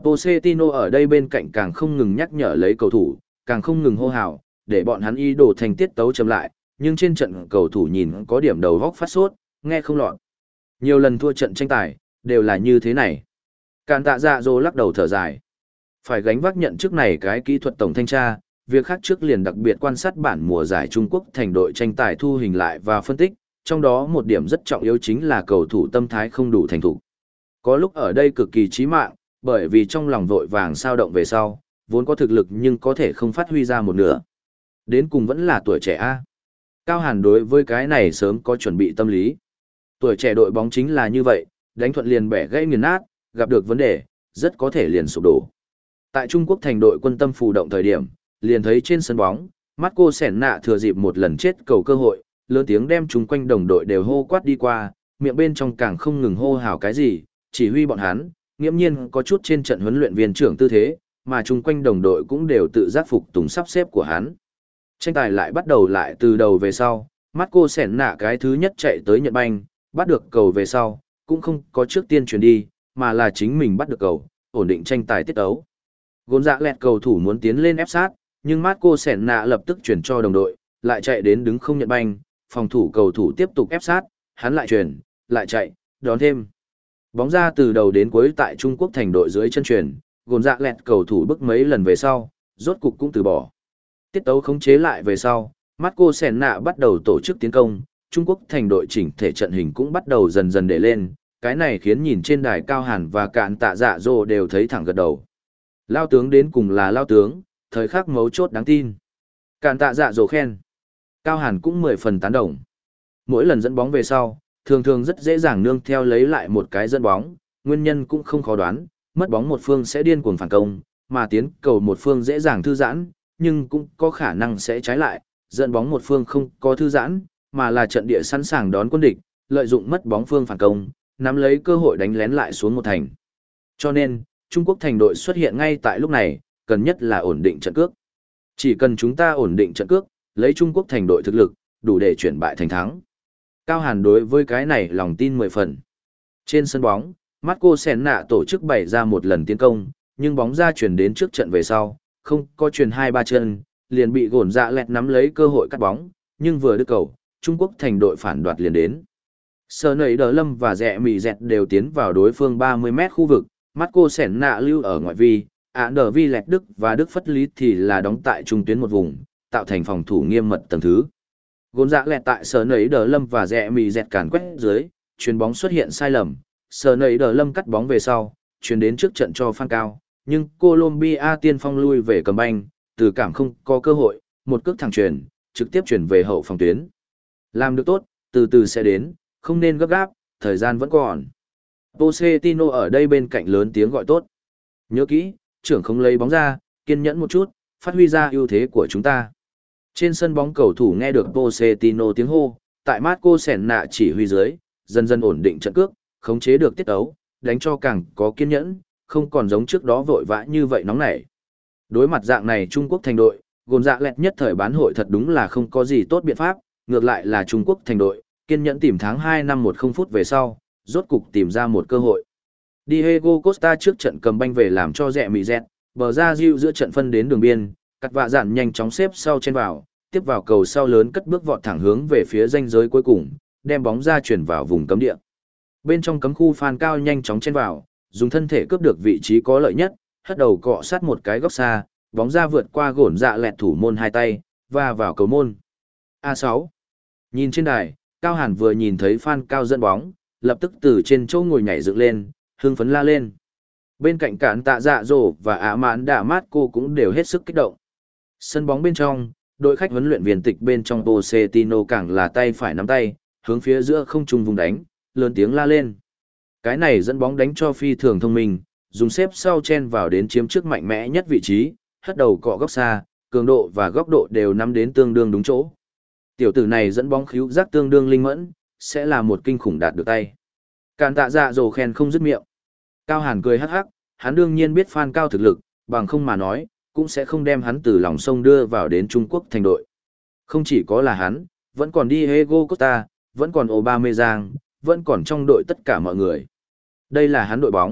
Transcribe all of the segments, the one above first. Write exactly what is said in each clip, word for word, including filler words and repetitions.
Pochettino ở đây bên cạnh càng không ngừng nhắc nhở lấy cầu thủ, càng không ngừng hô hào, để bọn hắn ý đồ thành tiết tấu chậm lại, nhưng trên trận cầu thủ nhìn có điểm đầu góc phát sốt, nghe không lọt. Nhiều lần thua trận tranh tài, đều là như thế này. Càn tạ dạ dỗ lắc đầu thở dài. Phải gánh vác nhận chức này cái kỹ thuật tổng thanh tra, việc khác trước liền đặc biệt quan sát bản mùa giải Trung Quốc thành đội tranh tài thu hình lại và phân tích, trong đó một điểm rất trọng yếu chính là cầu thủ tâm thái không đủ thành thục. Có lúc ở đây cực kỳ chí mạng, bởi vì trong lòng vội vàng sao động về sau, vốn có thực lực nhưng có thể không phát huy ra một nửa. Đến cùng vẫn là tuổi trẻ A. Cao Hàn đối với cái này sớm có chuẩn bị tâm lý. Tuổi trẻ đội bóng chính là như vậy, đánh thuận liền bẻ gãy nghiền nát, gặp được vấn đề, rất có thể liền sụp đổ. Tại Trung Quốc thành đội quân tâm phù động thời điểm, liền thấy trên sân bóng, Marco Senna thừa dịp một lần chết cầu cơ hội, lớn tiếng đem chúng quanh đồng đội đều hô quát đi qua, miệng bên trong càng không ngừng hô hào cái gì, chỉ huy bọn hắn, nghiễm nhiên có chút trên trận huấn luyện viên trưởng tư thế, mà chung quanh đồng đội cũng đều tự giác phục tùng sắp xếp của hắn. Tranh tài lại bắt đầu lại từ đầu về sau, Marco Senna cái thứ nhất chạy tới nhận banh, bắt được cầu về sau, cũng không có trước tiên chuyển đi, mà là chính mình bắt được cầu, ổn định tranh tài tiết ấu. Gôn dạ lẹt cầu thủ muốn tiến lên ép sát, nhưng Marco Senna lập tức chuyển cho đồng đội, lại chạy đến đứng không nhận banh, phòng thủ cầu thủ tiếp tục ép sát, hắn lại chuyển, lại chạy, đón thêm. Bóng ra từ đầu đến cuối tại Trung Quốc thành đội dưới chân truyền, gồn dạ lẹt cầu thủ bước mấy lần về sau, rốt cục cũng từ bỏ. Tiết tấu khống chế lại về sau, Marco Senna bắt đầu tổ chức tiến công, Trung Quốc thành đội chỉnh thể trận hình cũng bắt đầu dần dần để lên, cái này khiến nhìn trên đài Cao Hàn và Cạn Tạ Dạ Dỗ đều thấy thẳng gật đầu. Lao tướng đến cùng là lao tướng, thời khắc mấu chốt đáng tin. Cạn Tạ Dạ Dỗ khen. Cao Hàn cũng mười phần tán đồng. Mỗi lần dẫn bóng về sau, thường thường rất dễ dàng nương theo lấy lại một cái dẫn bóng, nguyên nhân cũng không khó đoán, mất bóng một phương sẽ điên cuồng phản công, mà tiến cầu một phương dễ dàng thư giãn, nhưng cũng có khả năng sẽ trái lại, dẫn bóng một phương không có thư giãn, mà là trận địa sẵn sàng đón quân địch, lợi dụng mất bóng phương phản công, nắm lấy cơ hội đánh lén lại xuống một thành. Cho nên, Trung Quốc thành đội xuất hiện ngay tại lúc này, cần nhất là ổn định trận cước. Chỉ cần chúng ta ổn định trận cước, lấy Trung Quốc thành đội thực lực, đủ để chuyển bại thành thắng. Cao Hàn đối với cái này lòng tin mười phần. Trên sân bóng, Marco Senna tổ chức bày ra một lần tiến công, nhưng bóng ra chuyển đến trước trận về sau, không có chuyển hai ba chân, liền bị gồn dạ lẹt nắm lấy cơ hội cắt bóng, nhưng vừa đứt cầu, Trung Quốc thành đội phản đoạt liền đến. Sở Nẩy Đờ Lâm và Rẹ Mì Dẹt đều tiến vào đối phương ba mươi mét khu vực, Marco Senna lưu ở ngoại vi, Ả Đờ Vi Lẹt Đức và Đức Phất Lý thì là đóng tại trung tuyến một vùng, tạo thành phòng thủ nghiêm mật tầng thứ. Gôn dạ lẹt tại Sở Nẩy Đờ Lâm và Rẹ Mì Dẹt càn quét dưới, chuyền bóng xuất hiện sai lầm, Sở Nẩy Đờ Lâm cắt bóng về sau, chuyền đến trước trận cho Phan Cao, nhưng Colombia tiên phong lui về cầm banh, từ cảm không có cơ hội, một cước thẳng chuyền, trực tiếp chuyển về hậu phòng tuyến. Làm được tốt, từ từ sẽ đến, không nên gấp gáp, thời gian vẫn còn. Pochettino ở đây bên cạnh lớn tiếng gọi tốt. Nhớ kỹ, trưởng không lấy bóng ra, kiên nhẫn một chút, phát huy ra ưu thế của chúng ta. Trên sân bóng cầu thủ nghe được Pochettino tiếng hô, tại Marco Senna chỉ huy dưới, dần dần ổn định trận cước, khống chế được tiết ấu, đánh cho càng có kiên nhẫn, không còn giống trước đó vội vã như vậy nóng nảy. Đối mặt dạng này Trung Quốc thành đội, gồn dạ lẹt nhất thời bán hội thật đúng là không có gì tốt biện pháp, ngược lại là Trung Quốc thành đội, kiên nhẫn tìm tháng hai năm một không phút về sau, rốt cục tìm ra một cơ hội. Diego Costa trước trận cầm banh về làm cho Rẹ Mì Dẹt, bờ ra diệu giữa trận phân đến đường biên, cắt vạ dạn nhanh chóng xếp sau trên vào, tiếp vào cầu sau lớn cất bước vọt thẳng hướng về phía ranh giới cuối cùng, đem bóng ra chuyển vào vùng cấm địa. Bên trong cấm khu Phan Cao nhanh chóng chen vào, dùng thân thể cướp được vị trí có lợi nhất, hất đầu cọ sát một cái góc xa, bóng ra vượt qua gổn dạ lẹt thủ môn hai tay, và vào cầu môn. A sáu. Nhìn trên đài, Cao Hàn vừa nhìn thấy Phan Cao dẫn bóng, lập tức từ trên chỗ ngồi nhảy dựng lên, hưng phấn la lên. Bên cạnh Cạn Tạ Dạ Dỗ và Ả Mãn Đạ Mát cô cũng đều hết sức kích động. Sân bóng bên trong, đội khách huấn luyện viên tịch bên trong Pochettino càng là tay phải nắm tay, hướng phía giữa không trung vùng đánh, lớn tiếng la lên. Cái này dẫn bóng đánh cho phi thường thông minh, dùng xếp sau chen vào đến chiếm trước mạnh mẽ nhất vị trí, hất đầu cọ góc xa, cường độ và góc độ đều nắm đến tương đương đúng chỗ. Tiểu tử này dẫn bóng khíu giác tương đương linh mẫn, sẽ là một kinh khủng đạt được tay. Càn Tạ Dạ Dỗ khen không dứt miệng. Cao Hàn cười hắc hắc, hắn đương nhiên biết Phan Cao thực lực, bằng không mà nói, cũng sẽ không đem hắn từ lòng sông đưa vào đến Trung Quốc thành đội. Không chỉ có là hắn, vẫn còn Diego Costa, vẫn còn Aubameyang, vẫn còn trong đội tất cả mọi người. Đây là hắn đội bóng,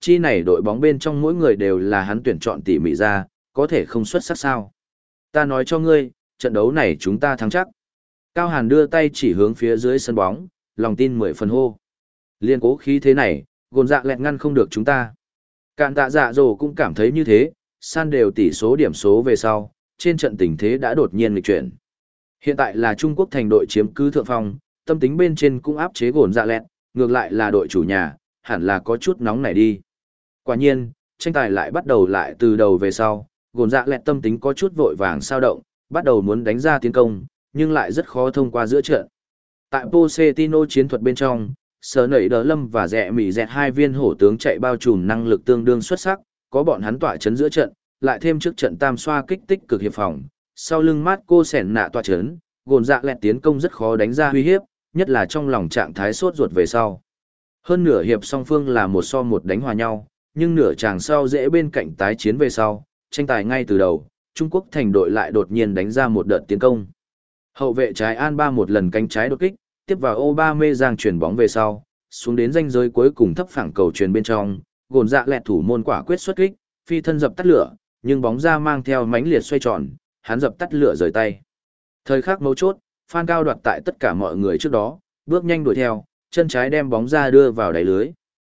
Chi này đội bóng bên trong mỗi người đều là hắn tuyển chọn tỉ mỉ ra, có thể không xuất sắc sao. Ta nói cho ngươi, trận đấu này chúng ta thắng chắc. Cao Hàn đưa tay chỉ hướng phía dưới sân bóng, lòng tin mười phần hô. Liên cố khí thế này, gồn dạ lẹt ngăn không được chúng ta. Cạn tạ dạ dồ cũng cảm thấy như thế, san đều tỷ số điểm số về sau, trên trận tình thế đã đột nhiên nghịch chuyển. Hiện tại là Trung Quốc thành đội chiếm cứ thượng phong, tâm tính bên trên cũng áp chế gồn dạ lẹt, ngược lại là đội chủ nhà, hẳn là có chút nóng này đi. Quả nhiên, tranh tài lại bắt đầu lại từ đầu về sau, gồn dạ lẹt tâm tính có chút vội vàng sao động, bắt đầu muốn đánh ra tiến công, nhưng lại rất khó thông qua giữa trận. Tại Pochettino chiến thuật bên trong, Sở Nảy Đờ Lâm và Rẹ Mỉ Dẹt hai viên hổ tướng chạy bao trùm năng lực tương đương xuất sắc, có bọn hắn tỏa chấn giữa trận, lại thêm trước trận tam xoa kích tích cực hiệp phòng, sau lưng mát cô sẻn nạ tỏa chấn, gồn dạ lẹt tiến công rất khó đánh ra uy hiếp, nhất là trong lòng trạng thái sốt ruột về sau. Hơn nửa hiệp song phương là một so một đánh hòa nhau, nhưng nửa chàng sau dễ bên cạnh tái chiến về sau, tranh tài ngay từ đầu, Trung Quốc thành đội lại đột nhiên đánh ra một đợt tiến công. Hậu vệ trái An Ba một lần cánh trái đột kích, tiếp vào Obame giang chuyển bóng về sau, xuống đến ranh giới cuối cùng thấp phẳng cầu truyền bên trong, gồn dạ lẹt thủ môn quả quyết xuất kích, phi thân dập tắt lửa, nhưng bóng ra mang theo mãnh liệt xoay tròn, hắn dập tắt lửa rời tay. Thời khắc mấu chốt, Phan Cao đoạt tại tất cả mọi người trước đó, bước nhanh đuổi theo, chân trái đem bóng ra đưa vào đáy lưới.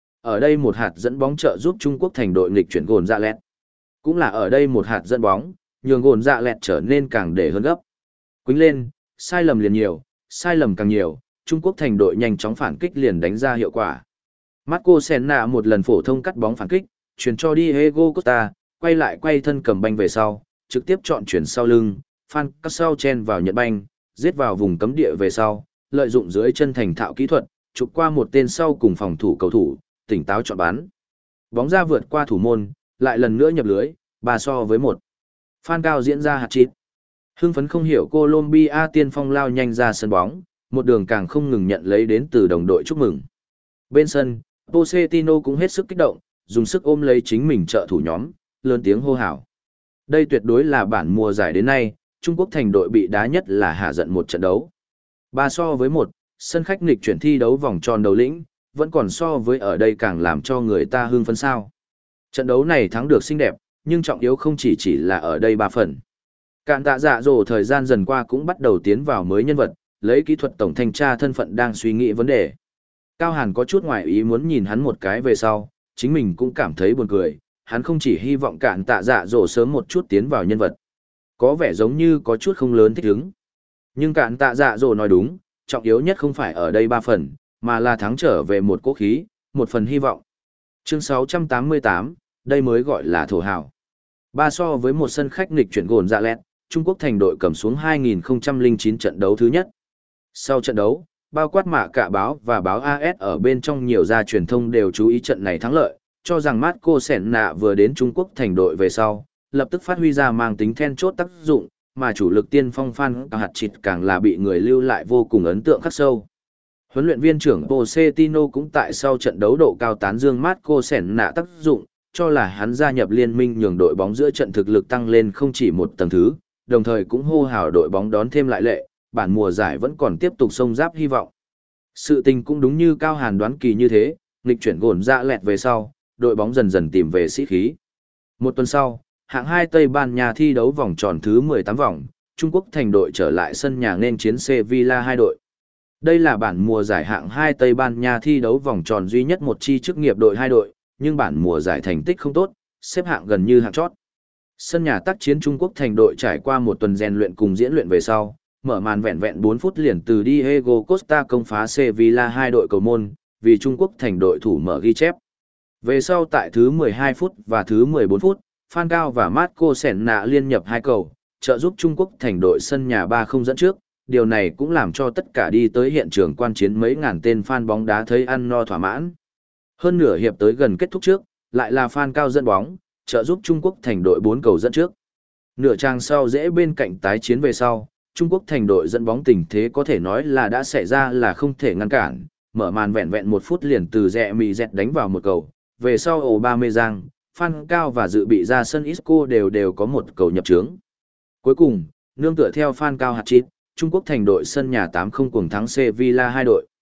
Ở đây một hạt dẫn bóng trợ giúp Trung Quốc thành đội nghịch chuyển gồn dạ lẹt. Cũng là ở đây một hạt dẫn bóng, nhường gồn dạ lẹt trở nên càng để hơn gấp. Quýnh lên, sai lầm liền nhiều, sai lầm càng nhiều, Trung Quốc thành đội nhanh chóng phản kích liền đánh ra hiệu quả. Marco Senna một lần phổ thông cắt bóng phản kích, chuyển cho Diego Costa, quay lại quay thân cầm banh về sau, trực tiếp chọn chuyển sau lưng, Phan cắt sau chen vào nhận banh, giết vào vùng cấm địa về sau, lợi dụng dưới chân thành thạo kỹ thuật, chụp qua một tên sau cùng phòng thủ cầu thủ, tỉnh táo chọn bắn. Bóng ra vượt qua thủ môn, lại lần nữa nhập lưới, ba so với một. Phan Cao diễn ra hạt chít. Hưng phấn không hiểu Colombia tiên phong lao nhanh ra sân bóng, một đường càng không ngừng nhận lấy đến từ đồng đội chúc mừng. Bên sân, Pochettino cũng hết sức kích động, dùng sức ôm lấy chính mình trợ thủ nhóm, lớn tiếng hô hào. Đây tuyệt đối là bản mùa giải đến nay, Trung Quốc thành đội bị đá nhất là hạ giận một trận đấu. Ba so với một, sân khách nghịch chuyển thi đấu vòng tròn đầu lĩnh, vẫn còn so với ở đây càng làm cho người ta hưng phấn sao. Trận đấu này thắng được xinh đẹp, nhưng trọng yếu không chỉ chỉ là ở đây ba phần. Cạn tạ dạ dỗ thời gian dần qua cũng bắt đầu tiến vào mới nhân vật, lấy kỹ thuật tổng thanh tra thân phận đang suy nghĩ vấn đề. Cao Hàn có chút ngoài ý muốn nhìn hắn một cái về sau, chính mình cũng cảm thấy buồn cười, hắn không chỉ hy vọng cạn tạ dạ dỗ sớm một chút tiến vào nhân vật. Có vẻ giống như có chút không lớn thích ứng. Nhưng cạn tạ dạ dỗ nói đúng, trọng yếu nhất không phải ở đây ba phần, mà là thắng trở về một cố khí, một phần hy vọng. Chương sáu trăm tám mươi tám, đây mới gọi là thổ hào. Ba so với một sân khách nghịch chuyển gồn dạ lẹt, Trung Quốc thành đội cầm xuống hai nghìn không trăm lẻ chín trận đấu thứ nhất. Sau trận đấu, bao quát mạ cả báo và báo a ét ở bên trong nhiều gia truyền thông đều chú ý trận này thắng lợi, cho rằng Marco Senna vừa đến Trung Quốc thành đội về sau, lập tức phát huy ra mang tính then chốt tác dụng, mà chủ lực tiên phong Phan hạt chịt càng là bị người lưu lại vô cùng ấn tượng khắc sâu. Huấn luyện viên trưởng Pochettino cũng tại sau trận đấu độ cao tán dương Marco Senna tác dụng, cho là hắn gia nhập liên minh nhường đội bóng giữa trận thực lực tăng lên không chỉ một tầng thứ, đồng thời cũng hô hào đội bóng đón thêm lại lệ, bản mùa giải vẫn còn tiếp tục xông giáp hy vọng. Sự tình cũng đúng như Cao Hàn đoán kỳ như thế, nghịch chuyển gồn dạ lẹt về sau, đội bóng dần dần tìm về sĩ khí. Một tuần sau, hạng hai Tây Ban Nha thi đấu vòng tròn thứ mười tám vòng, Trung Quốc thành đội trở lại sân nhà nên chiến Sevilla hai đội. Đây là bản mùa giải hạng hai Tây Ban Nha thi đấu vòng tròn duy nhất một chi chức nghiệp đội hai đội, nhưng bản mùa giải thành tích không tốt, xếp hạng gần như hạng chót. Sân nhà tác chiến Trung Quốc thành đội trải qua một tuần rèn luyện cùng diễn luyện về sau, mở màn vẹn vẹn bốn phút liền từ Diego Costa công phá Sevilla hai đội cầu môn, vì Trung Quốc thành đội thủ mở ghi chép. Về sau tại thứ mười hai phút và thứ mười bốn phút, Phan Cao và Marco Senna liên nhập hai cầu, trợ giúp Trung Quốc thành đội sân nhà ba không dẫn trước. Điều này cũng làm cho tất cả đi tới hiện trường quan chiến mấy ngàn tên fan bóng đá thấy ăn no thỏa mãn. Hơn nửa hiệp tới gần kết thúc trước, lại là Phan Cao dẫn bóng, trợ giúp Trung Quốc thành đội bốn cầu dẫn trước. Nửa trang sau dễ bên cạnh tái chiến về sau, Trung Quốc thành đội dẫn bóng tình thế có thể nói là đã xảy ra là không thể ngăn cản, mở màn vẹn vẹn một phút liền từ rẽ mì dẹt đánh vào một cầu, về sau Aubameyang, Phan Cao và dự bị ra sân Isco đều đều có một cầu nhập trướng. Cuối cùng, nương tựa theo Phan Cao hạt chít, Trung Quốc thành đội sân nhà tám không cuồng thắng Sevilla hai đội.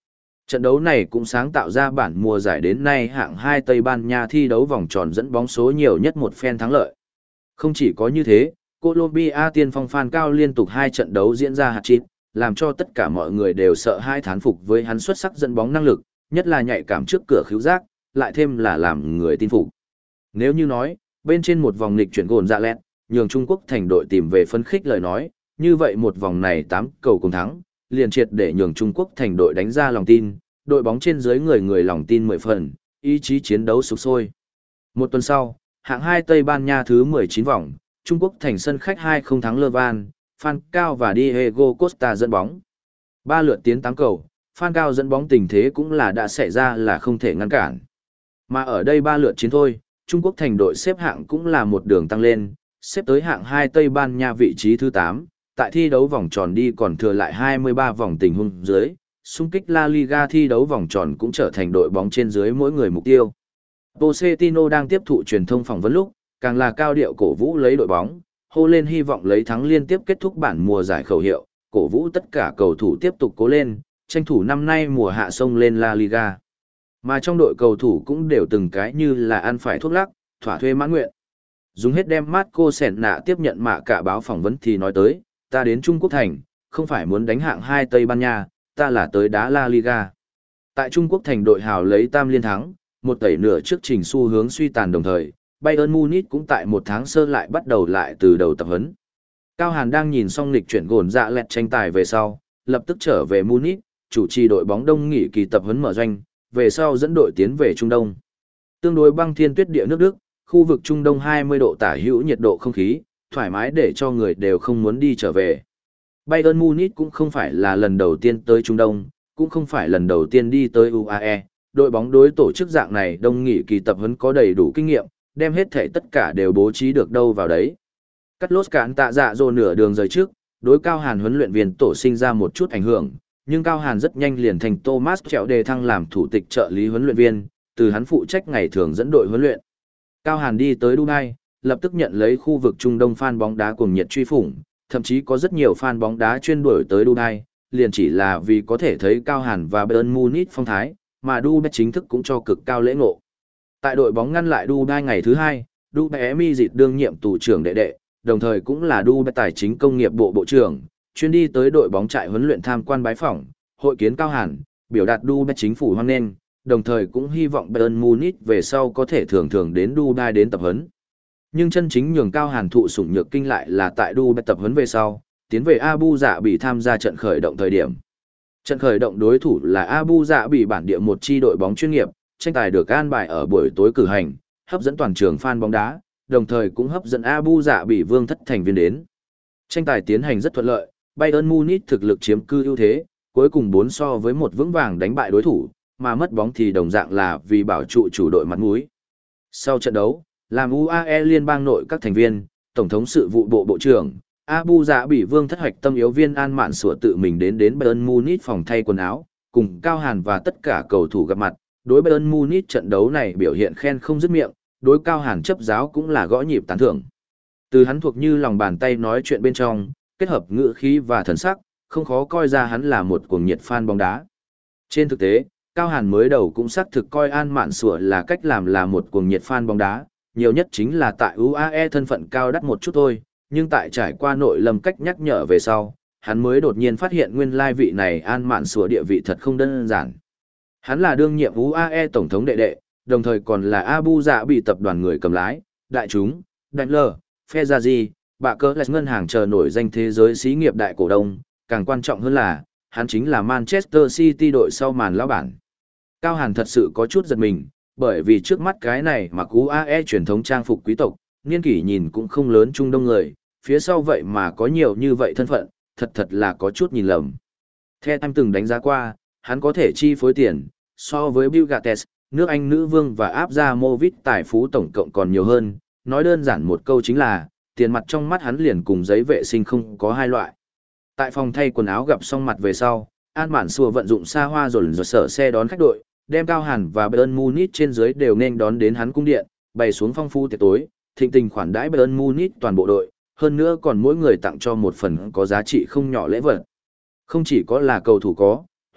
Trận đấu này cũng sáng tạo ra bản mùa giải đến nay hạng hai Tây Ban Nha thi đấu vòng tròn dẫn bóng số nhiều nhất một phen thắng lợi. Không chỉ có như thế, Colombia tiên phong Falcao liên tục hai trận đấu diễn ra hat-trick, làm cho tất cả mọi người đều sợ hai thán phục với hắn xuất sắc dẫn bóng năng lực, nhất là nhạy cảm trước cửa khứu giác, lại thêm là làm người tin phục. Nếu như nói, bên trên một vòng nghịch chuyển gồn dạ lẹt, nhường Trung Quốc thành đội tìm về phấn khích lời nói, như vậy một vòng này tám cầu cùng thắng, liền triệt để nhường Trung Quốc thành đội đánh ra lòng tin, đội bóng trên dưới người người lòng tin mười phần, ý chí chiến đấu sục sôi. Một tuần sau, hạng hai Tây Ban Nha thứ mười chín vòng, Trung Quốc thành sân khách hai không thắng Lơ Van, Falcao và Diego Costa dẫn bóng. Ba lượt tiến tám cầu, Falcao dẫn bóng tình thế cũng là đã xảy ra là không thể ngăn cản. Mà ở đây ba lượt chiến thôi, Trung Quốc thành đội xếp hạng cũng là một đường tăng lên, xếp tới hạng hai Tây Ban Nha vị trí thứ tám, tại thi đấu vòng tròn đi còn thừa lại hai mươi ba vòng tình huống dưới, xung kích La Liga thi đấu vòng tròn cũng trở thành đội bóng trên dưới mỗi người mục tiêu. Pochettino đang tiếp thụ truyền thông phỏng vấn lúc, càng là cao điệu cổ vũ lấy đội bóng, hô lên hy vọng lấy thắng liên tiếp kết thúc bản mùa giải khẩu hiệu, cổ vũ tất cả cầu thủ tiếp tục cố lên, tranh thủ năm nay mùa hạ sông lên La Liga. Mà trong đội cầu thủ cũng đều từng cái như là ăn phải thuốc lắc, thỏa thuê mãn nguyện. Dùng hết đem Marco Senna tiếp nhận mạ cả báo phỏng vấn thì nói tới, ta đến Trung Quốc thành, không phải muốn đánh hạng hai Tây Ban Nha, ta là tới đá La Liga. Tại Trung Quốc thành đội hào lấy tam liên thắng, một tẩy nửa trước trình xu hướng suy tàn đồng thời, Bayern Munich cũng tại một tháng sơ lại bắt đầu lại từ đầu tập huấn. Cao Hàn đang nhìn xong lịch chuyển gồn dạ lẹt tranh tài về sau, lập tức trở về Munich, chủ trì đội bóng đông nghỉ kỳ tập huấn mở doanh, về sau dẫn đội tiến về Trung Đông. Tương đối băng thiên tuyết địa nước Đức, khu vực Trung Đông hai mươi độ tả hữu nhiệt độ không khí, thoải mái để cho người đều không muốn đi trở về. Bayern Munich cũng không phải là lần đầu tiên tới Trung Đông, cũng không phải lần đầu tiên đi tới u a e, đội bóng đối tổ chức dạng này đông nghỉ kỳ tập huấn có đầy đủ kinh nghiệm, đem hết thể tất cả đều bố trí được đâu vào đấy. Cắt lốt cản tạ dạ dồ nửa đường rời trước, đối Cao Hàn huấn luyện viên tổ sinh ra một chút ảnh hưởng, nhưng Cao Hàn rất nhanh liền thành Thomas Trẹo đề thăng làm thủ tịch trợ lý huấn luyện viên, từ hắn phụ trách ngày thường dẫn đội huấn luyện. Cao Hàn đi tới Dubai, lập tức nhận lấy khu vực Trung Đông fan bóng đá cuồng nhiệt truy phủng, thậm chí có rất nhiều fan bóng đá chuyên đuổi tới Dubai, liền chỉ là vì có thể thấy Cao Hàn và Bayern Munich phong thái, mà Dubai chính thức cũng cho cực cao lễ ngộ. Tại đội bóng ngăn lại Dubai ngày thứ hai, Dubai Emi dịt đương nhiệm tù trưởng đệ đệ, đồng thời cũng là Dubai tài chính công nghiệp bộ bộ trưởng, chuyên đi tới đội bóng trại huấn luyện tham quan bái phỏng, hội kiến Cao Hàn, biểu đạt Dubai chính phủ hoan nghênh, đồng thời cũng hy vọng Bayern Munich về sau có thể thường thường đến Dubai đến tập huấn. Nhưng chân chính nhường Cao Hàn thụ sủng nhược kinh lại là tại Dubai tập huấn về sau, tiến về Abu Dạ bị tham gia trận khởi động thời điểm. Trận khởi động đối thủ là Abu Dạ bị bản địa một chi đội bóng chuyên nghiệp, tranh tài được an bài ở buổi tối cử hành, hấp dẫn toàn trường fan bóng đá, đồng thời cũng hấp dẫn Abu Dạ bị vương thất thành viên đến. Tranh tài tiến hành rất thuận lợi, Bayern Munich thực lực chiếm cư ưu thế, cuối cùng bốn so với một vững vàng đánh bại đối thủ, mà mất bóng thì đồng dạng là vì bảo trụ chủ đội mặt mũi. Sau trận đấu, làm u a e liên bang nội các thành viên, tổng thống sự vụ bộ bộ trưởng, Abu Dạ bị vương thất hoạch tâm yếu viên An Mạn sủa tự mình đến đến Bayern Munich phòng thay quần áo, cùng Cao Hàn và tất cả cầu thủ gặp mặt. Đối Bayern Munich trận đấu này biểu hiện khen không dứt miệng, đối Cao Hàn chấp giáo cũng là gõ nhịp tán thưởng. Từ hắn thuộc như lòng bàn tay nói chuyện bên trong, kết hợp ngữ khí và thần sắc, không khó coi ra hắn là một cuồng nhiệt fan bóng đá. Trên thực tế, Cao Hàn mới đầu cũng xác thực coi An Mạn sủa là cách làm là một cuồng nhiệt fan bóng đá, nhiều nhất chính là tại u a e thân phận cao đắt một chút thôi, nhưng tại trải qua nội lâm cách nhắc nhở về sau, hắn mới đột nhiên phát hiện nguyên lai vị này An Mạn sủa địa vị thật không đơn giản. Hắn là đương nhiệm u a e tổng thống đệ đệ, đồng thời còn là Abu Dạ bị tập đoàn người cầm lái, đại chúng, Daimler, Ferrari, bạ cỡ là ngân hàng chờ nổi danh thế giới xí nghiệp đại cổ đông, càng quan trọng hơn là, hắn chính là Manchester City đội sau màn lão bản. Cao Hàn thật sự có chút giật mình, bởi vì trước mắt cái này mặc u a e truyền thống trang phục quý tộc, niên kỷ nhìn cũng không lớn Trung Đông người, phía sau vậy mà có nhiều như vậy thân phận, thật thật là có chút nhìn lầm. Theo Time từng đánh giá qua, hắn có thể chi phối tiền, so với Bill Gates, nước Anh nữ vương và Abramovich tài phú tổng cộng còn nhiều hơn, nói đơn giản một câu chính là, tiền mặt trong mắt hắn liền cùng giấy vệ sinh không có hai loại. Tại phòng thay quần áo gặp xong mặt về sau, An Mạn Sùa vận dụng xa hoa rồi rồi sở xe đón khách đội, đem Cao Hàn và Bayern Munich trên dưới đều nên đón đến hắn cung điện, bày xuống phong phú tiệc tối, thịnh tình khoản đãi Bayern Munich toàn bộ đội, hơn nữa còn mỗi người tặng cho một phần có giá trị không nhỏ lễ vật. Không chỉ có là cầu thủ có,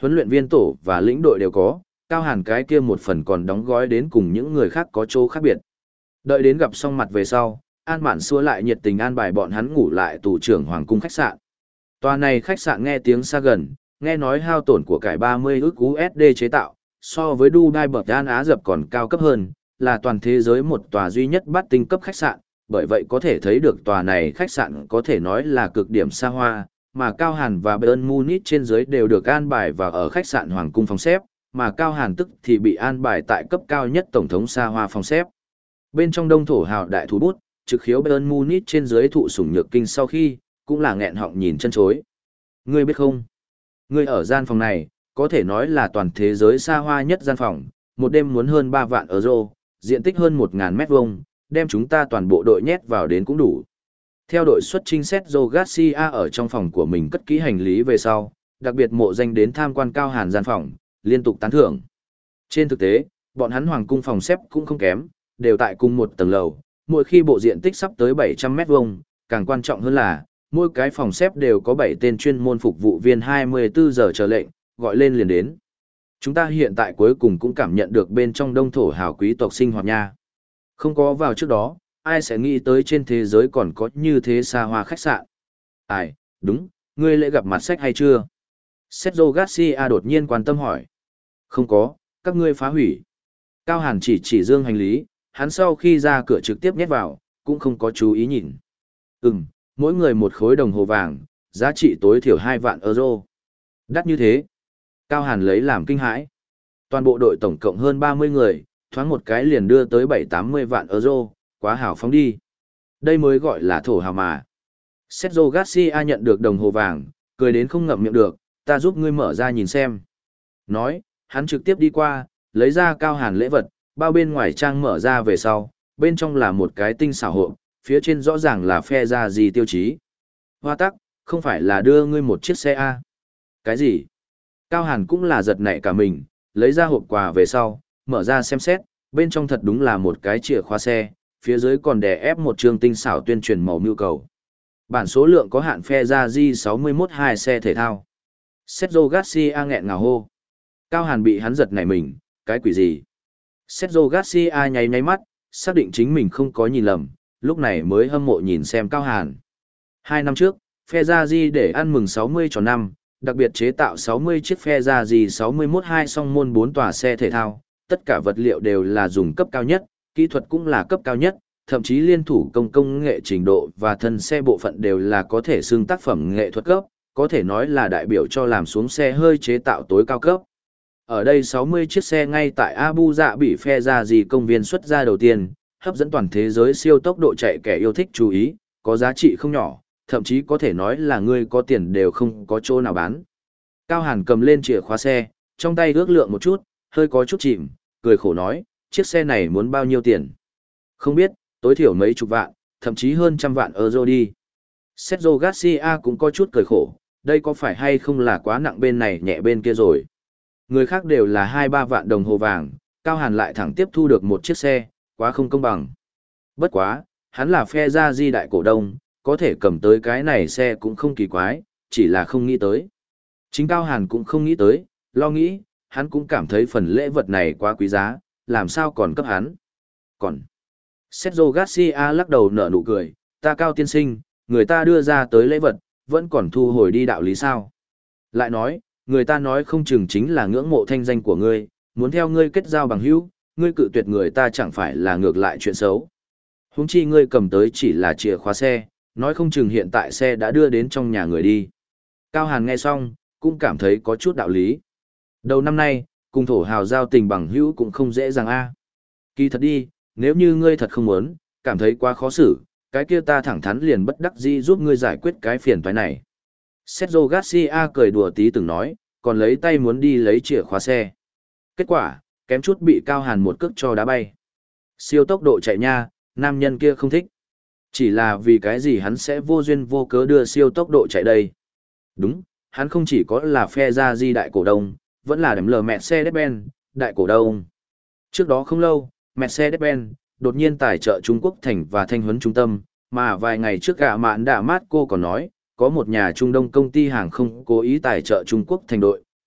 huấn luyện viên tổ và lĩnh đội đều có, Cao Hàn cái kia một phần còn đóng gói đến cùng những người khác có chỗ khác biệt. Đợi đến gặp xong mặt về sau, An Mạn xua lại nhiệt tình an bài bọn hắn ngủ lại tù trưởng hoàng cung khách sạn. Tòa này khách sạn nghe tiếng xa gần, nghe nói hao tổn của cải ba mươi ức u ét đê chế tạo, so với Dubai bậc An Á Dập còn cao cấp hơn, là toàn thế giới một tòa duy nhất bát tinh cấp khách sạn, bởi vậy có thể thấy được tòa này khách sạn có thể nói là cực điểm xa hoa, mà Cao Hàn và Bayern Munich trên dưới đều được an bài vào ở khách sạn hoàng cung phòng xếp, mà Cao Hàn tức thì bị an bài tại cấp cao nhất tổng thống xa hoa phòng xếp. Bên trong đông thổ hào đại thủ bút, trực khiếu Bayern Munich trên dưới thụ sủng nhược kinh sau khi, cũng là nghẹn họng nhìn chân chối. Ngươi biết không? Ngươi ở gian phòng này, có thể nói là toàn thế giới xa hoa nhất gian phòng, một đêm muốn hơn ba vạn euro, diện tích hơn một nghìn mét vuông, đem chúng ta toàn bộ đội nhét vào đến cũng đủ. Theo đội xuất trinh Sergio Garcia ở trong phòng của mình cất kỹ hành lý về sau, đặc biệt mộ danh đến tham quan Cao Hàn gian phòng, liên tục tán thưởng. Trên thực tế, bọn hắn hoàng cung phòng xếp cũng không kém, đều tại cùng một tầng lầu, mỗi khi bộ diện tích sắp tới bảy trăm mét vuông, càng quan trọng hơn là, mỗi cái phòng xếp đều có bảy tên chuyên môn phục vụ viên hai mươi bốn giờ chờ lệnh, gọi lên liền đến. Chúng ta hiện tại cuối cùng cũng cảm nhận được bên trong đông thổ hào quý tộc sinh hoạt nha. Không có vào trước đó, ai sẽ nghĩ tới trên thế giới còn có như thế xa hoa khách sạn. Ai, đúng, ngươi lễ gặp mặt sách hay chưa? Sergio Garcia đột nhiên quan tâm hỏi. Không có, các ngươi phá hủy. Cao Hàn chỉ chỉ dương hành lý, hắn sau khi ra cửa trực tiếp nhét vào, cũng không có chú ý nhìn. Ừm, mỗi người một khối đồng hồ vàng, giá trị tối thiểu hai vạn euro. Đắt như thế. Cao Hàn lấy làm kinh hãi. Toàn bộ đội tổng cộng hơn ba mươi người, thoáng một cái liền đưa tới bảy tám mươi vạn euro, quá hào phóng đi. Đây mới gọi là thổ hào mà. Sergio Garcia nhận được đồng hồ vàng, cười đến không ngậm miệng được, ta giúp ngươi mở ra nhìn xem. Nói, hắn trực tiếp đi qua, lấy ra Cao Hàn lễ vật, bao bên ngoài trang mở ra về sau, bên trong là một cái tinh xảo hộp, phía trên rõ ràng là phe ra gì tiêu chí. Hoa tắc, không phải là đưa ngươi một chiếc xe A. Cái gì? Cao Hàn cũng là giật nảy cả mình, lấy ra hộp quà về sau, mở ra xem xét, bên trong thật đúng là một cái chìa khóa xe, phía dưới còn đè ép một chương tinh xảo tuyên truyền màu nhu cầu. Bản số lượng có hạn phe ra G sáu mốt hai xe thể thao. Sergio Garcia nghẹn ngào hô. Cao Hàn bị hắn giật nảy mình, cái quỷ gì? Sergio Garcia nháy nháy mắt, xác định chính mình không có nhìn lầm, lúc này mới hâm mộ nhìn xem Cao Hàn. Hai năm trước, phe ra G để ăn mừng sáu mươi tròn năm, đặc biệt chế tạo sáu mươi chiếc phe ra G sáu mốt hai song môn bốn tòa xe thể thao, tất cả vật liệu đều là dùng cấp cao nhất, kỹ thuật cũng là cấp cao nhất, thậm chí liên thủ công công nghệ trình độ và thân xe bộ phận đều là có thể xưng tác phẩm nghệ thuật cấp, có thể nói là đại biểu cho làm xuống xe hơi chế tạo tối cao cấp. Ở đây sáu mươi chiếc xe ngay tại Abu Dạ bị phe ra gì công viên xuất ra đầu tiên, hấp dẫn toàn thế giới siêu tốc độ chạy kẻ yêu thích chú ý, có giá trị không nhỏ, thậm chí có thể nói là người có tiền đều không có chỗ nào bán. Cao Hàn cầm lên chìa khóa xe, trong tay ước lượng một chút, hơi có chút chìm, cười khổ nói, chiếc xe này muốn bao nhiêu tiền? Không biết, tối thiểu mấy chục vạn, thậm chí hơn trăm vạn euro đi. Sergio Garcia cũng có chút cười khổ, đây có phải hay không là quá nặng bên này nhẹ bên kia rồi. Người khác đều là hai ba vạn đồng hồ vàng, Cao Hàn lại thẳng tiếp thu được một chiếc xe, quá không công bằng. Bất quá, hắn là phe gia di đại cổ đông, có thể cầm tới cái này xe cũng không kỳ quái, chỉ là không nghĩ tới. Chính Cao Hàn cũng không nghĩ tới, lo nghĩ, hắn cũng cảm thấy phần lễ vật này quá quý giá, làm sao còn cấp hắn. Còn, Sergio Garcia lắc đầu nở nụ cười, ta Cao tiên sinh, người ta đưa ra tới lễ vật, vẫn còn thu hồi đi đạo lý sao. Lại nói, người ta nói không chừng chính là ngưỡng mộ thanh danh của ngươi, muốn theo ngươi kết giao bằng hữu, ngươi cự tuyệt người ta chẳng phải là ngược lại chuyện xấu. Huống chi ngươi cầm tới chỉ là chìa khóa xe, nói không chừng hiện tại xe đã đưa đến trong nhà người đi. Cao Hàn nghe xong, cũng cảm thấy có chút đạo lý. Đầu năm nay, cùng thổ hào giao tình bằng hữu cũng không dễ dàng a. Kỳ thật đi, nếu như ngươi thật không muốn, cảm thấy quá khó xử, cái kia ta thẳng thắn liền bất đắc dĩ giúp ngươi giải quyết cái phiền toái này. Sergio Garcia cười đùa tí từng nói, còn lấy tay muốn đi lấy chìa khóa xe. Kết quả, kém chút bị Cao Hàn một cước cho đá bay. Siêu tốc độ chạy nha, nam nhân kia không thích. Chỉ là vì cái gì hắn sẽ vô duyên vô cớ đưa siêu tốc độ chạy đây. Đúng, hắn không chỉ có là phe gia di đại cổ đông, vẫn là đấm lờ Mercedes-Benz, đại cổ đông. Trước đó không lâu, Mercedes-Benz đột nhiên tài trợ Trung Quốc thành và thanh huấn trung tâm, mà vài ngày trước gạ mạn đã mát cô còn nói, có một nhà Trung Đông công ty hàng không cố ý tài trợ Trung Quốc thành đội,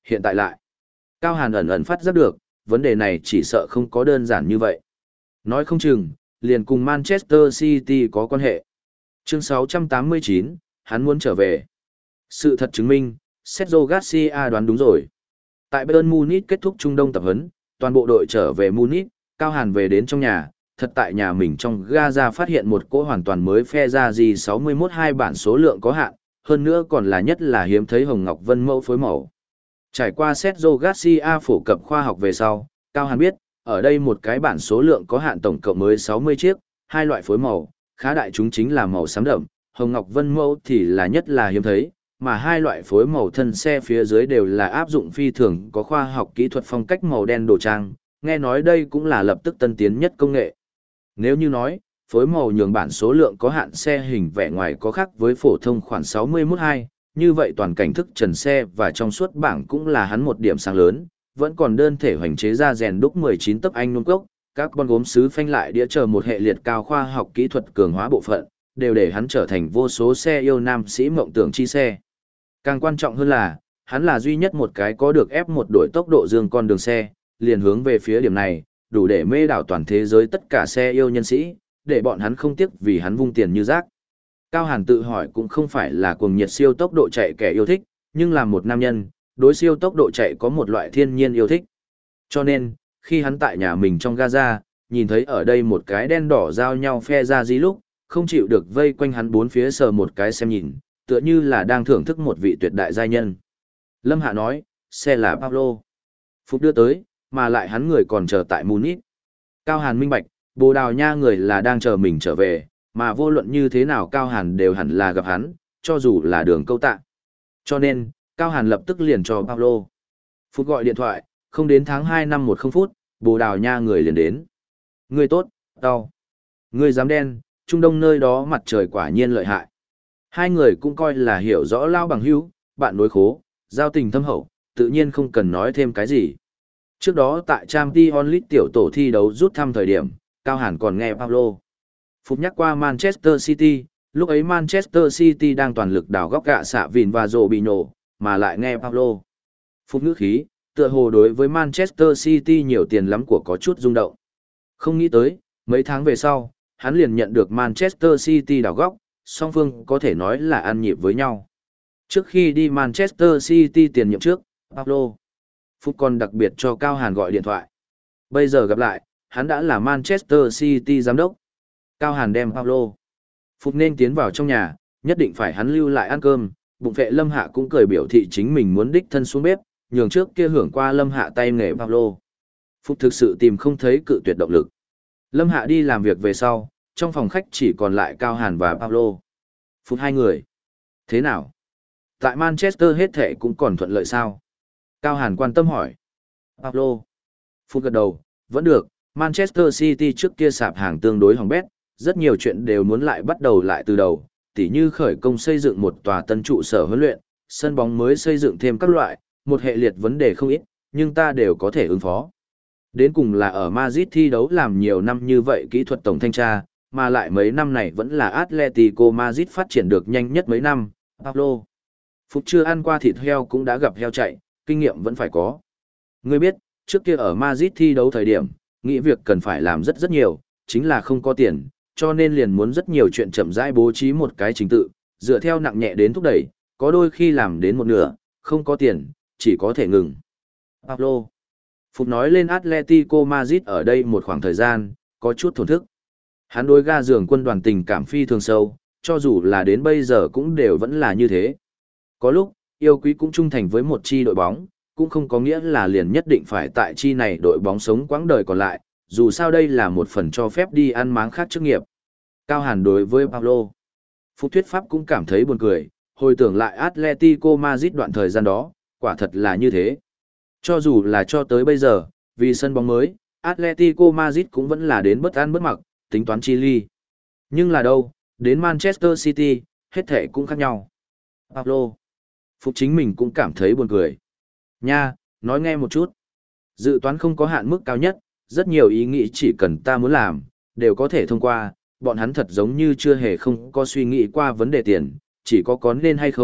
hiện tại lại. Cao Hàn ẩn ẩn phát giác được, vấn đề này chỉ sợ không có đơn giản như vậy. Nói không chừng, liền cùng Manchester City có quan hệ. Chương sáu trăm tám mươi chín, hắn muốn trở về. Sự thật chứng minh, Sergio Garcia đoán đúng rồi. Tại Bayern Munich kết thúc Trung Đông tập huấn, toàn bộ đội trở về Munich, Cao Hàn về đến trong nhà, thật tại nhà mình trong Gaza phát hiện một cỗ hoàn toàn mới phe ra gì sáu mươi mốt hai bản số lượng có hạn, hơn nữa còn là nhất là hiếm thấy hồng ngọc vân mẫu phối màu. Trải qua Sergio Garcia phổ cập khoa học về sau, Cao Hàn biết, ở đây một cái bản số lượng có hạn tổng cộng mới sáu mươi chiếc, hai loại phối màu, khá đại chúng chính là màu xám đậm, hồng ngọc vân mẫu thì là nhất là hiếm thấy, mà hai loại phối màu thân xe phía dưới đều là áp dụng phi thường có khoa học kỹ thuật phong cách màu đen đồ trang, nghe nói đây cũng là lập tức tân tiến nhất công nghệ. Nếu như nói, phối màu nhường bản số lượng có hạn xe hình vẻ ngoài có khác với phổ thông khoản sáu mươi mốt hai, như vậy toàn cảnh thức trần xe và trong suốt bảng cũng là hắn một điểm sáng lớn, vẫn còn đơn thể hoành chế ra rèn đúc mười chín tấc anh nung cốc, các con gốm sứ phanh lại đĩa chờ một hệ liệt cao khoa học kỹ thuật cường hóa bộ phận, đều để hắn trở thành vô số xe yêu nam sĩ mộng tưởng chi xe. Càng quan trọng hơn là, hắn là duy nhất một cái có được ép một đổi tốc độ dương con đường xe, liền hướng về phía điểm này, đủ để mê đảo toàn thế giới tất cả xe yêu nhân sĩ, để bọn hắn không tiếc vì hắn vung tiền như rác. Cao Hàn tự hỏi cũng không phải là cuồng nhiệt siêu tốc độ chạy kẻ yêu thích, nhưng là một nam nhân, đối siêu tốc độ chạy có một loại thiên nhiên yêu thích. Cho nên, khi hắn tại nhà mình trong Gaza, nhìn thấy ở đây một cái đen đỏ giao nhau phe ra gì lúc, không chịu được vây quanh hắn bốn phía sờ một cái xem nhìn, tựa như là đang thưởng thức một vị tuyệt đại giai nhân. Lâm Hạ nói, xe là Pablo. Phúc đưa tới, mà lại hắn người còn chờ tại Munich. Cao Hàn minh bạch, Bồ Đào Nha người là đang chờ mình trở về, mà vô luận như thế nào Cao Hàn đều hẳn là gặp hắn, cho dù là đường câu tạ. Cho nên, Cao Hàn lập tức liền cho Pablo. Phúc gọi điện thoại, không đến tháng hai năm một không phút, Bồ Đào Nha người liền đến. Người tốt, đau. Người dám đen, Trung Đông nơi đó mặt trời quả nhiên lợi hại. Hai người cũng coi là hiểu rõ lao bằng hữu, bạn đối khố, giao tình thâm hậu, tự nhiên không cần nói thêm cái gì. Trước đó tại Champions League tiểu tổ thi đấu rút thăm thời điểm, Cao Hàn còn nghe Pablo Phục nhắc qua Manchester City, lúc ấy Manchester City đang toàn lực đào góc gạ xạ vìn và rồ bị nổ, mà lại nghe Pablo Phục ngữ khí, tựa hồ đối với Manchester City nhiều tiền lắm của có chút rung động. Không nghĩ tới, mấy tháng về sau, hắn liền nhận được Manchester City đào góc, song phương có thể nói là ăn nhịp với nhau. Trước khi đi Manchester City tiền nhiệm trước, Pablo Phúc còn đặc biệt cho Cao Hàn gọi điện thoại. Bây giờ gặp lại, hắn đã là Manchester City giám đốc. Cao Hàn đem Pablo Phúc nên tiến vào trong nhà, nhất định phải hắn lưu lại ăn cơm. Bụng vệ Lâm Hạ cũng cười biểu thị chính mình muốn đích thân xuống bếp, nhường trước kia hưởng qua Lâm Hạ tay nghề Pablo Phúc thực sự tìm không thấy cự tuyệt động lực. Lâm Hạ đi làm việc về sau, trong phòng khách chỉ còn lại Cao Hàn và Pablo Phúc hai người. Thế nào? Tại Manchester hết thệ cũng còn thuận lợi sao? Cao Hàn quan tâm hỏi. Pablo Phúc gật đầu, vẫn được, Manchester City trước kia sạp hàng tương đối hỏng bét, rất nhiều chuyện đều muốn lại bắt đầu lại từ đầu, tỉ như khởi công xây dựng một tòa tân trụ sở huấn luyện, sân bóng mới xây dựng thêm các loại, một hệ liệt vấn đề không ít, nhưng ta đều có thể ứng phó. Đến cùng là ở Madrid thi đấu làm nhiều năm như vậy kỹ thuật tổng thanh tra, mà lại mấy năm này vẫn là Atletico Madrid phát triển được nhanh nhất mấy năm, Pablo Phúc chưa ăn qua thịt heo cũng đã gặp heo chạy, kinh nghiệm vẫn phải có. Ngươi biết, trước kia ở Madrid thi đấu thời điểm, nghĩ việc cần phải làm rất rất nhiều, chính là không có tiền, cho nên liền muốn rất nhiều chuyện chậm rãi bố trí một cái trình tự, dựa theo nặng nhẹ đến thúc đẩy, có đôi khi làm đến một nửa, không có tiền, chỉ có thể ngừng. Pablo Phúc nói lên Atletico Madrid ở đây một khoảng thời gian, có chút thổn thức. Hắn đối ga giường quân đoàn tình cảm phi thường sâu, cho dù là đến bây giờ cũng đều vẫn là như thế. Có lúc, yêu quý cũng trung thành với một chi đội bóng, cũng không có nghĩa là liền nhất định phải tại chi này đội bóng sống quãng đời còn lại, dù sao đây là một phần cho phép đi ăn máng khác chức nghiệp. Cao Hàn đối với Pablo Phúc thuyết pháp cũng cảm thấy buồn cười, hồi tưởng lại Atletico Madrid đoạn thời gian đó, quả thật là như thế. Cho dù là cho tới bây giờ, vì sân bóng mới, Atletico Madrid cũng vẫn là đến bất ăn bất mặc, tính toán chi ly. Nhưng là đâu, đến Manchester City, hết thể cũng khác nhau. Pablo Phúc chính mình cũng cảm thấy buồn cười. Nha, nói nghe một chút. Dự toán không có hạn mức cao nhất, rất nhiều ý nghĩ chỉ cần ta muốn làm, đều có thể thông qua, bọn hắn thật giống như chưa hề không có suy nghĩ qua vấn đề tiền, chỉ có có nên hay không,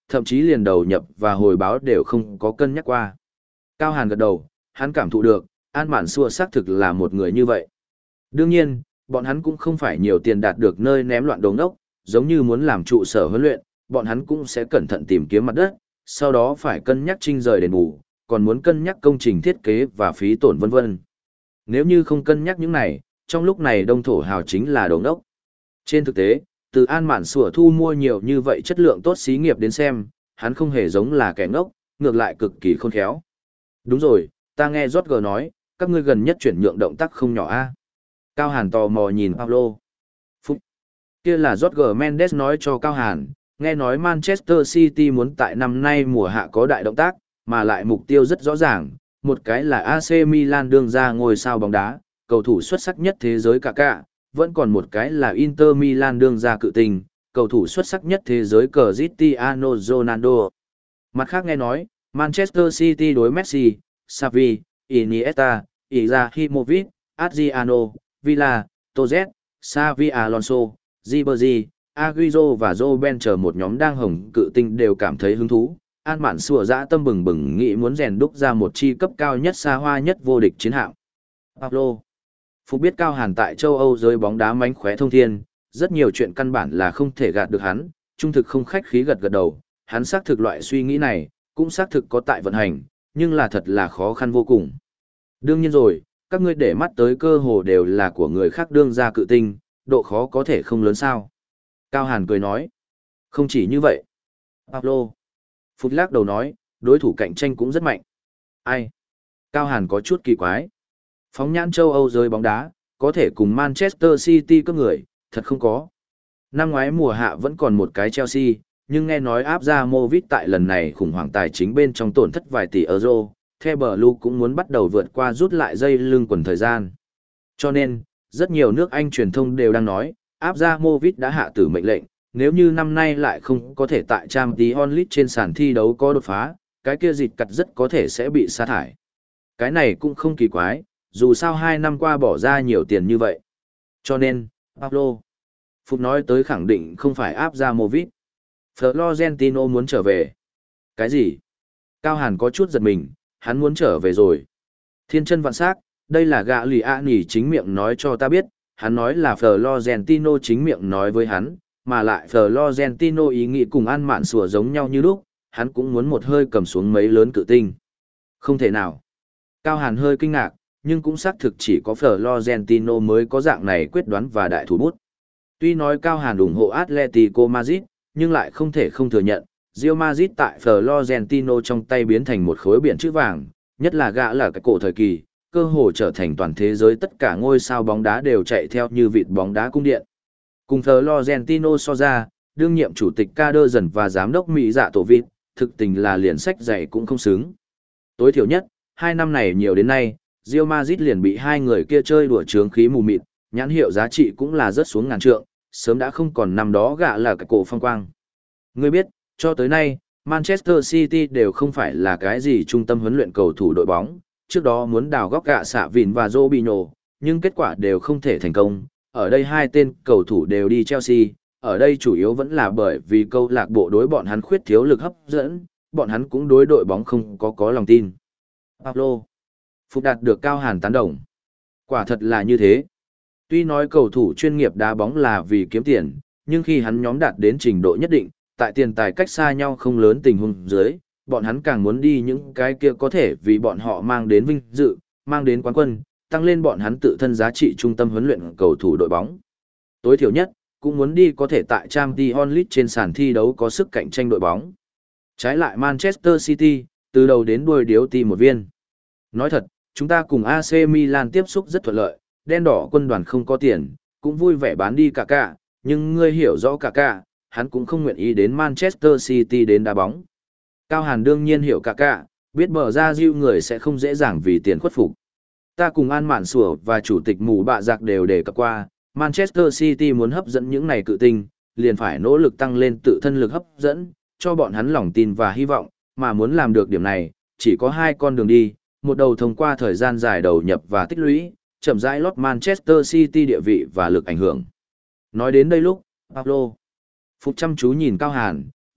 thậm chí liền đầu nhập và hồi báo đều không có cân nhắc qua. Cao Hàn gật đầu, hắn cảm thụ được, An Mạn Xua xác thực là một người như vậy. Đương nhiên, bọn hắn cũng không phải nhiều tiền đạt được nơi ném loạn đồ ngốc, giống như muốn làm trụ sở huấn luyện, bọn hắn cũng sẽ cẩn thận tìm kiếm mặt đất, sau đó phải cân nhắc trinh rời đền bù, còn muốn cân nhắc công trình thiết kế và phí tổn vân vân. Nếu như không cân nhắc những này, trong lúc này đông thổ hào chính là đồ ngốc. Trên thực tế, từ An Mạn Xua thu mua nhiều như vậy chất lượng tốt xí nghiệp đến xem, hắn không hề giống là kẻ ngốc, ngược lại cực kỳ khôn khéo. Đúng rồi, ta nghe Roger nói, các ngươi gần nhất chuyển nhượng động tác không nhỏ a. Cao Hàn tò mò nhìn Pablo. Phúc. Kia là Roger Mendes nói cho Cao Hàn, nghe nói Manchester City muốn tại năm nay mùa hạ có đại động tác, mà lại mục tiêu rất rõ ràng, một cái là a xê Milan đương ra ngôi sao bóng đá, cầu thủ xuất sắc nhất thế giới cả cả, vẫn còn một cái là Inter Milan đương ra cự tình, cầu thủ xuất sắc nhất thế giới Cristiano Ronaldo. Mặt khác nghe nói, Manchester City đối Messi, Xavi, Iniesta, Ibrahimovic, Adriano, Villa, Toz, Xavi Alonso, Ribery, Agüero và Robben chờ một nhóm đang hồng cự tinh đều cảm thấy hứng thú. An Mạn Xua dã tâm bừng bừng nghĩ muốn rèn đúc ra một chi cấp cao nhất xa hoa nhất vô địch chiến hạm. Pablo Phục biết Cao Hàn tại châu Âu giới bóng đá mánh khóe thông thiên, rất nhiều chuyện căn bản là không thể gạt được hắn, trung thực không khách khí gật gật đầu, hắn xác thực loại suy nghĩ này, cũng xác thực có tại vận hành, nhưng là thật là khó khăn vô cùng. Đương nhiên rồi, các ngươi để mắt tới cơ hồ đều là của người khác đương ra cự tinh, độ khó có thể không lớn sao. Cao Hàn cười nói, không chỉ như vậy. Pablo Phút lắc đầu nói, đối thủ cạnh tranh cũng rất mạnh. Ai? Cao Hàn có chút kỳ quái. Phóng nhãn châu Âu giới bóng đá, có thể cùng Manchester City cấp người, thật không có. Năm ngoái mùa hạ vẫn còn một cái Chelsea, nhưng nghe nói áp ra Movit tại lần này khủng hoảng tài chính bên trong tổn thất vài tỷ euro, The Blue cũng muốn bắt đầu vượt qua rút lại dây lưng quần thời gian. Cho nên, rất nhiều nước Anh truyền thông đều đang nói, áp ra Movit đã hạ tử mệnh lệnh, nếu như năm nay lại không có thể tại Champions League trên sàn thi đấu có đột phá, cái kia dịch cặt rất có thể sẽ bị sa thải. Cái này cũng không kỳ quái, dù sao hai năm qua bỏ ra nhiều tiền như vậy. Cho nên, Pablo Phục nói tới khẳng định không phải áp ra Movit. Florentino muốn trở về. Cái gì? Cao Hàn có chút giật mình, hắn muốn trở về rồi. Thiên chân vạn sắc, đây là gã lì ạ nỉ chính miệng nói cho ta biết, hắn nói là Florentino chính miệng nói với hắn, mà lại Florentino ý nghĩ cùng An Mạn Xua giống nhau như lúc, hắn cũng muốn một hơi cầm xuống mấy lớn cự tinh. Không thể nào. Cao Hàn hơi kinh ngạc, nhưng cũng xác thực chỉ có Florentino mới có dạng này quyết đoán và đại thủ bút. Tuy nói Cao Hàn ủng hộ Atletico Madrid, nhưng lại không thể không thừa nhận, Real Madrid tại Florentino trong tay biến thành một khối biển chữ vàng, nhất là gã là cái cổ thời kỳ, cơ hồ trở thành toàn thế giới tất cả ngôi sao bóng đá đều chạy theo như vịt bóng đá cung điện. Cùng Florentino so ra, đương nhiệm chủ tịch Kader dần và giám đốc Mỹ dạ tổ vịt, thực tình là liền sách dạy cũng không xứng. Tối thiểu nhất, hai năm này nhiều đến nay, Real Madrid liền bị hai người kia chơi đùa trướng khí mù mịt, nhãn hiệu giá trị cũng là rất xuống ngàn trượng, sớm đã không còn năm đó gạ là cái cổ phong quang. Ngươi biết, cho tới nay, Manchester City đều không phải là cái gì trung tâm huấn luyện cầu thủ đội bóng, trước đó muốn đào góc gạ xạ vìn và Robinho, nhưng kết quả đều không thể thành công. Ở đây hai tên cầu thủ đều đi Chelsea, ở đây chủ yếu vẫn là bởi vì câu lạc bộ đối bọn hắn khuyết thiếu lực hấp dẫn, bọn hắn cũng đối đội bóng không có có lòng tin. Pablo Phục đạt được Cao Hàn tán đồng. Quả thật là như thế. Tuy nói cầu thủ chuyên nghiệp đá bóng là vì kiếm tiền, nhưng khi hắn nhóm đạt đến trình độ nhất định, tại tiền tài cách xa nhau không lớn tình huống dưới, bọn hắn càng muốn đi những cái kia có thể vì bọn họ mang đến vinh dự, mang đến quán quân, tăng lên bọn hắn tự thân giá trị trung tâm huấn luyện cầu thủ đội bóng. Tối thiểu nhất, cũng muốn đi có thể tại Champions League trên sàn thi đấu có sức cạnh tranh đội bóng. Trái lại Manchester City, từ đầu đến đuôi điếu ti một viên. Nói thật, chúng ta cùng a xê Milan tiếp xúc rất thuận lợi, đen đỏ quân đoàn không có tiền, cũng vui vẻ bán đi cả cả, nhưng ngươi hiểu rõ cả cả, hắn cũng không nguyện ý đến Manchester City đến đá bóng. Cao Hàn đương nhiên hiểu cả cả, biết bờ ra diêu người sẽ không dễ dàng vì tiền khuất phục. Ta cùng An Mạn Xua và chủ tịch mù bạ giặc đều đề cập qua, Manchester City muốn hấp dẫn những này cự tinh, liền phải nỗ lực tăng lên tự thân lực hấp dẫn, cho bọn hắn lòng tin và hy vọng, mà muốn làm được điểm này, chỉ có hai con đường đi, một đầu thông qua thời gian dài đầu nhập và tích lũy, chậm rãi lót Manchester City địa vị và lực ảnh hưởng. Nói đến đây lúc, Pablo Phục chăm chú nhìn Cao Hàn,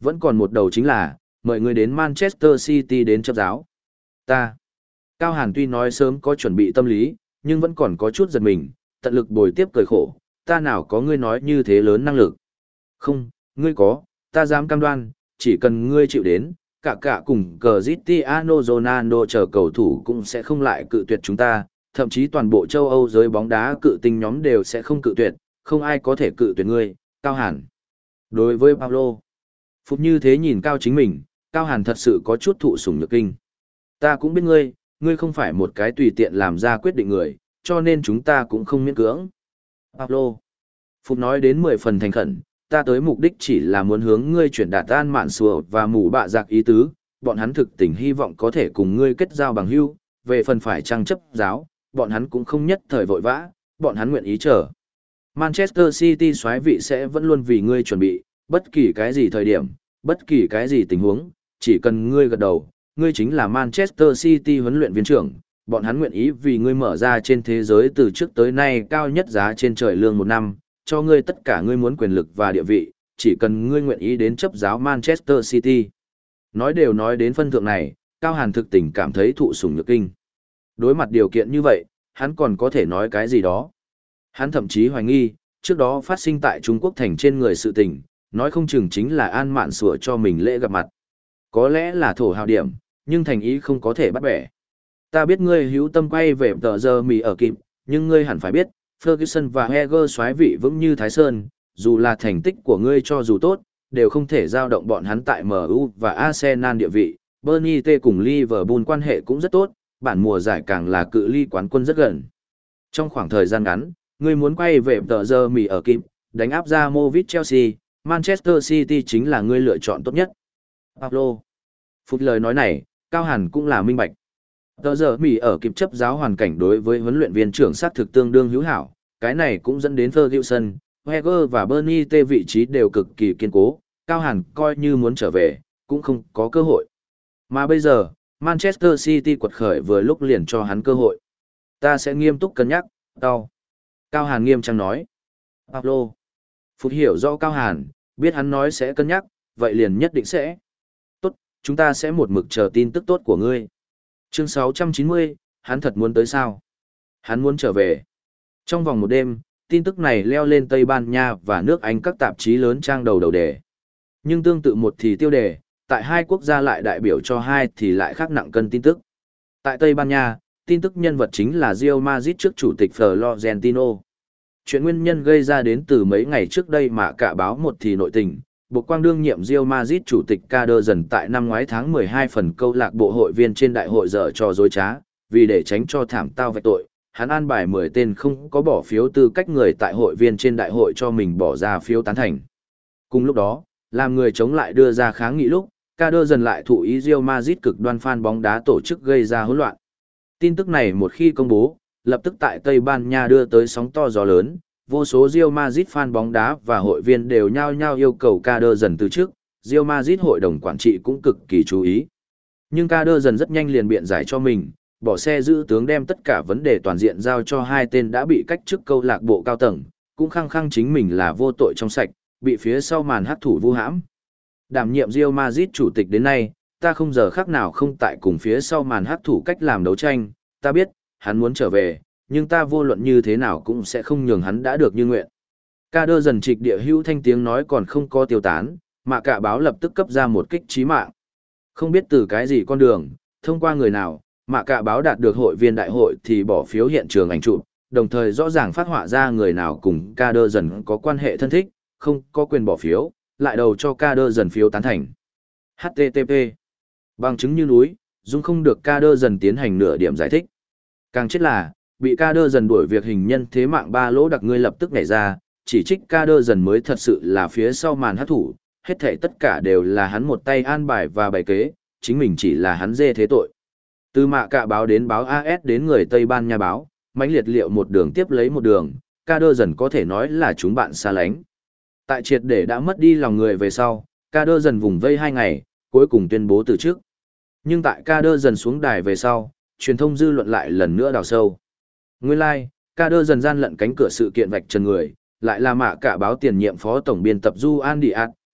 Vẫn còn một đầu chính là, mời ngươi đến Manchester City đến chấp giáo. Ta. Cao Hàn tuy nói sớm có chuẩn bị tâm lý, nhưng vẫn còn có chút giật mình, tận lực bồi tiếp cười khổ, ta nào có ngươi nói như thế lớn năng lực. Không, ngươi có, ta dám cam đoan, chỉ cần ngươi chịu đến, cả cả cùng Cristiano Ronaldo chờ cầu thủ cũng sẽ không lại cự tuyệt chúng ta, thậm chí toàn bộ châu Âu giới bóng đá cự tinh nhóm đều sẽ không cự tuyệt, không ai có thể cự tuyệt ngươi, Cao Hàn. Đối với Paulo, Phục như thế nhìn Cao chính mình, Cao Hàn thật sự có chút thụ sủng nhược kinh. Ta cũng biết ngươi, ngươi không phải một cái tùy tiện làm ra quyết định người, cho nên chúng ta cũng không miễn cưỡng. Paulo. Phục nói đến mười phần thành khẩn, ta tới mục đích chỉ là muốn hướng ngươi chuyển đạt an mạn sùa và mù bạ giặc ý tứ, bọn hắn thực tình hy vọng có thể cùng ngươi kết giao bằng hữu, về phần phải trang chấp giáo, bọn hắn cũng không nhất thời vội vã, bọn hắn nguyện ý chờ. Manchester City soái vị sẽ vẫn luôn vì ngươi chuẩn bị, bất kỳ cái gì thời điểm, bất kỳ cái gì tình huống, chỉ cần ngươi gật đầu, ngươi chính là Manchester City huấn luyện viên trưởng, bọn hắn nguyện ý vì ngươi mở ra trên thế giới từ trước tới nay cao nhất giá trên trời lương một năm, cho ngươi tất cả ngươi muốn quyền lực và địa vị, chỉ cần ngươi nguyện ý đến chấp giáo Manchester City. Nói đều nói đến phân thượng này, Cao Hàn thực tình cảm thấy thụ sủng nhược kinh. Đối mặt điều kiện như vậy, hắn còn có thể nói cái gì đó. Hắn thậm chí hoài nghi, trước đó phát sinh tại Trung Quốc thành trên người sự tình, nói không chừng chính là An Mạn sủa cho mình lễ gặp mặt. Có lẽ là thổ hào điểm, nhưng thành ý không có thể bắt bẻ. Ta biết ngươi hữu tâm quay về tờ giờ mì ở kịp, nhưng ngươi hẳn phải biết, Ferguson và Heger soái vị vững như Thái Sơn, dù là thành tích của ngươi cho dù tốt, đều không thể giao động bọn hắn tại em u và Arsenal địa vị. Bernie T cùng Liverpool quan hệ cũng rất tốt, bản mùa giải càng là cự ly quán quân rất gần. Trong khoảng thời gian ngắn, ngươi muốn quay về tờ giờ mì ở kịp, đánh áp ra Movit Chelsea, Manchester City chính là ngươi lựa chọn tốt nhất. Pablo. Phút lời nói này, Cao Hàn cũng là minh bạch. Tờ giờ mì ở kịp chấp giáo hoàn cảnh đối với huấn luyện viên trưởng sát thực tương đương hữu hảo, cái này cũng dẫn đến Ferguson, Wenger và Bernie T vị trí đều cực kỳ kiên cố, Cao Hàn coi như muốn trở về, cũng không có cơ hội. Mà bây giờ, Manchester City quật khởi vừa lúc liền cho hắn cơ hội. Ta sẽ nghiêm túc cân nhắc, đau. Cao Hàn nghiêm trang nói. Pablo. Phút hiểu rõ Cao Hàn, biết hắn nói sẽ cân nhắc, vậy liền nhất định sẽ. Tốt, chúng ta sẽ một mực chờ tin tức tốt của ngươi. Chương sáu trăm chín mươi, hắn thật muốn tới sao? Hắn muốn trở về. Trong vòng một đêm, tin tức này leo lên Tây Ban Nha và nước Anh các tạp chí lớn trang đầu đầu đề. Nhưng tương tự một thì tiêu đề, tại hai quốc gia lại đại biểu cho hai thì lại khác nặng cân tin tức. Tại Tây Ban Nha, tin tức nhân vật chính là Real Madrid trước chủ tịch Florentino. Chuyện nguyên nhân gây ra đến từ mấy ngày trước đây mà cả báo một thì nội tình, Bộ Quang đương nhiệm Real Madrid chủ tịch Kader dần tại năm ngoái tháng mười hai phần câu lạc bộ hội viên trên đại hội dở trò dối trá, vì để tránh cho thảm tao vạch tội, hắn an bài mười tên không có bỏ phiếu tư cách người tại hội viên trên đại hội cho mình bỏ ra phiếu tán thành. Cùng lúc đó, làm người chống lại đưa ra kháng nghị lúc, Kader dần lại thụ ý Real Madrid cực đoan fan bóng đá tổ chức gây ra hỗn loạn. Tin tức này một khi công bố, lập tức tại Tây Ban Nha đưa tới sóng to gió lớn, vô số Real Madrid fan bóng đá và hội viên đều nhao nhao yêu cầu Kader dần từ chức, Real Madrid hội đồng quản trị cũng cực kỳ chú ý. Nhưng Kader dần rất nhanh liền biện giải cho mình, bỏ xe giữ tướng đem tất cả vấn đề toàn diện giao cho hai tên đã bị cách chức câu lạc bộ cao tầng, cũng khăng khăng chính mình là vô tội trong sạch, bị phía sau màn hắc thủ vu hãm. Đảm nhiệm Real Madrid chủ tịch đến nay, ta không giờ khác nào không tại cùng phía sau màn hắc thủ cách làm đấu tranh, ta biết, hắn muốn trở về, nhưng ta vô luận như thế nào cũng sẽ không nhường hắn đã được như nguyện. Kader dần trịch địa hữu thanh tiếng nói còn không có tiêu tán, mà cả báo lập tức cấp ra một kích chí mạng. Không biết từ cái gì con đường, thông qua người nào, mà cả báo đạt được hội viên đại hội thì bỏ phiếu hiện trường ảnh chụp, đồng thời rõ ràng phát họa ra người nào cùng Kader dần có quan hệ thân thích, không có quyền bỏ phiếu, lại đầu cho Kader dần phiếu tán thành. hát tê tê pê. Bằng chứng như núi, dung không được Kader dần tiến hành nửa điểm giải thích. Càng chết là, bị Kader dần đuổi việc hình nhân thế mạng ba lỗ đặc ngươi lập tức nhảy ra, chỉ trích Kader dần mới thật sự là phía sau màn hát thủ, hết thảy tất cả đều là hắn một tay an bài và bày kế, chính mình chỉ là hắn dê thế tội. Từ mạ cạ báo đến báo a ét đến người Tây Ban Nha báo, mãnh liệt liệu một đường tiếp lấy một đường, Kader dần có thể nói là chúng bạn xa lánh. Tại triệt để đã mất đi lòng người về sau, Kader dần vùng vây hai ngày, cuối cùng tuyên bố từ chức. Nhưng tại Kader dần xuống đài về sau, truyền thông dư luận lại lần nữa đào sâu. Nguyên lai, like, Kader dần gian lận cánh cửa sự kiện vạch trần người, lại là mạ cả báo tiền nhiệm phó tổng biên tập Du An Diaz,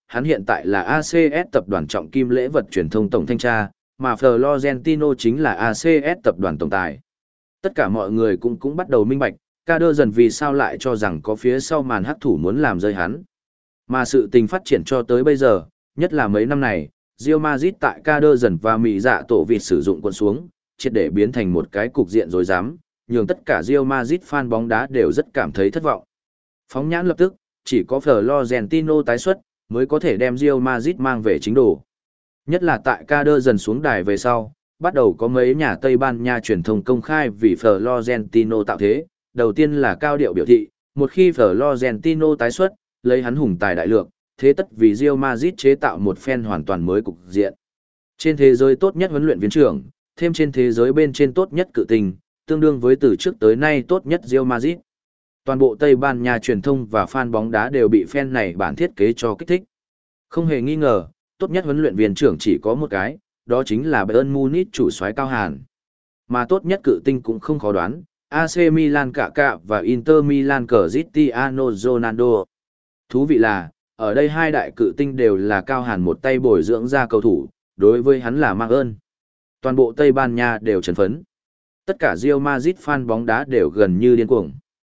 hắn hiện tại là a xê ét tập đoàn trọng kim lễ vật truyền thông tổng thanh tra, mà Florentino chính là a xê ét tập đoàn tổng tài. Tất cả mọi người cũng cũng bắt đầu minh bạch, ca đơ dần vì sao lại cho rằng có phía sau màn hắc thủ muốn làm rơi hắn. Mà sự tình phát triển cho tới bây giờ, nhất là mấy năm này, Real Madrid tại ca đơ dần và Mỹ dạ tổ vịt sử dụng quân xuống, triệt để biến thành một cái cục diện rối rắm, nhường tất cả Real Madrid fan bóng đá đều rất cảm thấy thất vọng. Phóng nhãn lập tức, chỉ có Florentino tái xuất, mới có thể đem Real Madrid mang về chính đồ. Nhất là tại ca đơ dần xuống đài về sau, bắt đầu có mấy nhà Tây Ban Nha truyền thông công khai vì Florentino tạo thế, đầu tiên là cao điệu biểu thị, một khi Florentino tái xuất, lấy hắn hùng tài đại lược, thế tất vì Real Madrid chế tạo một phen hoàn toàn mới cục diện. Trên thế giới tốt nhất huấn luyện viên trưởng, thêm trên thế giới bên trên tốt nhất cự tình, tương đương với từ trước tới nay tốt nhất Real Madrid. Toàn bộ Tây Ban Nha truyền thông và fan bóng đá đều bị fan này bản thiết kế cho kích thích. Không hề nghi ngờ, tốt nhất huấn luyện viên trưởng chỉ có một cái, đó chính là Bayern Munich chủ soái Cao Hàn. Mà tốt nhất cự tinh cũng không khó đoán, a xê Milan Kaká và Inter Milan Cristiano Ronaldo. Thú vị là, ở đây hai đại cự tinh đều là Cao Hàn một tay bồi dưỡng ra cầu thủ, đối với hắn là mang ơn. Toàn bộ Tây Ban Nha đều chấn phấn. Tất cả Real Madrid fan bóng đá đều gần như điên cuồng.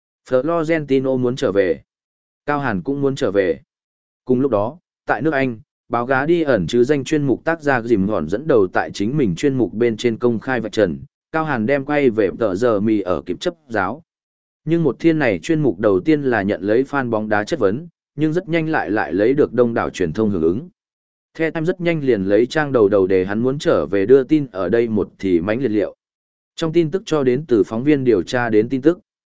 Florentino muốn trở về. Cao Hàn cũng muốn trở về. Cùng lúc đó, tại nước Anh, báo gá đi ẩn chứ danh chuyên mục tác gia dìm ngọn dẫn đầu tại chính mình chuyên mục bên trên công khai vạch trần, Cao Hàn đem quay về tờ giờ mì ở kịp chấp giáo. Nhưng một thiên này chuyên mục đầu tiên là nhận lấy fan bóng đá chất vấn, nhưng rất nhanh lại lại lấy được đông đảo truyền thông hưởng ứng. The Times rất nhanh liền lấy trang đầu đầu để hắn muốn trở về đưa tin ở đây một thì mánh liệt liệu. Trong tin tức cho đến từ phóng viên điều tra đến tin tức.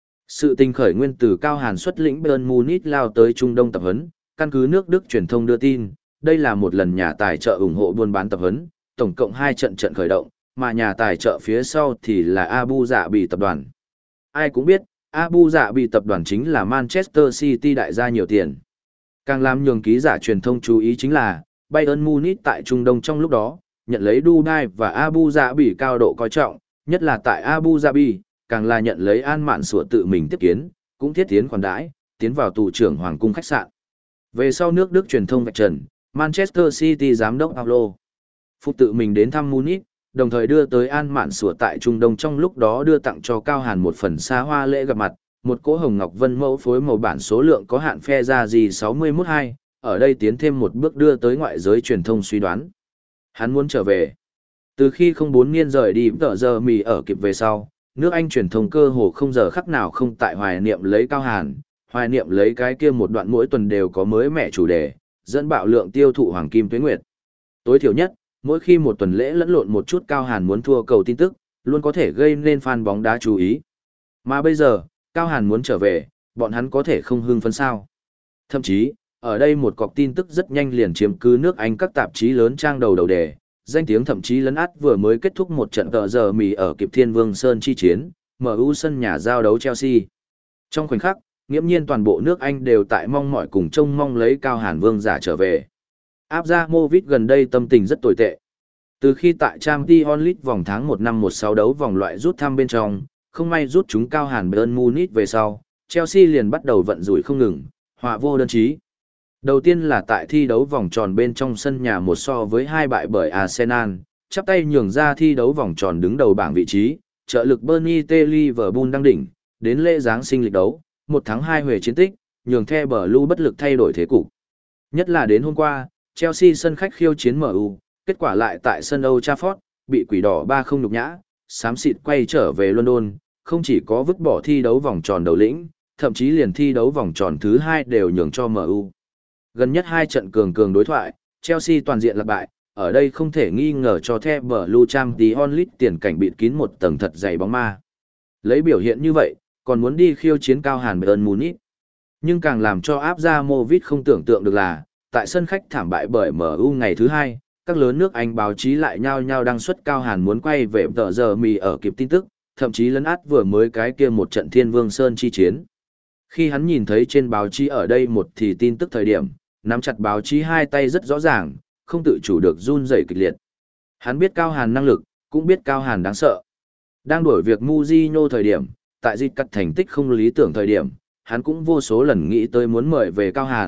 Sự tình khởi nguyên từ Cao Hàn xuất lĩnh Bayern Munich lao tới Trung Đông tập huấn, căn cứ nước Đức truyền thông đưa tin, đây là một lần nhà tài trợ ủng hộ buôn bán tập huấn, tổng cộng hai trận trận khởi động, mà nhà tài trợ phía sau thì là Abu Dhabi tập đoàn. Ai cũng biết, Abu Dhabi tập đoàn chính là Manchester City đại gia nhiều tiền. Càng làm nhường ký giả truyền thông chú ý chính là, Bayern Munich tại Trung Đông trong lúc đó, nhận lấy Dubai và Abu Dhabi cao độ coi trọng, nhất là tại Abu Dhabi, càng là nhận lấy An Mạn Sủa tự mình tiếp kiến, cũng thiết tiến khoản đãi, tiến vào tù trưởng hoàng cung khách sạn. Về sau nước Đức truyền thông vạch trần, Manchester City giám đốc Paulo Phục tự mình đến thăm Munich, đồng thời đưa tới An Mạn Sủa tại Trung Đông trong lúc đó đưa tặng cho Cao Hàn một phần xa hoa lễ gặp mặt, một cỗ hồng ngọc vân mẫu phối màu bản số lượng có hạn phe ra gì sáu mươi mốt hai, ở đây tiến thêm một bước đưa tới ngoại giới truyền thông suy đoán. Hắn muốn trở về. Từ khi không bốn niên rời đi tờ giờ mì ở kịp về sau, nước Anh truyền thông cơ hồ không giờ khắc nào không tại hoài niệm lấy Cao Hàn, hoài niệm lấy cái kia một đoạn mỗi tuần đều có mới mẻ chủ đề, dẫn bạo lượng tiêu thụ hoàng kim tuế nguyệt. Tối thiểu nhất, mỗi khi một tuần lễ lẫn lộn một chút Cao Hàn muốn thua cầu tin tức, luôn có thể gây nên fan bóng đá chú ý. Mà bây giờ, Cao Hàn muốn trở về, bọn hắn có thể không hưng phấn sao. Thậm chí, ở đây một cọc tin tức rất nhanh liền chiếm cứ nước Anh các tạp chí lớn trang đầu đầu đề, danh tiếng thậm chí lấn át vừa mới kết thúc một trận tờ giờ mì ở kịp Thiên Vương Sơn chi chiến, em u sân nhà giao đấu Chelsea. Trong khoảnh khắc, nghiễm nhiên toàn bộ nước Anh đều tại mong mỏi cùng trông mong lấy Cao Hàn Vương giả trở về. Abramovich gần đây tâm tình rất tồi tệ. Từ khi tại Champions League vòng tháng một năm một sáu đấu vòng loại rút thăm bên trong, không may rút chúng Cao Hàn Bayern Munich về sau, Chelsea liền bắt đầu vận rủi không ngừng, họa vô đơn chí. Đầu tiên là tại thi đấu vòng tròn bên trong sân nhà một so với hai bại bởi Arsenal, chắp tay nhường ra thi đấu vòng tròn đứng đầu bảng vị trí, trợ lực Bernie T. Liverpool đăng đỉnh, đến lễ Giáng sinh lịch đấu, một thắng hai huề chiến tích, nhường The Blue bất lực thay đổi thế cục. Nhất là đến hôm qua, Chelsea sân khách khiêu chiến em u, kết quả lại tại sân Old Trafford, bị quỷ đỏ ba không nhục nhã, xám xịt quay trở về London, không chỉ có vứt bỏ thi đấu vòng tròn đầu lĩnh, thậm chí liền thi đấu vòng tròn thứ hai đều nhường cho em u. Gần nhất hai trận cường cường đối thoại, Chelsea toàn diện lạc bại, ở đây không thể nghi ngờ cho The Blue Champions League tiền cảnh bịt kín một tầng thật dày bóng ma. Lấy biểu hiện như vậy, còn muốn đi khiêu chiến Cao Hàn Bayern Munich. Nhưng càng làm cho Abramovich không tưởng tượng được là, tại sân khách thảm bại bởi em u ngày thứ hai, các lớn nước Anh báo chí lại nhao nhao đăng xuất Cao Hàn muốn quay về tờ giờ mì ở kịp tin tức, thậm chí lấn át vừa mới cái kia một trận Thiên Vương Sơn chi chiến. Khi hắn nhìn thấy trên báo chí ở đây một thì tin tức thời điểm, nắm chặt báo chí hai tay rất rõ ràng, không tự chủ được run rẩy kịch liệt. Hắn biết Cao Hàn năng lực, cũng biết Cao Hàn đáng sợ. Đang đuổi việc Mourinho thời điểm, tại dịch cắt thành tích không lý tưởng thời điểm, hắn cũng vô số lần nghĩ tới muốn mời về Cao Hàn,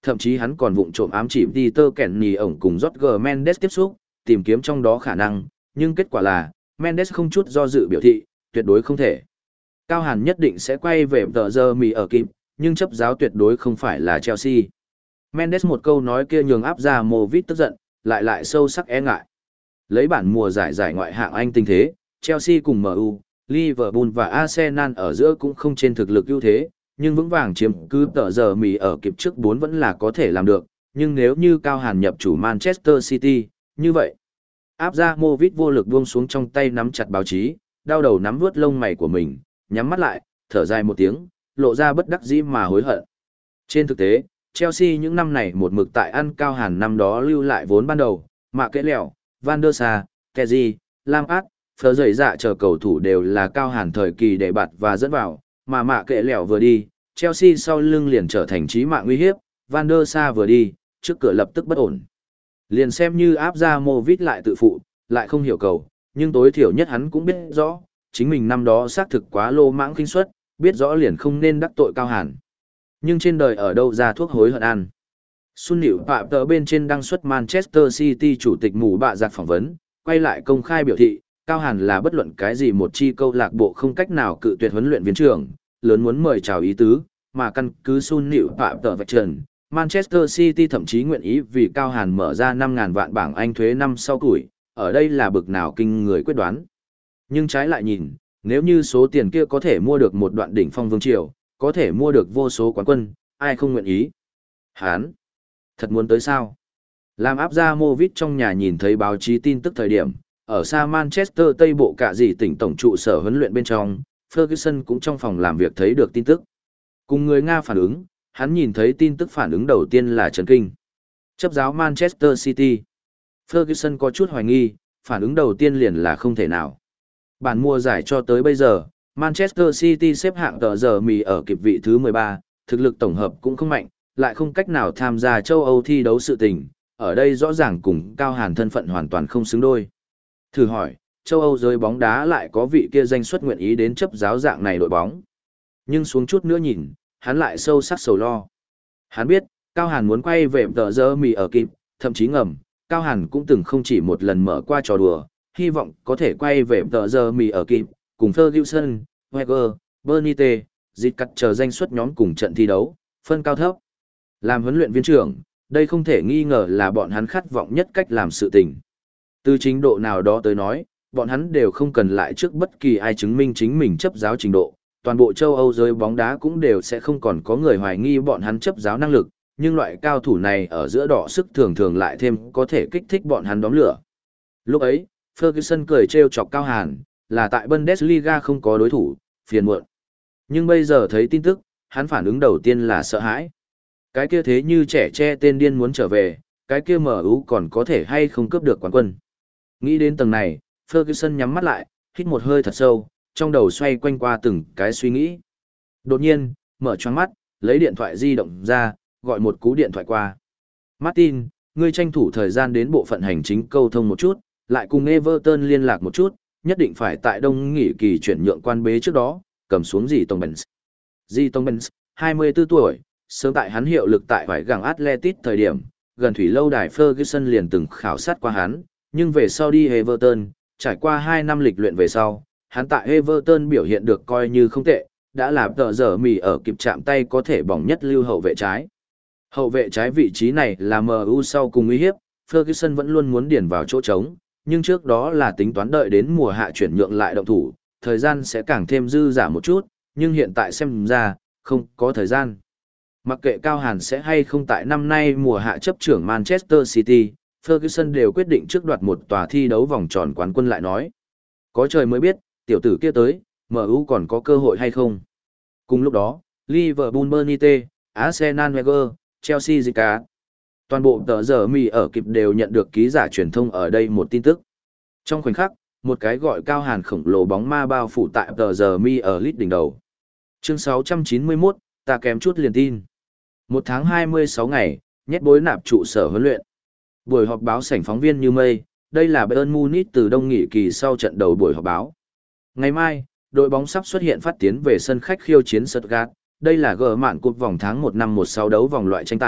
thậm chí hắn còn vụng trộm ám chỉ Peter Kenny ổng cùng Jorge Mendes tiếp xúc, tìm kiếm trong đó khả năng, nhưng kết quả là, Mendes không chút do dự biểu thị, tuyệt đối không thể. Cao Hàn nhất định sẽ quay về tờ giờ mì ở kịp, nhưng chấp giáo tuyệt đối không phải là Chelsea. Mendes một câu nói kia nhường áp ra Movit tức giận, lại lại sâu sắc e ngại. Lấy bản mùa giải giải ngoại hạng Anh tình thế, Chelsea cùng em u, Liverpool và Arsenal ở giữa cũng không trên thực lực ưu thế, nhưng vững vàng chiếm cứ tờ giờ mì ở kịp trước bốn vẫn là có thể làm được, nhưng nếu như Cao Hàn nhập chủ Manchester City, như vậy. Áp ra Movit vô lực buông xuống trong tay nắm chặt báo chí, đau đầu nắm vuốt lông mày của mình, nhắm mắt lại, thở dài một tiếng, lộ ra bất đắc dĩ mà hối hận. Trên thực tế, Chelsea những năm này một mực tại ăn Cao Hàn năm đó lưu lại vốn ban đầu, Mạ Kẽ Lẹo, Van der Sar, Kessié, Lampard, Phở Dậy Dạ chờ cầu thủ đều là Cao Hàn thời kỳ để bạt và dẫn vào, mà Mạ Kẽ Lẹo vừa đi, Chelsea sau lưng liền trở thành chí mạng nguy hiếp, Van der Sar vừa đi, trước cửa lập tức bất ổn. Liền xem như áp ra Movit lại tự phụ, lại không hiểu cầu, nhưng tối thiểu nhất hắn cũng biết rõ, chính mình năm đó xác thực quá lô mãng khinh suất, biết rõ liền không nên đắc tội Cao Hàn. Nhưng trên đời ở đâu ra thuốc hối hận ăn. Sun Liễu Phạm tờ bên trên đăng xuất Manchester City chủ tịch mù bạ giặc phỏng vấn, quay lại công khai biểu thị, Cao Hàn là bất luận cái gì một chi câu lạc bộ không cách nào cự tuyệt huấn luyện viên trưởng, lớn muốn mời chào ý tứ, mà căn cứ Sun Liễu Phạm tờ vạch trần, Manchester City thậm chí nguyện ý vì Cao Hàn mở ra năm ngàn vạn bảng Anh thuế năm sau tuổi, ở đây là bực nào kinh người quyết đoán. Nhưng trái lại nhìn, nếu như số tiền kia có thể mua được một đoạn đỉnh phong vương triều, có thể mua được vô số quán quân, ai không nguyện ý. Hán, thật muốn tới sao? Làm áp ra Movit trong nhà nhìn thấy báo chí tin tức thời điểm, ở xa Manchester Tây Bộ cả gì tỉnh tổng trụ sở huấn luyện bên trong, Ferguson cũng trong phòng làm việc thấy được tin tức. Cùng người Nga phản ứng, hắn nhìn thấy tin tức phản ứng đầu tiên là chấn kinh. Chấp giáo Manchester City. Ferguson có chút hoài nghi, phản ứng đầu tiên liền là không thể nào. Bản mùa giải cho tới bây giờ, Manchester City xếp hạng tờ giờ mì ở kịp vị thứ mười ba, thực lực tổng hợp cũng không mạnh, lại không cách nào tham gia châu Âu thi đấu sự tình, ở đây rõ ràng cùng Cao Hàn thân phận hoàn toàn không xứng đôi. Thử hỏi, châu Âu giới bóng đá lại có vị kia danh xuất nguyện ý đến chấp giáo dạng này đội bóng. Nhưng xuống chút nữa nhìn, hắn lại sâu sắc sầu lo. Hắn biết, Cao Hàn muốn quay về tờ giờ mì ở kịp, thậm chí ngầm, Cao Hàn cũng từng không chỉ một lần mở qua trò đùa, hy vọng có thể quay về tờ giờ mì ở kịp, cùng Ferguson, Wenger, Benitez, dịch cắt chờ danh xuất nhóm cùng trận thi đấu, phân cao thấp. Làm huấn luyện viên trưởng, đây không thể nghi ngờ là bọn hắn khát vọng nhất cách làm sự tình. Từ trình độ nào đó tới nói, bọn hắn đều không cần lại trước bất kỳ ai chứng minh chính mình chấp giáo trình độ, toàn bộ châu Âu giới bóng đá cũng đều sẽ không còn có người hoài nghi bọn hắn chấp giáo năng lực, nhưng loại cao thủ này ở giữa đỏ sức thường thường lại thêm có thể kích thích bọn hắn đóm lửa. Lúc ấy, Ferguson cười trêu chọc Cao Hàn, là tại Bundesliga không có đối thủ, phiền muộn. Nhưng bây giờ thấy tin tức, hắn phản ứng đầu tiên là sợ hãi. Cái kia thế như trẻ tre tên điên muốn trở về, cái kia em u còn có thể hay không cướp được quán quân. Nghĩ đến tầng này, Ferguson nhắm mắt lại, hít một hơi thật sâu, trong đầu xoay quanh qua từng cái suy nghĩ. Đột nhiên, mở choáng mắt, lấy điện thoại di động ra, gọi một cú điện thoại qua. Martin, ngươi tranh thủ thời gian đến bộ phận hành chính câu thông một chút, lại cùng Everton liên lạc một chút, nhất định phải tại đông nghỉ kỳ chuyển nhượng quan bế trước đó, cầm xuống dì Tông Benz. Dì Tông Benz, hai mươi tư tuổi, sớm tại hắn hiệu lực tại vải gàng Atletic thời điểm, gần thủy lâu đài Ferguson liền từng khảo sát qua hắn, nhưng về sau đi Everton, trải qua hai năm lịch luyện về sau, hắn tại Everton biểu hiện được coi như không tệ, đã là tờ giờ mì ở kịp chạm tay có thể bỏng nhất lưu hậu vệ trái. Hậu vệ trái vị trí này là em u sau cùng uy hiếp, Ferguson vẫn luôn muốn điền vào chỗ trống, nhưng trước đó là tính toán đợi đến mùa hạ chuyển nhượng lại động thủ, thời gian sẽ càng thêm dư giả một chút, nhưng hiện tại xem ra, không có thời gian. Mặc kệ Cao Hàn sẽ hay không tại năm nay mùa hạ chấp trưởng Manchester City, Ferguson đều quyết định trước đoạt một tòa thi đấu vòng tròn quán quân lại nói. Có trời mới biết, tiểu tử kia tới, em u còn có cơ hội hay không. Cùng lúc đó, Liverpool Benitez, Arsenal Wenger, Chelsea Zika. Toàn bộ tờ giờ mì ở kịp đều nhận được ký giả truyền thông ở đây một tin tức. Trong khoảnh khắc, một cái gọi Cao Hàn khổng lồ bóng ma bao phủ tại tờ giờ mi ở lít đỉnh đầu. Chương sáu trăm chín mươi mốt, ta kém chút liền tin. Một tháng hai mươi sáu ngày, nhét bối nạp trụ sở huấn luyện. Buổi họp báo sảnh phóng viên như mây, đây là Bayern Munich từ đông nghỉ kỳ sau trận đầu buổi họp báo. Ngày mai, đội bóng sắp xuất hiện phát tiến về sân khách khiêu chiến Stuttgart. Đây là gỡ mạn cúp vòng tháng một năm một sáu đấu vòng loại tranh tài,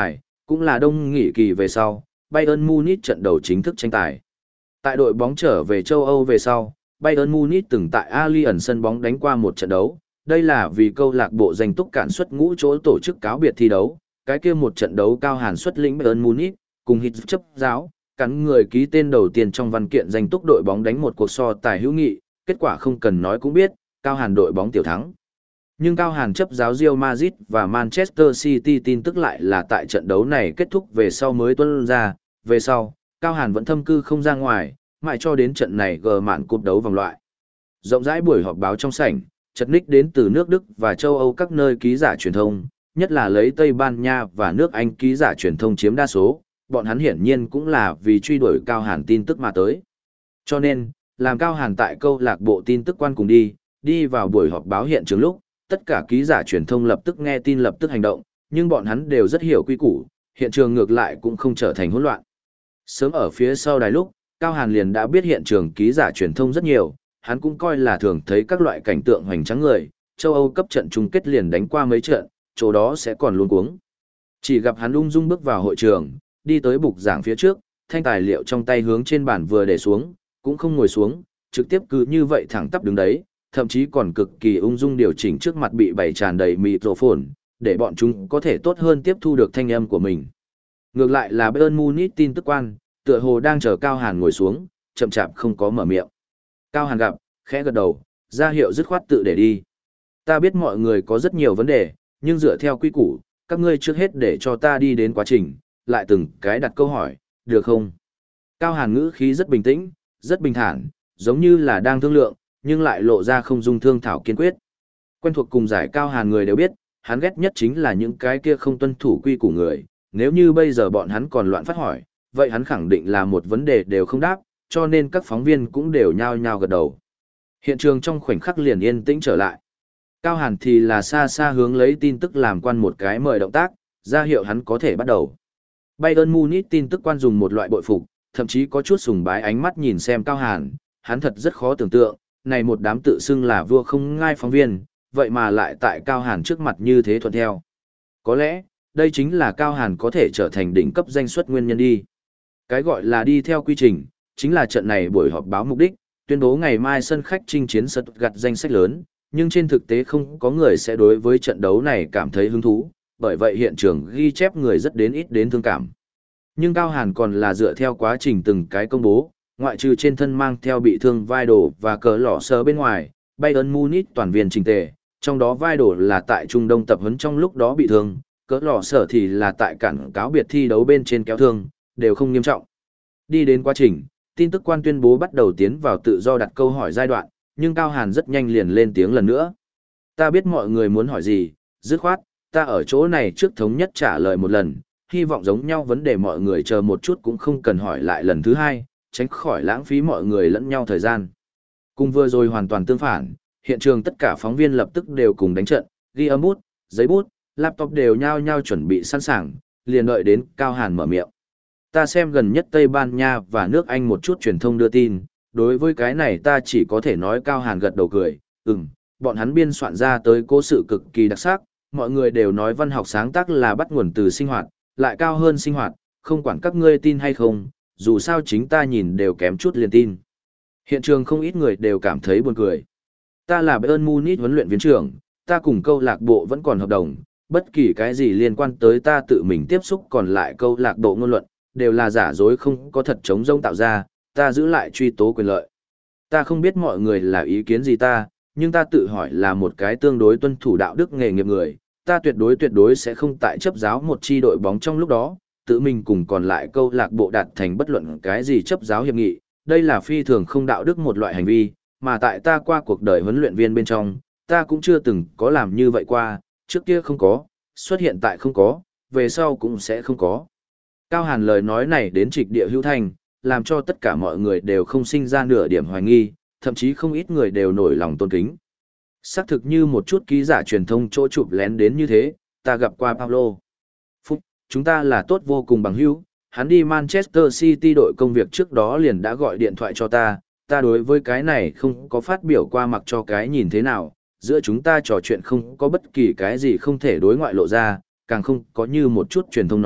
cũng là đông nghỉ kỳ về sau, Bayern Munich trận đầu chính thức tranh tài. Tại đội bóng trở về châu Âu về sau, Bayern Munich từng tại Allianz sân bóng đánh qua một trận đấu, đây là vì câu lạc bộ danh túc cản xuất ngũ chỗ tổ chức cáo biệt thi đấu, cái kia một trận đấu Cao Hàn xuất lĩnh Bayern Munich, cùng hít chấp giáo, cắn người ký tên đầu tiên trong văn kiện danh túc đội bóng đánh một cuộc so tài hữu nghị, kết quả không cần nói cũng biết, Cao Hàn đội bóng tiểu thắng. Nhưng Cao Hàn chấp giáo Real Madrid và Manchester City tin tức lại là tại trận đấu này kết thúc về sau mới tuôn ra, về sau, Cao Hàn vẫn thâm cư không ra ngoài, mãi cho đến trận này gờ mạn cúp đấu vòng loại. Rộng rãi buổi họp báo trong sảnh, chật ních đến từ nước Đức và châu Âu các nơi ký giả truyền thông, nhất là lấy Tây Ban Nha và nước Anh ký giả truyền thông chiếm đa số, bọn hắn hiển nhiên cũng là vì truy đuổi Cao Hàn tin tức mà tới. Cho nên, làm Cao Hàn tại câu lạc bộ tin tức quan cùng đi, đi vào buổi họp báo hiện trường lúc, tất cả ký giả truyền thông lập tức nghe tin lập tức hành động, nhưng bọn hắn đều rất hiểu quy củ, hiện trường ngược lại cũng không trở thành hỗn loạn. Sớm ở phía sau đài lúc, Cao Hàn liền đã biết hiện trường ký giả truyền thông rất nhiều, hắn cũng coi là thường thấy các loại cảnh tượng hoành tráng người, châu Âu cấp trận chung kết liền đánh qua mấy trận, chỗ đó sẽ còn luống cuống. Chỉ gặp hắn ung dung bước vào hội trường, đi tới bục giảng phía trước, thanh tài liệu trong tay hướng trên bàn vừa để xuống, cũng không ngồi xuống, trực tiếp cứ như vậy thẳng tắp đứng đấy, thậm chí còn cực kỳ ung dung điều chỉnh trước mặt bị bày tràn đầy microphone, để bọn chúng có thể tốt hơn tiếp thu được thanh âm của mình. Ngược lại là Bayern Munich tin tức quan, tựa hồ đang chờ Cao Hàn ngồi xuống, chậm chạp không có mở miệng. Cao Hàn gặp, khẽ gật đầu, ra hiệu dứt khoát tự để đi. Ta biết mọi người có rất nhiều vấn đề, nhưng dựa theo quy củ, các ngươi trước hết để cho ta đi đến quá trình, lại từng cái đặt câu hỏi, được không? Cao Hàn ngữ khí rất bình tĩnh, rất bình thản, giống như là đang thương lượng, nhưng lại lộ ra không dung thương thảo kiên quyết. Quen thuộc cùng giải Cao Hàn người đều biết, hắn ghét nhất chính là những cái kia không tuân thủ quy củ người, nếu như bây giờ bọn hắn còn loạn phát hỏi, vậy hắn khẳng định là một vấn đề đều không đáp, cho nên các phóng viên cũng đều nhao nhao gật đầu. Hiện trường trong khoảnh khắc liền yên tĩnh trở lại. Cao Hàn thì là xa xa hướng lấy tin tức làm quan một cái mời động tác, ra hiệu hắn có thể bắt đầu. Bayern Munich tin tức quan dùng một loại bội phục, thậm chí có chút sùng bái ánh mắt nhìn xem Cao Hàn, hắn thật rất khó tưởng tượng, này một đám tự xưng là vua không ngai phóng viên, vậy mà lại tại Cao Hàn trước mặt như thế thuận theo. Có lẽ, đây chính là Cao Hàn có thể trở thành đỉnh cấp danh xuất nguyên nhân đi. Cái gọi là đi theo quy trình, chính là trận này buổi họp báo mục đích, tuyên bố ngày mai sân khách chinh chiến sật gặt danh sách lớn, nhưng trên thực tế không có người sẽ đối với trận đấu này cảm thấy hứng thú, bởi vậy hiện trường ghi chép người rất đến ít đến thương cảm. Nhưng Cao Hàn còn là dựa theo quá trình từng cái công bố, ngoại trừ trên thân mang theo bị thương vai đổ và cờ lỏ sờ bên ngoài, Bayern Munich toàn viên chỉnh tề, trong đó vai đổ là tại Trung Đông tập huấn trong lúc đó bị thương, cỡ lỏ sở thì là tại cản cáo biệt thi đấu bên trên kéo thương, đều không nghiêm trọng. Đi đến quá trình, tin tức quan tuyên bố bắt đầu tiến vào tự do đặt câu hỏi giai đoạn, nhưng Cao Hàn rất nhanh liền lên tiếng lần nữa. Ta biết mọi người muốn hỏi gì, dứt khoát, ta ở chỗ này trước thống nhất trả lời một lần, hy vọng giống nhau vấn đề mọi người chờ một chút cũng không cần hỏi lại lần thứ hai, tránh khỏi lãng phí mọi người lẫn nhau thời gian. Cùng vừa rồi hoàn toàn tương phản, hiện trường tất cả phóng viên lập tức đều cùng đánh trận, ghi âm bút, giấy bút, laptop đều nhao nhao chuẩn bị sẵn sàng, liền đợi đến Cao Hàn mở miệng. Ta xem gần nhất Tây Ban Nha và nước Anh một chút truyền thông đưa tin, đối với cái này ta chỉ có thể nói Cao Hàn gật đầu cười, ừm, bọn hắn biên soạn ra tới cố sự cực kỳ đặc sắc, mọi người đều nói văn học sáng tác là bắt nguồn từ sinh hoạt, lại cao hơn sinh hoạt, không quản các ngươi tin hay không, dù sao chính ta nhìn đều kém chút liền tin. Hiện trường không ít người đều cảm thấy buồn cười. Ta là Bayern Munich huấn luyện viên trưởng, ta cùng câu lạc bộ vẫn còn hợp đồng, bất kỳ cái gì liên quan tới ta tự mình tiếp xúc còn lại câu lạc bộ ngôn luận, đều là giả dối không có thật chống rông tạo ra, ta giữ lại truy tố quyền lợi. Ta không biết mọi người là ý kiến gì ta, nhưng ta tự hỏi là một cái tương đối tuân thủ đạo đức nghề nghiệp người, ta tuyệt đối tuyệt đối sẽ không tại chấp giáo một chi đội bóng trong lúc đó, tự mình cùng còn lại câu lạc bộ đạt thành bất luận cái gì chấp giáo hiệp nghị, đây là phi thường không đạo đức một loại hành vi, mà tại ta qua cuộc đời huấn luyện viên bên trong, ta cũng chưa từng có làm như vậy qua, trước kia không có, xuất hiện tại không có, về sau cũng sẽ không có. Cao Hàn lời nói này đến trịch địa hữu thanh, làm cho tất cả mọi người đều không sinh ra nửa điểm hoài nghi, thậm chí không ít người đều nổi lòng tôn kính. Xác thực như một chút ký giả truyền thông chỗ chụp lén đến như thế, ta gặp qua Paulo. Phúc, chúng ta là tốt vô cùng bằng hữu, hắn đi Manchester City đội công việc trước đó liền đã gọi điện thoại cho ta, ta đối với cái này không có phát biểu qua mặc cho cái nhìn thế nào, giữa chúng ta trò chuyện không có bất kỳ cái gì không thể đối ngoại lộ ra, càng không có như một chút truyền thông nói,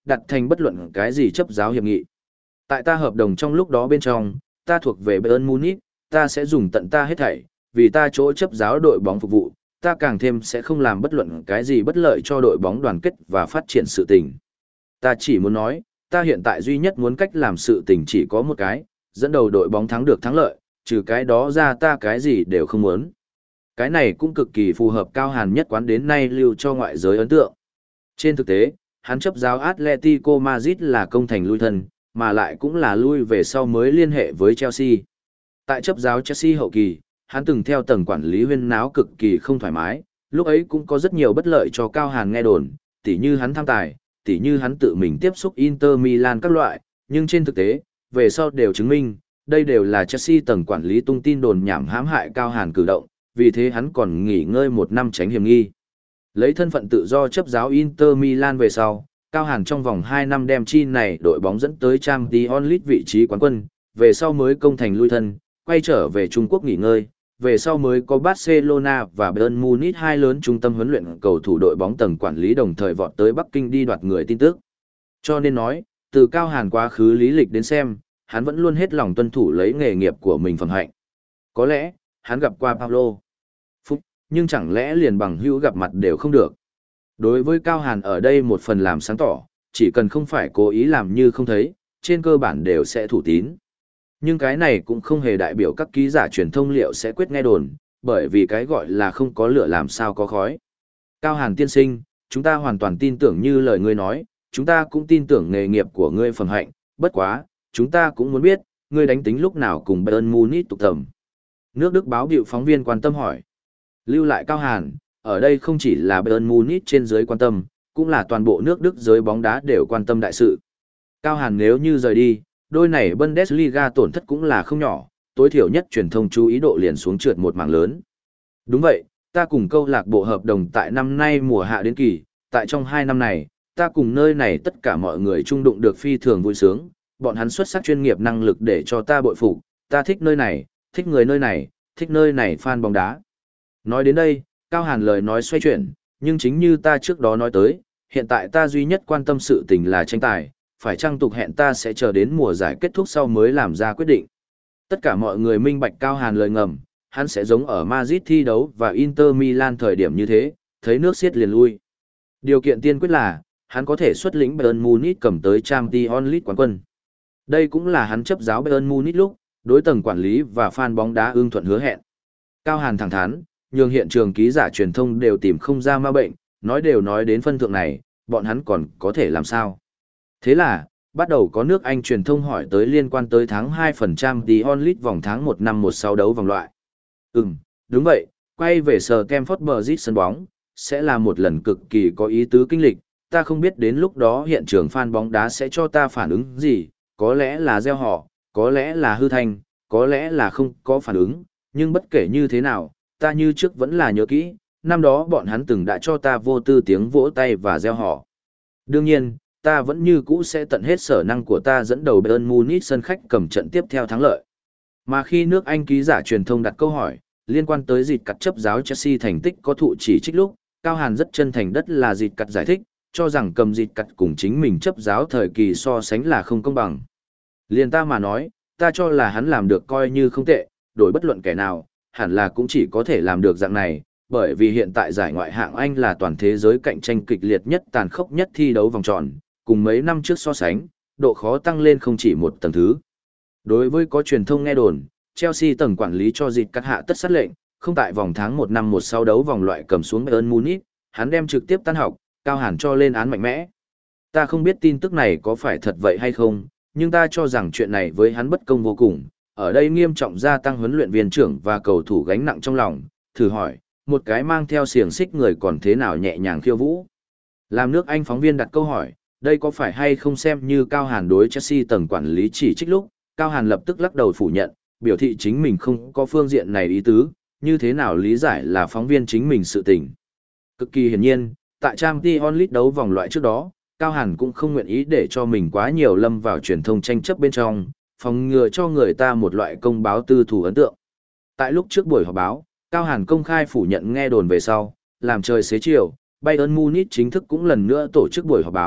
đặt thành bất luận cái gì chấp giáo hiệp nghị. Tại ta hợp đồng trong lúc đó bên trong, ta thuộc về Bayern Munich, ta sẽ dùng tận ta hết thảy, vì ta chỗ chấp giáo đội bóng phục vụ, ta càng thêm sẽ không làm bất luận cái gì bất lợi cho đội bóng đoàn kết và phát triển sự tình. Ta chỉ muốn nói, ta hiện tại duy nhất muốn cách làm sự tình chỉ có một cái, dẫn đầu đội bóng thắng được thắng lợi, trừ cái đó ra ta cái gì đều không muốn. Cái này cũng cực kỳ phù hợp Cao Hàn nhất quán đến nay lưu cho ngoại giới ấn tượng. Trên thực tế, hắn chấp giáo Atletico Madrid là công thành lui thân, mà lại cũng là lui về sau mới liên hệ với Chelsea. Tại chấp giáo Chelsea hậu kỳ, hắn từng theo tầng quản lý huyên náo cực kỳ không thoải mái, lúc ấy cũng có rất nhiều bất lợi cho Cao Hàn nghe đồn, tỉ như hắn tham tài, tỉ như hắn tự mình tiếp xúc Inter Milan các loại, nhưng trên thực tế, về sau đều chứng minh, đây đều là Chelsea tầng quản lý tung tin đồn nhảm hãm hại Cao Hàn cử động, vì thế hắn còn nghỉ ngơi một năm tránh hiểm nghi. Lấy thân phận tự do chấp giáo Inter Milan về sau, Cao Hàn trong vòng hai năm đem chi này đội bóng dẫn tới Champions League vị trí quán quân, về sau mới công thành lui thân, quay trở về Trung Quốc nghỉ ngơi, về sau mới có Barcelona và Bayern Munich hai lớn trung tâm huấn luyện cầu thủ đội bóng tầng quản lý đồng thời vọt tới Bắc Kinh đi đoạt người tin tức. Cho nên nói, từ Cao Hàn quá khứ lý lịch đến xem, hắn vẫn luôn hết lòng tuân thủ lấy nghề nghiệp của mình phẩm hạnh. Có lẽ, hắn gặp qua Paulo Phúc, nhưng chẳng lẽ liền bằng hữu gặp mặt đều không được. Đối với Cao Hàn ở đây một phần làm sáng tỏ, chỉ cần không phải cố ý làm như không thấy, trên cơ bản đều sẽ thủ tín. Nhưng cái này cũng không hề đại biểu các ký giả truyền thông liệu sẽ quyết nghe đồn, bởi vì cái gọi là không có lửa làm sao có khói. Cao Hàn tiên sinh, chúng ta hoàn toàn tin tưởng như lời ngươi nói, chúng ta cũng tin tưởng nghề nghiệp của ngươi phẩm hạnh, bất quá, chúng ta cũng muốn biết, ngươi đánh tính lúc nào cùng Bayern Munich tụ tập. Nước Đức báo điệu phóng viên quan tâm hỏi. Lưu lại Cao Hàn, ở đây không chỉ là Bayern Munich trên dưới quan tâm, cũng là toàn bộ nước Đức giới bóng đá đều quan tâm đại sự. Cao Hàn nếu như rời đi, đôi này Bundesliga tổn thất cũng là không nhỏ, tối thiểu nhất truyền thông chú ý độ liền xuống trượt một mảng lớn. Đúng vậy, ta cùng câu lạc bộ hợp đồng tại năm nay mùa hạ đến kỳ, tại trong hai năm này, ta cùng nơi này tất cả mọi người chung đụng được phi thường vui sướng, bọn hắn xuất sắc chuyên nghiệp năng lực để cho ta bội phục, ta thích nơi này, thích người nơi này, thích nơi này fan bóng đá. Nói đến đây, Cao Hàn lời nói xoay chuyển, nhưng chính như ta trước đó nói tới, hiện tại ta duy nhất quan tâm sự tình là tranh tài, phải chăng tục hẹn ta sẽ chờ đến mùa giải kết thúc sau mới làm ra quyết định. Tất cả mọi người minh bạch Cao Hàn lời ngầm, hắn sẽ giống ở Madrid thi đấu và Inter Milan thời điểm như thế, thấy nước xiết liền lui. Điều kiện tiên quyết là, hắn có thể xuất lĩnh Bayern Munich cầm tới Champions League quán quân. Đây cũng là hắn chấp giáo Bayern Munich lúc, đối tầng quản lý và fan bóng đá ưng thuận hứa hẹn. Cao Hàn thẳng thắn, nhường hiện trường ký giả truyền thông đều tìm không ra ma bệnh, nói đều nói đến phân thượng này, bọn hắn còn có thể làm sao. Thế là, bắt đầu có nước Anh truyền thông hỏi tới liên quan tới tháng hai phần trăm Champions League vòng tháng một năm một sáu đấu vòng loại. Ừm, đúng vậy, quay về Stamford Bridge sân bóng, sẽ là một lần cực kỳ có ý tứ kinh lịch, ta không biết đến lúc đó hiện trường fan bóng đá sẽ cho ta phản ứng gì, có lẽ là gieo họ, có lẽ là hư thanh, có lẽ là không có phản ứng, nhưng bất kể như thế nào, ta như trước vẫn là nhớ kỹ, năm đó bọn hắn từng đã cho ta vô tư tiếng vỗ tay và gieo họ. Đương nhiên, ta vẫn như cũ sẽ tận hết sở năng của ta dẫn đầu Bayern Munich sân khách cầm trận tiếp theo thắng lợi. Mà khi nước Anh ký giả truyền thông đặt câu hỏi, liên quan tới dịt cắt chấp giáo Chelsea thành tích có thụ chỉ trích lúc, Cao Hàn rất chân thành đất là dịt cắt giải thích, cho rằng cầm dịt cắt cùng chính mình chấp giáo thời kỳ so sánh là không công bằng. Liên ta mà nói, ta cho là hắn làm được coi như không tệ, đổi bất luận kẻ nào, hẳn là cũng chỉ có thể làm được dạng này, bởi vì hiện tại giải ngoại hạng Anh là toàn thế giới cạnh tranh kịch liệt nhất tàn khốc nhất thi đấu vòng tròn, cùng mấy năm trước so sánh, độ khó tăng lên không chỉ một tầng thứ. Đối với có truyền thông nghe đồn, Chelsea tầng quản lý cho dịt cắt hạ tất sát lệnh, không tại vòng tháng một năm một sáu đấu vòng loại cầm xuống Bayern Munich, hắn đem trực tiếp tan học, Cao Hàn cho lên án mạnh mẽ. Ta không biết tin tức này có phải thật vậy hay không, nhưng ta cho rằng chuyện này với hắn bất công vô cùng, ở đây nghiêm trọng gia tăng huấn luyện viên trưởng và cầu thủ gánh nặng trong lòng, thử hỏi, một cái mang theo xiềng xích người còn thế nào nhẹ nhàng khiêu vũ. Làm nước Anh phóng viên đặt câu hỏi, đây có phải hay không xem như Cao Hàn đối Chelsea tầng quản lý chỉ trích lúc, Cao Hàn lập tức lắc đầu phủ nhận, biểu thị chính mình không có phương diện này ý tứ, như thế nào lý giải là phóng viên chính mình sự tình. Cực kỳ hiển nhiên, tại Champions League đấu vòng loại trước đó, Cao Hàn cũng không nguyện ý để cho mình quá nhiều lâm vào truyền thông tranh chấp bên trong, phòng ngừa cho người ta một loại công báo tư thủ ấn tượng. Tại lúc trước buổi họp báo, Cao Hàn công khai phủ nhận nghe đồn về sau, làm trời xế chiều, Bayern Munich chính thức cũng lần nữa tổ chức buổi họp báo,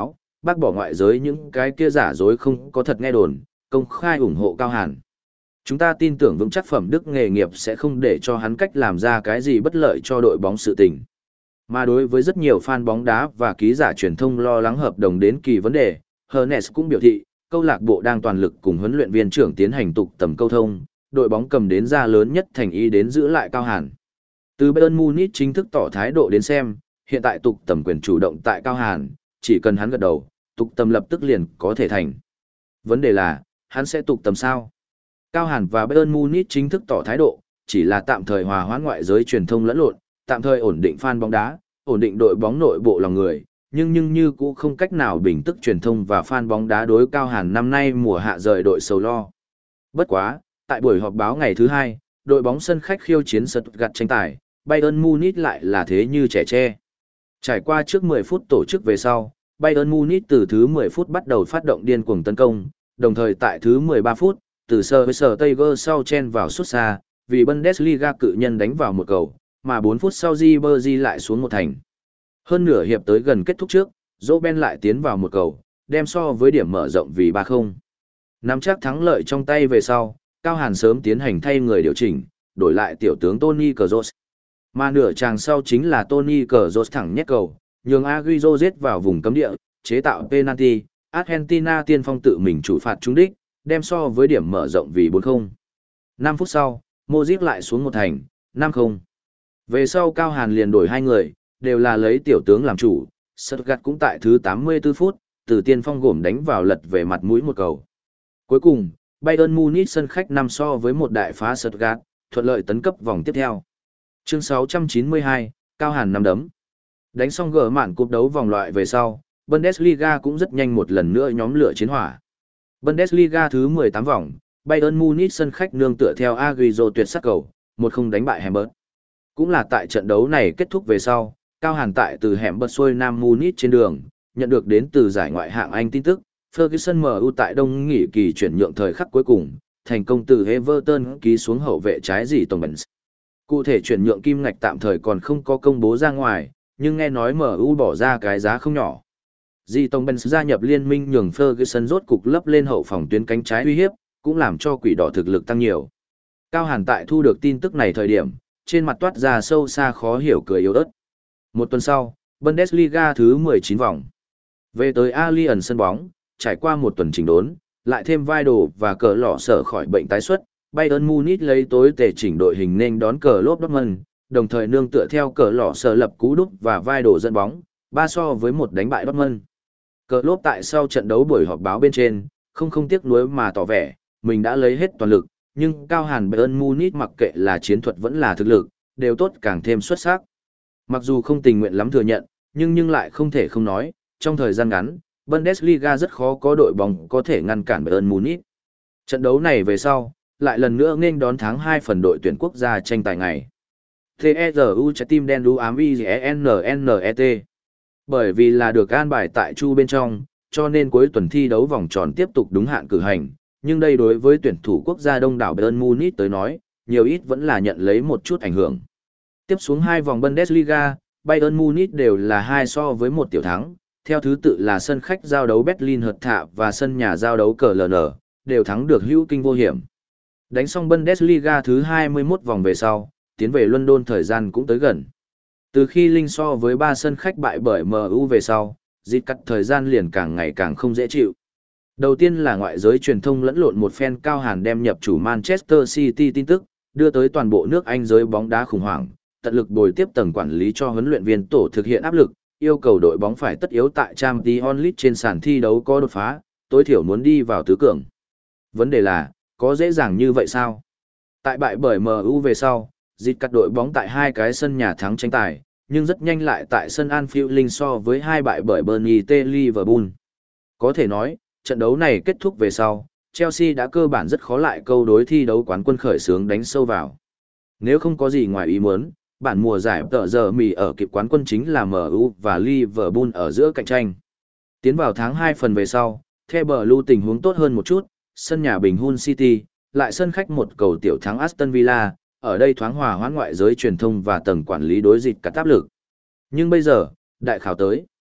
bác bỏ ngoại giới những cái kia giả dối không có thật nghe đồn, công khai ủng hộ Cao Hàn. Chúng ta tin tưởng vững chắc phẩm đức nghề nghiệp sẽ không để cho hắn cách làm ra cái gì bất lợi cho đội bóng sự tình. Mà đối với rất nhiều fan bóng đá và ký giả truyền thông lo lắng hợp đồng đến kỳ vấn đề, Hernes cũng biểu thị, câu lạc bộ đang toàn lực cùng huấn luyện viên trưởng tiến hành tục tầm câu thông, đội bóng cầm đến ra lớn nhất thành ý đến giữ lại Cao Hàn. Từ Bayern Munich chính thức tỏ thái độ đến xem, hiện tại tục tầm quyền chủ động tại Cao Hàn, chỉ cần hắn gật đầu, tục tầm lập tức liền có thể thành. Vấn đề là, hắn sẽ tục tầm sao? Cao Hàn và Bayern Munich chính thức tỏ thái độ, chỉ là tạm thời hòa hoãn ngoại giới truyền thông lẫn lộn, tạm thời ổn định fan bóng đá, ổn định đội bóng nội bộ lòng người, nhưng nhưng như cũng không cách nào bình tức truyền thông và fan bóng đá đối Cao Hàn năm nay mùa hạ rời đội sầu lo. Bất quá, tại buổi họp báo ngày thứ hai, đội bóng sân khách khiêu chiến Stuttgart tranh tài, Bayern Munich lại là thế như trẻ tre. Trải qua trước mười phút tổ chức về sau, Bayern Munich từ thứ mười phút bắt đầu phát động điên cuồng tấn công, đồng thời tại thứ mười ba phút, từ sờ với sờ Tiger sau chen vào sút xa, vì Bundesliga cự nhân đánh vào một cầu, mà bốn phút sau Ribery lại xuống một thành. Hơn nửa hiệp tới gần kết thúc trước, Robben lại tiến vào một cầu, đem so với điểm mở rộng vì ba không. Nắm chắc thắng lợi trong tay về sau, Cao Hàn sớm tiến hành thay người điều chỉnh, đổi lại tiểu tướng Toni Kroos. Mà nửa chàng sau chính là Toni Kroos thẳng nhét cầu, nhường Agüero giết vào vùng cấm địa, chế tạo penalty, Argentina tiên phong tự mình chủ phạt trúng đích, đem so với điểm mở rộng vì bốn không. năm phút sau, Modric lại xuống một thành, năm không. Về sau Cao Hàn liền đổi hai người, đều là lấy tiểu tướng làm chủ, Stuttgart cũng tại thứ tám mươi tư phút, từ tiên phong gồm đánh vào lật về mặt mũi một cầu. Cuối cùng, Bayern Munich sân khách năm so với một đại phá Stuttgart, thuận lợi tấn cấp vòng tiếp theo. Chương sáu trăm chín mươi hai, Cao Hàn năm đấm. Đánh xong gỡ mạn cúp đấu vòng loại về sau, Bundesliga cũng rất nhanh một lần nữa nhóm lửa chiến hỏa. Bundesliga thứ mười tám vòng, Bayern Munich sân khách nương tựa theo Agüero tuyệt sắc cầu, một không đánh bại Hamburg. Cũng là tại trận đấu này kết thúc về sau, Cao Hàn tại từ Hamburg xuôi Nam Munich trên đường, nhận được đến từ giải ngoại hạng Anh tin tức, Ferguson em u tại đông nghỉ kỳ chuyển nhượng thời khắc cuối cùng, thành công từ Everton ký xuống hậu vệ trái gì Tổng Benz. Cụ thể chuyển nhượng kim ngạch tạm thời còn không có công bố ra ngoài, nhưng nghe nói em u bỏ ra cái giá không nhỏ. Di Tông Benz gia nhập liên minh nhường Ferguson rốt cục lấp lên hậu phòng tuyến cánh trái uy hiếp, cũng làm cho quỷ đỏ thực lực tăng nhiều. Cao Hàn tại thu được tin tức này thời điểm, trên mặt toát ra sâu xa khó hiểu cười yếu ớt. Một tuần sau, Bundesliga thứ mười chín vòng. Về tới Allianz sân bóng, trải qua một tuần chỉnh đốn, lại thêm vai đồ và cờ lọ sở khỏi bệnh tái xuất, Bayern Munich lấy tối tề chỉnh đội hình nên đón cờ lốp Dortmund, đồng thời nương tựa theo cờ lọ sở lập cú đúc và vai đồ dẫn bóng, ba so với một đánh bại Dortmund. Cờ lốp tại sau trận đấu buổi họp báo bên trên, không không tiếc nuối mà tỏ vẻ, mình đã lấy hết toàn lực, nhưng Cao Hàn Bayern Munich mặc kệ là chiến thuật vẫn là thực lực, đều tốt càng thêm xuất sắc. Mặc dù không tình nguyện lắm thừa nhận, nhưng nhưng lại không thể không nói, trong thời gian ngắn, Bundesliga rất khó có đội bóng có thể ngăn cản Bayern Munich. Trận đấu này về sau, lại lần nữa nghênh đón tháng hai phần đội tuyển quốc gia tranh tài ngày. tê e rờ u trái tim đen đú ám i e n n e t. Bởi vì là được an bài tại chu bên trong, cho nên cuối tuần thi đấu vòng tròn tiếp tục đúng hạn cử hành, nhưng đây đối với tuyển thủ quốc gia đông đảo Bayern Munich tới nói, nhiều ít vẫn là nhận lấy một chút ảnh hưởng. Tiếp xuống hai vòng Bundesliga, Bayern Munich đều là hai so với một tiểu thắng, theo thứ tự là sân khách giao đấu Berlin Hertha và sân nhà giao đấu cờ lờ nờ, đều thắng được hữu kinh vô hiểm. Đánh xong Bundesliga thứ hai mươi mốt vòng về sau, tiến về London thời gian cũng tới gần. Từ khi Linh so với ba sân khách bại bởi em u về sau, dịch cắt thời gian liền càng ngày càng không dễ chịu. Đầu tiên là ngoại giới truyền thông lẫn lộn một phen Cao Hàn đem nhập chủ Manchester City tin tức, đưa tới toàn bộ nước Anh giới bóng đá khủng hoảng, tận lực bồi tiếp tầng quản lý cho huấn luyện viên tổ thực hiện áp lực, yêu cầu đội bóng phải tất yếu tại Champions League trên sàn thi đấu có đột phá, tối thiểu muốn đi vào tứ cường. Vấn đề là, có dễ dàng như vậy sao? Tại bại bởi em u về sau, dịch cắt đội bóng tại hai cái sân nhà thắng tranh tài, nhưng rất nhanh lại tại sân Anfield Linh so với hai bại bởi Burnley T Liverpool. Có thể nói, trận đấu này kết thúc về sau, Chelsea đã cơ bản rất khó lại câu đối thi đấu quán quân khởi xướng đánh sâu vào. Nếu không có gì ngoài ý muốn, bản mùa giải tờ giờ mì ở kịp quán quân chính là em u và Liverpool ở giữa cạnh tranh. Tiến vào tháng hai phần về sau, The Blue tình huống tốt hơn một chút, sân nhà Bình Hull City, lại sân khách một cầu tiểu thắng Aston Villa, ở đây thoáng hòa hoãn ngoại giới truyền thông và tầng quản lý đối dịch cả áp lực. Nhưng bây giờ, đại khảo tới.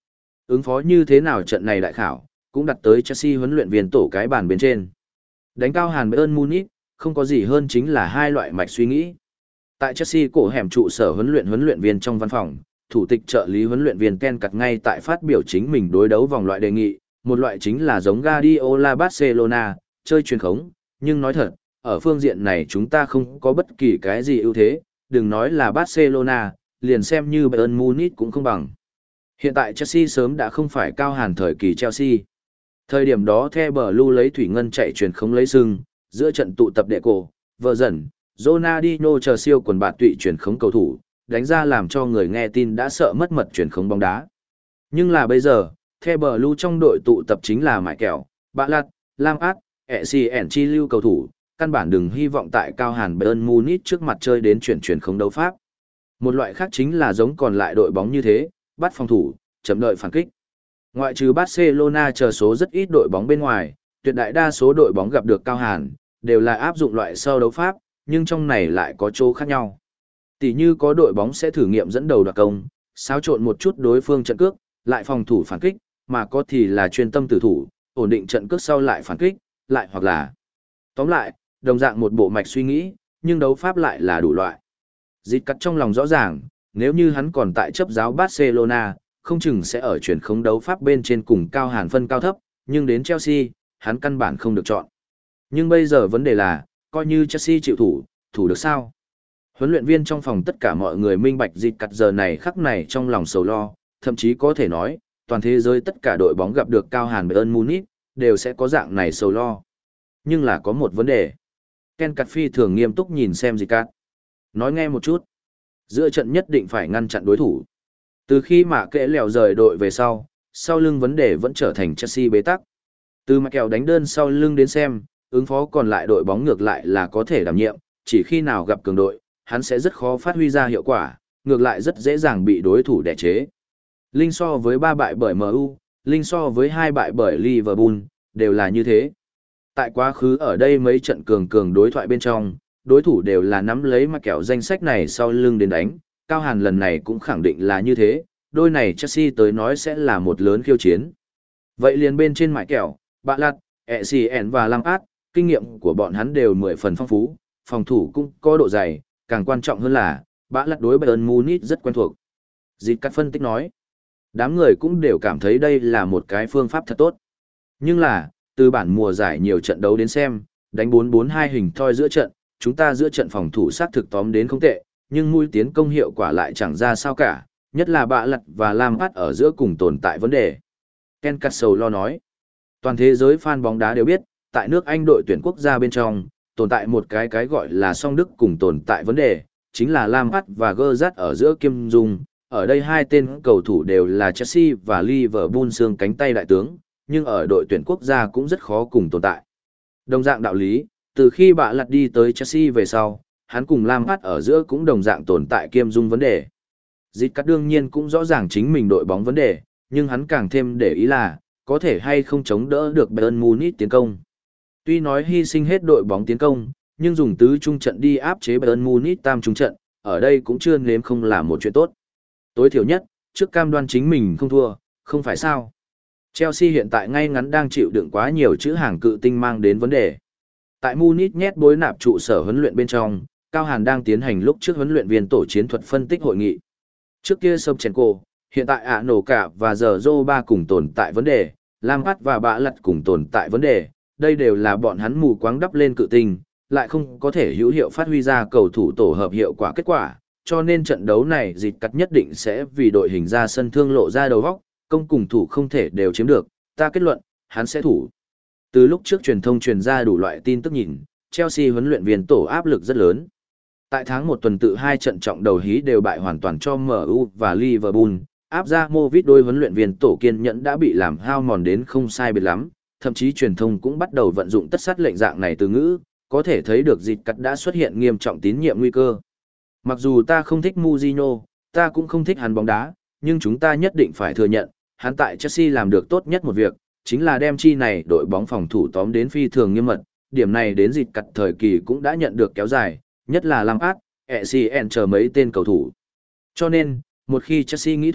Ứng phó như thế nào trận này đại khảo, cũng đặt tới Chelsea huấn luyện viên tổ cái bàn bên trên. Đánh cao Hàn Bayern Munich, không có gì hơn chính là hai loại mạch suy nghĩ. Tại Chelsea cổ hẻm trụ sở huấn luyện huấn luyện viên trong văn phòng, thủ tịch trợ lý huấn luyện viên Ken Cặt ngay tại phát biểu chính mình đối đấu vòng loại đề nghị, một loại chính là giống Guardiola Barcelona, chơi truyền khống, nhưng nói thật, ở phương diện này chúng ta không có bất kỳ cái gì ưu thế, đừng nói là Barcelona, liền xem như Bayern Munich cũng không bằng. Hiện tại Chelsea sớm đã không phải cao hàn thời kỳ Chelsea. Thời điểm đó The Blue lấy thủy ngân chạy truyền khống lấy sưng, giữa trận tụ tập đệ cổ, vợ dần, Ronaldinho chờ siêu quần bạt tụy truyền khống cầu thủ, đánh ra làm cho người nghe tin đã sợ mất mật truyền khống bóng đá. Nhưng là bây giờ, The Blue trong đội tụ tập chính là Mại Kẹo, Bạ Lạt, Lam Át, ẹ xê en chi lưu cầu thủ, căn bản đừng hy vọng tại cao hàn Bayern Munich trước mặt chơi đến chuyển truyền khống đấu pháp. Một loại khác chính là giống còn lại đội bóng như thế, bắt phòng thủ, chậm đợi phản kích. Ngoại trừ Barcelona chờ số rất ít đội bóng bên ngoài, tuyệt đại đa số đội bóng gặp được cao hàn, đều là áp dụng loại sau đấu pháp, nhưng trong này lại có chỗ khác nhau. Tỷ như có đội bóng sẽ thử nghiệm dẫn đầu đoạt công, xáo trộn một chút đối phương trận cước, lại phòng thủ phản kích, mà có thì là chuyên tâm tử thủ, ổn định trận cước sau lại phản kích, lại hoặc là. Tóm lại, đồng dạng một bộ mạch suy nghĩ, nhưng đấu pháp lại là đủ loại. Dịch cắt trong lòng rõ ràng, nếu như hắn còn tại chấp giáo Barcelona, không chừng sẽ ở chuyển khống đấu pháp bên trên cùng cao hàn phân cao thấp, nhưng đến Chelsea, hắn căn bản không được chọn. Nhưng bây giờ vấn đề là, coi như Chelsea chịu thủ, thủ được sao? Huấn luyện viên trong phòng tất cả mọi người minh bạch dịch cắt giờ này khắc này trong lòng sầu lo, thậm chí có thể nói, toàn thế giới tất cả đội bóng gặp được cao hàn Bayern Munich, đều sẽ có dạng này sầu lo. Nhưng là có một vấn đề. Ken Cặt phi thường nghiêm túc nhìn xem dịch cắt. Nói nghe một chút. Giữa trận nhất định phải ngăn chặn đối thủ. Từ khi mà kệ lèo rời đội về sau, sau lưng vấn đề vẫn trở thành Chelsea bế tắc. Từ mà kèo đánh đơn sau lưng đến xem, ứng phó còn lại đội bóng ngược lại là có thể đảm nhiệm, chỉ khi nào gặp cường đội, hắn sẽ rất khó phát huy ra hiệu quả, ngược lại rất dễ dàng bị đối thủ đè chế. Linh so với ba bại bởi em u, Linh so với hai bại bởi Liverpool, đều là như thế. Tại quá khứ ở đây mấy trận cường cường đối thoại bên trong, đối thủ đều là nắm lấy mà kẹo danh sách này sau lưng đến đánh, Cao Hàn lần này cũng khẳng định là như thế, đôi này Chelsea tới nói sẽ là một lớn khiêu chiến. Vậy liền bên trên mại kẹo, Bạ Lạt, ẹ xê en và Lam Át, kinh nghiệm của bọn hắn đều mười phần phong phú, phòng thủ cũng có độ dày, càng quan trọng hơn là, Bạ Lạt đối Bayern Munich rất quen thuộc. Dịch cắt phân tích nói, đám người cũng đều cảm thấy đây là một cái phương pháp thật tốt. Nhưng là, từ bản mùa giải nhiều trận đấu đến xem, đánh bốn bốn hai hình thoi giữa trận, chúng ta giữa trận phòng thủ sát thực tóm đến không tệ, nhưng mũi tiến công hiệu quả lại chẳng ra sao cả, nhất là Bạ Lặt và Lam Phát ở giữa cùng tồn tại vấn đề. Ken Cassell lo nói, toàn thế giới fan bóng đá đều biết, tại nước Anh đội tuyển quốc gia bên trong, tồn tại một cái cái gọi là song đức cùng tồn tại vấn đề, chính là Lam Phát và Gerrard ở giữa kiêm dung. Ở đây hai tên cầu thủ đều là Chelsea và Liverpool xương cánh tay đại tướng, nhưng ở đội tuyển quốc gia cũng rất khó cùng tồn tại. Đồng dạng đạo lý, từ khi Bạ Lặt đi tới Chelsea về sau, hắn cùng Lam Phát ở giữa cũng đồng dạng tồn tại kiêm dung vấn đề. Dịch cắt đương nhiên cũng rõ ràng chính mình đội bóng vấn đề, nhưng hắn càng thêm để ý là, có thể hay không chống đỡ được Bayern Munich tiến công. Tuy nói hy sinh hết đội bóng tiến công, nhưng dùng tứ trung trận đi áp chế Bayern Munich tam trung trận, ở đây cũng chưa nếm không là một chuyện tốt. Tối thiểu nhất, trước cam đoan chính mình không thua, không phải sao. Chelsea hiện tại ngay ngắn đang chịu đựng quá nhiều chữ hàng cự tinh mang đến vấn đề. Tại Munich nhét bối nạp trụ sở huấn luyện bên trong, Cao Hàn đang tiến hành lúc trước huấn luyện viên tổ chiến thuật phân tích hội nghị. Trước kia Sobchenko, hiện tại ạ nổ cả và giờ ba cùng tồn tại vấn đề, Lam Phát và Bạ Lặt cùng tồn tại vấn đề, đây đều là bọn hắn mù quáng đắp lên cự tinh, lại không có thể hữu hiệu phát huy ra cầu thủ tổ hợp hiệu quả kết quả, cho nên trận đấu này dịch cắt nhất định sẽ vì đội hình ra sân thương lộ ra đầu góc, công cùng thủ không thể đều chiếm được, ta kết luận, hắn sẽ thủ. Từ lúc trước truyền thông truyền ra đủ loại tin tức nhìn, Chelsea huấn luyện viên tổ áp lực rất lớn. Tại tháng một tuần tự hai trận trọng đầu hí đều bại hoàn toàn cho em u và Liverpool, áp ra Movit đôi huấn luyện viên tổ kiên nhẫn đã bị làm hao mòn đến không sai biệt lắm, thậm chí truyền thông cũng bắt đầu vận dụng tất sát lệnh dạng này từ ngữ, có thể thấy được dịch cắt đã xuất hiện nghiêm trọng tín nhiệm nguy cơ. Mặc dù ta không thích Mourinho, ta cũng không thích hắn bóng đá, nhưng chúng ta nhất định phải thừa nhận, hắn tại Chelsea làm được tốt nhất một việc, chính là đem chi này đội bóng phòng thủ tóm đến phi thường nghiêm mật, điểm này đến dịch cắt thời kỳ cũng đã nhận được kéo dài, nhất là Lampard, ẹ xê en chờ mấy tên cầu thủ. Cho nên, một khi Chelsea nghĩ thủ,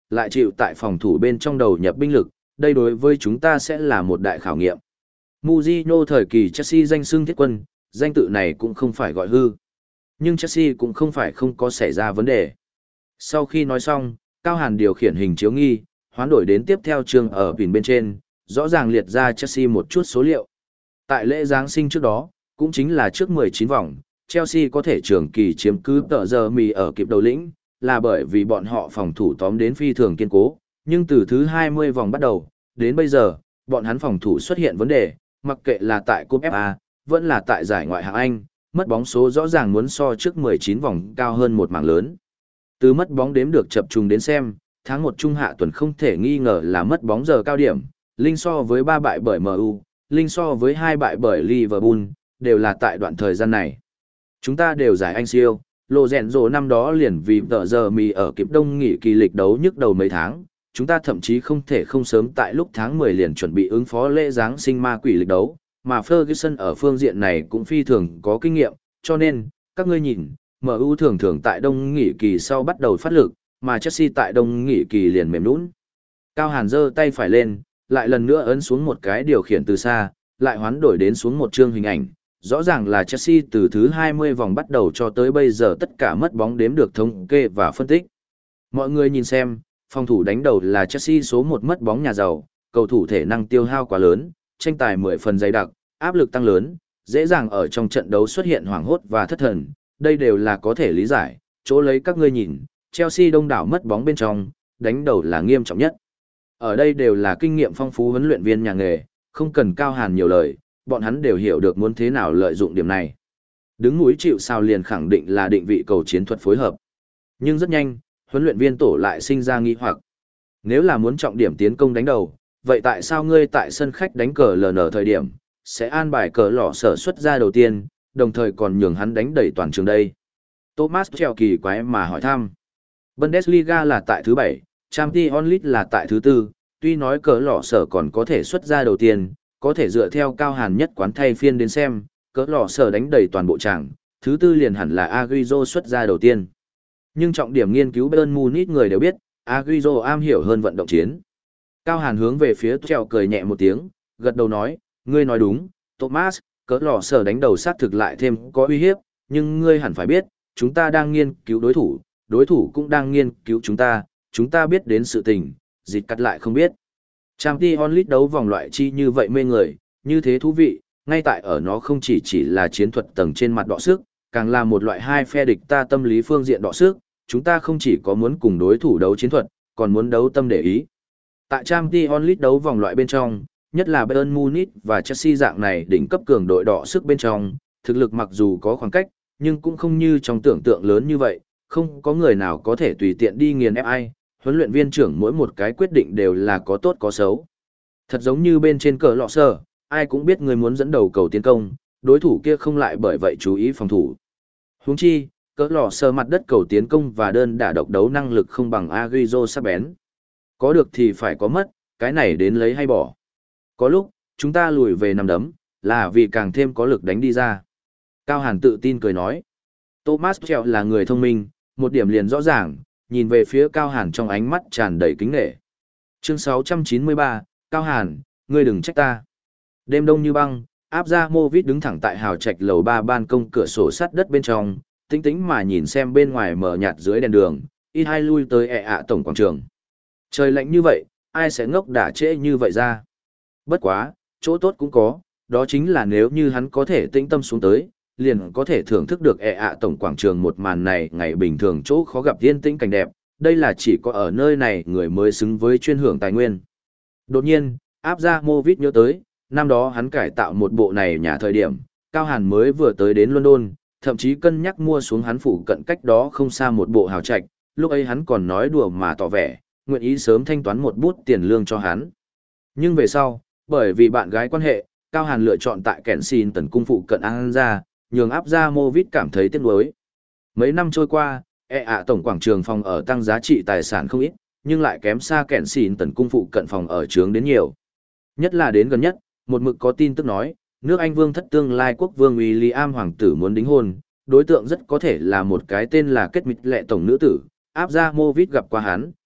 lại chịu tại phòng thủ bên trong đầu nhập binh lực, đây đối với chúng ta sẽ là một đại khảo nghiệm. Mourinho thời kỳ Chelsea danh xưng thiết quân, danh tự này cũng không phải gọi hư. Nhưng Chelsea cũng không phải không có xảy ra vấn đề. Sau khi nói xong, Cao Hàn điều khiển hình chiếu nghi, hoán đổi đến tiếp theo chương ở pin bên trên, rõ ràng liệt ra Chelsea một chút số liệu. Tại lễ Giáng sinh trước đó, cũng chính là trước mười chín vòng, Chelsea có thể trường kỳ chiếm cứ tờ giờ mì ở kịp đầu lĩnh, là bởi vì bọn họ phòng thủ tóm đến phi thường kiên cố, nhưng từ thứ hai mươi vòng bắt đầu, đến bây giờ, bọn hắn phòng thủ xuất hiện vấn đề, mặc kệ là tại cúp ép a, vẫn là tại giải ngoại hạng Anh, mất bóng số rõ ràng muốn so trước mười chín vòng cao hơn một mảng lớn. Từ mất bóng đếm được chập trùng đến xem, tháng một trung hạ tuần không thể nghi ngờ là mất bóng giờ cao điểm, Linh so với ba bại bởi em u, Linh so với hai bại bởi Liverpool, đều là tại đoạn thời gian này. Chúng ta đều giải Anh siêu, Lô Rèn Rồ năm đó liền vì tờ giờ mì ở kịp đông nghỉ kỳ lịch đấu nhức đầu mấy tháng, chúng ta thậm chí không thể không sớm tại lúc tháng mười liền chuẩn bị ứng phó lễ Giáng sinh ma quỷ lịch đấu, mà Ferguson ở phương diện này cũng phi thường có kinh nghiệm, cho nên, các ngươi nhìn, em u thường thường tại đông nghỉ kỳ sau bắt đầu phát lực, mà Chelsea tại đông nghỉ kỳ liền mềm nũng. Cao Hàn giơ tay phải lên, lại lần nữa ấn xuống một cái điều khiển từ xa, lại hoán đổi đến xuống một chương hình ảnh. Rõ ràng là Chelsea từ thứ hai mươi vòng bắt đầu cho tới bây giờ tất cả mất bóng đếm được thống kê và phân tích. Mọi người nhìn xem, phòng thủ đánh đầu là Chelsea số một mất bóng nhà giàu, cầu thủ thể năng tiêu hao quá lớn, tranh tài mười phần dày đặc, áp lực tăng lớn, dễ dàng ở trong trận đấu xuất hiện hoảng hốt và thất thần, đây đều là có thể lý giải, chỗ lấy các ngươi nhìn, Chelsea đông đảo mất bóng bên trong, đánh đầu là nghiêm trọng nhất. Ở đây đều là kinh nghiệm phong phú huấn luyện viên nhà nghề, không cần Cao Hàn nhiều lời, bọn hắn đều hiểu được muốn thế nào lợi dụng điểm này. Đứng núi chịu sào liền khẳng định là định vị cầu chiến thuật phối hợp. Nhưng rất nhanh, huấn luyện viên tổ lại sinh ra nghi hoặc. Nếu là muốn trọng điểm tiến công đánh đầu, vậy tại sao ngươi tại sân khách đánh cờ lờ nờ thời điểm, sẽ an bài cờ lọ sở xuất ra đầu tiên, đồng thời còn nhường hắn đánh đẩy toàn trường đây? Thomas treo kỳ quái mà hỏi thăm. Bundesliga là tại thứ bảy, Champions League là tại thứ tư, tuy nói cờ lọ sở còn có thể xuất ra đầu tiên, có thể dựa theo Cao Hàn nhất quán thay phiên đến xem, cỡ lò sở đánh đầy toàn bộ tràng, thứ tư liền hẳn là Agüero xuất ra đầu tiên. Nhưng trọng điểm nghiên cứu Bayern Munich người đều biết, Agüero am hiểu hơn vận động chiến. Cao Hàn hướng về phía Trèo cười nhẹ một tiếng, gật đầu nói, ngươi nói đúng, Thomas, cỡ lò sở đánh đầu sát thực lại thêm có uy hiếp, nhưng ngươi hẳn phải biết, chúng ta đang nghiên cứu đối thủ, đối thủ cũng đang nghiên cứu chúng ta, chúng ta biết đến sự tình, dịch cắt lại không biết. Champions League đấu vòng loại chi như vậy mê người, như thế thú vị, ngay tại ở nó không chỉ chỉ là chiến thuật tầng trên mặt đọ sức, càng là một loại hai phe địch ta tâm lý phương diện đọ sức, chúng ta không chỉ có muốn cùng đối thủ đấu chiến thuật, còn muốn đấu tâm để ý. Tại Champions League đấu vòng loại bên trong, nhất là Bayern Munich và Chelsea dạng này đỉnh cấp cường đội đọ sức bên trong, thực lực mặc dù có khoảng cách, nhưng cũng không như trong tưởng tượng lớn như vậy, không có người nào có thể tùy tiện đi nghiền ép ai. Huấn luyện viên trưởng mỗi một cái quyết định đều là có tốt có xấu. Thật giống như bên trên cờ lọ sở, ai cũng biết người muốn dẫn đầu cầu tiến công, đối thủ kia không lại bởi vậy chú ý phòng thủ. Huống chi, cờ lọ sở mặt đất cầu tiến công và đơn đả độc đấu năng lực không bằng Agüero sắc bén. Có được thì phải có mất, cái này đến lấy hay bỏ. Có lúc, chúng ta lùi về nằm đấm, là vì càng thêm có lực đánh đi ra. Cao Hàn tự tin cười nói. Thomas Tuchel là người thông minh, một điểm liền rõ ràng, nhìn về phía Cao Hàn trong ánh mắt tràn đầy kính nể. Chương sáu trăm chín mươi ba, Cao Hàn, ngươi đừng trách ta. Đêm đông như băng, áp ra Movit đứng thẳng tại hào trạch lầu ba ban công cửa sổ sắt đất bên trong, tĩnh tĩnh mà nhìn xem bên ngoài mờ nhạt dưới đèn đường, ít hai lui tới ẹ ạ tổng quảng trường. Trời lạnh như vậy, ai sẽ ngốc đả trễ như vậy ra. Bất quá, chỗ tốt cũng có, đó chính là nếu như hắn có thể tĩnh tâm xuống tới, liền có thể thưởng thức được ẹ ạ tổng quảng trường một màn này ngày bình thường chỗ khó gặp yên tĩnh cảnh đẹp, đây là chỉ có ở nơi này người mới xứng với chuyên hưởng tài nguyên. Đột nhiên, áp ra Movit nhớ tới, năm đó hắn cải tạo một bộ này nhà thời điểm, Cao Hàn mới vừa tới đến London, thậm chí cân nhắc mua xuống hắn phủ cận cách đó không xa một bộ hào trạch, lúc ấy hắn còn nói đùa mà tỏ vẻ, nguyện ý sớm thanh toán một bút tiền lương cho hắn. Nhưng về sau, bởi vì bạn gái quan hệ, Cao Hàn lựa chọn tại Kensington tần cung phụ cận An ra, nhường áp ra Movit cảm thấy tiếc nuối. Mấy năm trôi qua, e ạ tổng quảng trường phòng ở tăng giá trị tài sản không ít, nhưng lại kém xa Kensington tần cung phụ cận phòng ở trướng đến nhiều. Nhất là đến gần nhất, một mực có tin tức nói, nước Anh vương thất tương lai quốc vương William hoàng tử muốn đính hôn, đối tượng rất có thể là một cái tên là kết mịch lệ tổng nữ tử, áp ra Movit gặp qua hắn,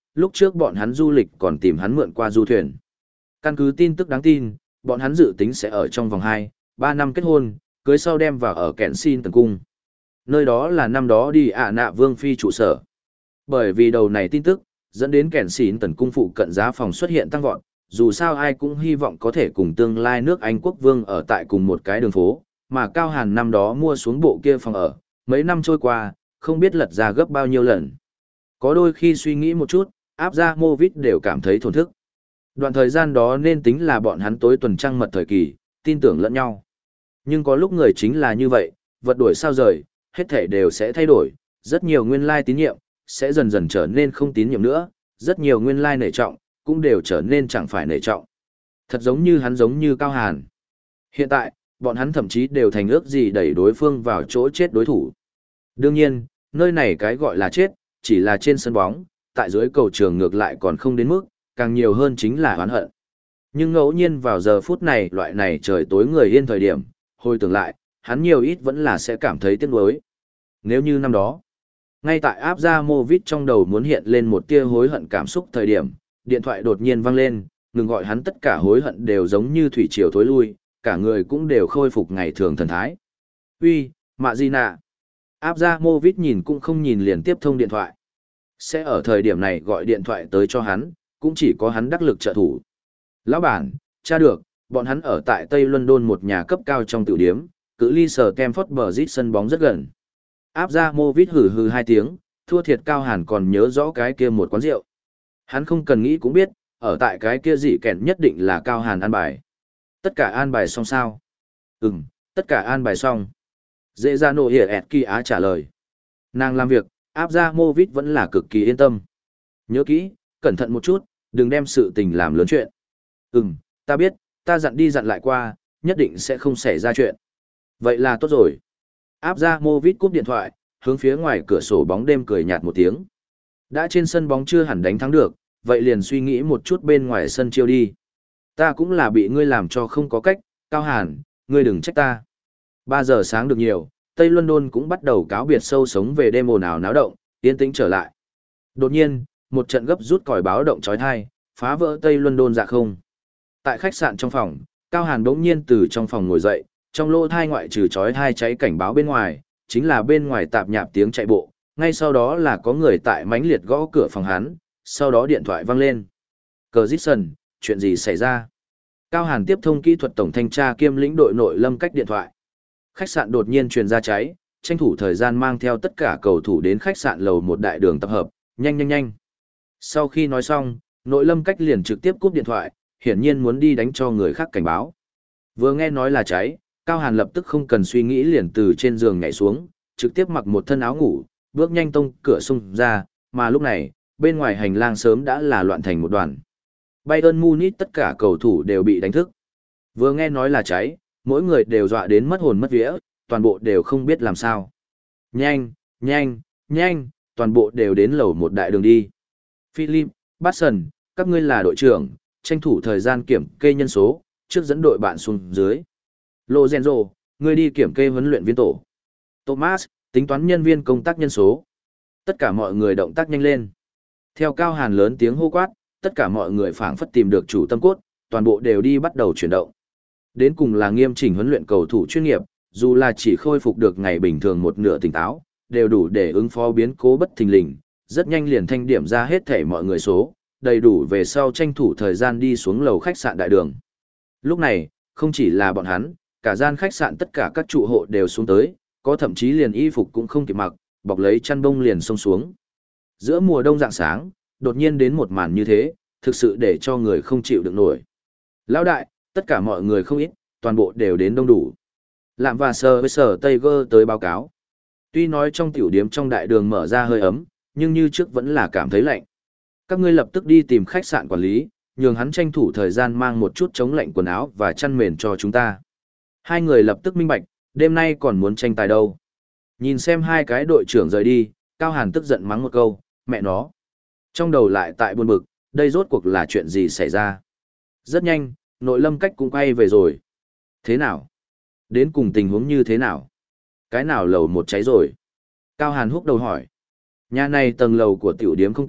lúc trước bọn hắn du lịch còn tìm hắn mượn qua du thuyền. Căn cứ tin tức đáng tin, bọn hắn dự tính sẽ ở trong vòng hai, ba năm kết hôn, cưới sau đem vào ở Kẹn Xin Tần Cung. Nơi đó là năm đó đi ạ nạ vương phi trụ sở. Bởi vì đầu này tin tức, dẫn đến Kẹn Xin Tần Cung phụ cận giá phòng xuất hiện tăng vọt, dù sao ai cũng hy vọng có thể cùng tương lai nước Anh quốc vương ở tại cùng một cái đường phố, mà Cao Hàn năm đó mua xuống bộ kia phòng ở, mấy năm trôi qua, không biết lật ra gấp bao nhiêu lần. Có đôi khi suy nghĩ một chút, áp ra mô vít đều cảm thấy thổn thức. Đoạn thời gian đó nên tính là bọn hắn tối tuần trăng mật thời kỳ, tin tưởng lẫn nhau. Nhưng có lúc người chính là như vậy, vật đổi sao rời, hết thể đều sẽ thay đổi, rất nhiều nguyên lai tín nhiệm, sẽ dần dần trở nên không tín nhiệm nữa, rất nhiều nguyên lai nể trọng, cũng đều trở nên chẳng phải nể trọng. Thật giống như hắn giống như Cao Hàn. Hiện tại, bọn hắn thậm chí đều thành ước gì đẩy đối phương vào chỗ chết đối thủ. Đương nhiên, nơi này cái gọi là chết, chỉ là trên sân bóng, tại dưới cầu trường ngược lại còn không đến mức, càng nhiều hơn chính là oán hận. Nhưng ngẫu nhiên vào giờ phút này loại này trời tối người yên thời điểm, hồi tưởng lại, hắn nhiều ít vẫn là sẽ cảm thấy tiếc nuối. Nếu như năm đó, ngay tại áp ra mô vít trong đầu muốn hiện lên một tia hối hận cảm xúc thời điểm, điện thoại đột nhiên vang lên, ngừng gọi hắn tất cả hối hận đều giống như thủy triều thối lui, cả người cũng đều khôi phục ngày thường thần thái. Uy, Mạ Di Nạ. Áp ra mô vít nhìn cũng không nhìn liền tiếp thông điện thoại. Sẽ ở thời điểm này gọi điện thoại tới cho hắn, cũng chỉ có hắn đắc lực trợ thủ. Lão bản, tra được, bọn hắn ở tại Tây London một nhà cấp cao trong tiểu điếm, cự ly sở Stamford Bridge sân bóng rất gần. Áp ra mô vít hừ hừ hai tiếng, thua thiệt Cao Hàn còn nhớ rõ cái kia một quán rượu. Hắn không cần nghĩ cũng biết, ở tại cái kia dị kèn nhất định là Cao Hàn an bài. Tất cả an bài xong sao? Ừm, tất cả an bài xong. Dễ ra nổ hiển ẹt kỳ á trả lời. Nàng làm việc, áp ra mô vít vẫn là cực kỳ yên tâm. Nhớ kỹ, cẩn thận một chút, đừng đem sự tình làm lớn chuyện. Ừm, ta biết, ta dặn đi dặn lại qua, nhất định sẽ không xảy ra chuyện. Vậy là tốt rồi. Áp ra mô vít cúp điện thoại, hướng phía ngoài cửa sổ bóng đêm cười nhạt một tiếng. Đã trên sân bóng chưa hẳn đánh thắng được, vậy liền suy nghĩ một chút bên ngoài sân chiêu đi. Ta cũng là bị ngươi làm cho không có cách, Cao Hàn, ngươi đừng trách ta. Ba giờ sáng được nhiều, Tây London cũng bắt đầu cáo biệt sâu sống về đêm ồn ào náo động, yên tĩnh trở lại. Đột nhiên, một trận gấp rút còi báo động chói tai, phá vỡ Tây London dạ không. Tại khách sạn trong phòng, Cao Hàn bỗng nhiên từ trong phòng ngồi dậy, trong lỗ thai ngoại trừ chói tai cháy cảnh báo bên ngoài, chính là bên ngoài tạp nhạp tiếng chạy bộ, ngay sau đó là có người tại mãnh liệt gõ cửa phòng hắn, sau đó điện thoại vang lên. Cờ Dixon, chuyện gì xảy ra? Cao Hàn tiếp thông kỹ thuật tổng thanh tra kiêm lĩnh đội nội lâm cách điện thoại. Khách sạn đột nhiên truyền ra cháy, tranh thủ thời gian mang theo tất cả cầu thủ đến khách sạn lầu một đại đường tập hợp, nhanh nhanh nhanh. Sau khi nói xong, nội lâm cách liền trực tiếp cúp điện thoại, hiển nhiên muốn đi đánh cho người khác cảnh báo. Vừa nghe nói là cháy, Cao Hàn lập tức không cần suy nghĩ liền từ trên giường nhảy xuống, trực tiếp mặc một thân áo ngủ, bước nhanh tông cửa xung ra, mà lúc này, bên ngoài hành lang sớm đã là loạn thành một đoàn. Bayern Munich tất cả cầu thủ đều bị đánh thức. Vừa nghe nói là cháy, mỗi người đều dọa đến mất hồn mất vía, toàn bộ đều không biết làm sao. Nhanh, nhanh, nhanh, toàn bộ đều đến lầu một đại đường đi. Philip, Batson, các ngươi là đội trưởng, tranh thủ thời gian kiểm kê nhân số, trước dẫn đội bạn xuống dưới. Lorenzo, ngươi đi kiểm kê huấn luyện viên tổ. Thomas, tính toán nhân viên công tác nhân số. Tất cả mọi người động tác nhanh lên. Theo Cao Hàn lớn tiếng hô quát, tất cả mọi người phảng phất tìm được chủ tâm cốt, toàn bộ đều đi bắt đầu chuyển động. Đến cùng là nghiêm chỉnh huấn luyện cầu thủ chuyên nghiệp, dù là chỉ khôi phục được ngày bình thường một nửa tỉnh táo, đều đủ để ứng phó biến cố bất thình lình, rất nhanh liền thanh điểm ra hết thể mọi người số, đầy đủ về sau tranh thủ thời gian đi xuống lầu khách sạn đại đường. Lúc này, không chỉ là bọn hắn, cả gian khách sạn tất cả các trụ hộ đều xuống tới, có thậm chí liền y phục cũng không kịp mặc, bọc lấy chăn bông liền xông xuống. Giữa mùa đông rạng sáng, đột nhiên đến một màn như thế, thực sự để cho người không chịu được nổi. Lão đại, tất cả mọi người không ít, toàn bộ đều đến đông đủ. Lạm và sờ với sở Tây Gơ tới báo cáo. Tuy nói trong tiểu điếm trong đại đường mở ra hơi ấm, nhưng như trước vẫn là cảm thấy lạnh. Các ngươi lập tức đi tìm khách sạn quản lý, nhường hắn tranh thủ thời gian mang một chút chống lạnh quần áo và chăn mền cho chúng ta. Hai người lập tức minh bạch, đêm nay còn muốn tranh tài đâu. Nhìn xem hai cái đội trưởng rời đi, Cao Hàn tức giận mắng một câu, mẹ nó. Trong đầu lại tại buồn bực, đây rốt cuộc là chuyện gì xảy ra. Rất nhanh, nội lâm cách cũng quay về rồi. Thế nào? Đến cùng tình huống như thế nào? Cái nào lầu một cháy rồi? Cao Hàn húc đầu hỏi. Nhà này tầng lầu của tiểu điếm không cao,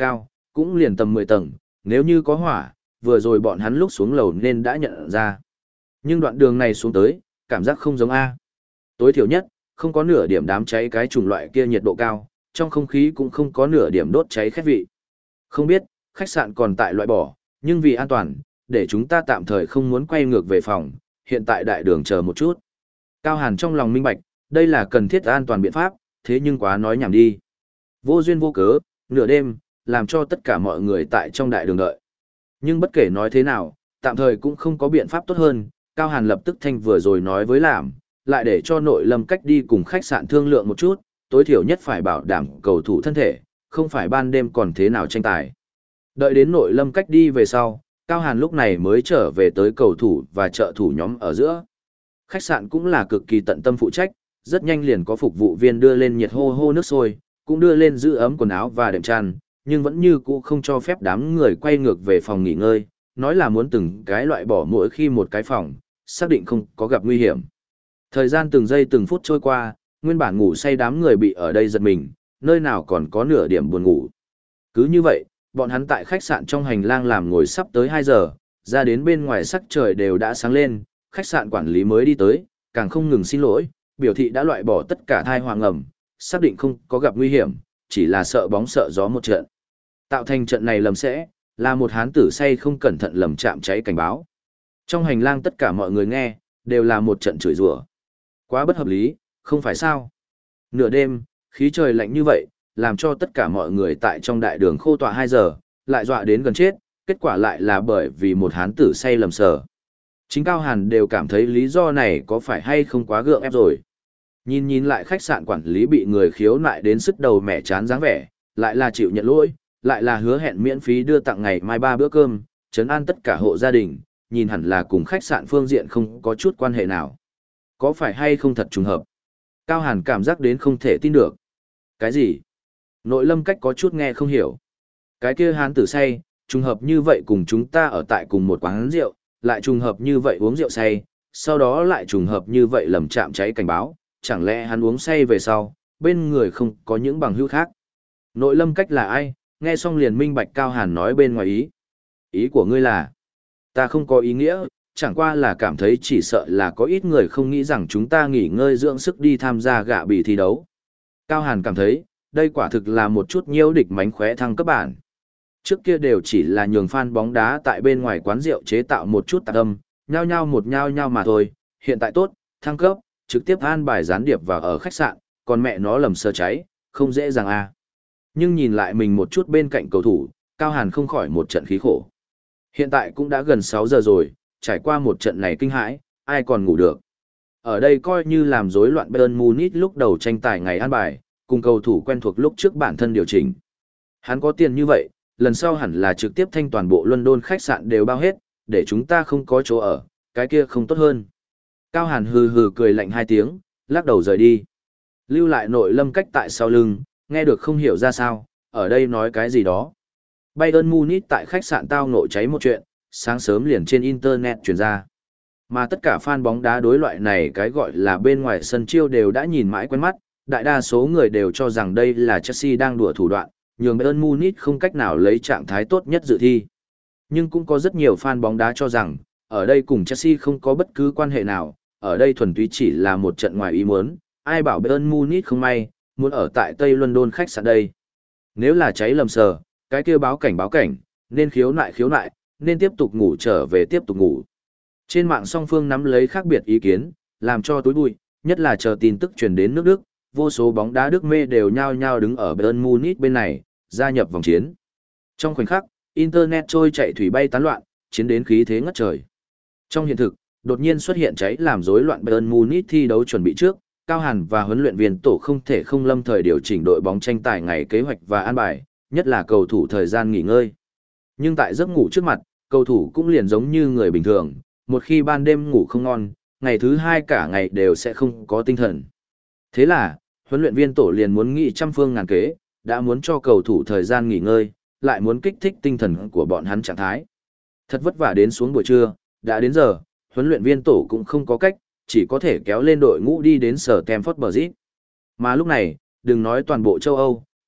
cũng liền tầm mười tầng, nếu như có hỏa, vừa rồi bọn hắn lúc xuống lầu nên đã nhận ra. Nhưng đoạn đường này xuống tới, cảm giác không giống A. Tối thiểu nhất, không có nửa điểm đám cháy cái chủng loại kia nhiệt độ cao, trong không khí cũng không có nửa điểm đốt cháy khét vị. Không biết, khách sạn còn tại loại bỏ, nhưng vì an toàn, để chúng ta tạm thời không muốn quay ngược về phòng, hiện tại đại đường chờ một chút. Cao Hàn trong lòng minh bạch, đây là cần thiết an toàn biện pháp, thế nhưng quá nói nhảm đi. Vô duyên vô cớ, nửa đêm, làm cho tất cả mọi người tại trong đại đường đợi. Nhưng bất kể nói thế nào, tạm thời cũng không có biện pháp tốt hơn, Cao Hàn lập tức thanh vừa rồi nói với làm, lại để cho Nội Lâm Cách đi cùng khách sạn thương lượng một chút, tối thiểu nhất phải bảo đảm cầu thủ thân thể, không phải ban đêm còn thế nào tranh tài. Đợi đến Nội Lâm Cách đi về sau, Cao Hàn lúc này mới trở về tới cầu thủ và trợ thủ nhóm ở giữa. Khách sạn cũng là cực kỳ tận tâm phụ trách, rất nhanh liền có phục vụ viên đưa lên nhiệt hô hô nước sôi, cũng đưa lên giữ ấm quần áo và đệm chăn, nhưng vẫn như cũ không cho phép đám người quay ngược về phòng nghỉ ngơi, nói là muốn từng cái loại bỏ mỗi khi một cái phòng, xác định không có gặp nguy hiểm. Thời gian từng giây từng phút trôi qua, nguyên bản ngủ say đám người bị ở đây giật mình, nơi nào còn có nửa điểm buồn ngủ. Cứ như vậy, bọn hắn tại khách sạn trong hành lang làm ngồi sắp tới hai giờ, ra đến bên ngoài sắc trời đều đã sáng lên, khách sạn quản lý mới đi tới, càng không ngừng xin lỗi, biểu thị đã loại bỏ tất cả thai hoàng ẩm, xác định không có gặp nguy hiểm, chỉ là sợ bóng sợ gió một trận. Tạo thành trận này lầm sẽ, là một hán tử say không cẩn thận lầm chạm cháy cảnh báo. Trong hành lang tất cả mọi người nghe, đều là một trận chửi rủa. Quá bất hợp lý, không phải sao? Nửa đêm, khí trời lạnh như vậy, làm cho tất cả mọi người tại trong đại đường khô tọa hai giờ, lại dọa đến gần chết, kết quả lại là bởi vì một hán tử say lầm sở. Chính Cao Hàn đều cảm thấy lý do này có phải hay không quá gượng ép rồi. Nhìn nhìn lại khách sạn quản lý bị người khiếu nại đến sức đầu mẻ chán dáng vẻ, lại là chịu nhận lỗi, lại là hứa hẹn miễn phí đưa tặng ngày mai ba bữa cơm, trấn an tất cả hộ gia đình, nhìn hẳn là cùng khách sạn phương diện không có chút quan hệ nào. Có phải hay không thật trùng hợp? Cao Hàn cảm giác đến không thể tin được. Cái gì? Nội Lâm Cách có chút nghe không hiểu. Cái kia hán tử say, trùng hợp như vậy cùng chúng ta ở tại cùng một quán rượu, lại trùng hợp như vậy uống rượu say, sau đó lại trùng hợp như vậy lầm chạm cháy cảnh báo, chẳng lẽ hắn uống say về sau, bên người không có những bằng hữu khác. Nội Lâm Cách là ai? Nghe xong liền minh bạch Cao Hàn nói bên ngoài ý. Ý của ngươi là, ta không có ý nghĩa, chẳng qua là cảm thấy chỉ sợ là có ít người không nghĩ rằng chúng ta nghỉ ngơi dưỡng sức đi tham gia gạ bì thi đấu. Cao Hàn cảm thấy, đây quả thực là một chút nhiễu địch mánh khóe thăng cấp bản. Trước kia đều chỉ là nhường fan bóng đá tại bên ngoài quán rượu chế tạo một chút tạc âm, nhao nhao một nhao nhao mà thôi, hiện tại tốt, thăng cấp, trực tiếp an bài gián điệp vào ở khách sạn, còn mẹ nó lầm sơ cháy, không dễ dàng à. Nhưng nhìn lại mình một chút bên cạnh cầu thủ, Cao Hàn không khỏi một trận khí khổ. Hiện tại cũng đã gần sáu giờ rồi, trải qua một trận này kinh hãi, ai còn ngủ được. Ở đây coi như làm rối loạn Bayern Munich lúc đầu tranh tài ngày an bài, cùng cầu thủ quen thuộc lúc trước bản thân điều chỉnh. Hắn có tiền như vậy, lần sau hẳn là trực tiếp thanh toàn bộ London khách sạn đều bao hết, để chúng ta không có chỗ ở, cái kia không tốt hơn. Cao Hàn hừ hừ cười lạnh hai tiếng, lắc đầu rời đi. Lưu lại Nội Lâm Cách tại sau lưng, nghe được không hiểu ra sao, ở đây nói cái gì đó. Bayern Munich tại khách sạn tao ngộ cháy một chuyện, sáng sớm liền trên internet truyền ra. Mà tất cả fan bóng đá đối loại này cái gọi là bên ngoài sân chiêu đều đã nhìn mãi quen mắt, đại đa số người đều cho rằng đây là Chelsea đang đùa thủ đoạn, nhường Bayern Munich không cách nào lấy trạng thái tốt nhất dự thi. Nhưng cũng có rất nhiều fan bóng đá cho rằng, ở đây cùng Chelsea không có bất cứ quan hệ nào, ở đây thuần túy chỉ là một trận ngoài ý muốn, ai bảo Bayern Munich không may, muốn ở tại Tây London khách sạn đây. Nếu là cháy lầm sờ, cái kia báo cảnh báo cảnh, nên khiếu nại khiếu nại, nên tiếp tục ngủ trở về tiếp tục ngủ. Trên mạng song phương nắm lấy khác biệt ý kiến, làm cho túi bụi, nhất là chờ tin tức truyền đến nước Đức, vô số bóng đá Đức mê đều nhao nhao đứng ở Bayern Munich bên này, gia nhập vòng chiến. Trong khoảnh khắc, internet trôi chạy thủy bay tán loạn, chiến đến khí thế ngất trời. Trong hiện thực, đột nhiên xuất hiện cháy làm rối loạn Bayern Munich thi đấu chuẩn bị trước, Cao Hàn và huấn luyện viên tổ không thể không lâm thời điều chỉnh đội bóng tranh tài ngày kế hoạch và an bài, nhất là cầu thủ thời gian nghỉ ngơi. Nhưng tại giấc ngủ trước mặt, cầu thủ cũng liền giống như người bình thường, một khi ban đêm ngủ không ngon, ngày thứ hai cả ngày đều sẽ không có tinh thần. Thế là, huấn luyện viên tổ liền muốn nghĩ trăm phương ngàn kế, đã muốn cho cầu thủ thời gian nghỉ ngơi, lại muốn kích thích tinh thần của bọn hắn trạng thái. Thật vất vả đến xuống buổi trưa, đã đến giờ, huấn luyện viên tổ cũng không có cách, chỉ có thể kéo lên đội ngũ đi đến sở Stamford Bridge. Mà lúc này, đừng nói toàn bộ châu Âu,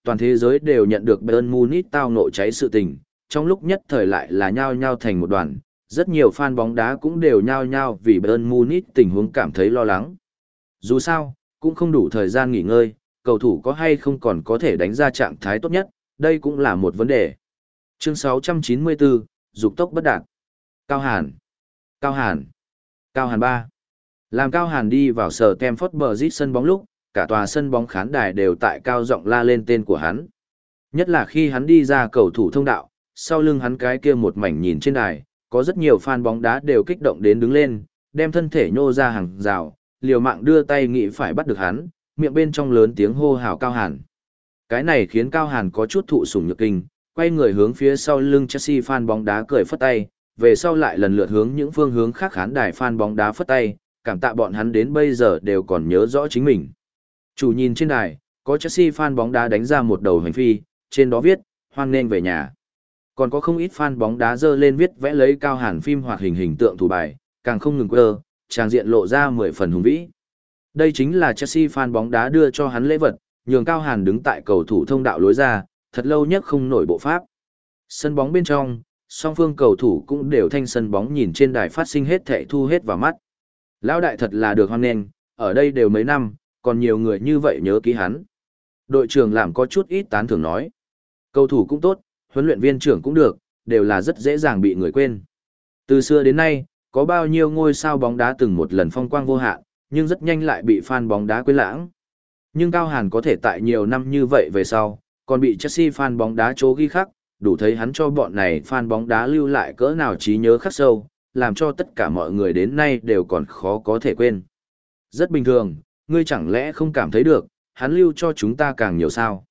toàn thế giới đều nhận được Bayern Munich tao ngộ cháy sự tình, trong lúc nhất thời lại là nhao nhao thành một đoàn, rất nhiều fan bóng đá cũng đều nhao nhao vì Bayern Munich tình huống cảm thấy lo lắng. Dù sao, cũng không đủ thời gian nghỉ ngơi, cầu thủ có hay không còn có thể đánh ra trạng thái tốt nhất, đây cũng là một vấn đề. Chương sáu trăm chín mươi bốn, dục tốc bất đạt. Cao Hàn. Cao Hàn. Cao Hàn ba. Làm Cao Hàn đi vào sở Stamford Bridge sân bóng lúc, cả tòa sân bóng khán đài đều tại cao giọng la lên tên của hắn. Nhất là khi hắn đi ra cầu thủ thông đạo, sau lưng hắn cái kia một mảnh nhìn trên đài, có rất nhiều fan bóng đá đều kích động đến đứng lên, đem thân thể nhô ra hàng rào, liều mạng đưa tay nghĩ phải bắt được hắn, miệng bên trong lớn tiếng hô hào Cao Hàn. Cái này khiến Cao Hàn có chút thụ sủng nhược kinh, quay người hướng phía sau lưng Chelsea fan bóng đá cười phất tay, về sau lại lần lượt hướng những phương hướng khác khán đài fan bóng đá phất tay, cảm tạ bọn hắn đến bây giờ đều còn nhớ rõ chính mình. Chủ nhìn trên đài, có Chelsea fan bóng đá đánh ra một đầu hành phi, trên đó viết, hoan nghênh về nhà. Còn có không ít fan bóng đá dơ lên viết vẽ lấy Cao Hàn phim hoạt hình hình tượng thủ bài, càng không ngừng quơ, tràng diện lộ ra mười phần hùng vĩ. Đây chính là Chelsea fan bóng đá đưa cho hắn lễ vật, nhường Cao Hàn đứng tại cầu thủ thông đạo lối ra, thật lâu nhất không nổi bộ pháp. Sân bóng bên trong, song phương cầu thủ cũng đều thanh sân bóng nhìn trên đài phát sinh hết thảy thu hết vào mắt. Lão đại thật là được hoan nghênh, ở đây đều mấy năm, còn nhiều người như vậy nhớ ký hắn. Đội trưởng làm có chút ít tán thưởng nói. Cầu thủ cũng tốt, huấn luyện viên trưởng cũng được, đều là rất dễ dàng bị người quên. Từ xưa đến nay, có bao nhiêu ngôi sao bóng đá từng một lần phong quang vô hạn, nhưng rất nhanh lại bị fan bóng đá quên lãng. Nhưng Cao Hàn có thể tại nhiều năm như vậy về sau, còn bị Chelsea fan bóng đá chố ghi khắc, đủ thấy hắn cho bọn này fan bóng đá lưu lại cỡ nào trí nhớ khắc sâu, làm cho tất cả mọi người đến nay đều còn khó có thể quên. Rất bình thường, ngươi chẳng lẽ không cảm thấy được, hắn lưu cho chúng ta càng nhiều sao?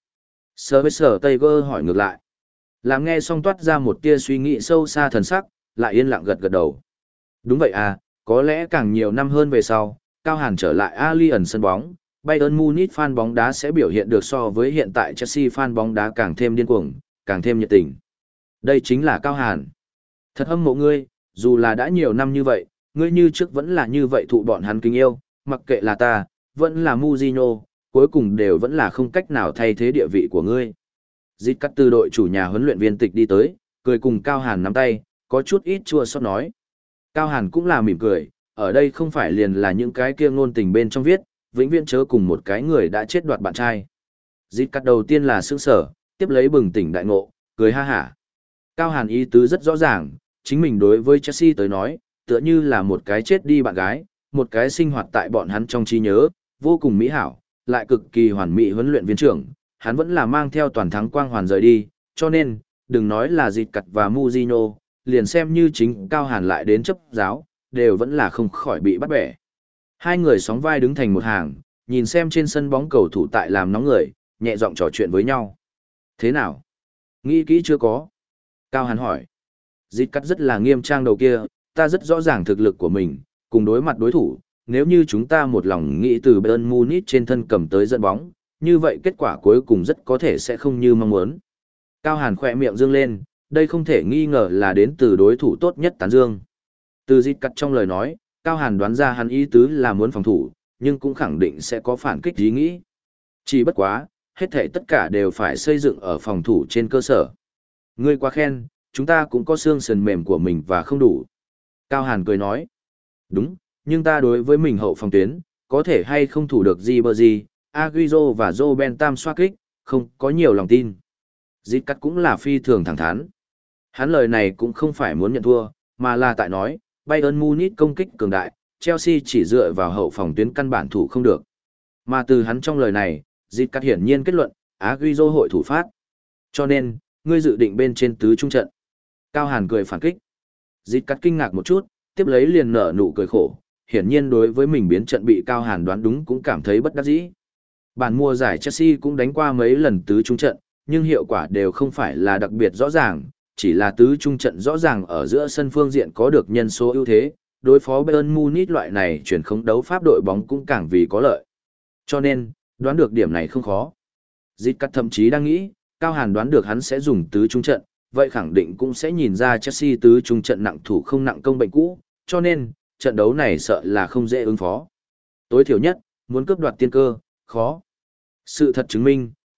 Sir Tiger hỏi ngược lại. Làm nghe xong toát ra một tia suy nghĩ sâu xa thần sắc, lại yên lặng gật gật đầu. Đúng vậy à, có lẽ càng nhiều năm hơn về sau, Cao Hàn trở lại Allianz sân bóng, Bayern Munich fan bóng đá sẽ biểu hiện được so với hiện tại Chelsea fan bóng đá càng thêm điên cuồng, càng thêm nhiệt tình. Đây chính là Cao Hàn. Thật hâm mộ ngươi, dù là đã nhiều năm như vậy, ngươi như trước vẫn là như vậy thụ bọn hắn kính yêu, mặc kệ là ta, vẫn là Mourinho, cuối cùng đều vẫn là không cách nào thay thế địa vị của ngươi. Dít cắt từ đội chủ nhà huấn luyện viên tịch đi tới, cười cùng Cao Hàn nắm tay, có chút ít chua xót nói. Cao Hàn cũng là mỉm cười, ở đây không phải liền là những cái kia ngôn tình bên trong viết, vĩnh viễn chớ cùng một cái người đã chết đoạt bạn trai. Dít cắt đầu tiên là sững sở, tiếp lấy bừng tỉnh đại ngộ, cười ha hả. Cao Hàn ý tứ rất rõ ràng, chính mình đối với Chelsea tới nói, tựa như là một cái chết đi bạn gái, một cái sinh hoạt tại bọn hắn trong trí nhớ, vô cùng mỹ hảo, lại cực kỳ hoàn mỹ huấn luyện viên trưởng, hắn vẫn là mang theo toàn thắng quang hoàn rời đi, cho nên, đừng nói là Dịt Cặt và Mujino, liền xem như chính Cao Hàn lại đến chấp giáo, đều vẫn là không khỏi bị bắt bẻ. Hai người sóng vai đứng thành một hàng, nhìn xem trên sân bóng cầu thủ tại làm nóng người, nhẹ giọng trò chuyện với nhau. Thế nào? Nghĩ kỹ chưa có? Cao Hàn hỏi. Dịt Cắt rất là nghiêm trang đầu kia, ta rất rõ ràng thực lực của mình, cùng đối mặt đối thủ, nếu như chúng ta một lòng nghĩ từ Bayern Munich trên thân cầm tới dẫn bóng, như vậy kết quả cuối cùng rất có thể sẽ không như mong muốn. Cao Hàn khỏe miệng dương lên, đây không thể nghi ngờ là đến từ đối thủ tốt nhất tán dương. Từ Dịt Cắt trong lời nói, Cao Hàn đoán ra hắn ý tứ là muốn phòng thủ, nhưng cũng khẳng định sẽ có phản kích ý nghĩ. Chỉ bất quá, hết thảy tất cả đều phải xây dựng ở phòng thủ trên cơ sở. Ngươi quá khen, chúng ta cũng có xương sườn mềm của mình và không đủ. Cao Hàn cười nói, đúng, nhưng ta đối với mình hậu phòng tuyến, có thể hay không thủ được Ribery, Agüero và Robben tam xoá kích, không có nhiều lòng tin. Dịt Cắt cũng là phi thường thẳng thắn. Hắn lời này cũng không phải muốn nhận thua, mà là tại nói, Bayern Munich công kích cường đại, Chelsea chỉ dựa vào hậu phòng tuyến căn bản thủ không được. Mà từ hắn trong lời này, Dịt Cắt hiển nhiên kết luận, Agüero hội thủ phát. Cho nên, ngươi dự định bên trên tứ trung trận. Cao Hàn cười phản kích. Dịt Cắt kinh ngạc một chút, tiếp lấy liền nở nụ cười khổ, hiển nhiên đối với mình biến trận bị Cao Hàn đoán đúng cũng cảm thấy bất đắc dĩ. Bản mùa giải Chelsea cũng đánh qua mấy lần tứ trung trận, nhưng hiệu quả đều không phải là đặc biệt rõ ràng, chỉ là tứ trung trận rõ ràng ở giữa sân phương diện có được nhân số ưu thế, đối phó Bayern Munich loại này chuyển không đấu pháp đội bóng cũng càng vì có lợi. Cho nên, đoán được điểm này không khó. Dịt Cắt thậm chí đang nghĩ, Cao Hàn đoán được hắn sẽ dùng tứ trung trận, vậy khẳng định cũng sẽ nhìn ra Chelsea tứ trung trận nặng thủ không nặng công bệnh cũ, cho nên, trận đấu này sợ là không dễ ứng phó. Tối thiểu nhất, muốn cướp đoạt tiên cơ, khó. Sự thật chứng minh,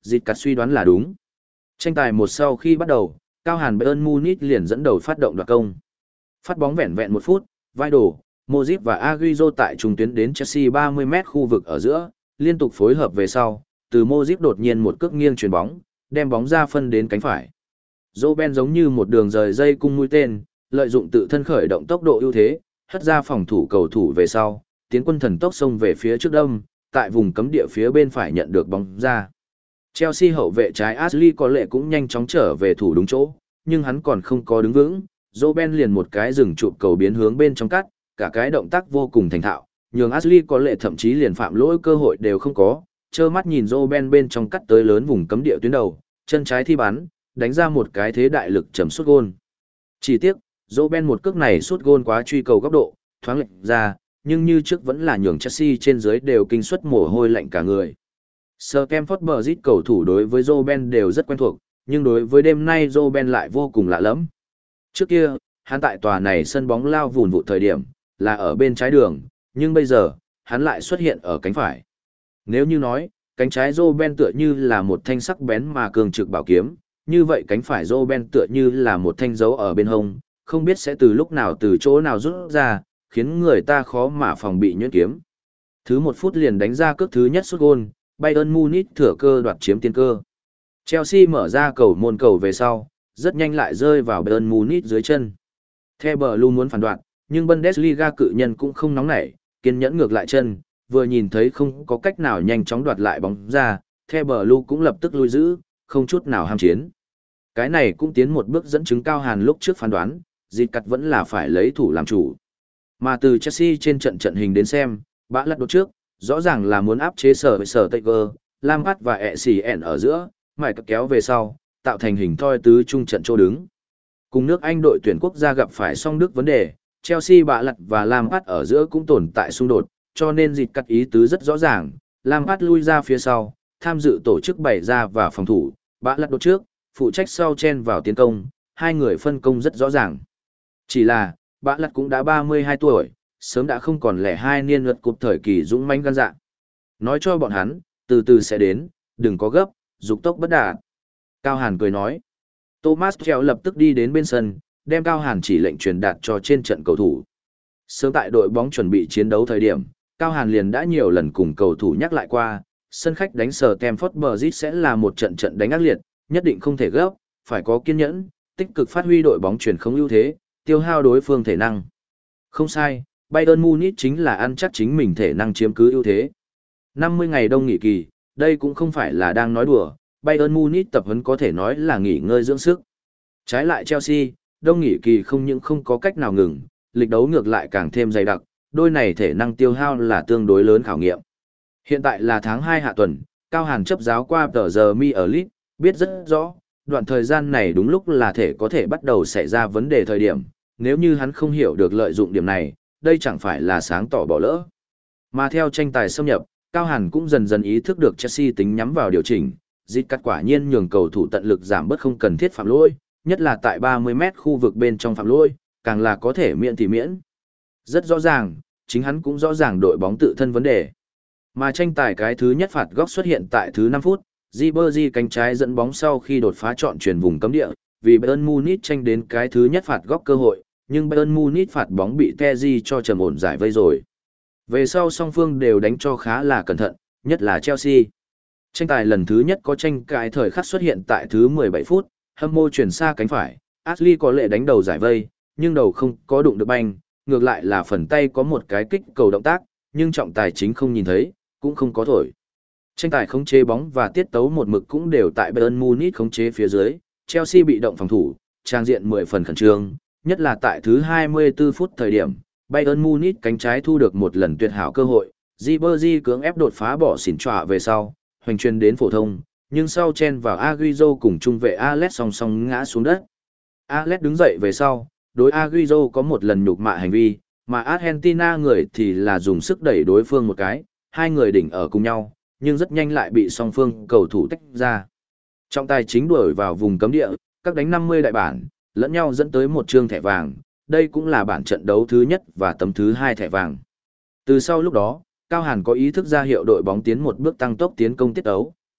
Dịch cắt suy đoán là đúng. Tranh tài một sau khi bắt đầu, Cao Hàn Bayern Munich liền dẫn đầu phát động đoạt công. Phát bóng vẹn vẹn một phút, Vidal, Modric và Agüero tại trung tuyến đến Chelsea ba mươi mét khu vực ở giữa, liên tục phối hợp về sau, từ Modric đột nhiên một cước nghiêng chuyền bóng, đem bóng ra phân đến cánh phải. Robben giống như một đường rời dây cung mũi tên, lợi dụng tự thân khởi động tốc độ ưu thế, hất ra phòng thủ cầu thủ về sau, tiến quân thần tốc xông về phía trước đông, tại vùng cấm địa phía bên phải nhận được bóng ra. Chelsea hậu vệ trái Ashley có lệ cũng nhanh chóng trở về thủ đúng chỗ, nhưng hắn còn không có đứng vững, Robben liền một cái dừng chụp cầu biến hướng bên trong cắt, cả cái động tác vô cùng thành thạo, nhường Ashley có lệ thậm chí liền phạm lỗi cơ hội đều không có, trơ mắt nhìn Robben bên trong cắt tới lớn vùng cấm địa tuyến đầu, chân trái thi bắn, đánh ra một cái thế đại lực chấm sút gôn. Chỉ tiếc, Robben một cước này sút gôn quá truy cầu góc độ, thoáng lệch ra, nhưng như trước vẫn là nhường Chelsea trên dưới đều kinh suất mồ hôi lạnh cả người. Stamford Bridge cầu thủ đối với Robben đều rất quen thuộc, nhưng đối với đêm nay Robben lại vô cùng lạ lẫm. Trước kia, hắn tại tòa này sân bóng lao vùn vụt thời điểm, là ở bên trái đường, nhưng bây giờ, hắn lại xuất hiện ở cánh phải. Nếu như nói, cánh trái Robben tựa như là một thanh sắc bén mà cường trực bảo kiếm, như vậy cánh phải Robben tựa như là một thanh dấu ở bên hông, không biết sẽ từ lúc nào từ chỗ nào rút ra, khiến người ta khó mà phòng bị nhuyễn kiếm. Thứ một phút liền đánh ra cước thứ nhất sút gôn, Bayern Munich thừa cơ đoạt chiếm tiên cơ. Chelsea mở ra cầu môn cầu về sau, rất nhanh lại rơi vào Bayern Munich dưới chân. The Blue muốn phản đoạt, nhưng Bundesliga cự nhân cũng không nóng nảy, kiên nhẫn ngược lại chân, vừa nhìn thấy không có cách nào nhanh chóng đoạt lại bóng ra, The Blue cũng lập tức lui giữ, không chút nào ham chiến. Cái này cũng tiến một bước dẫn chứng Cao Hàn lúc trước phán đoán, dịch cắt vẫn là phải lấy thủ làm chủ. Mà từ Chelsea trên trận trận hình đến xem, bã lật đột trước, rõ ràng là muốn áp chế sở với sở Taker, Lampard và Essien ở giữa, mải cắt kéo về sau, tạo thành hình thoi tứ trung trận chỗ đứng. Cùng nước Anh đội tuyển quốc gia gặp phải song Đức vấn đề, Chelsea bạ lật và Lampard ở giữa cũng tồn tại xung đột, cho nên dịch cắt ý tứ rất rõ ràng, Lampard lui ra phía sau, tham dự tổ chức bày ra và phòng thủ, bạ lật đột trước, phụ trách sau chen vào tiến công, hai người phân công rất rõ ràng. Chỉ là, bạ lật cũng đã ba mươi hai tuổi, sớm đã không còn lẻ hai niên luật cục thời kỳ dũng mãnh gan dạ. Nói cho bọn hắn, từ từ sẽ đến, đừng có gấp, dục tốc bất đạt. Cao Hàn cười nói. Thomas Tuchel lập tức đi đến bên sân, đem Cao Hàn chỉ lệnh truyền đạt cho trên trận cầu thủ. Sớm tại đội bóng chuẩn bị chiến đấu thời điểm, Cao Hàn liền đã nhiều lần cùng cầu thủ nhắc lại qua, sân khách đánh Stamford Bridge sẽ là một trận trận đánh ác liệt, nhất định không thể gấp, phải có kiên nhẫn, tích cực phát huy đội bóng truyền không ưu thế, tiêu hao đối phương thể năng. Không sai, Bayern Munich chính là ăn chắc chính mình thể năng chiếm cứ ưu thế. năm mươi ngày đông nghỉ kỳ, đây cũng không phải là đang nói đùa, Bayern Munich tập huấn có thể nói là nghỉ ngơi dưỡng sức. Trái lại Chelsea, đông nghỉ kỳ không những không có cách nào ngừng, lịch đấu ngược lại càng thêm dày đặc, đôi này thể năng tiêu hao là tương đối lớn khảo nghiệm. Hiện tại là tháng hai hạ tuần, Cao Hàn chấp giáo qua tờ giờ mi ở League, biết rất rõ, đoạn thời gian này đúng lúc là thể có thể bắt đầu xảy ra vấn đề thời điểm, nếu như hắn không hiểu được lợi dụng điểm này, đây chẳng phải là sáng tỏ bỏ lỡ. Mà theo tranh tài xâm nhập, Cao Hàn cũng dần dần ý thức được Chelsea tính nhắm vào điều chỉnh, dịch cắt quả nhiên nhường cầu thủ tận lực giảm bớt không cần thiết phạm lỗi, nhất là tại ba mươi mét khu vực bên trong phạm lỗi, càng là có thể miễn thì miễn. Rất rõ ràng, chính hắn cũng rõ ràng đội bóng tự thân vấn đề. Mà tranh tài cái thứ nhất phạt góc xuất hiện tại thứ năm phút, Ribery cánh trái dẫn bóng sau khi đột phá chọn chuyển vùng cấm địa, vì Bayern Munich tranh đến cái thứ nhất phạt góc cơ hội, nhưng Bayern Munich phạt bóng bị Terry cho trầm ổn giải vây rồi. Về sau song phương đều đánh cho khá là cẩn thận, nhất là Chelsea. Tranh tài lần thứ nhất có tranh cãi thời khắc xuất hiện tại thứ mười bảy phút, hâm mô chuyển xa cánh phải, Ashley có lệ đánh đầu giải vây, nhưng đầu không có đụng được banh, ngược lại là phần tay có một cái kích cầu động tác, nhưng trọng tài chính không nhìn thấy, cũng không có thổi. Tranh tài khống chế bóng và tiết tấu một mực cũng đều tại Bayern Munich khống chế phía dưới, Chelsea bị động phòng thủ, trang diện mười phần khẩn trương, nhất là tại thứ hai mươi tư phút thời điểm, Bayern Munich cánh trái thu được một lần tuyệt hảo cơ hội, Ribery cưỡng ép đột phá bỏ xỉn trọa về sau, hoành truyền đến phổ thông, nhưng sau chen vào Agüero cùng trung vệ Alex song song ngã xuống đất. Alex đứng dậy về sau, đối Agüero có một lần nhục mạ hành vi, mà Argentina người thì là dùng sức đẩy đối phương một cái, hai người đỉnh ở cùng nhau, nhưng rất nhanh lại bị song phương cầu thủ tách ra. Trọng tài chính đuổi vào vùng cấm địa, các đánh năm mươi đại bản, lẫn nhau dẫn tới một trương thẻ vàng, đây cũng là bản trận đấu thứ nhất và tấm thứ hai thẻ vàng. Từ sau lúc đó, Cao Hàn có ý thức ra hiệu đội bóng tiến một bước tăng tốc tiến công tiết đấu,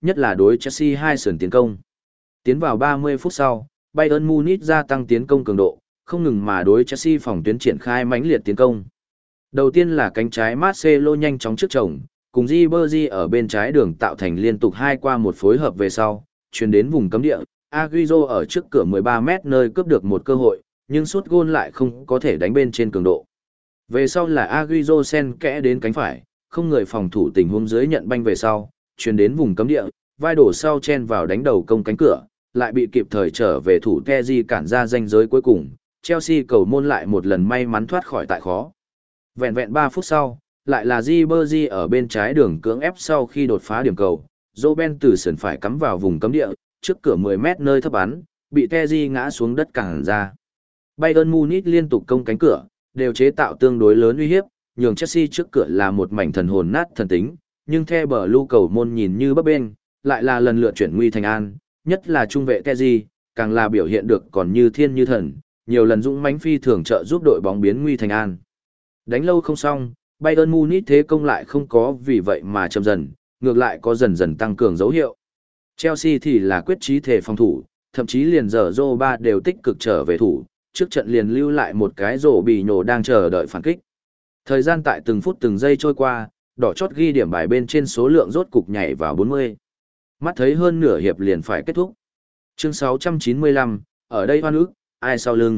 nhất là đối Chelsea hai sườn tiến công. Tiến vào ba mươi phút sau, Bayern Munich gia tăng tiến công cường độ, không ngừng mà đối Chelsea phòng tuyến triển khai mãnh liệt tiến công. Đầu tiên là cánh trái Marcelo nhanh chóng trước chồng, cùng Ribery ở bên trái đường tạo thành liên tục hai qua một phối hợp về sau, chuyển đến vùng cấm địa, Agüero ở trước cửa mười ba mét nơi cướp được một cơ hội, nhưng sút gôn lại không có thể đánh bên trên cường độ. Về sau là Agüero sen kẽ đến cánh phải, không người phòng thủ tình huống dưới nhận banh về sau, chuyển đến vùng cấm địa, vai đổ sau chen vào đánh đầu công cánh cửa, lại bị kịp thời trở về thủ Kessié cản ra ranh giới cuối cùng, Chelsea cầu môn lại một lần may mắn thoát khỏi tại khó. Vẹn vẹn ba phút sau, lại là Ribery ở bên trái đường cưỡng ép sau khi đột phá điểm cầu, Robben từ sườn phải cắm vào vùng cấm địa, trước cửa mười mét nơi thấp bắn, bị Kessié ngã xuống đất cản ra. Bayern Munich liên tục công cánh cửa, đều chế tạo tương đối lớn uy hiếp, nhường Chelsea trước cửa là một mảnh thần hồn nát thần tính, nhưng The Blue cầu môn nhìn như bấp bênh, lại là lần lượt chuyển nguy thành an, nhất là trung vệ Kessié, càng là biểu hiện được còn như thiên như thần, nhiều lần dũng mãnh phi thường trợ giúp đội bóng biến nguy thành an. Đánh lâu không xong, Bayern Munich thế công lại không có vì vậy mà chậm dần, ngược lại có dần dần tăng cường dấu hiệu. Chelsea thì là quyết chí thể phòng thủ, thậm chí liền giờ Zô ba đều tích cực trở về thủ, trước trận liền lưu lại một cái rổ bì nhổ đang chờ đợi phản kích. Thời gian tại từng phút từng giây trôi qua, đỏ chót ghi điểm bài bên trên số lượng rốt cục nhảy vào bốn mươi. Mắt thấy hơn nửa hiệp liền phải kết thúc. Chương sáu trăm chín mươi lăm, ở đây hoan ức, ai sau lưng.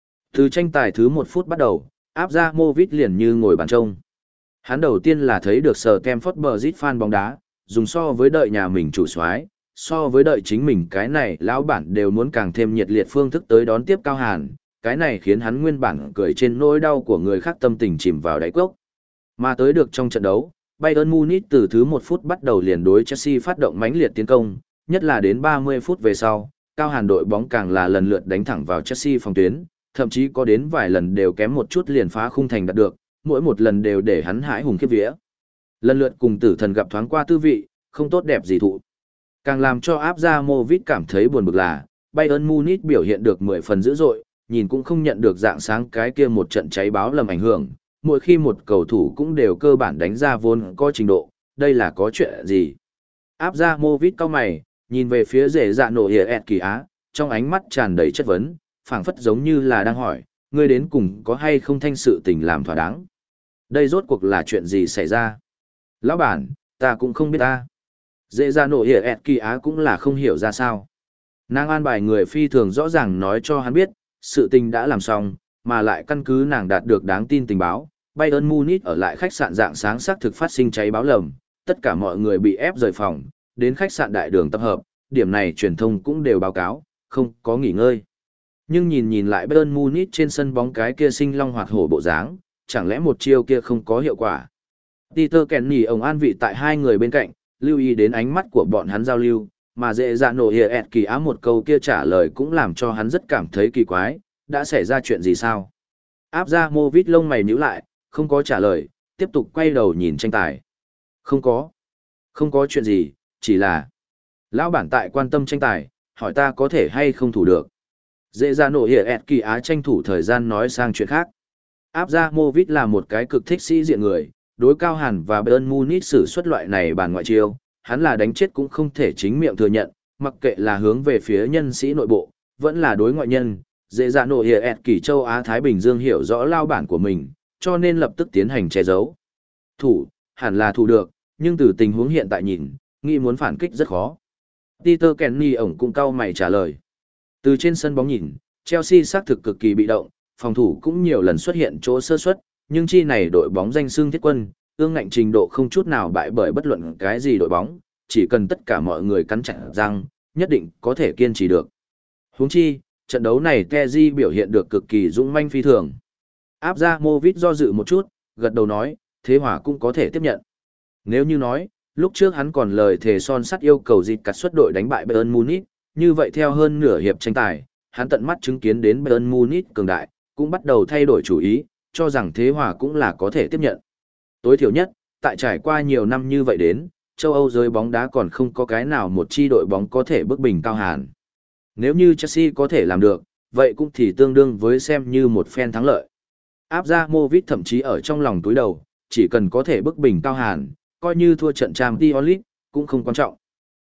Từ tranh tài thứ một phút bắt đầu, áp ra Movit liền như ngồi bàn trông. Hắn đầu tiên là thấy được sờ Stamford Bridge fan bóng đá, dùng so với đợi nhà mình chủ soái, so với đợi chính mình cái này lão bản đều muốn càng thêm nhiệt liệt phương thức tới đón tiếp Cao Hàn, cái này khiến hắn nguyên bản cười trên nỗi đau của người khác tâm tình chìm vào đáy cốc. Mà tới được trong trận đấu, Bayern Munich từ thứ một phút bắt đầu liền đối Chelsea phát động mãnh liệt tiến công, nhất là đến ba mươi phút về sau, Cao Hàn đội bóng càng là lần lượt đánh thẳng vào Chelsea phòng tuyến, thậm chí có đến vài lần đều kém một chút liền phá khung thành đạt được, mỗi một lần đều để hắn hãi hùng khiếp vía. Lần lượt cùng tử thần gặp thoáng qua tư vị, không tốt đẹp gì thụ. Càng làm cho áp ra Movit cảm thấy buồn bực là, Bayern Munich biểu hiện được mười phần dữ dội, nhìn cũng không nhận được dạng sáng cái kia một trận cháy báo lầm ảnh hưởng, mỗi khi một cầu thủ cũng đều cơ bản đánh ra vốn có trình độ, đây là có chuyện gì? Áp ra Movit cao mày, nhìn về phía rể dạ nổ hiệp ẹt kỳ á, trong ánh mắt tràn đầy chất vấn, phảng phất giống như là đang hỏi, ngươi đến cùng có hay không thanh sự tình làm thỏa đáng? Đây rốt cuộc là chuyện gì xảy ra? Lão bản, ta cũng không biết ta. Dễ ra nổ hiệp ẹt kỳ á cũng là không hiểu ra sao. Nàng an bài người phi thường rõ ràng nói cho hắn biết, sự tình đã làm xong, mà lại căn cứ nàng đạt được đáng tin tình báo, Bayern Munich ở lại khách sạn dạng sáng xác thực phát sinh cháy báo lầm, tất cả mọi người bị ép rời phòng, đến khách sạn đại đường tập hợp, điểm này truyền thông cũng đều báo cáo, không có nghỉ ngơi. Nhưng nhìn nhìn lại Bayern Munich trên sân bóng cái kia sinh long hoạt hổ bộ dáng, chẳng lẽ một chiêu kia không có hiệu quả. Peter Kenny ông an vị tại hai người bên cạnh, lưu ý đến ánh mắt của bọn hắn giao lưu, mà dễ dạ nổ hiệp ẹt kỳ á một câu kia trả lời cũng làm cho hắn rất cảm thấy kỳ quái, đã xảy ra chuyện gì sao? Áp ra Movit lông mày nhíu lại, không có trả lời, tiếp tục quay đầu nhìn tranh tài. Không có. Không có chuyện gì, chỉ là lão bản tại quan tâm tranh tài, hỏi ta có thể hay không thủ được. Dễ ra nổ hiệp ẹt kỳ á tranh thủ thời gian nói sang chuyện khác. Áp ra Movit là một cái cực thích sĩ diện người, đối Cao Hàn và Bayern Munich sử xuất loại này bàn ngoại chiêu, hắn là đánh chết cũng không thể chính miệng thừa nhận, mặc kệ là hướng về phía nhân sĩ nội bộ, vẫn là đối ngoại nhân. Dễ dạ nổ hiệp ẹt kỳ châu Á Thái Bình Dương hiểu rõ lao bản của mình, cho nên lập tức tiến hành che giấu. Thủ, hẳn là thủ được, nhưng từ tình huống hiện tại nhìn, nghĩ muốn phản kích rất khó. Peter Kenny ổng cũng cau mày trả lời. Từ trên sân bóng nhìn, Chelsea xác thực cực kỳ bị động, phòng thủ cũng nhiều lần xuất hiện chỗ sơ suất, nhưng chi này đội bóng danh xưng thiết quân, ương ngạnh trình độ không chút nào bại bởi bất luận cái gì đội bóng, chỉ cần tất cả mọi người cắn chặt răng, nhất định có thể kiên trì được. Huống chi, trận đấu này Kessié biểu hiện được cực kỳ dũng manh phi thường. Áp ra Movit do dự một chút, gật đầu nói, thế hòa cũng có thể tiếp nhận. Nếu như nói, lúc trước hắn còn lời thề son sắt yêu cầu dịch cắt xuất đội đánh bại Bayern Munich, như vậy theo hơn nửa hiệp tranh tài, hắn tận mắt chứng kiến đến Bayern Munich cường đại, cũng bắt đầu thay đổi chủ ý, cho rằng thế hòa cũng là có thể tiếp nhận. Tối thiểu nhất, tại trải qua nhiều năm như vậy đến, châu Âu giới bóng đá còn không có cái nào một chi đội bóng có thể bước bình Cao Hàn. Nếu như Chelsea có thể làm được, vậy cũng thì tương đương với xem như một phen thắng lợi. Áp ra Movit thậm chí ở trong lòng túi đầu, chỉ cần có thể bước bình Cao Hàn, coi như thua trận Champions League, cũng không quan trọng.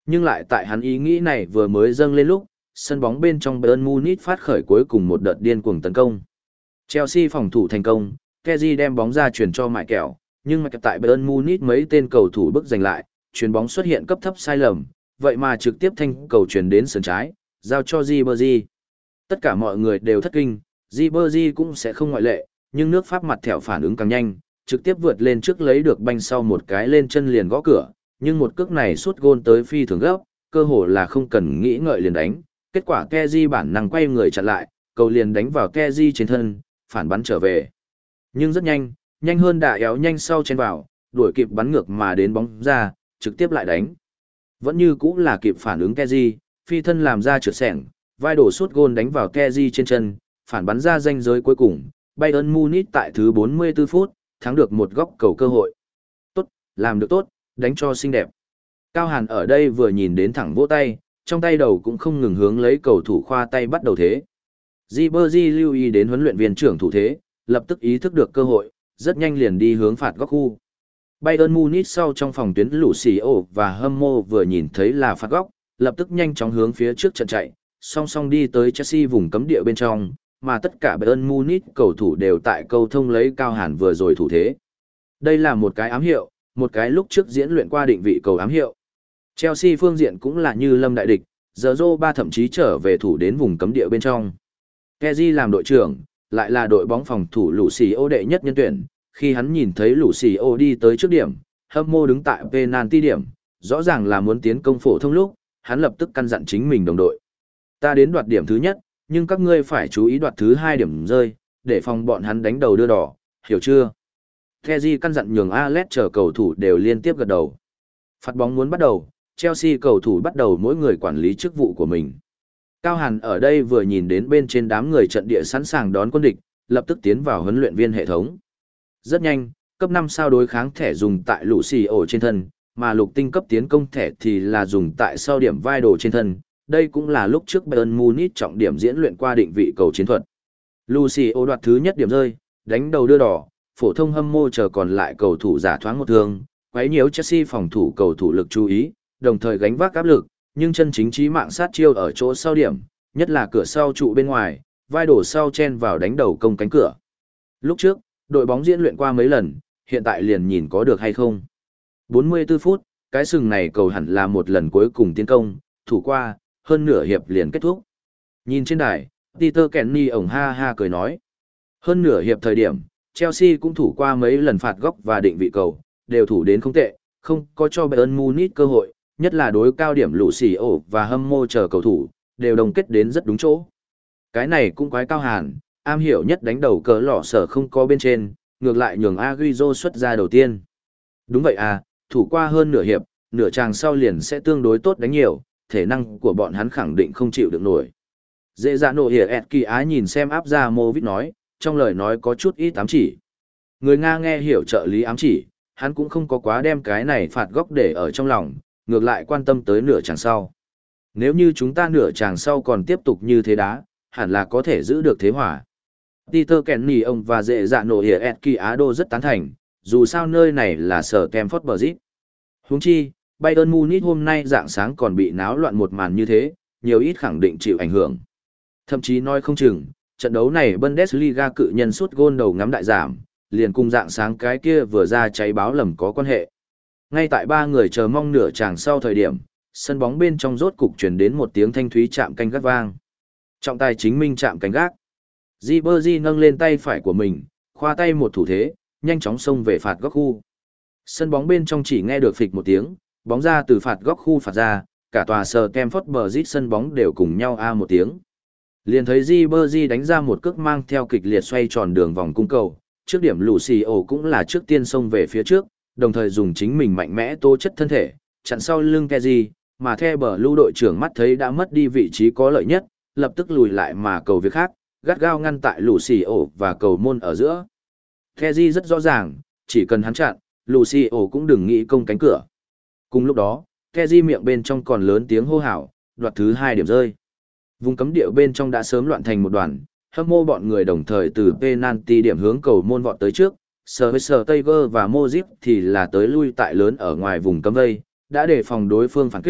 Nhưng lại tại hắn ý nghĩ này vừa mới dâng lên lúc, sân bóng bên trong Bayern Munich phát khởi cuối cùng một đợt điên cuồng tấn công. Chelsea phòng thủ thành công, Kessié đem bóng ra chuyển cho Mại Kẹo, nhưng mà tại Bayern Munich mấy tên cầu thủ bức giành lại, chuyền bóng xuất hiện cấp thấp sai lầm, vậy mà trực tiếp thanh cầu chuyển đến sườn trái, giao cho Ribery. Tất cả mọi người đều thất kinh, Ribery cũng sẽ không ngoại lệ, nhưng nước Pháp mặt thẹo phản ứng càng nhanh, trực tiếp vượt lên trước lấy được banh sau một cái lên chân liền gõ cửa, nhưng một cước này sút gôn tới phi thường gấp, cơ hồ là không cần nghĩ ngợi liền đánh, kết quả Kessié bản năng quay người chặn lại, cầu liền đánh vào Kessié trên thân, phản bắn trở về. Nhưng rất nhanh, nhanh hơn đã éo nhanh sau chen vào, đuổi kịp bắn ngược mà đến bóng ra, trực tiếp lại đánh. Vẫn như cũng là kịp phản ứng Kessié, phi thân làm ra trượt sẻng, vai đổ sút gôn đánh vào Kessié trên chân, phản bắn ra ranh giới cuối cùng, Bayern Munich tại thứ bốn mươi tư phút, thắng được một góc cầu cơ hội. Tốt, làm được tốt, đánh cho xinh đẹp. Cao Hàn ở đây vừa nhìn đến thẳng vỗ tay, trong tay đầu cũng không ngừng hướng lấy cầu thủ khoa tay bắt đầu thế. Ribery lưu ý đến huấn luyện viên trưởng thủ thế, lập tức ý thức được cơ hội, rất nhanh liền đi hướng phạt góc khu. Bayern Munich sau trong phòng tuyến Lucio và Hummo vừa nhìn thấy là phạt góc, lập tức nhanh chóng hướng phía trước trận chạy, song song đi tới Chelsea vùng cấm địa bên trong, mà tất cả Bayern Munich cầu thủ đều tại câu thông lấy Cao Hàn vừa rồi thủ thế. Đây là một cái ám hiệu, một cái lúc trước diễn luyện qua định vị cầu ám hiệu. Chelsea phương diện cũng là như lâm đại địch, giờ Zô ba thậm chí trở về thủ đến vùng cấm địa bên trong. Kessié làm đội trưởng, lại là đội bóng phòng thủ Lucio đệ nhất nhân tuyển, khi hắn nhìn thấy Lucio đi tới trước điểm, Hummo đứng tại penalty điểm, rõ ràng là muốn tiến công phổ thông lúc, hắn lập tức căn dặn chính mình đồng đội. Ta đến đoạt điểm thứ nhất, nhưng các ngươi phải chú ý đoạt thứ hai điểm rơi, để phòng bọn hắn đánh đầu đưa đỏ, hiểu chưa? Kessié căn dặn nhường Alex chờ cầu thủ đều liên tiếp gật đầu. Phạt bóng muốn bắt đầu, Chelsea cầu thủ bắt đầu mỗi người quản lý chức vụ của mình. Cao Hàn ở đây vừa nhìn đến bên trên đám người trận địa sẵn sàng đón quân địch, lập tức tiến vào huấn luyện viên hệ thống. Rất nhanh, cấp năm sao đối kháng thẻ dùng tại Lucio trên thân, mà lục tinh cấp tiến công thẻ thì là dùng tại sau điểm vai đồ trên thân. Đây cũng là lúc trước Bayern Munich trọng điểm diễn luyện qua định vị cầu chiến thuật. Lucio đoạt thứ nhất điểm rơi, đánh đầu đưa đỏ, phổ thông Hummo chờ còn lại cầu thủ giả thoáng một thương, quấy nhiễu Chelsea phòng thủ cầu thủ lực chú ý, đồng thời gánh vác áp lực, nhưng chân chính chí mạng sát chiêu ở chỗ sau điểm, nhất là cửa sau trụ bên ngoài, vai đổ sau chen vào đánh đầu công cánh cửa. Lúc trước, đội bóng diễn luyện qua mấy lần, hiện tại liền nhìn có được hay không. bốn mươi tư phút, cái sừng này cầu hẳn là một lần cuối cùng tiến công, thủ qua, hơn nửa hiệp liền kết thúc. Nhìn trên đài, Peter Kenny ổng ha ha cười nói. Hơn nửa hiệp thời điểm, Chelsea cũng thủ qua mấy lần phạt góc và định vị cầu, đều thủ đến không tệ, không có cho Bayern Munich cơ hội, nhất là đối cao điểm Lucio và Hummo chờ cầu thủ, đều đồng kết đến rất đúng chỗ. Cái này cũng quái Cao Hàn, am hiểu nhất đánh đầu cờ lọ sở không có bên trên, ngược lại nhường Agüero xuất ra đầu tiên. Đúng vậy à, thủ qua hơn nửa hiệp, nửa chàng sau liền sẽ tương đối tốt đánh nhiều, thể năng của bọn hắn khẳng định không chịu được nổi. Dễ dạ nổ hiểu ẹt kỳ á nhìn xem áp ra mô vít nói, trong lời nói có chút ít ám chỉ. Người Nga nghe hiểu trợ lý ám chỉ, hắn cũng không có quá đem cái này phạt góc để ở trong lòng, ngược lại quan tâm tới nửa chàng sau. Nếu như chúng ta nửa chàng sau còn tiếp tục như thế đá, hẳn là có thể giữ được thế hòa. Peter Kenny ông và dễ dạ nổ hiểu ẹt kỳ á đô rất tán thành, dù sao nơi này là sở Stamford Bridge. Huống chi, Bayern Munich hôm nay dạng sáng còn bị náo loạn một màn như thế, nhiều ít khẳng định chịu ảnh hưởng. Thậm chí nói không chừng, trận đấu này Bundesliga cự nhân sút gôn đầu ngắm đại giảm, liền cùng dạng sáng cái kia vừa ra cháy báo lầm có quan hệ. Ngay tại ba người chờ mong nửa chàng sau thời điểm, sân bóng bên trong rốt cục truyền đến một tiếng thanh thúy chạm canh gác vang. Trọng tài chính minh chạm canh gác. Ribery nâng lên tay phải của mình, khoa tay một thủ thế, nhanh chóng xông về phạt góc khu. Sân bóng bên trong chỉ nghe được phịch một tiếng, bóng ra từ phạt góc khu phạt ra, cả tòa sờ Stamford Bridge sân bóng đều cùng nhau a một tiếng. Liền thấy Ribery đánh ra một cước mang theo kịch liệt xoay tròn đường vòng cung cầu, trước điểm Lucio cũng là trước tiên xông về phía trước, đồng thời dùng chính mình mạnh mẽ tố chất thân thể, chặn sau lưng Kessié, mà The Blue đội trưởng mắt thấy đã mất đi vị trí có lợi nhất, lập tức lùi lại mà cầu việc khác, gắt gao ngăn tại Lucio và cầu môn ở giữa. Kessié rất rõ ràng, chỉ cần hắn chặn, Lucio cũng đừng nghĩ công cánh cửa. Cùng lúc đó, Kessié miệng bên trong còn lớn tiếng hô hào, đoạt thứ hai điểm rơi. Vùng cấm địa bên trong đã sớm loạn thành một đoàn, Hummo bọn người đồng thời từ penalty điểm hướng cầu môn vọt tới trước, Schweinsteiger và Modric thì là tới lui tại lớn ở ngoài vùng cấm vây, đã đề phòng đối phương phản kích,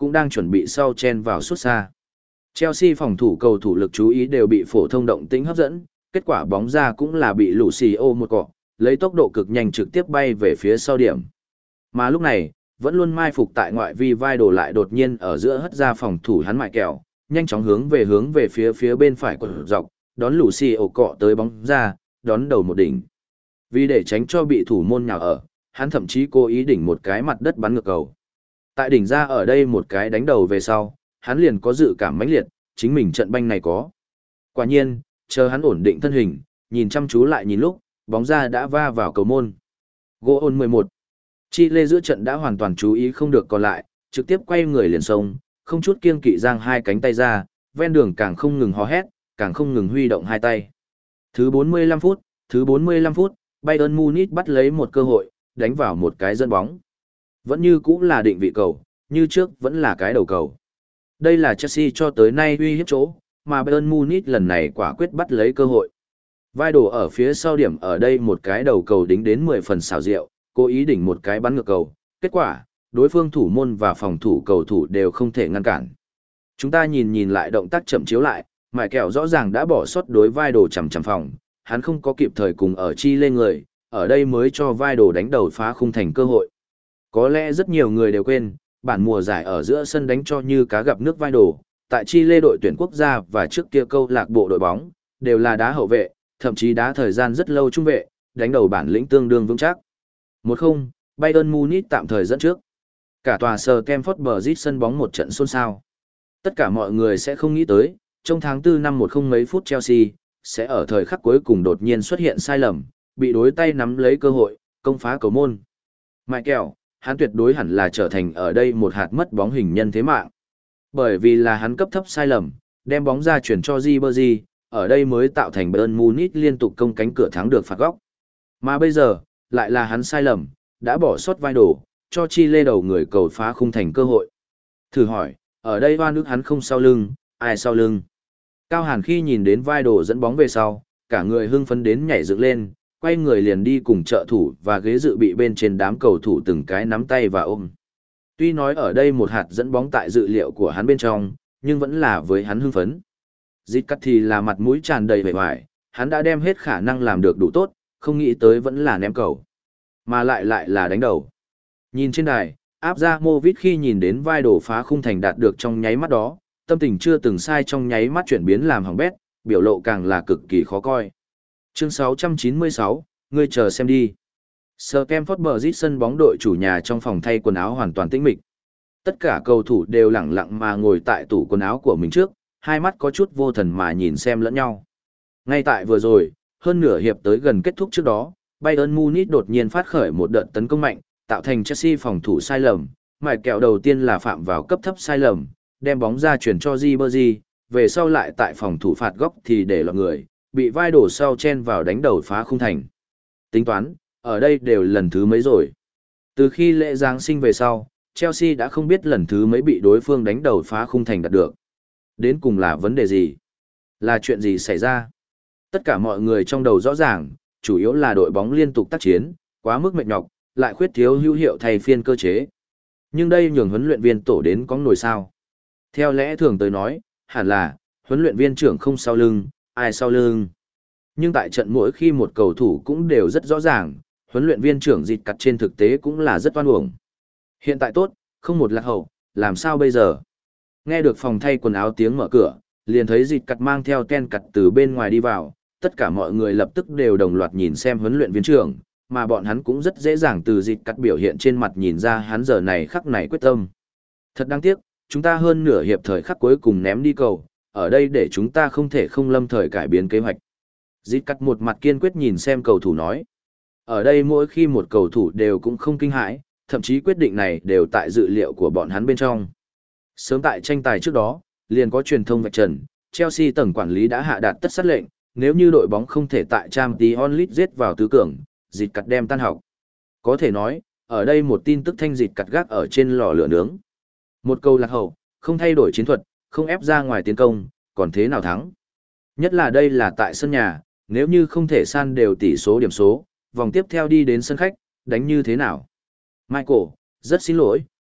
cũng đang chuẩn bị sau chen vào sút xa. Chelsea phòng thủ cầu thủ lực chú ý đều bị phổ thông động tĩnh hấp dẫn, kết quả bóng ra cũng là bị Lucio một cọ, lấy tốc độ cực nhanh trực tiếp bay về phía sau điểm. Mà lúc này, vẫn luôn mai phục tại ngoại vi vai đồ lại đột nhiên ở giữa hất ra phòng thủ hắn mại kẹo, nhanh chóng hướng về hướng về phía phía bên phải của dọc, đón Lucio cọ tới bóng ra, đón đầu một đỉnh. Vì để tránh cho bị thủ môn nhào ở, hắn thậm chí cố ý đỉnh một cái mặt đất bắn ngược cầu. Tại đỉnh ra ở đây một cái đánh đầu về sau, hắn liền có dự cảm mãnh liệt, chính mình trận banh này có. Quả nhiên, chờ hắn ổn định thân hình, nhìn chăm chú lại nhìn lúc, bóng ra đã va vào cầu môn. Goal mười một. Chile giữa trận đã hoàn toàn chú ý không được còn lại, trực tiếp quay người liền sông, không chút kiêng kỵ giang hai cánh tay ra, ven đường càng không ngừng hò hét, càng không ngừng huy động hai tay. Thứ bốn mươi lăm phút, thứ bốn mươi lăm phút, Bayern Munich bắt lấy một cơ hội, đánh vào một cái dẫn bóng. Vẫn như cũng là định vị cầu, như trước vẫn là cái đầu cầu. Đây là Chelsea cho tới nay uy hiếp chỗ, mà Bayern Munich lần này quả quyết bắt lấy cơ hội. Vai đổ ở phía sau điểm ở đây một cái đầu cầu đính đến mười phần xảo diệu, cố ý đỉnh một cái bắn ngược cầu. Kết quả, đối phương thủ môn và phòng thủ cầu thủ đều không thể ngăn cản. Chúng ta nhìn nhìn lại động tác chậm chiếu lại, mải kẹo rõ ràng đã bỏ sót đối vai đồ chằm chằm phòng, hắn không có kịp thời cùng ở chi lên người, ở đây mới cho vai đồ đánh đầu phá khung thành cơ hội. Có lẽ rất nhiều người đều quên, bản mùa giải ở giữa sân đánh cho như cá gặp nước vai đồ, tại Chile đội tuyển quốc gia và trước kia câu lạc bộ đội bóng, đều là đá hậu vệ, thậm chí đá thời gian rất lâu trung vệ, đánh đầu bản lĩnh tương đương vững chắc. một không, Bayern Munich tạm thời dẫn trước. Cả tòa Stamford Bridge sân bóng một trận xôn xao. Tất cả mọi người sẽ không nghĩ tới, trong tháng tư năm một không mấy phút Chelsea, sẽ ở thời khắc cuối cùng đột nhiên xuất hiện sai lầm, bị đối tay nắm lấy cơ hội, công phá cầu môn. Michael, hắn tuyệt đối hẳn là trở thành ở đây một hạt mất bóng hình nhân thế mạng. Bởi vì là hắn cấp thấp sai lầm, đem bóng ra chuyển cho Ribery, ở đây mới tạo thành Bayern Munich liên tục công cánh cửa thắng được phạt góc. Mà bây giờ, lại là hắn sai lầm, đã bỏ sót vai đổ, cho Chile đầu người cầu phá khung thành cơ hội. Thử hỏi, ở đây hoa nước hắn không sau lưng, ai sau lưng? Cao Hàn khi nhìn đến vai đổ dẫn bóng về sau, cả người hưng phấn đến nhảy dựng lên, quay người liền đi cùng trợ thủ và ghế dự bị bên trên đám cầu thủ từng cái nắm tay và ôm. Tuy nói ở đây một hạt dẫn bóng tại dự liệu của hắn bên trong, nhưng vẫn là với hắn hưng phấn. Dịch cắt thì là mặt mũi tràn đầy vẻ vải, hắn đã đem hết khả năng làm được đủ tốt, không nghĩ tới vẫn là ném cầu. Mà lại lại là đánh đầu. Nhìn trên đài, áp ra Movit khi nhìn đến vai đổ phá khung thành đạt được trong nháy mắt đó, tâm tình chưa từng sai trong nháy mắt chuyển biến làm hỏng bét, biểu lộ càng là cực kỳ khó coi. Chương sáu trăm chín mươi sáu, ngươi chờ xem đi. Stamford Bridge sân bóng đội chủ nhà trong phòng thay quần áo hoàn toàn tĩnh mịch. Tất cả cầu thủ đều lặng lặng mà ngồi tại tủ quần áo của mình trước, hai mắt có chút vô thần mà nhìn xem lẫn nhau. Ngay tại vừa rồi, hơn nửa hiệp tới gần kết thúc trước đó, Bayern Munich đột nhiên phát khởi một đợt tấn công mạnh, tạo thành Chelsea phòng thủ sai lầm, mải kẹo đầu tiên là phạm vào cấp thấp sai lầm, đem bóng ra chuyển cho Ribery, về sau lại tại phòng thủ phạt góc thì để lọt người, bị vai đổ sau chen vào đánh đầu phá khung thành. Tính toán, ở đây đều lần thứ mấy rồi. Từ khi lễ Giáng sinh về sau, Chelsea đã không biết lần thứ mấy bị đối phương đánh đầu phá khung thành đạt được. Đến cùng là vấn đề gì? Là chuyện gì xảy ra? Tất cả mọi người trong đầu rõ ràng, chủ yếu là đội bóng liên tục tác chiến, quá mức mệt nhọc, lại khuyết thiếu hữu hiệu thay phiên cơ chế. Nhưng đây nhường huấn luyện viên tổ đến có nổi sao? Theo lẽ thường tới nói, hẳn là, huấn luyện viên trưởng không sau lưng, ai sau lưng. Nhưng tại trận mỗi khi một cầu thủ cũng đều rất rõ ràng, huấn luyện viên trưởng dịt cặt trên thực tế cũng là rất oan uổng. Hiện tại tốt, không một lạc hậu, làm sao bây giờ? Nghe được phòng thay quần áo tiếng mở cửa, liền thấy dịt cặt mang theo Ken cặt từ bên ngoài đi vào, tất cả mọi người lập tức đều đồng loạt nhìn xem huấn luyện viên trưởng, mà bọn hắn cũng rất dễ dàng từ dịt cặt biểu hiện trên mặt nhìn ra hắn giờ này khắc này quyết tâm. Thật đáng tiếc, chúng ta hơn nửa hiệp thời khắc cuối cùng ném đi cầu, ở đây để chúng ta không thể không lâm thời cải biến kế hoạch. Dịt cặt một mặt kiên quyết nhìn xem cầu thủ nói. Ở đây mỗi khi một cầu thủ đều cũng không kinh hãi, thậm chí quyết định này đều tại dự liệu của bọn hắn bên trong. Sớm tại tranh tài trước đó, liền có truyền thông vạch trần, Chelsea tầng quản lý đã hạ đạt tất sát lệnh, nếu như đội bóng không thể tại Champions League giết vào tứ cường, dịt cặt đem tan học. Có thể nói, ở đây một tin tức thanh dịt cặt gác ở trên lò lửa nướng. Một câu lạc hậu, không thay đổi chiến thuật, không ép ra ngoài tiến công, còn thế nào thắng? Nhất là đây là tại sân nhà, nếu như không thể san đều tỷ số điểm số, vòng tiếp theo đi đến sân khách, đánh như thế nào? Michael, rất xin lỗi,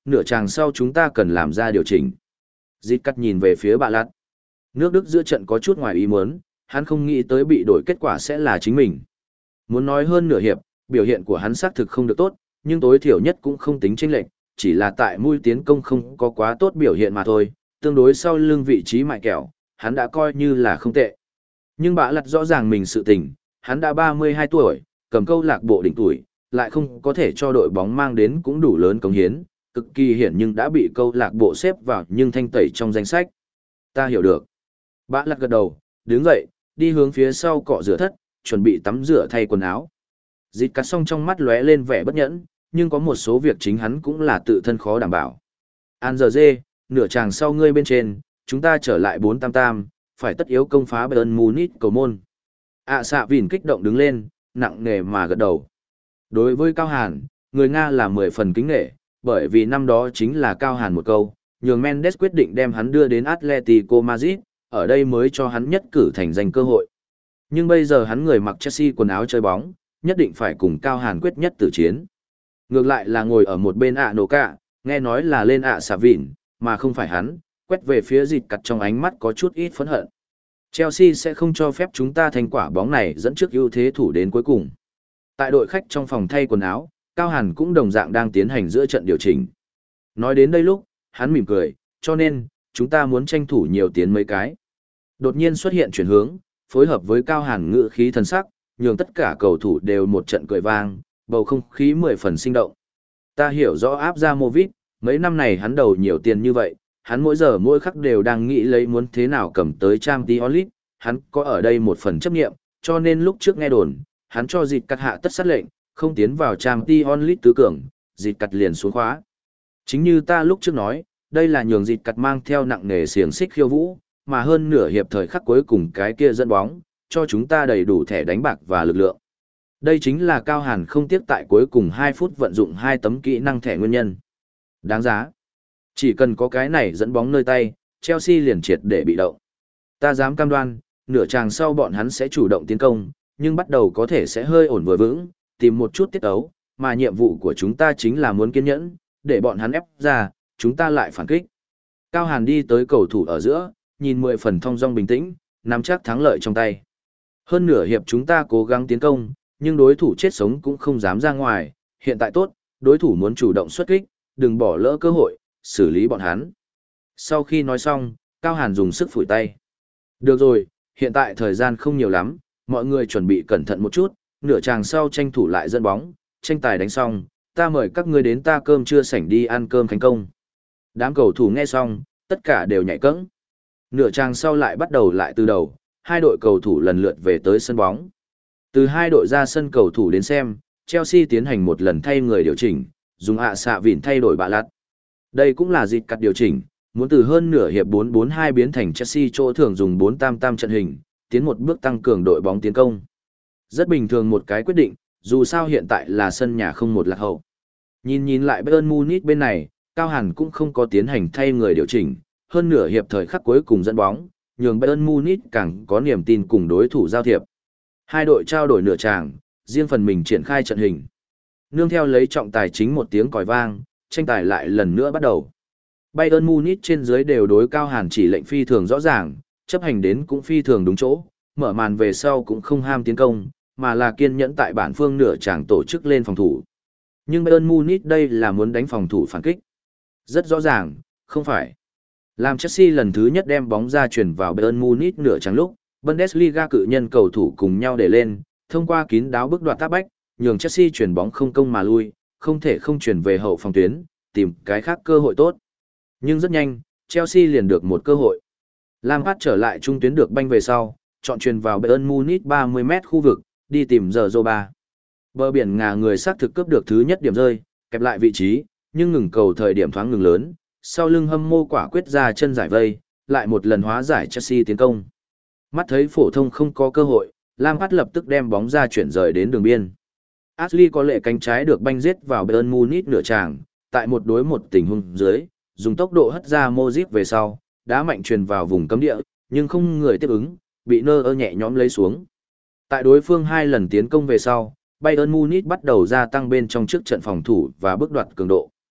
nửa chàng sau chúng ta cần làm ra điều chỉnh. Dịch cắt nhìn về phía bạ lặt. Nước Đức giữa trận có chút ngoài ý muốn, hắn không nghĩ tới bị đổi kết quả sẽ là chính mình. Muốn nói hơn nửa hiệp, biểu hiện của hắn xác thực không được tốt, nhưng tối thiểu nhất cũng không tính chênh lệch, chỉ là tại mũi tiến công không có quá tốt biểu hiện mà thôi, tương đối sau lưng vị trí mại kẹo, hắn đã coi như là không tệ. Nhưng bạ lặt rõ ràng mình sự tình, hắn đã ba mươi hai tuổi, cầm câu lạc bộ đỉnh tuổi, lại không có thể cho đội bóng mang đến cũng đủ lớn cống hiến, cực kỳ hiển nhưng đã bị câu lạc bộ xếp vào nhưng thanh tẩy trong danh sách. Ta hiểu được. Bạ lặt gật đầu, đứng dậy, đi hướng phía sau cọ rửa thất, chuẩn bị tắm rửa thay quần áo. Dịch cắt xong trong mắt lóe lên vẻ bất nhẫn, nhưng có một số việc chính hắn cũng là tự thân khó đảm bảo. An giờ dê, nửa chàng sau ngươi bên trên, chúng ta trở lại bốn tam tam, phải tất yếu công phá Bayern Munich cầu môn. ạ xạ vìn kích động đứng lên, nặng nề mà gật đầu. Đối với Cao Hàn, người Nga là mười phần kính nể, bởi vì năm đó chính là Cao Hàn một câu, nhường Mendes quyết định đem hắn đưa đến Atletico Madrid, ở đây mới cho hắn nhất cử thành danh cơ hội. Nhưng bây giờ hắn người mặc Chelsea quần áo chơi bóng, nhất định phải cùng Cao Hàn quyết nhất tử chiến. Ngược lại là ngồi ở một bên ạ nổ cả, nghe nói là lên ạ xạ vìn, mà không phải hắn, quét về phía Dịch cắt trong ánh mắt có chút ít phẫn hận. Chelsea sẽ không cho phép chúng ta thành quả bóng này dẫn trước ưu thế thủ đến cuối cùng. Tại đội khách trong phòng thay quần áo, Cao Hàn cũng đồng dạng đang tiến hành giữa trận điều chỉnh. Nói đến đây lúc, hắn mỉm cười, cho nên, chúng ta muốn tranh thủ nhiều tiến mấy cái. Đột nhiên xuất hiện chuyển hướng, phối hợp với Cao Hàn ngữ khí thần sắc, nhường tất cả cầu thủ đều một trận cười vang, bầu không khí mười phần sinh động. Ta hiểu rõ áp ra Movit, mấy năm này hắn đầu nhiều tiền như vậy, hắn mỗi giờ mỗi khắc đều đang nghĩ lấy muốn thế nào cầm tới Champions League, hắn có ở đây một phần chấp nghiệm, cho nên lúc trước nghe đồn, hắn cho Dịch cắt hạ tất sát lệnh, không tiến vào Champions League tứ cường, Dịch cắt liền xuống khóa. Chính như ta lúc trước nói, đây là nhường Dịch cắt mang theo nặng nề xiềng xích khiêu vũ, mà hơn nửa hiệp thời khắc cuối cùng cái kia dẫn bóng, cho chúng ta đầy đủ thẻ đánh bạc và lực lượng. Đây chính là Cao Hàn không tiếc tại cuối cùng hai phút vận dụng hai tấm kỹ năng thẻ nguyên nhân. Đáng giá. Chỉ cần có cái này dẫn bóng nơi tay, Chelsea liền triệt để bị động. Ta dám cam đoan, nửa chàng sau bọn hắn sẽ chủ động tiến công, nhưng bắt đầu có thể sẽ hơi ổn vừa vững, tìm một chút tiết ấu, mà nhiệm vụ của chúng ta chính là muốn kiên nhẫn, để bọn hắn ép ra, chúng ta lại phản kích. Cao Hàn đi tới cầu thủ ở giữa, nhìn mười phần thong dong bình tĩnh, nắm chắc thắng lợi trong tay. Hơn nửa hiệp chúng ta cố gắng tiến công, nhưng đối thủ chết sống cũng không dám ra ngoài, hiện tại tốt, đối thủ muốn chủ động xuất kích, đừng bỏ lỡ cơ hội, xử lý bọn hắn. Sau khi nói xong, Cao Hàn dùng sức phủi tay. Được rồi, hiện tại thời gian không nhiều lắm, mọi người chuẩn bị cẩn thận một chút, nửa chàng sau tranh thủ lại dẫn bóng, tranh tài đánh xong, ta mời các ngươi đến ta cơm trưa sảnh đi ăn cơm thành công. Đám cầu thủ nghe xong, tất cả đều nhảy cẫng. Nửa chàng sau lại bắt đầu lại từ đầu, hai đội cầu thủ lần lượt về tới sân bóng. Từ hai đội ra sân cầu thủ đến xem, Chelsea tiến hành một lần thay người điều chỉnh, dùng ạ xạ vỉn thay đổi bạ lặt. Đây cũng là dịch cắt điều chỉnh, muốn từ hơn nửa hiệp bốn bốn hai biến thành Chelsea chỗ thường dùng bốn tam tam trận hình, tiến một bước tăng cường đội bóng tiến công. Rất bình thường một cái quyết định, dù sao hiện tại là sân nhà không một lạc hậu. Nhìn nhìn lại Bayern Munich bên này, Cao Hàn cũng không có tiến hành thay người điều chỉnh, hơn nửa hiệp thời khắc cuối cùng dẫn bóng, nhường Bayern Munich càng có niềm tin cùng đối thủ giao thiệp. Hai đội trao đổi nửa tràng, riêng phần mình triển khai trận hình. Nương theo lấy trọng tài chính một tiếng còi vang, tranh tài lại lần nữa bắt đầu. Bayern Munich trên dưới đều đối Cao Hàn chỉ lệnh phi thường rõ ràng, chấp hành đến cũng phi thường đúng chỗ, mở màn về sau cũng không ham tiến công, mà là kiên nhẫn tại bản phương nửa tràng tổ chức lên phòng thủ. Nhưng Bayern Munich đây là muốn đánh phòng thủ phản kích. Rất rõ ràng, không phải. Làm Chelsea lần thứ nhất đem bóng ra chuyển vào Bayern Munich nửa tràng lúc, Bundesliga cự nhân cầu thủ cùng nhau để lên, thông qua kín đáo bước đoạt tác bách, nhường Chelsea chuyển bóng không công mà lui, không thể không chuyển về hậu phòng tuyến, tìm cái khác cơ hội tốt. Nhưng rất nhanh, Chelsea liền được một cơ hội. Lampard trở lại trung tuyến được banh về sau, chọn truyền vào Bayern Munich ba mươi mét khu vực, đi tìm giờ Zoba. Bờ biển ngà người xác thực cướp được thứ nhất điểm rơi, kẹp lại vị trí, nhưng ngừng cầu thời điểm thoáng ngừng lớn, sau lưng hâm mô quả quyết ra chân giải vây, lại một lần hóa giải Chelsea tiến công. Mắt thấy phổ thông không có cơ hội, Lampard lập tức đem bóng ra chuyển rời đến đường biên. Ashley có lệ cánh trái được banh giết vào Bayern Munich nửa tràng, tại một đối một tình huống dưới, dùng tốc độ hất ra Modric về sau, đá mạnh truyền vào vùng cấm địa, nhưng không người tiếp ứng, bị nơ ơ nhẹ nhõm lấy xuống. Tại đối phương hai lần tiến công về sau, Bayern Munich bắt đầu gia tăng bên trong trước trận phòng thủ và bước đoạt cường độ.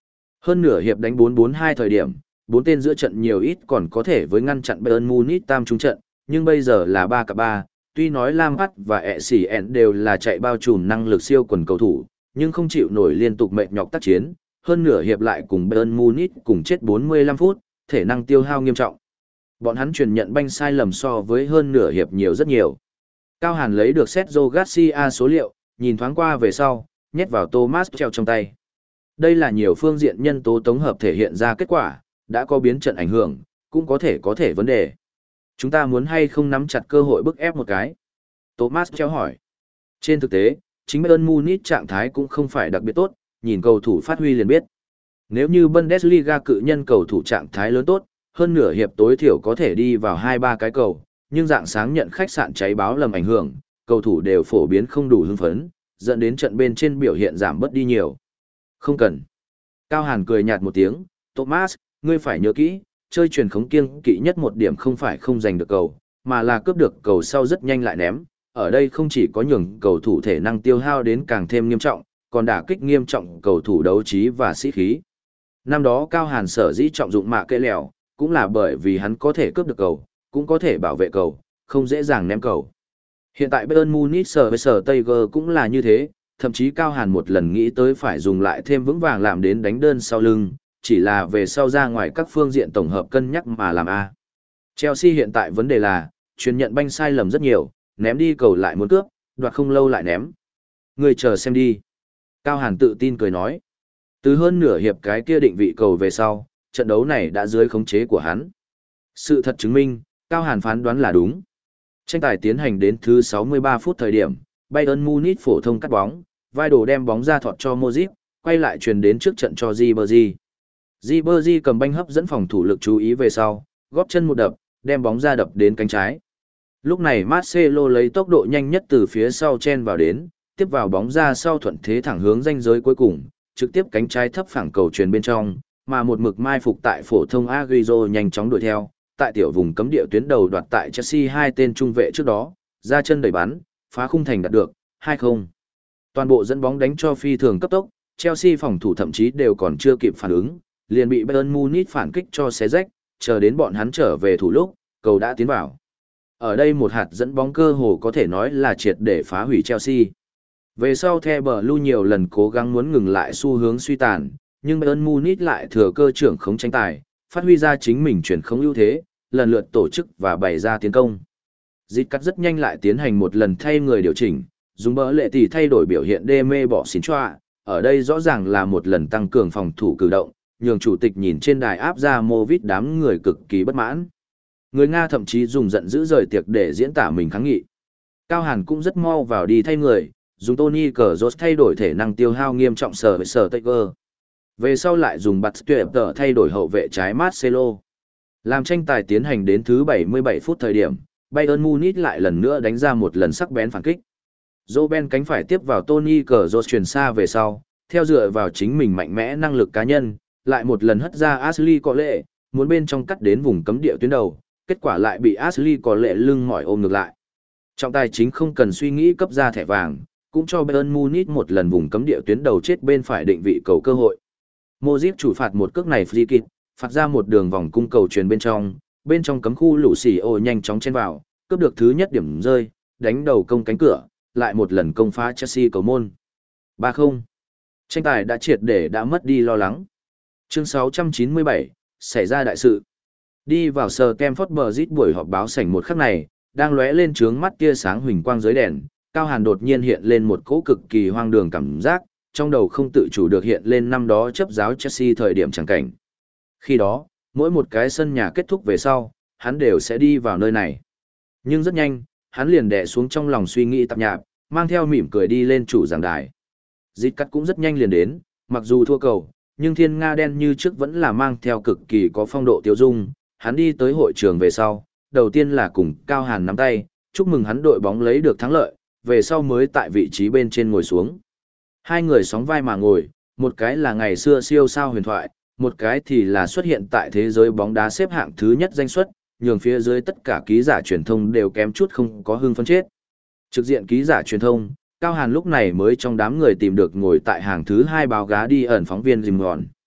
Hơn nửa hiệp đánh bốn bốn hai thời điểm, bốn tên giữa trận nhiều ít còn có thể với ngăn chặn Bayern Munich tam trung trận, nhưng bây giờ là ba cặp ba, tuy nói Lampard và Essien đều là chạy bao trùm năng lực siêu quần cầu thủ, nhưng không chịu nổi liên tục mệt nhọc tác chiến, hơn nửa hiệp lại cùng Bayern Munich cùng chết bốn mươi lăm phút, thể năng tiêu hao nghiêm trọng. Bọn hắn truyền nhận banh sai lầm so với hơn nửa hiệp nhiều rất nhiều. Cao Hàn lấy được Sergio Garcia số liệu, nhìn thoáng qua về sau, nhét vào Thomas treo trong tay. Đây là nhiều phương diện nhân tố tổng hợp thể hiện ra kết quả, đã có biến trận ảnh hưởng, cũng có thể có thể vấn đề. Chúng ta muốn hay không nắm chặt cơ hội bức ép một cái? Thomas treo hỏi. Trên thực tế, chính Bayern Munich trạng thái cũng không phải đặc biệt tốt, nhìn cầu thủ phát huy liền biết. Nếu như Bundesliga cự nhân cầu thủ trạng thái lớn tốt, hơn nửa hiệp tối thiểu có thể đi vào hai ba cái cầu, nhưng dạng sáng nhận khách sạn cháy báo lầm ảnh hưởng, cầu thủ đều phổ biến không đủ hưng phấn, dẫn đến trận bên trên biểu hiện giảm bớt đi nhiều. Không cần. Cao Hàn cười nhạt một tiếng, Thomas, ngươi phải nhớ kỹ, chơi truyền khống kiêng kỵ nhất một điểm không phải không giành được cầu, mà là cướp được cầu sau rất nhanh lại ném. Ở đây không chỉ có nhường cầu thủ thể năng tiêu hao đến càng thêm nghiêm trọng, còn đả kích nghiêm trọng cầu thủ đấu trí và sĩ khí. Năm đó Cao Hàn sở dĩ trọng dụng mạ kệ lèo, cũng là bởi vì hắn có thể cướp được cầu, cũng có thể bảo vệ cầu, không dễ dàng ném cầu. Hiện tại Bayern Munich sở với sở Tiger cũng là như thế, thậm chí Cao Hàn một lần nghĩ tới phải dùng lại thêm vững vàng làm đến đánh đơn sau lưng, chỉ là về sau ra ngoài các phương diện tổng hợp cân nhắc mà làm A. Chelsea hiện tại vấn đề là, truyền nhận banh sai lầm rất nhiều, ném đi cầu lại muốn cướp, đoạt không lâu lại ném. Người chờ xem đi. Cao Hàn tự tin cười nói. Từ hơn nửa hiệp cái kia định vị cầu về sau, trận đấu này đã dưới khống chế của hắn. Sự thật chứng minh, Cao Hàn phán đoán là đúng. Tranh tài tiến hành đến thứ sáu mươi ba phút thời điểm, Bayern Munich phổ thông cắt bóng, vai đồ đem bóng ra thọt cho Modric, quay lại truyền đến trước trận cho Ribery. Ribery cầm banh hấp dẫn phòng thủ lực chú ý về sau, góp chân một đập, đem bóng ra đập đến cánh trái. Lúc này Marcelo lấy tốc độ nhanh nhất từ phía sau chen vào đến, tiếp vào bóng ra sau thuận thế thẳng hướng ranh giới cuối cùng, trực tiếp cánh trái thấp phẳng cầu truyền bên trong, mà một mực mai phục tại phổ thông Agüero nhanh chóng đuổi theo, tại tiểu vùng cấm địa tuyến đầu đoạt tại Chelsea hai tên trung vệ trước đó, ra chân đẩy bắn, phá khung thành đạt được, hai không. Toàn bộ dẫn bóng đánh cho phi thường cấp tốc, Chelsea phòng thủ thậm chí đều còn chưa kịp phản ứng, liền bị Bayern Munich phản kích cho xé rách, chờ đến bọn hắn trở về thủ lúc, cầu đã tiến vào. Ở đây một hạt dẫn bóng cơ hồ có thể nói là triệt để phá hủy Chelsea. Về sau The Blue nhiều lần cố gắng muốn ngừng lại xu hướng suy tàn, nhưng Bayern Munich lại thừa cơ trưởng khống tranh tài, phát huy ra chính mình chuyển khống ưu thế, lần lượt tổ chức và bày ra tiến công. Dịch cắt rất nhanh lại tiến hành một lần thay người điều chỉnh, dùng bỡ lệ tỷ thay đổi biểu hiện đê mê bỏ xín choa, ở đây rõ ràng là một lần tăng cường phòng thủ cử động, nhường chủ tịch nhìn trên đài áp ra Movit đám người cực kỳ bất mãn. Người Nga thậm chí dùng giận dữ rời tiệc để diễn tả mình kháng nghị. Cao Hàn cũng rất mau vào đi thay người, dùng Tony Kroos thay đổi thể năng tiêu hao nghiêm trọng sở với sở Tiger. Về sau lại dùng bạt tuyệt tờ thay đổi hậu vệ trái Marcelo. Làm tranh tài tiến hành đến thứ bảy mươi bảy phút thời điểm, Bayern Munich lại lần nữa đánh ra một lần sắc bén phản kích. Robben cánh phải tiếp vào Tony Kroos chuyển xa về sau, theo dựa vào chính mình mạnh mẽ năng lực cá nhân, lại một lần hất ra Ashley Cole, muốn bên trong cắt đến vùng cấm địa tuyến đầu, kết quả lại bị Ashley Cole lưng mỏi ôm ngược lại. Trọng tài chính không cần suy nghĩ cấp ra thẻ vàng, cũng cho Bayern Munich một lần vùng cấm địa tuyến đầu chết bên phải định vị cầu cơ hội. Modric chủ phạt một cước này free kick, phạt ra một đường vòng cung cầu truyền bên trong, bên trong cấm khu lũ xì ô nhanh chóng chen vào, cướp được thứ nhất điểm rơi, đánh đầu công cánh cửa, lại một lần công phá Chelsea cầu môn. ba không. Tranh tài đã triệt để đã mất đi lo lắng. Chương sáu trăm chín mươi bảy, xảy ra đại sự. Đi vào Stamford Bridge buổi họp báo sảnh một khắc này, đang lóe lên trướng mắt tia sáng huỳnh quang dưới đèn, Cao Hàn đột nhiên hiện lên một cỗ cực kỳ hoang đường cảm giác, trong đầu không tự chủ được hiện lên năm đó chấp giáo Chelsea thời điểm chẳng cảnh. Khi đó, mỗi một cái sân nhà kết thúc về sau, hắn đều sẽ đi vào nơi này. Nhưng rất nhanh, hắn liền đè xuống trong lòng suy nghĩ tạp nhạp, mang theo mỉm cười đi lên chủ giảng đài. Dịch cắt cũng rất nhanh liền đến, mặc dù thua cầu, nhưng thiên nga đen như trước vẫn là mang theo cực kỳ có phong độ tiêu dung. Hắn đi tới hội trường về sau, đầu tiên là cùng Cao Hàn nắm tay, chúc mừng hắn đội bóng lấy được thắng lợi, về sau mới tại vị trí bên trên ngồi xuống. Hai người sóng vai mà ngồi, một cái là ngày xưa siêu sao huyền thoại, một cái thì là xuất hiện tại thế giới bóng đá xếp hạng thứ nhất danh suất, nhường phía dưới tất cả ký giả truyền thông đều kém chút không có hưng phấn chết. Trực diện ký giả truyền thông, Cao Hàn lúc này mới trong đám người tìm được ngồi tại hàng thứ hai báo gá đi ẩn phóng viên Jim Gòn.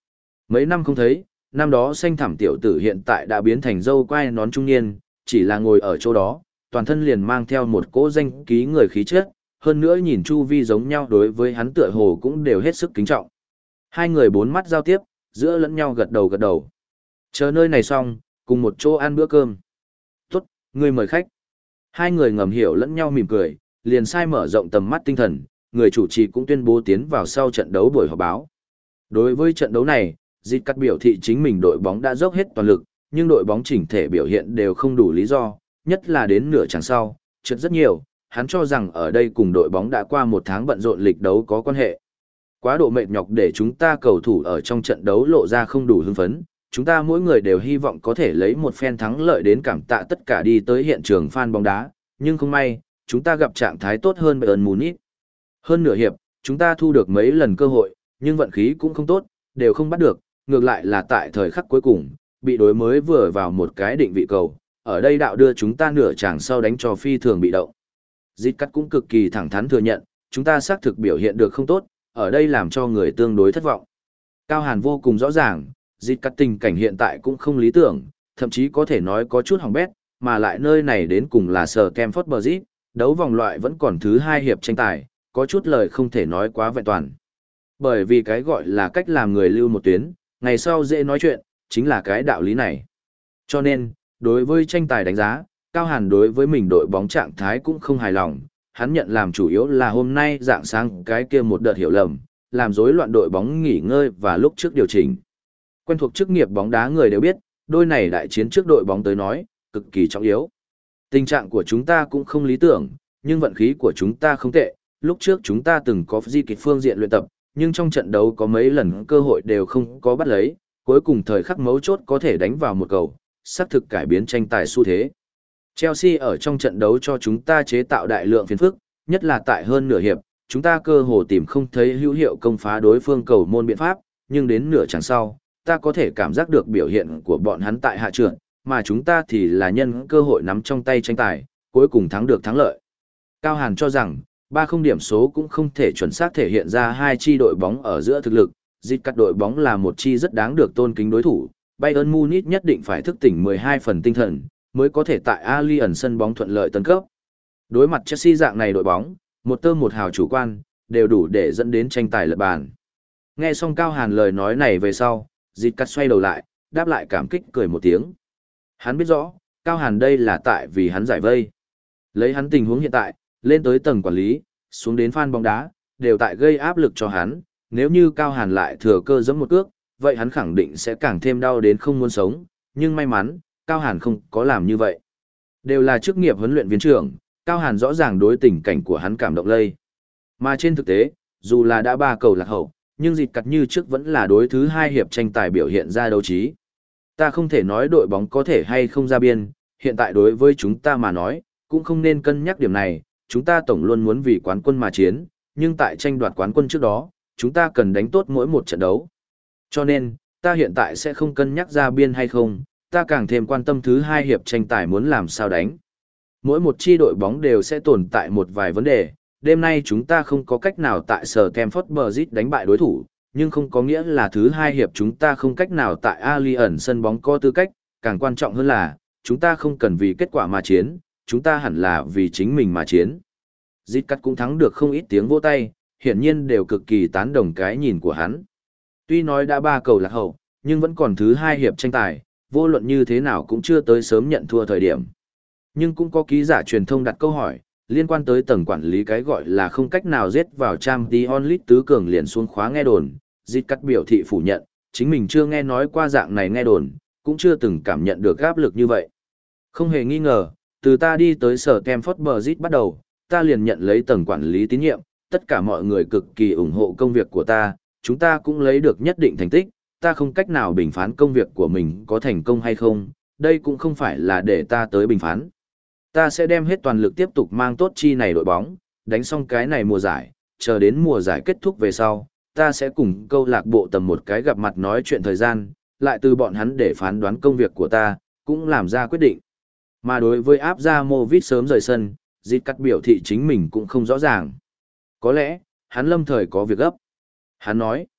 Mấy năm không thấy, năm đó xanh thẳm tiểu tử hiện tại đã biến thành dâu quai nón trung niên, chỉ là ngồi ở chỗ đó, toàn thân liền mang theo một cỗ danh ký người khí chất, hơn nữa nhìn chu vi giống nhau đối với hắn tựa hồ cũng đều hết sức kính trọng. Hai người bốn mắt giao tiếp, giữa lẫn nhau gật đầu gật đầu. Chờ nơi này xong, cùng một chỗ ăn bữa cơm. Tốt, người mời khách. Hai người ngầm hiểu lẫn nhau mỉm cười, liền sai mở rộng tầm mắt tinh thần, người chủ trì cũng tuyên bố tiến vào sau trận đấu buổi họp báo. Đối với trận đấu này, Dịch Cắt biểu thị chính mình đội bóng đã dốc hết toàn lực, nhưng đội bóng chỉnh thể biểu hiện đều không đủ lý do, nhất là đến nửa chặng sau, trượt rất nhiều, hắn cho rằng ở đây cùng đội bóng đã qua một tháng bận rộn lịch đấu có quan hệ. Quá độ mệt nhọc để chúng ta cầu thủ ở trong trận đấu lộ ra không đủ hưng phấn, chúng ta mỗi người đều hy vọng có thể lấy một phen thắng lợi đến cảm tạ tất cả đi tới hiện trường fan bóng đá, nhưng không may, chúng ta gặp trạng thái tốt hơn Bayern Munich. Hơn nửa hiệp, chúng ta thu được mấy lần cơ hội, nhưng vận khí cũng không tốt, đều không bắt được, ngược lại là tại thời khắc cuối cùng, bị đối mới vừa vào một cái định vị cầu, ở đây đạo đưa chúng ta nửa chàng sau đánh cho phi thường bị động. Dịch Cắt cũng cực kỳ thẳng thắn thừa nhận, chúng ta xác thực biểu hiện được không tốt, ở đây làm cho người tương đối thất vọng. Cao Hàn vô cùng rõ ràng, Dịch Cắt tình cảnh hiện tại cũng không lý tưởng, thậm chí có thể nói có chút hỏng bét, mà lại nơi này đến cùng là sở Stamford Bridge, đấu vòng loại vẫn còn thứ hai hiệp tranh tài, có chút lời không thể nói quá vẹn toàn. Bởi vì cái gọi là cách làm người lưu một tuyến, ngày sau dễ nói chuyện, chính là cái đạo lý này. Cho nên, đối với tranh tài đánh giá, Cao Hàn đối với mình đội bóng trạng thái cũng không hài lòng, hắn nhận làm chủ yếu là hôm nay dạng sáng cái kia một đợt hiểu lầm, làm rối loạn đội bóng nghỉ ngơi và lúc trước điều chỉnh. Quen thuộc chức nghiệp bóng đá người đều biết, đôi này đại chiến trước đội bóng tới nói, cực kỳ trọng yếu. Tình trạng của chúng ta cũng không lý tưởng, nhưng vận khí của chúng ta không tệ, lúc trước chúng ta từng có di kịch phương diện luyện tập, nhưng trong trận đấu có mấy lần cơ hội đều không có bắt lấy, cuối cùng thời khắc mấu chốt có thể đánh vào một cầu, xác thực cải biến tranh tài xu thế. Chelsea ở trong trận đấu cho chúng ta chế tạo đại lượng phiền phức, nhất là tại hơn nửa hiệp, chúng ta cơ hồ tìm không thấy hữu hiệu công phá đối phương cầu môn biện pháp, nhưng đến nửa chặng sau, ta có thể cảm giác được biểu hiện của bọn hắn tại hạ trượt, mà chúng ta thì là nhân cơ hội nắm trong tay tranh tài, cuối cùng thắng được thắng lợi. Cao Hàn cho rằng, ba không điểm số cũng không thể chuẩn xác thể hiện ra hai chi đội bóng ở giữa thực lực, Dịch Cắt đội bóng là một chi rất đáng được tôn kính đối thủ, Bayern Munich nhất định phải thức tỉnh mười hai phần tinh thần, mới có thể tại Allianz sân bóng thuận lợi tấn cấp. Đối mặt Chelsea dạng này đội bóng, một tơ một hào chủ quan, đều đủ để dẫn đến tranh tài lật bàn. Nghe xong Cao Hàn lời nói này về sau, Dịch Cắt xoay đầu lại, đáp lại cảm kích cười một tiếng. Hắn biết rõ, Cao Hàn đây là tại vì hắn giải vây. Lấy hắn tình huống hiện tại, lên tới tầng quản lý, xuống đến fan bóng đá, đều tại gây áp lực cho hắn, nếu như Cao Hàn lại thừa cơ giẫm một cước, vậy hắn khẳng định sẽ càng thêm đau đến không muốn sống, nhưng may mắn, Cao Hàn không có làm như vậy. Đều là chức nghiệp huấn luyện viên trưởng, Cao Hàn rõ ràng đối tình cảnh của hắn cảm động lây. Mà trên thực tế, dù là đã ba cầu lạc hậu, nhưng Dịch Cắt như trước vẫn là đối thứ hai hiệp tranh tài biểu hiện ra đấu trí. Ta không thể nói đội bóng có thể hay không ra biên, hiện tại đối với chúng ta mà nói, cũng không nên cân nhắc điểm này, chúng ta tổng luôn muốn vì quán quân mà chiến, nhưng tại tranh đoạt quán quân trước đó, chúng ta cần đánh tốt mỗi một trận đấu. Cho nên, ta hiện tại sẽ không cân nhắc ra biên hay không, ta càng thêm quan tâm thứ hai hiệp tranh tài muốn làm sao đánh. Mỗi một chi đội bóng đều sẽ tồn tại một vài vấn đề, đêm nay chúng ta không có cách nào tại sở Stamford Bridge đánh bại đối thủ, nhưng không có nghĩa là thứ hai hiệp chúng ta không cách nào tại Allianz sân bóng có tư cách, càng quan trọng hơn là, chúng ta không cần vì kết quả mà chiến, chúng ta hẳn là vì chính mình mà chiến. Dịch Cắt cũng thắng được không ít tiếng vỗ tay, hiển nhiên đều cực kỳ tán đồng cái nhìn của hắn. Tuy nói đã ba cầu lạc hậu, nhưng vẫn còn thứ hai hiệp tranh tài, vô luận như thế nào cũng chưa tới sớm nhận thua thời điểm. Nhưng cũng có ký giả truyền thông đặt câu hỏi, liên quan tới tầng quản lý cái gọi là không cách nào giết vào Champions League tứ cường liền xuống khóa nghe đồn, Dịch Cắt biểu thị phủ nhận, chính mình chưa nghe nói qua dạng này nghe đồn, cũng chưa từng cảm nhận được áp lực như vậy. Không hề nghi ngờ, từ ta đi tới sở Stamford Bridge bắt đầu, ta liền nhận lấy tầng quản lý tín nhiệm, tất cả mọi người cực kỳ ủng hộ công việc của ta, chúng ta cũng lấy được nhất định thành tích, ta không cách nào bình phán công việc của mình có thành công hay không, đây cũng không phải là để ta tới bình phán. Ta sẽ đem hết toàn lực tiếp tục mang tốt chi này đội bóng, đánh xong cái này mùa giải, chờ đến mùa giải kết thúc về sau, ta sẽ cùng câu lạc bộ tầm một cái gặp mặt nói chuyện thời gian, lại từ bọn hắn để phán đoán công việc của ta, cũng làm ra quyết định. Mà đối với áp ra Movit sớm rời sân, Dịch Cắt biểu thị chính mình cũng không rõ ràng. Có lẽ, hắn lâm thời có việc gấp. Hắn nói,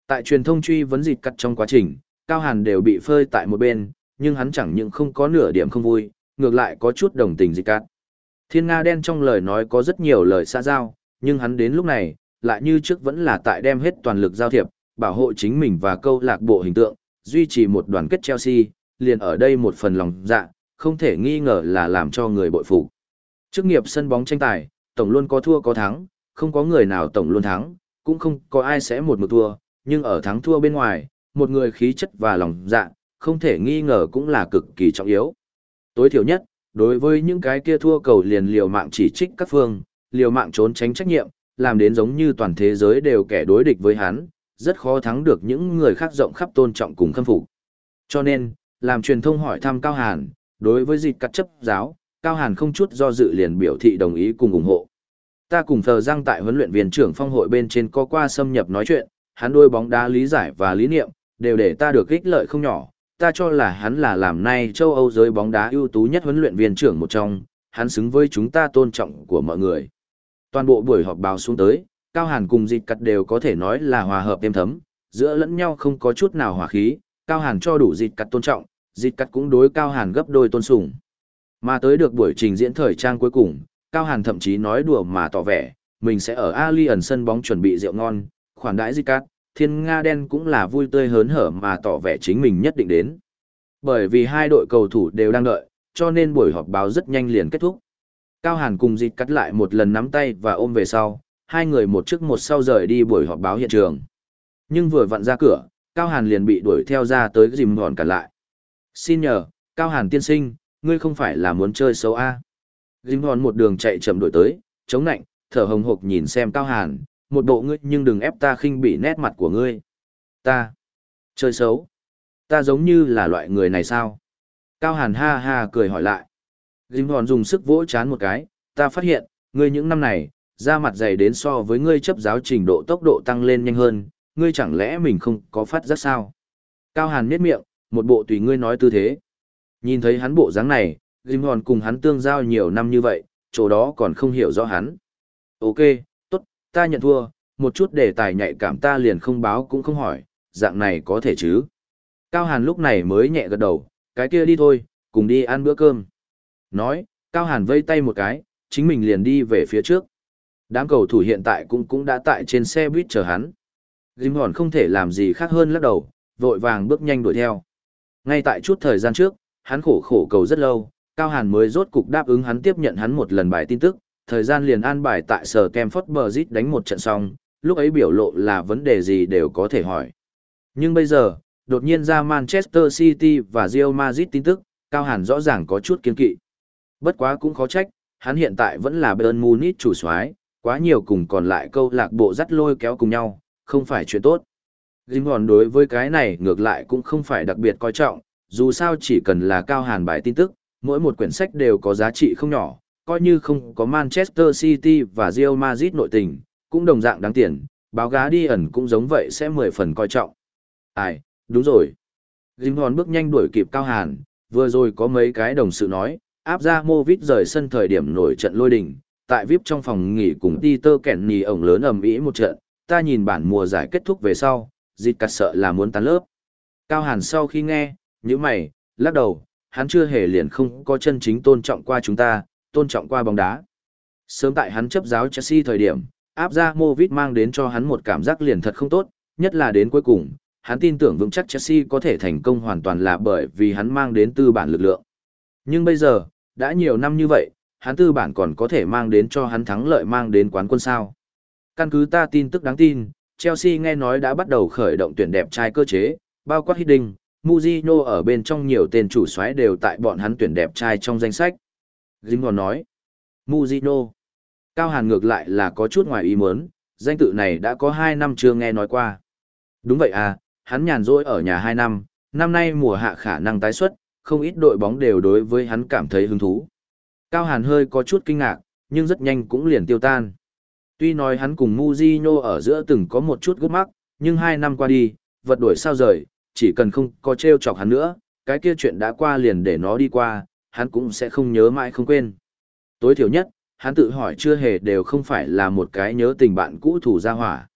Tại truyền thông truy vấn dịt cắt trong quá trình, Cao Hàn đều bị phơi tại một bên, nhưng hắn chẳng những không có nửa điểm không vui, ngược lại có chút đồng tình dịt cắt. Thiên Nga đen trong lời nói có rất nhiều lời xã giao, nhưng hắn đến lúc này, lại như trước vẫn là tại đem hết toàn lực giao thiệp, bảo hộ chính mình và câu lạc bộ hình tượng, duy trì một đoàn kết Chelsea, liền ở đây một phần lòng dạ, không thể nghi ngờ là làm cho người bội phục. Chức nghiệp sân bóng tranh tài, tổng luôn có thua có thắng, không có người nào tổng luôn thắng, cũng không có ai sẽ một mực thua, nhưng ở thắng thua bên ngoài, một người khí chất và lòng dạ, không thể nghi ngờ cũng là cực kỳ trọng yếu. Tối thiểu nhất, đối với những cái kia thua cầu liền liều mạng chỉ trích các phương, liều mạng trốn tránh trách nhiệm, làm đến giống như toàn thế giới đều kẻ đối địch với hắn, rất khó thắng được những người khác rộng khắp tôn trọng cùng khâm phục. Cho nên, làm truyền thông hỏi thăm Cao Hàn, đối với dịch cắt chấp giáo, Cao Hàn không chút do dự liền biểu thị đồng ý cùng ủng hộ. Ta cùng Phờ Giang tại huấn luyện viên trưởng phong hội bên trên có qua xâm nhập nói chuyện, hắn đôi bóng đá lý giải và lý niệm, đều để ta được ích lợi không nhỏ. Ta cho là hắn là làm nay châu Âu giới bóng đá ưu tú nhất huấn luyện viên trưởng một trong, hắn xứng với chúng ta tôn trọng của mọi người. Toàn bộ buổi họp báo xuống tới, Cao Hàn cùng dịch cắt đều có thể nói là hòa hợp êm thấm, giữa lẫn nhau không có chút nào hòa khí, Cao Hàn cho đủ dịch cắt tôn trọng, dịch cắt cũng đối Cao Hàn gấp đôi tôn sùng. Mà tới được buổi trình diễn thời trang cuối cùng, Cao Hàn thậm chí nói đùa mà tỏ vẻ, mình sẽ ở Allianz sân bóng chuẩn bị rượu ngon, khoản đãi dịch cắt, Thiên Nga đen cũng là vui tươi hớn hở mà tỏ vẻ chính mình nhất định đến. Bởi vì hai đội cầu thủ đều đang đợi, cho nên buổi họp báo rất nhanh liền kết thúc. Cao Hàn cùng dịch cắt lại một lần nắm tay và ôm về sau, hai người một trước một sau rời đi buổi họp báo hiện trường. Nhưng vừa vặn ra cửa, Cao Hàn liền bị đuổi theo ra tới dìm hòn cản lại. Xin nhờ, Cao Hàn tiên sinh, ngươi không phải là muốn chơi xấu A. Dìm hòn một đường chạy chậm đuổi tới, chống nạnh, thở hồng hộc nhìn xem Cao Hàn, một bộ ngươi nhưng đừng ép ta khinh bỉ nét mặt của ngươi. Ta, chơi xấu. Ta giống như là loại người này sao? Cao Hàn ha ha cười hỏi lại. Dìm hòn dùng sức vỗ chán một cái, ta phát hiện, ngươi những năm này, da mặt dày đến so với ngươi chấp giáo trình độ tốc độ tăng lên nhanh hơn, ngươi chẳng lẽ mình không có phát giác sao? Cao Hàn nhếch miệng, một bộ tùy ngươi nói tư thế. Nhìn thấy hắn bộ dáng này, Jim Hòn cùng hắn tương giao nhiều năm như vậy, chỗ đó còn không hiểu rõ hắn. Ok, tốt, ta nhận thua, một chút đề tài nhạy cảm ta liền không báo cũng không hỏi, dạng này có thể chứ? Cao Hàn lúc này mới nhẹ gật đầu, cái kia đi thôi, cùng đi ăn bữa cơm. Nói, Cao Hàn vây tay một cái, chính mình liền đi về phía trước. Đám cầu thủ hiện tại cũng cũng đã tại trên xe buýt chờ hắn. Jim Hòn không thể làm gì khác hơn lắc đầu, vội vàng bước nhanh đuổi theo. Ngay tại chút thời gian trước, hắn khổ khổ cầu rất lâu, Cao Hàn mới rốt cục đáp ứng hắn tiếp nhận hắn một lần bài tin tức, thời gian liền an bài tại sở Stamford Bridge đánh một trận xong, lúc ấy biểu lộ là vấn đề gì đều có thể hỏi. Nhưng bây giờ, đột nhiên ra Manchester City và Real Madrid tin tức, Cao Hàn rõ ràng có chút kiên kỵ. Bất quá cũng khó trách, hắn hiện tại vẫn là Bayern Munich chủ soái, quá nhiều cùng còn lại câu lạc bộ dắt lôi kéo cùng nhau, không phải chuyện tốt. Jim Hòn đối với cái này ngược lại cũng không phải đặc biệt coi trọng, dù sao chỉ cần là Cao Hàn bài tin tức, mỗi một quyển sách đều có giá trị không nhỏ, coi như không có Manchester City và Real Madrid nội tình, cũng đồng dạng đáng tiền, báo giá đi ẩn cũng giống vậy sẽ mười phần coi trọng. Ai, đúng rồi. Jim Hòn bước nhanh đuổi kịp Cao Hàn, vừa rồi có mấy cái đồng sự nói, áp ra Movit rời sân thời điểm nổi trận lôi đình, tại vê i pê trong phòng nghỉ cùng Peter Kenny ổng lớn ầm ĩ một trận, ta nhìn bản mùa giải kết thúc về sau, dịch cắt sợ là muốn tán lớp. Cao Hàn sau khi nghe, nhíu mày, lắc đầu, hắn chưa hề liền không có chân chính tôn trọng qua chúng ta, tôn trọng qua bóng đá. Sớm tại hắn chấp giáo Chelsea thời điểm, áp ra Movit mang đến cho hắn một cảm giác liền thật không tốt, nhất là đến cuối cùng, hắn tin tưởng vững chắc Chelsea có thể thành công hoàn toàn là bởi vì hắn mang đến tư bản lực lượng. Nhưng bây giờ, đã nhiều năm như vậy, hắn tư bản còn có thể mang đến cho hắn thắng lợi mang đến quán quân sao. Căn cứ ta tin tức đáng tin, Chelsea nghe nói đã bắt đầu khởi động tuyển đẹp trai cơ chế, bao quát Hiddink, Mourinho ở bên trong nhiều tên chủ soái đều tại bọn hắn tuyển đẹp trai trong danh sách. Jim còn nói, Mourinho. Cao Hàn ngược lại là có chút ngoài ý muốn, danh tự này đã có hai năm chưa nghe nói qua. Đúng vậy à, hắn nhàn rỗi ở nhà hai năm, năm nay mùa hạ khả năng tái xuất, không ít đội bóng đều đối với hắn cảm thấy hứng thú. Cao Hàn hơi có chút kinh ngạc, nhưng rất nhanh cũng liền tiêu tan. Tuy nói hắn cùng Mourinho ở giữa từng có một chút gút mắc, nhưng hai năm qua đi, vật đổi sao rời, chỉ cần không có trêu chọc hắn nữa, cái kia chuyện đã qua liền để nó đi qua, hắn cũng sẽ không nhớ mãi không quên. Tối thiểu nhất, hắn tự hỏi chưa hề đều không phải là một cái nhớ tình bạn cũ thủ gia hỏa.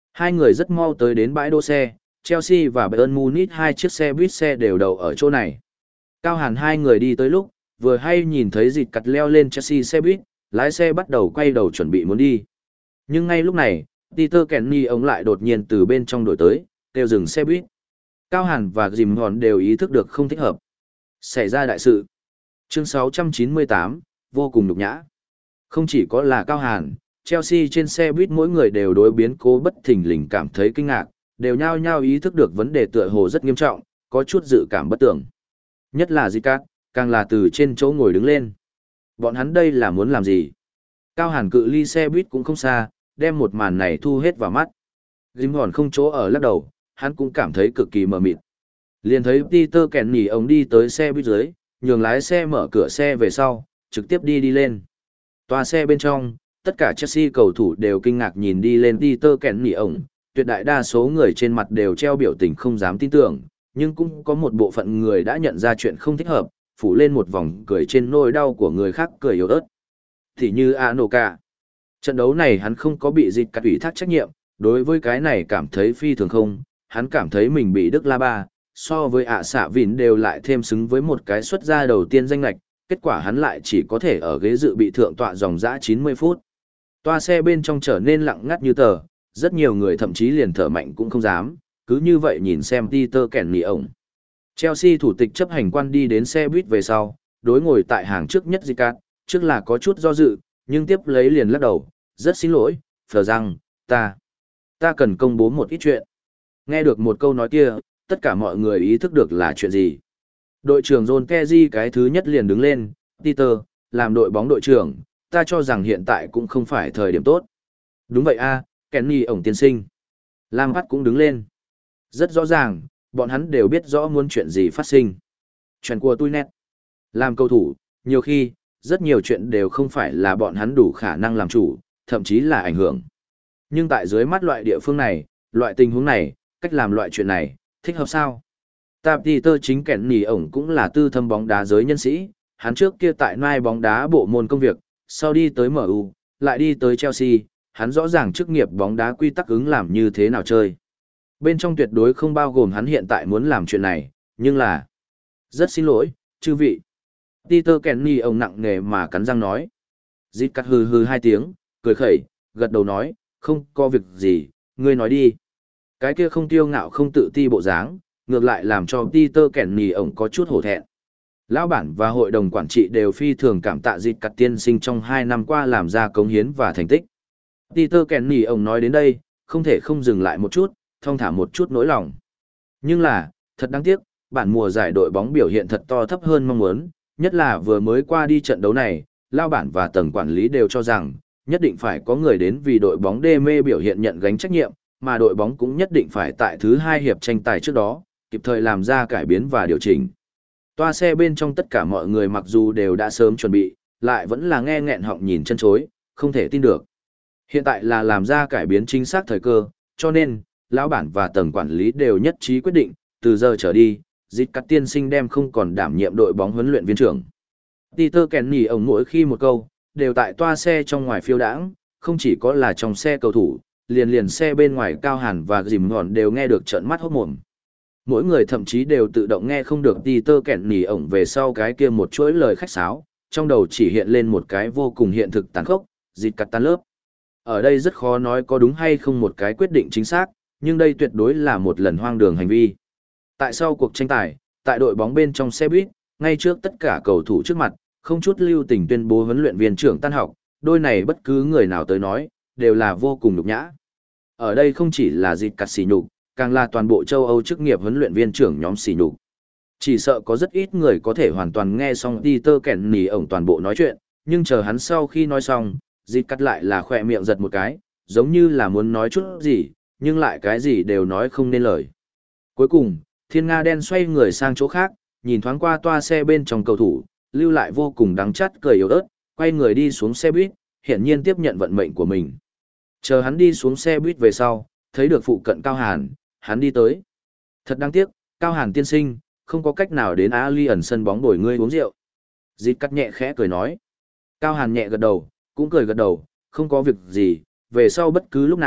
Hai người rất mau tới đến bãi đỗ xe, Chelsea và Bayern Munich hai chiếc xe buýt xe đều đậu ở chỗ này. Cao Hàn hai người đi tới lúc, vừa hay nhìn thấy dịt cặt leo lên Chelsea xe buýt, lái xe bắt đầu quay đầu chuẩn bị muốn đi. Nhưng ngay lúc này, Peter Kenny ông lại đột nhiên từ bên trong đổi tới, kêu dừng xe buýt. Cao Hàn và Jim Hòn đều ý thức được không thích hợp. Xảy ra đại sự. Chương sáu trăm chín mươi tám, vô cùng nhục nhã. Không chỉ có là Cao Hàn, Chelsea trên xe buýt mỗi người đều đối biến cố bất thình lình cảm thấy kinh ngạc, đều nhao nhao ý thức được vấn đề tựa hồ rất nghiêm trọng, có chút dự cảm bất tưởng. Nhất là Zicat, càng là từ trên chỗ ngồi đứng lên. Bọn hắn đây là muốn làm gì? Cao Hàn cự ly xe buýt cũng không xa, đem một màn này thu hết vào mắt. Jim Hòn không chỗ ở lắc đầu, hắn cũng cảm thấy cực kỳ mờ mịt. Liền thấy Peter Kenny ông đi tới xe buýt dưới, nhường lái xe mở cửa xe về sau, trực tiếp đi đi lên. Toa xe bên trong, tất cả Chelsea cầu thủ đều kinh ngạc nhìn đi lên Peter Kenny ông, tuyệt đại đa số người trên mặt đều treo biểu tình không dám tin tưởng, nhưng cũng có một bộ phận người đã nhận ra chuyện không thích hợp, phủ lên một vòng cười trên nỗi đau của người khác cười yếu ớt. Thì như Anoka. Trận đấu này hắn không có bị dịch cắt ủy thác trách nhiệm, đối với cái này cảm thấy phi thường không, hắn cảm thấy mình bị Đức La Ba, so với ạ xạ vịn đều lại thêm xứng với một cái xuất ra đầu tiên danh lạch, kết quả hắn lại chỉ có thể ở ghế dự bị thượng tọa dòng dã chín mươi phút. Toa xe bên trong trở nên lặng ngắt như tờ, rất nhiều người thậm chí liền thở mạnh cũng không dám, cứ như vậy nhìn xem Peter Kenny ổng. Chelsea thủ tịch chấp hành quan đi đến xe buýt về sau, đối ngồi tại hàng trước nhất Zicat, trước là có chút do dự, nhưng tiếp lấy liền lắc đầu, rất xin lỗi, phờ rằng, ta, ta cần công bố một ít chuyện. Nghe được một câu nói kia, tất cả mọi người ý thức được là chuyện gì. Đội trưởng John Terry cái thứ nhất liền đứng lên, Peter, làm đội bóng đội trưởng, ta cho rằng hiện tại cũng không phải thời điểm tốt. Đúng vậy a, Kenny ổng tiên sinh. Lam Phát cũng đứng lên. Rất rõ ràng, bọn hắn đều biết rõ muốn chuyện gì phát sinh. Chuyện của tôi nét. Làm cầu thủ, nhiều khi, rất nhiều chuyện đều không phải là bọn hắn đủ khả năng làm chủ, thậm chí là ảnh hưởng. Nhưng tại dưới mắt loại địa phương này, loại tình huống này, cách làm loại chuyện này, thích hợp sao? Tạp Peter chính kẻn nỉ ổng cũng là tư thâm bóng đá giới nhân sĩ, hắn trước kia tại nai bóng đá bộ môn công việc, sau đi tới em u, lại đi tới Chelsea, hắn rõ ràng chức nghiệp bóng đá quy tắc ứng làm như thế nào chơi. Bên trong tuyệt đối không bao gồm hắn hiện tại muốn làm chuyện này, nhưng là... Rất xin lỗi, chư vị. Peter Kenny ông nặng nề mà cắn răng nói. Dít cắt hừ hừ hai tiếng, cười khẩy, gật đầu nói, không có việc gì, ngươi nói đi. Cái kia không tiêu ngạo không tự ti bộ dáng, ngược lại làm cho Peter Kenny ông có chút hổ thẹn. Lão bản và hội đồng quản trị đều phi thường cảm tạ Dít cắt tiên sinh trong hai năm qua làm ra cống hiến và thành tích. Peter Kenny ông nói đến đây, không thể không dừng lại một chút, thong thả một chút nỗi lòng. Nhưng là, thật đáng tiếc, bản mùa giải đội bóng biểu hiện thật to thấp hơn mong muốn, nhất là vừa mới qua đi trận đấu này, lao bản và tầng quản lý đều cho rằng, nhất định phải có người đến vì đội bóng đê mê biểu hiện nhận gánh trách nhiệm, mà đội bóng cũng nhất định phải tại thứ hai hiệp tranh tài trước đó, kịp thời làm ra cải biến và điều chỉnh. Toa xe bên trong tất cả mọi người mặc dù đều đã sớm chuẩn bị, lại vẫn là nghe nghẹn họng nhìn chân chối, không thể tin được. Hiện tại là làm ra cải biến chính xác thời cơ, cho nên, lão bản và tầng quản lý đều nhất trí quyết định, từ giờ trở đi, Dít cắt tiên sinh đem không còn đảm nhiệm đội bóng huấn luyện viên trưởng. Peter Kenny ông mỗi khi một câu, đều tại toa xe trong ngoài phiêu đãng, không chỉ có là trong xe cầu thủ, liền liền xe bên ngoài Cao Hàn và Dìm Ngọn đều nghe được trợn mắt hốt mồm. Mỗi người thậm chí đều tự động nghe không được Peter Kenny ông về sau cái kia một chuỗi lời khách sáo, trong đầu chỉ hiện lên một cái vô cùng hiện thực tàn khốc, Dít cắt tan lớp. Ở đây rất khó nói có đúng hay không một cái quyết định chính xác, nhưng đây tuyệt đối là một lần hoang đường hành vi. Tại sau cuộc tranh tài, tại đội bóng bên trong xe buýt, ngay trước tất cả cầu thủ trước mặt, không chút lưu tình tuyên bố huấn luyện viên trưởng tan học, đôi này bất cứ người nào tới nói, đều là vô cùng nhục nhã. Ở đây không chỉ là Dít cắt sỉ nhục, càng là toàn bộ châu Âu chức nghiệp huấn luyện viên trưởng nhóm sỉ nhục. Chỉ sợ có rất ít người có thể hoàn toàn nghe xong Peter Kenny ổng toàn bộ nói chuyện, nhưng chờ hắn sau khi nói xong, Dít cắt lại là khỏe miệng giật một cái, giống như là muốn nói chút gì, nhưng lại cái gì đều nói không nên lời. Cuối cùng, Thiên Nga đen xoay người sang chỗ khác, nhìn thoáng qua toa xe bên trong cầu thủ, lưu lại vô cùng đắng chát cười yếu ớt, quay người đi xuống xe buýt, hiển nhiên tiếp nhận vận mệnh của mình. Chờ hắn đi xuống xe buýt về sau, thấy được phụ cận Cao Hàn, hắn đi tới. Thật đáng tiếc, Cao Hàn tiên sinh, không có cách nào đến Allianz sân bóng đổi ngươi uống rượu. Dít cắt nhẹ khẽ cười nói. Cao Hàn nhẹ gật đầu, cũng cười gật đầu, không có việc gì, về sau bất cứ lúc nào,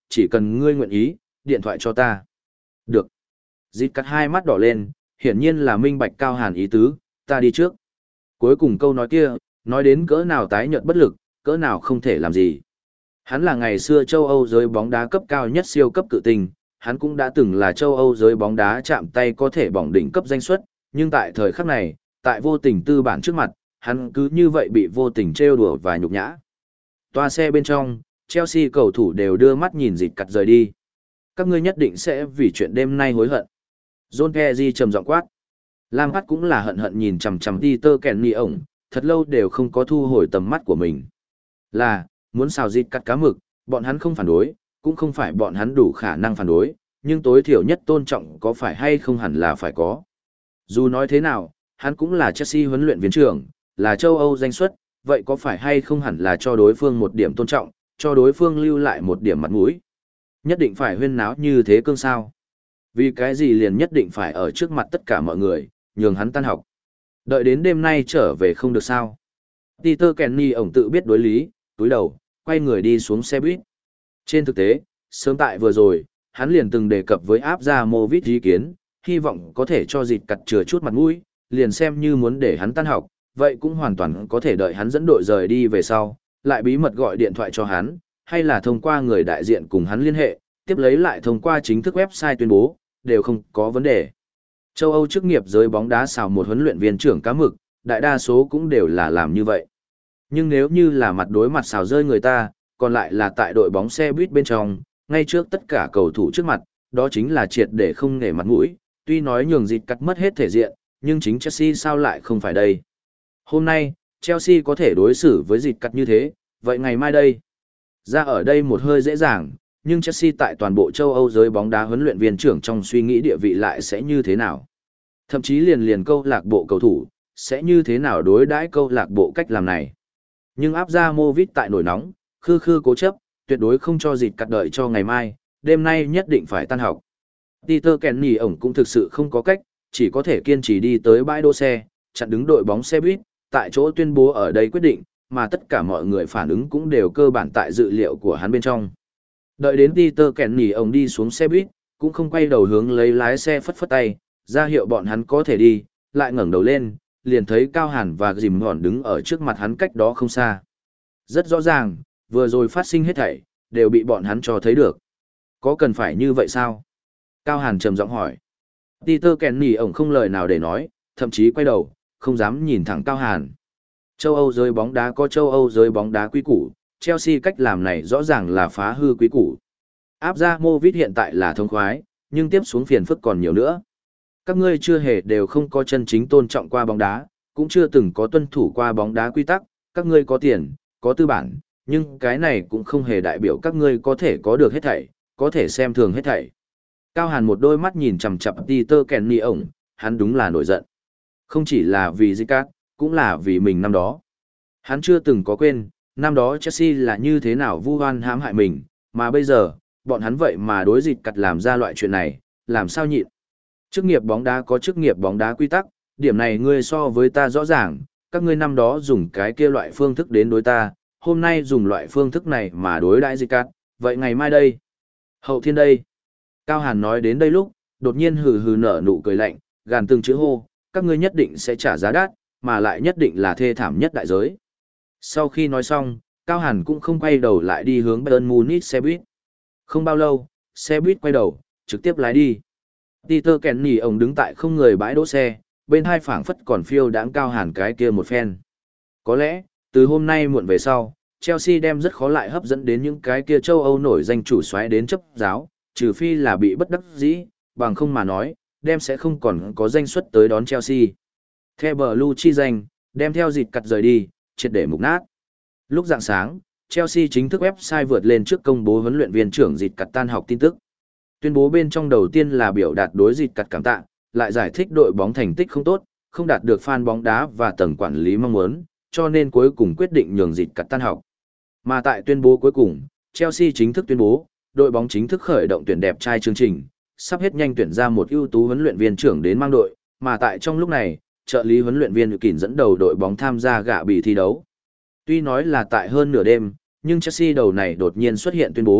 chỉ cần ngươi nguyện ý, điện thoại cho ta. Được. Dịt cắt hai mắt đỏ lên, hiển nhiên là minh bạch Cao Hàn ý tứ, ta đi trước. Cuối cùng câu nói kia, nói đến cỡ nào tái nhợt bất lực, cỡ nào không thể làm gì. Hắn là ngày xưa châu Âu giới bóng đá cấp cao nhất siêu cấp cự tinh, hắn cũng đã từng là châu Âu giới bóng đá chạm tay có thể bỏng đỉnh cấp danh suất, nhưng tại thời khắc này, tại vô tình tư bản trước mặt, hắn cứ như vậy bị vô tình trêu đùa và nhục nhã. Toa xe bên trong, Chelsea cầu thủ đều đưa mắt nhìn Dịt cắt rời đi. Các ngươi nhất định sẽ vì chuyện đêm nay hối hận. John Terry trầm giọng quát. Lampard cũng là hận hận nhìn chằm chằm Peter Kenny ổng, thật lâu đều không có thu hồi tầm mắt của mình. Là, muốn xào Dịt cắt cá mực, bọn hắn không phản đối, cũng không phải bọn hắn đủ khả năng phản đối, nhưng tối thiểu nhất tôn trọng có phải hay không hẳn là phải có. Dù nói thế nào, hắn cũng là Chelsea huấn luyện viên trưởng, là châu Âu danh xuất, vậy có phải hay không hẳn là cho đối phương một điểm tôn trọng, cho đối phương lưu lại một điểm mặt mũi. Nhất định phải huyên náo như thế cương sao. Vì cái gì liền nhất định phải ở trước mặt tất cả mọi người, nhường hắn tan học. Đợi đến đêm nay trở về không được sao. Peter Kenny ổng tự biết đối lý, túi đầu, quay người đi xuống xe buýt. Trên thực tế, sớm tại vừa rồi, hắn liền từng đề cập với áp ra Movit ý kiến, hy vọng có thể cho Dịt cắt chừa chút mặt mũi, liền xem như muốn để hắn tan học, vậy cũng hoàn toàn có thể đợi hắn dẫn đội rời đi về sau, lại bí mật gọi điện thoại cho hắn, hay là thông qua người đại diện cùng hắn liên hệ, tiếp lấy lại thông qua chính thức website tuyên bố, đều không có vấn đề. Châu Âu chức nghiệp giới bóng đá xào một huấn luyện viên trưởng cá mực, đại đa số cũng đều là làm như vậy. Nhưng nếu như là mặt đối mặt xào rơi người ta, còn lại là tại đội bóng xe buýt bên trong, ngay trước tất cả cầu thủ trước mặt, đó chính là triệt để không nể mặt mũi, tuy nói nhường Dịt cắt mất hết thể diện, nhưng chính Chelsea sao lại không phải đây. Hôm nay, Chelsea có thể đối xử với Dịt cắt như thế, vậy ngày mai đây? Ra ở đây một hơi dễ dàng, nhưng Chelsea tại toàn bộ châu Âu giới bóng đá huấn luyện viên trưởng trong suy nghĩ địa vị lại sẽ như thế nào? Thậm chí liền liền câu lạc bộ cầu thủ, sẽ như thế nào đối đãi câu lạc bộ cách làm này? Nhưng áp ra Movit tại nổi nóng, khư khư cố chấp, tuyệt đối không cho Dịt cắt đợi cho ngày mai, đêm nay nhất định phải tan học. Peter Kenny ổng cũng thực sự không có cách, chỉ có thể kiên trì đi tới bãi đỗ xe, chặn đứng đội bóng xe buýt, tại chỗ tuyên bố ở đây quyết định, mà tất cả mọi người phản ứng cũng đều cơ bản tại dự liệu của hắn bên trong. Đợi đến Peter Kenny ổng đi xuống xe buýt, cũng không quay đầu hướng lấy lái xe phất phất tay, ra hiệu bọn hắn có thể đi, lại ngẩng đầu lên, liền thấy Cao Hàn và Dìm Hòn đứng ở trước mặt hắn cách đó không xa. Rất rõ ràng, vừa rồi phát sinh hết thảy, đều bị bọn hắn cho thấy được. Có cần phải như vậy sao? Cao Hàn trầm giọng hỏi. Peter Kenny ổng không lời nào để nói, thậm chí quay đầu, không dám nhìn thẳng Cao Hàn. Châu Âu giới bóng đá có châu Âu giới bóng đá quý củ, Chelsea cách làm này rõ ràng là phá hư quý củ. Áp ra Movit hiện tại là thông khoái, nhưng tiếp xuống phiền phức còn nhiều nữa. Các ngươi chưa hề đều không có chân chính tôn trọng qua bóng đá, cũng chưa từng có tuân thủ qua bóng đá quy tắc, các ngươi có tiền, có tư bản, nhưng cái này cũng không hề đại biểu các ngươi có thể có được hết thảy, có thể xem thường hết thảy. Cao Hàn một đôi mắt nhìn chằm chằm Peter Kenny ổng, hắn đúng là nổi giận. Không chỉ là vì Zicat, cũng là vì mình năm đó. Hắn chưa từng có quên, năm đó Chelsea là như thế nào vu oan hãm hại mình, mà bây giờ, bọn hắn vậy mà đối Dịch cặt làm ra loại chuyện này, làm sao nhịn. Chức nghiệp bóng đá có chức nghiệp bóng đá quy tắc, điểm này ngươi so với ta rõ ràng, các ngươi năm đó dùng cái kia loại phương thức đến đối ta, hôm nay dùng loại phương thức này mà đối đãi Dịch cặt, vậy ngày mai đây? Hậu thiên đây? Cao Hàn nói đến đây lúc, đột nhiên hừ hừ nở nụ cười lạnh, gàn từng chữ hô, các ngươi nhất định sẽ trả giá đắt, mà lại nhất định là thê thảm nhất đại giới. Sau khi nói xong, Cao Hàn cũng không quay đầu lại đi hướng Bayern Munich xe buýt. Không bao lâu, xe buýt quay đầu, trực tiếp lái đi. Peter Kenny ông đứng tại không người bãi đỗ xe, bên hai phảng phất còn phiêu đãng Cao Hàn cái kia một phen. Có lẽ, từ hôm nay muộn về sau, Chelsea đem rất khó lại hấp dẫn đến những cái kia châu Âu nổi danh chủ soái đến chấp giáo, trừ phi là bị bất đắc dĩ, bằng không mà nói, đem sẽ không còn có danh suất tới đón Chelsea. Theo Blue chi danh, đem theo Dịch cặt rời đi, triệt để mục nát. Lúc rạng sáng, Chelsea chính thức website vượt lên trước công bố huấn luyện viên trưởng Dịch cặt tan học tin tức. Tuyên bố bên trong đầu tiên là biểu đạt đối Dịch cặt cảm tạ, lại giải thích đội bóng thành tích không tốt, không đạt được fan bóng đá và tầng quản lý mong muốn, cho nên cuối cùng quyết định nhường Dịch cặt tan học. Mà tại tuyên bố cuối cùng, Chelsea chính thức tuyên bố, đội bóng chính thức khởi động tuyển đẹp trai chương trình, sắp hết nhanh tuyển ra một ưu tú huấn luyện viên trưởng đến mang đội, mà tại trong lúc này, trợ lý huấn luyện viên Kỳn dẫn đầu đội bóng tham gia gạ bì thi đấu. Tuy nói là tại hơn nửa đêm, nhưng Chelsea đầu này đột nhiên xuất hiện tuyên bố,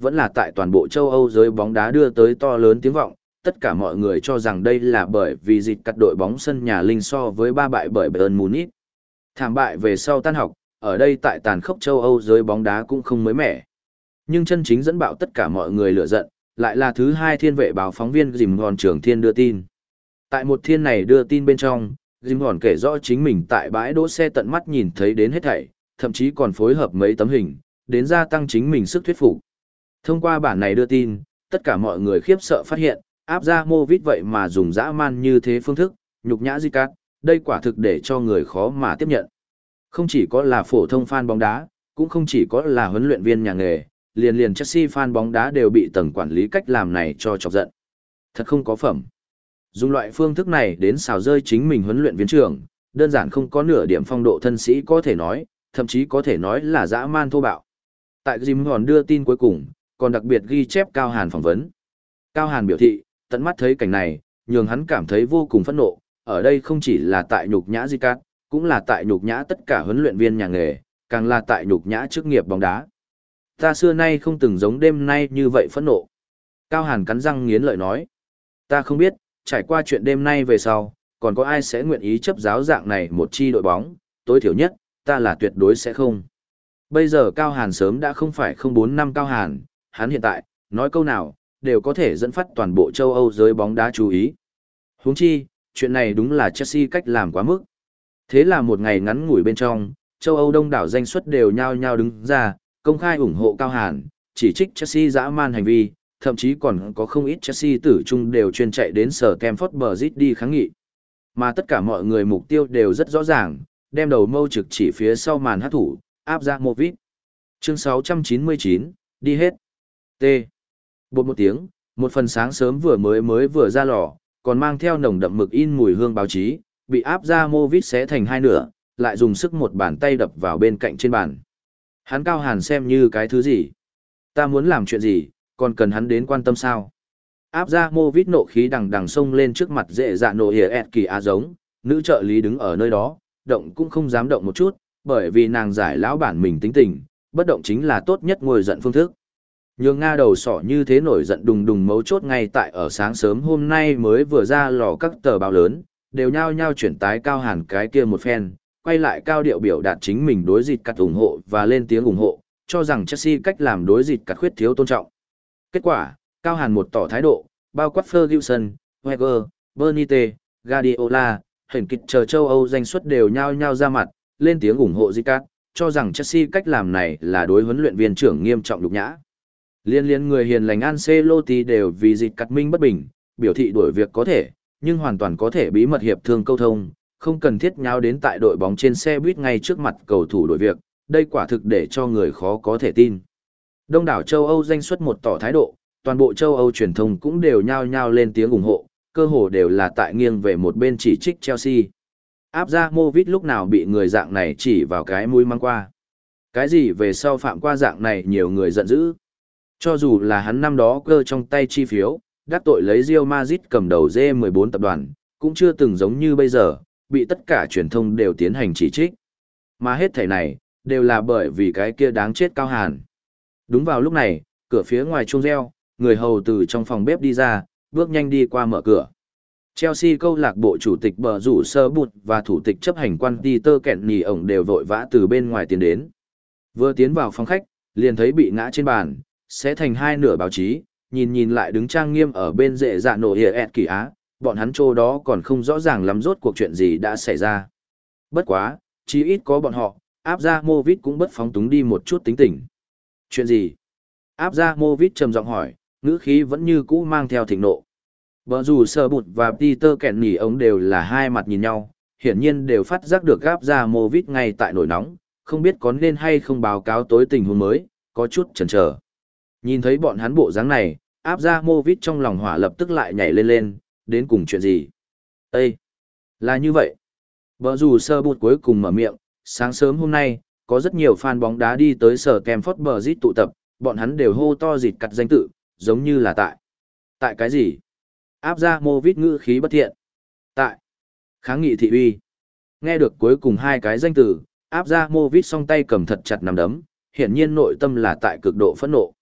vẫn là tại toàn bộ châu Âu giới bóng đá đưa tới to lớn tiếng vọng, tất cả mọi người cho rằng đây là bởi vì dịch cắt đội bóng sân nhà linh so với ba bại bởi Bayern Munich. Thảm bại về sau tan học, ở đây tại tàn khốc châu Âu giới bóng đá cũng không mới mẻ. Nhưng chân chính dẫn bạo tất cả mọi người lửa giận, lại là thứ hai thiên vệ báo phóng viên Jim Hòn Trường Thiên đưa tin. Tại một thiên này đưa tin bên trong, Jim Hòn kể rõ chính mình tại bãi đỗ xe tận mắt nhìn thấy đến hết thảy, thậm chí còn phối hợp mấy tấm hình, đến gia tăng chính mình sức thuyết phục. Thông qua bản này đưa tin, tất cả mọi người khiếp sợ phát hiện, áp ra Movit vậy mà dùng dã man như thế phương thức, nhục nhã Zicat, đây quả thực để cho người khó mà tiếp nhận. Không chỉ có là phổ thông fan bóng đá, cũng không chỉ có là huấn luyện viên nhà nghề, liền liền Chelsea fan bóng đá đều bị tầng quản lý cách làm này cho chọc giận. Thật không có phẩm. Dùng loại phương thức này đến xào rơi chính mình huấn luyện viên trưởng, đơn giản không có nửa điểm phong độ thân sĩ có thể nói, thậm chí có thể nói là dã man thô bạo. Tại Jim Hòn đưa tin cuối cùng, còn đặc biệt ghi chép Cao Hàn phỏng vấn. Cao Hàn biểu thị, tận mắt thấy cảnh này, nhường hắn cảm thấy vô cùng phẫn nộ, ở đây không chỉ là tại nhục nhã Zicat, cũng là tại nhục nhã tất cả huấn luyện viên nhà nghề, càng là tại nhục nhã chức nghiệp bóng đá. Ta xưa nay không từng giống đêm nay như vậy phẫn nộ. Cao Hàn cắn răng nghiến lợi nói. Ta không biết, trải qua chuyện đêm nay về sau, còn có ai sẽ nguyện ý chấp giáo dạng này một chi đội bóng, tối thiểu nhất, ta là tuyệt đối sẽ không. Bây giờ Cao Hàn sớm đã không phải không bốn năm Cao Hàn, hắn hiện tại, nói câu nào, đều có thể dẫn phát toàn bộ châu Âu giới bóng đá chú ý. Huống chi, chuyện này đúng là Chelsea cách làm quá mức. Thế là một ngày ngắn ngủi bên trong, châu Âu đông đảo danh suất đều nhao nhao đứng ra, công khai ủng hộ Cao Hàn, chỉ trích Chelsea dã man hành vi, thậm chí còn có không ít Chelsea tử trung đều chuyên chạy đến sở Stamford Bridge đi kháng nghị. Mà tất cả mọi người mục tiêu đều rất rõ ràng, đem đầu mâu trực chỉ phía sau màn hát thủ, áp ra Movit. Chương sáu trăm chín mươi chín, đi hết. T. Bột một tiếng, một phần sáng sớm vừa mới mới vừa ra lò, còn mang theo nồng đậm mực in mùi hương báo chí, bị áp ra Movit xé thành hai nửa, lại dùng sức một bàn tay đập vào bên cạnh trên bàn. Hắn Cao Hàn xem như cái thứ gì? Ta muốn làm chuyện gì, còn cần hắn đến quan tâm sao? Áp ra Movit nộ khí đằng đằng xông lên trước mặt dễ dạ nổ hiệp ẹt kỳ á giống, nữ trợ lý đứng ở nơi đó, động cũng không dám động một chút, bởi vì nàng giải lão bản mình tính tình, bất động chính là tốt nhất ngồi giận phương thức. Nhường Nga đầu sỏ như thế nổi giận đùng đùng mấu chốt ngay tại ở sáng sớm hôm nay mới vừa ra lò các tờ báo lớn, đều nhao nhao chuyển tái Cao Hàn cái kia một phen, quay lại cao điệu biểu đạt chính mình đối dịch cắt ủng hộ và lên tiếng ủng hộ, cho rằng Chelsea cách làm đối dịch cắt khuyết thiếu tôn trọng. Kết quả, Cao Hàn một tỏ thái độ, bao quát Ferguson, Wenger, Benitez, Guardiola, hình kịch chờ châu Âu danh suất đều nhao nhao ra mặt, lên tiếng ủng hộ dịch cắt, cho rằng Chelsea cách làm này là đối huấn luyện viên trưởng nghiêm trọng nhục nhã. Liên liên người hiền lành Ancelotti đều vì dịch cắt minh bất bình, biểu thị đổi việc có thể, nhưng hoàn toàn có thể bí mật hiệp thương câu thông, không cần thiết nháo đến tại đội bóng trên xe buýt ngay trước mặt cầu thủ đổi việc, đây quả thực để cho người khó có thể tin. Đông đảo châu Âu danh suất một tỏ thái độ, toàn bộ châu Âu truyền thông cũng đều nhao nhao lên tiếng ủng hộ, cơ hồ đều là tại nghiêng về một bên chỉ trích Chelsea. Áp ra Movit lúc nào bị người dạng này chỉ vào cái mũi mang qua. Cái gì về sau phạm qua dạng này nhiều người giận dữ. Cho dù là hắn năm đó cơ trong tay chi phiếu, đắc tội lấy Real Madrid cầm đầu G mười bốn tập đoàn, cũng chưa từng giống như bây giờ, bị tất cả truyền thông đều tiến hành chỉ trích. Mà hết thảy này, đều là bởi vì cái kia đáng chết Cao Hàn. Đúng vào lúc này, cửa phía ngoài chuông reo, người hầu từ trong phòng bếp đi ra, bước nhanh đi qua mở cửa. Chelsea câu lạc bộ chủ tịch bờ rủ sơ bụt và thủ tịch chấp hành quan Peter Kenny ổng đều vội vã từ bên ngoài tiến đến. Vừa tiến vào phòng khách, liền thấy bị ngã trên bàn, sẽ thành hai nửa báo chí, nhìn nhìn lại đứng trang nghiêm ở bên dễ dạ nổ hiệp ẹt kỳ á, bọn hắn chỗ đó còn không rõ ràng lắm rốt cuộc chuyện gì đã xảy ra. Bất quá, chí ít có bọn họ, áp ra Movit cũng bất phóng túng đi một chút tính tình. Chuyện gì? Áp ra Movit trầm giọng hỏi, ngữ khí vẫn như cũ mang theo thịnh nộ. Bờ rủ sơ bụt và Peter Kenny ống đều là hai mặt nhìn nhau, hiển nhiên đều phát giác được áp ra Movit ngay tại nổi nóng, không biết có nên hay không báo cáo tối tình huống mới, có chút chần chờ. Nhìn thấy bọn hắn bộ dáng này, áp ra Movit trong lòng hỏa lập tức lại nhảy lên lên, đến cùng chuyện gì? Ê! Là như vậy. Bờ rủ sơ bụt cuối cùng mở miệng, sáng sớm hôm nay, có rất nhiều fan bóng đá đi tới sở Stamford Bridge tụ tập, bọn hắn đều hô to dịt cặt danh tự, giống như là tại. Tại cái gì? Áp ra Movit ngữ khí bất thiện. Tại. Kháng nghị thị uy. Nghe được cuối cùng hai cái danh từ, áp ra Movit song tay cầm thật chặt nắm đấm, hiển nhiên nội tâm là tại cực độ phẫn nộ.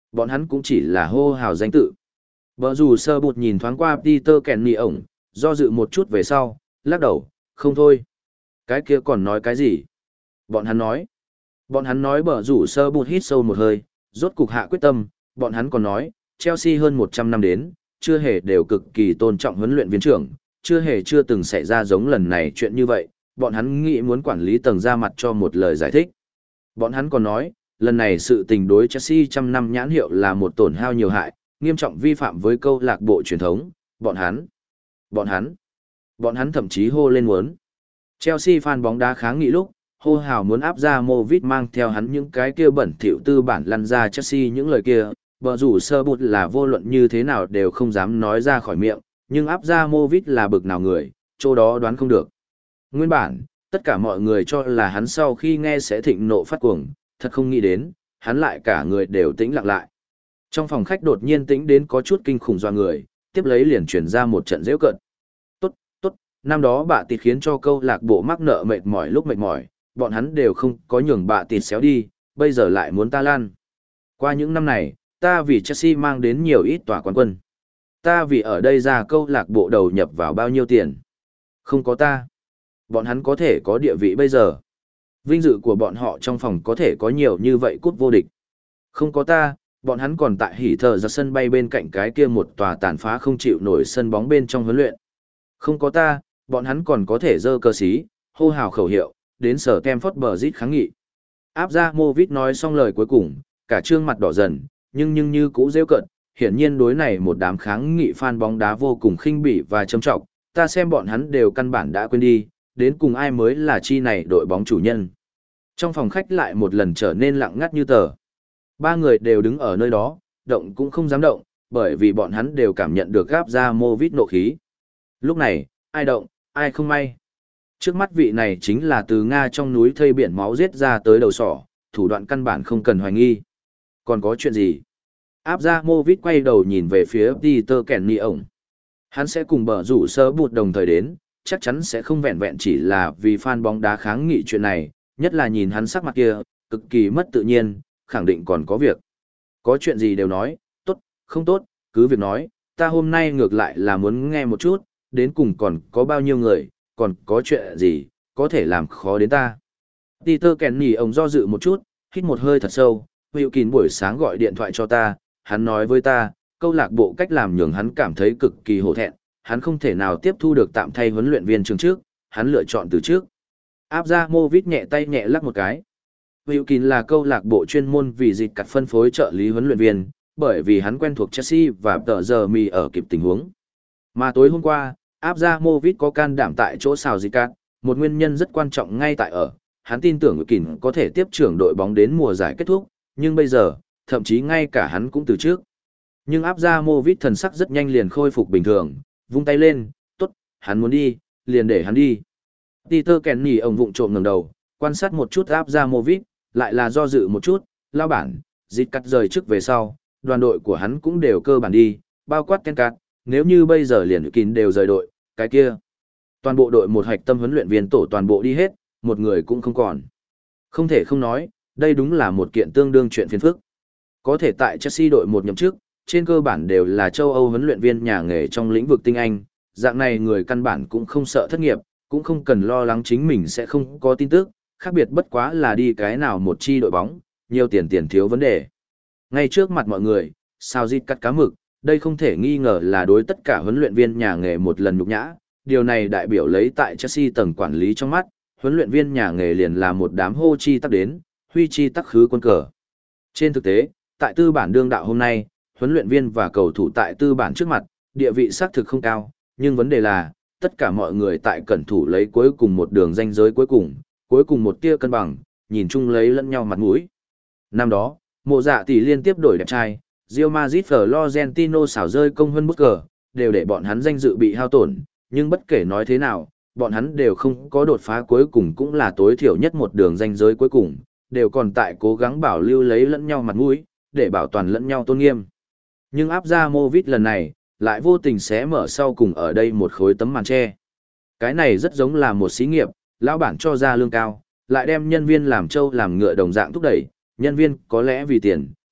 Bọn hắn cũng chỉ là hô hào danh tự. Bờ rủ sơ bụt nhìn thoáng qua Peter Kenny ổng, do dự một chút về sau, lắc đầu, không thôi. Cái kia còn nói cái gì? Bọn hắn nói. Bọn hắn nói bờ rủ sơ bụt hít sâu một hơi, rốt cục hạ quyết tâm, bọn hắn còn nói, Chelsea hơn một trăm năm đến, chưa hề đều cực kỳ tôn trọng huấn luyện viên trưởng, chưa hề chưa từng xảy ra giống lần này chuyện như vậy, bọn hắn nghĩ muốn quản lý tầng ra mặt cho một lời giải thích. Bọn hắn còn nói, lần này sự tình đối Chelsea trăm năm nhãn hiệu là một tổn hao nhiều hại, nghiêm trọng vi phạm với câu lạc bộ truyền thống, bọn hắn, bọn hắn, bọn hắn thậm chí hô lên muốn. Chelsea fan bóng đá kháng nghị lúc, hô hào muốn áp ra Movit mang theo hắn những cái kia bẩn thỉu tư bản lăn ra Chelsea những lời kia, bờ rủ sơ bụt là vô luận như thế nào đều không dám nói ra khỏi miệng, nhưng áp ra Movit là bực nào người, chỗ đó đoán không được. Nguyên bản, tất cả mọi người cho là hắn sau khi nghe sẽ thịnh nộ phát cuồng, thật không nghĩ đến, hắn lại cả người đều tĩnh lặng lại. Trong phòng khách đột nhiên tĩnh đến có chút kinh khủng do người, tiếp lấy liền chuyển ra một trận giễu cợt. Tốt, tốt, năm đó bạ tịt khiến cho câu lạc bộ mắc nợ mệt mỏi lúc mệt mỏi, bọn hắn đều không có nhường bạ tịt xéo đi, bây giờ lại muốn ta lan. Qua những năm này, ta vì Chelsea mang đến nhiều ít tòa quán quân. Ta vì ở đây ra câu lạc bộ đầu nhập vào bao nhiêu tiền. Không có ta. Bọn hắn có thể có địa vị bây giờ. Vinh dự của bọn họ trong phòng có thể có nhiều như vậy cút vô địch. Không có ta, bọn hắn còn tại hỉ thờ ra sân bay bên cạnh cái kia một tòa tàn phá không chịu nổi sân bóng bên trong huấn luyện. Không có ta, bọn hắn còn có thể dơ cơ xí, hô hào khẩu hiệu, đến sở Kemford Bridge kháng nghị. Áp ra Movit nói xong lời cuối cùng, cả trương mặt đỏ dần, nhưng nhưng như cũ rêu cận, hiển nhiên đối này một đám kháng nghị fan bóng đá vô cùng khinh bỉ và châm trọng, ta xem bọn hắn đều căn bản đã quên đi, đến cùng ai mới là chi này đội bóng chủ nhân. Trong phòng khách lại một lần trở nên lặng ngắt như tờ. Ba người đều đứng ở nơi đó, động cũng không dám động, bởi vì bọn hắn đều cảm nhận được gáp ra Movit nộ khí. Lúc này, ai động, ai không may. Trước mắt vị này chính là từ Nga trong núi thây biển máu giết ra tới đầu sỏ, thủ đoạn căn bản không cần hoài nghi. Còn có chuyện gì? Áp ra Movit quay đầu nhìn về phía Peter Kenny ổng. Hắn sẽ cùng bờ rủ sơ bụt đồng thời đến, chắc chắn sẽ không vẹn vẹn chỉ là vì fan bóng đá kháng nghị chuyện này, nhất là nhìn hắn sắc mặt kia, cực kỳ mất tự nhiên, khẳng định còn có việc. Có chuyện gì đều nói, tốt, không tốt, cứ việc nói, ta hôm nay ngược lại là muốn nghe một chút, đến cùng còn có bao nhiêu người, còn có chuyện gì, có thể làm khó đến ta. Peter Kenny ông do dự một chút, hít một hơi thật sâu, Hữu Kín buổi sáng gọi điện thoại cho ta, hắn nói với ta, câu lạc bộ cách làm nhường hắn cảm thấy cực kỳ hổ thẹn, hắn không thể nào tiếp thu được tạm thay huấn luyện viên trường trước, hắn lựa chọn từ trước. Áp ra Movit nhẹ tay nhẹ lắc một cái. Hữu Kín là câu lạc bộ chuyên môn vì dịch cắt phân phối trợ lý huấn luyện viên, bởi vì hắn quen thuộc Chelsea và tờ giờ mì ở kịp tình huống. Mà tối hôm qua, áp ra Movit có can đảm tại chỗ xào dịch cắt, một nguyên nhân rất quan trọng ngay tại ở, hắn tin tưởng Hữu Kín có thể tiếp trưởng đội bóng đến mùa giải kết thúc, nhưng bây giờ, thậm chí ngay cả hắn cũng từ trước. Nhưng áp ra Movit thần sắc rất nhanh liền khôi phục bình thường, vung tay lên, tốt, hắn muốn đi, liền để hắn đi. Peter Kenny ông vụng trộm ngẩng đầu, quan sát một chút áp ra Movit, lại là do dự một chút, lao bản, dịch cắt rời trước về sau, đoàn đội của hắn cũng đều cơ bản đi, bao quát Ken Cát, nếu như bây giờ liền kín đều rời đội, cái kia. Toàn bộ đội một hạch tâm huấn luyện viên tổ toàn bộ đi hết, một người cũng không còn. Không thể không nói, đây đúng là một kiện tương đương chuyện phiền phức. Có thể tại Chelsea đội một nhậm chức, trên cơ bản đều là châu Âu huấn luyện viên nhà nghề trong lĩnh vực tinh Anh, dạng này người căn bản cũng không sợ thất nghiệp, cũng không cần lo lắng chính mình sẽ không có tin tức, khác biệt bất quá là đi cái nào một chi đội bóng, nhiều tiền tiền thiếu vấn đề. Ngay trước mặt mọi người, sao dịt cắt cá mực, đây không thể nghi ngờ là đối tất cả huấn luyện viên nhà nghề một lần nhục nhã, điều này đại biểu lấy tại Chelsea tầng quản lý trong mắt, huấn luyện viên nhà nghề liền là một đám hô chi tắc đến, huy chi tắc khứ quân cờ. Trên thực tế, tại tư bản đương đạo hôm nay, huấn luyện viên và cầu thủ tại tư bản trước mặt, địa vị xác thực không cao, nhưng vấn đề là, tất cả mọi người tại cẩn thủ lấy cuối cùng một đường ranh giới cuối cùng, cuối cùng một tia cân bằng, nhìn chung lấy lẫn nhau mặt mũi. Năm đó, mộ dạ tỷ liên tiếp đổi đẹp trai, Real Madrid Florentino xảo rơi công hơn bút cờ, đều để bọn hắn danh dự bị hao tổn, nhưng bất kể nói thế nào, bọn hắn đều không có đột phá cuối cùng cũng là tối thiểu nhất một đường ranh giới cuối cùng, đều còn tại cố gắng bảo lưu lấy lẫn nhau mặt mũi, để bảo toàn lẫn nhau tôn nghiêm. Nhưng áp ra Movit lần này, lại vô tình xé mở sau cùng ở đây một khối tấm màn tre. Cái này rất giống là một xí nghiệp, lão bản cho ra lương cao, lại đem nhân viên làm trâu làm ngựa đồng dạng thúc đẩy, nhân viên có lẽ vì tiền,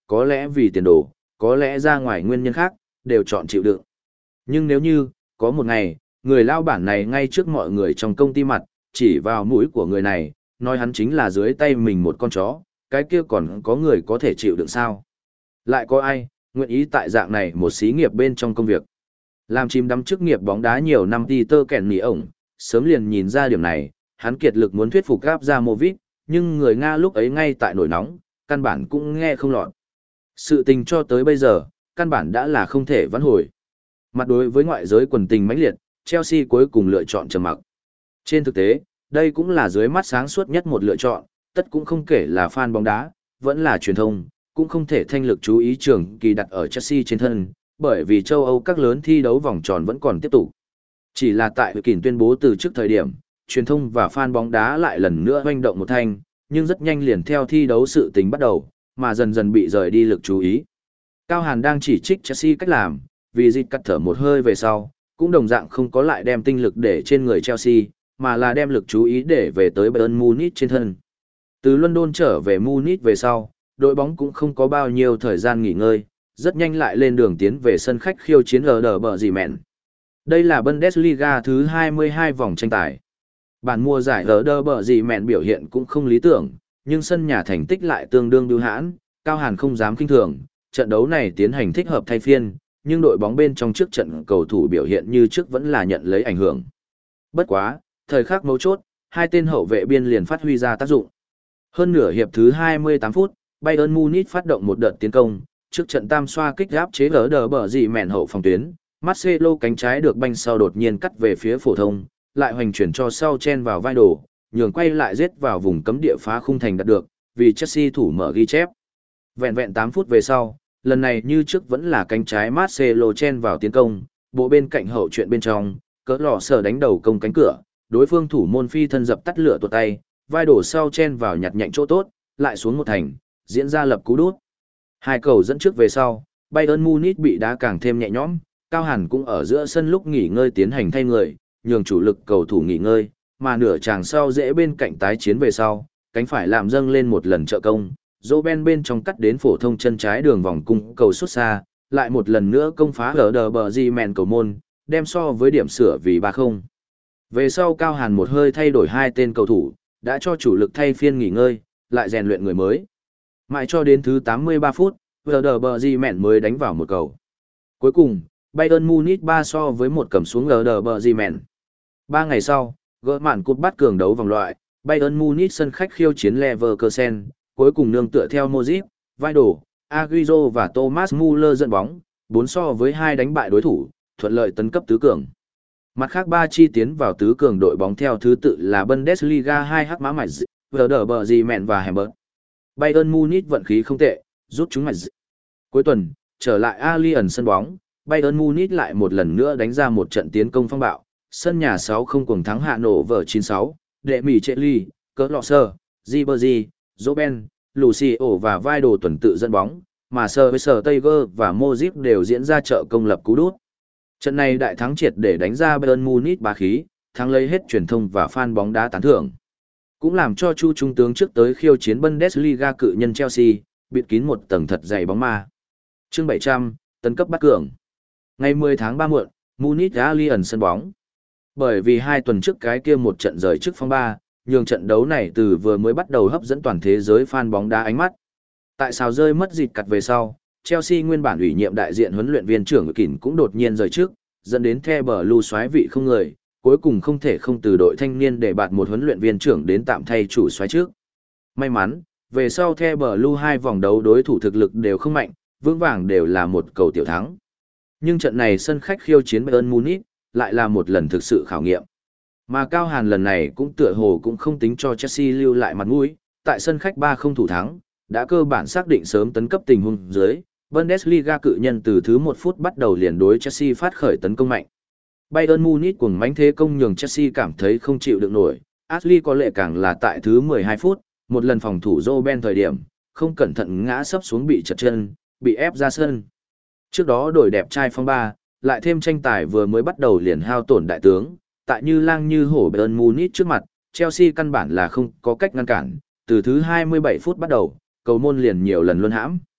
có lẽ vì tiền đồ, có lẽ ra ngoài nguyên nhân khác, đều chọn chịu đựng. Nhưng nếu như, có một ngày, người lao bản này ngay trước mọi người trong công ty mặt, chỉ vào mũi của người này, nói hắn chính là dưới tay mình một con chó, cái kia còn có người có thể chịu đựng sao? Lại có ai, nguyện ý tại dạng này một xí nghiệp bên trong công việc? Làm chìm đắm chức nghiệp bóng đá nhiều năm Peter kèn nỉ ổng, sớm liền nhìn ra điểm này, hắn kiệt lực muốn thuyết phục Abramovich, nhưng người Nga lúc ấy ngay tại nổi nóng, căn bản cũng nghe không lọt. Sự tình cho tới bây giờ, căn bản đã là không thể vãn hồi. Mặt đối với ngoại giới quần tình mãnh liệt, Chelsea cuối cùng lựa chọn trầm mặc. Trên thực tế, đây cũng là dưới mắt sáng suốt nhất một lựa chọn, tất cũng không kể là fan bóng đá, vẫn là truyền thông, cũng không thể thanh lực chú ý trường kỳ đặt ở Chelsea trên thân, bởi vì châu Âu các lớn thi đấu vòng tròn vẫn còn tiếp tục. Chỉ là tại kỷ tuyên bố từ trước thời điểm, truyền thông và fan bóng đá lại lần nữa hoành động một thanh, nhưng rất nhanh liền theo thi đấu sự tình bắt đầu, mà dần dần bị rời đi lực chú ý. Cao Hàn đang chỉ trích Chelsea cách làm, vì dịch cắt thở một hơi về sau, cũng đồng dạng không có lại đem tinh lực để trên người Chelsea, mà là đem lực chú ý để về tới Bayern Munich trên thân. Từ London trở về Munich về sau, đội bóng cũng không có bao nhiêu thời gian nghỉ ngơi, rất nhanh lại lên đường tiến về sân khách khiêu chiến ở đờ bờ gì mẹn. Đây là Bundesliga thứ hai mươi hai vòng tranh tài. Bản mùa giải ở đờ bờ gì mẹn biểu hiện cũng không lý tưởng, nhưng sân nhà thành tích lại tương đương bưu hãn, Cao Hàn không dám kinh thường, trận đấu này tiến hành thích hợp thay phiên, nhưng đội bóng bên trong trước trận cầu thủ biểu hiện như trước vẫn là nhận lấy ảnh hưởng. Bất quá, thời khắc mấu chốt, hai tên hậu vệ biên liền phát huy ra tác dụng. Hơn nửa hiệp thứ hai mươi tám phút, Bayern Munich phát động một đợt tiến công, trước trận tam xoa kích áp chế gỡ đờ bờ gì mẹn hậu phòng tuyến, Marcelo cánh trái được banh sau đột nhiên cắt về phía phổ thông, lại hoành chuyển cho sau chen vào vai đổ, nhường quay lại giết vào vùng cấm địa phá khung thành đạt được, vì Chelsea thủ mở ghi chép. Vẹn vẹn tám phút về sau, lần này như trước vẫn là cánh trái Marcelo chen vào tiến công, bộ bên cạnh hậu chuyện bên trong, cỡ lò sở đánh đầu công cánh cửa, đối phương thủ môn phi thân dập tắt lửa tuột tay, vai đổ sau chen vào nhặt nhạnh chỗ tốt, lại xuống một thành, diễn ra lập cú đút. Hai cầu dẫn trước về sau, Bayern Munich bị đá càng thêm nhẹ nhõm, Cao Hàn cũng ở giữa sân lúc nghỉ ngơi tiến hành thay người, nhường chủ lực cầu thủ nghỉ ngơi, mà nửa chàng sau dễ bên cạnh tái chiến về sau, cánh phải làm dâng lên một lần trợ công, Roben bên trong cắt đến phổ thông chân trái đường vòng cung cầu xuất xa, lại một lần nữa công phá ở đờ bờ di mèn cầu môn, đem so với điểm sửa vì ba không. Về sau Cao Hàn một hơi thay đổi hai tên cầu thủ, đã cho chủ lực thay phiên nghỉ ngơi, lại rèn luyện người mới. Mãi cho đến thứ tám mươi ba phút, ở đờ bờ di mèn mới đánh vào một cầu. Cuối cùng, Bayern Munich ba so với một cầm xuống ở đờ bờ di mèn. Ba ngày sau, gỡ màn cúp bắt cường đấu vòng loại, Bayern Munich sân khách khiêu chiến Leverkusen, cuối cùng nương tựa theo Modric, Vidal, Agüero và Thomas Muller dẫn bóng, bốn so với hai đánh bại đối thủ, thuận lợi tấn cấp tứ cường. Mặt khác ba chi tiến vào tứ cường đội bóng theo thứ tự là Bundesliga hai hắc mã mạch, Werder Bremen và Hamburg. Bayern Munich vận khí không tệ, rút chúng mạch. Cuối tuần, trở lại Allianz sân bóng, Bayern Munich lại một lần nữa đánh ra một trận tiến công phong bạo, sân nhà sáu không cuồng thắng hạ nổ vở chín sáu, đệ mỉ trệ ly, cỡ lọ sơ, Ribery, Robben, Lucio và Vidal tuần tự dẫn bóng, mà sơ với sơ Tiger và Modric đều diễn ra trợ công lập cú đút. Trận này đại thắng triệt để đánh ra Bayern Munich bá khí, thắng lấy hết truyền thông và fan bóng đá tán thưởng. Cũng làm cho Chu trung tướng trước tới khiêu chiến Bundesliga cự nhân Chelsea, bịt kín một tầng thật dày bóng ma. Chương bảy trăm, tấn cấp bắt cường. Ngày mười tháng ba muộn, Munich Allianz sân bóng. Bởi vì hai tuần trước cái kia một trận rời trước phong ba, nhường trận đấu này từ vừa mới bắt đầu hấp dẫn toàn thế giới fan bóng đá ánh mắt. Tại sao rơi mất dịt cặt về sau, Chelsea nguyên bản ủy nhiệm đại diện huấn luyện viên trưởng Kỳn cũng đột nhiên rời trước, dẫn đến The Blue soái vị không người, cuối cùng không thể không từ đội thanh niên để bạt một huấn luyện viên trưởng đến tạm thay chủ soái trước. May mắn, về sau The Blue hai vòng đấu đối thủ thực lực đều không mạnh, vững vàng đều là một cầu tiểu thắng. Nhưng trận này sân khách khiêu chiến Bayern Munich, lại là một lần thực sự khảo nghiệm. Mà Cao Hàn lần này cũng tựa hồ cũng không tính cho Chelsea lưu lại mặt mũi, tại sân khách ba không thủ thắng, đã cơ bản xác định sớm tấn cấp tình huống dưới, Bundesliga cự nhân từ thứ một phút bắt đầu liền đối Chelsea phát khởi tấn công mạnh. Bayern Munich cuồng mãnh thế công nhường Chelsea cảm thấy không chịu được nổi, Ashley có lệ càng là tại thứ mười hai phút, một lần phòng thủ Robben thời điểm, không cẩn thận ngã sấp xuống bị trật chân, bị ép ra sân. Trước đó đổi đẹp trai phong ba, lại thêm tranh tài vừa mới bắt đầu liền hao tổn đại tướng, tại như lang như hổ Bayern Munich trước mặt, Chelsea căn bản là không có cách ngăn cản, từ thứ hai mươi bảy phút bắt đầu, cầu môn liền nhiều lần luân hãm.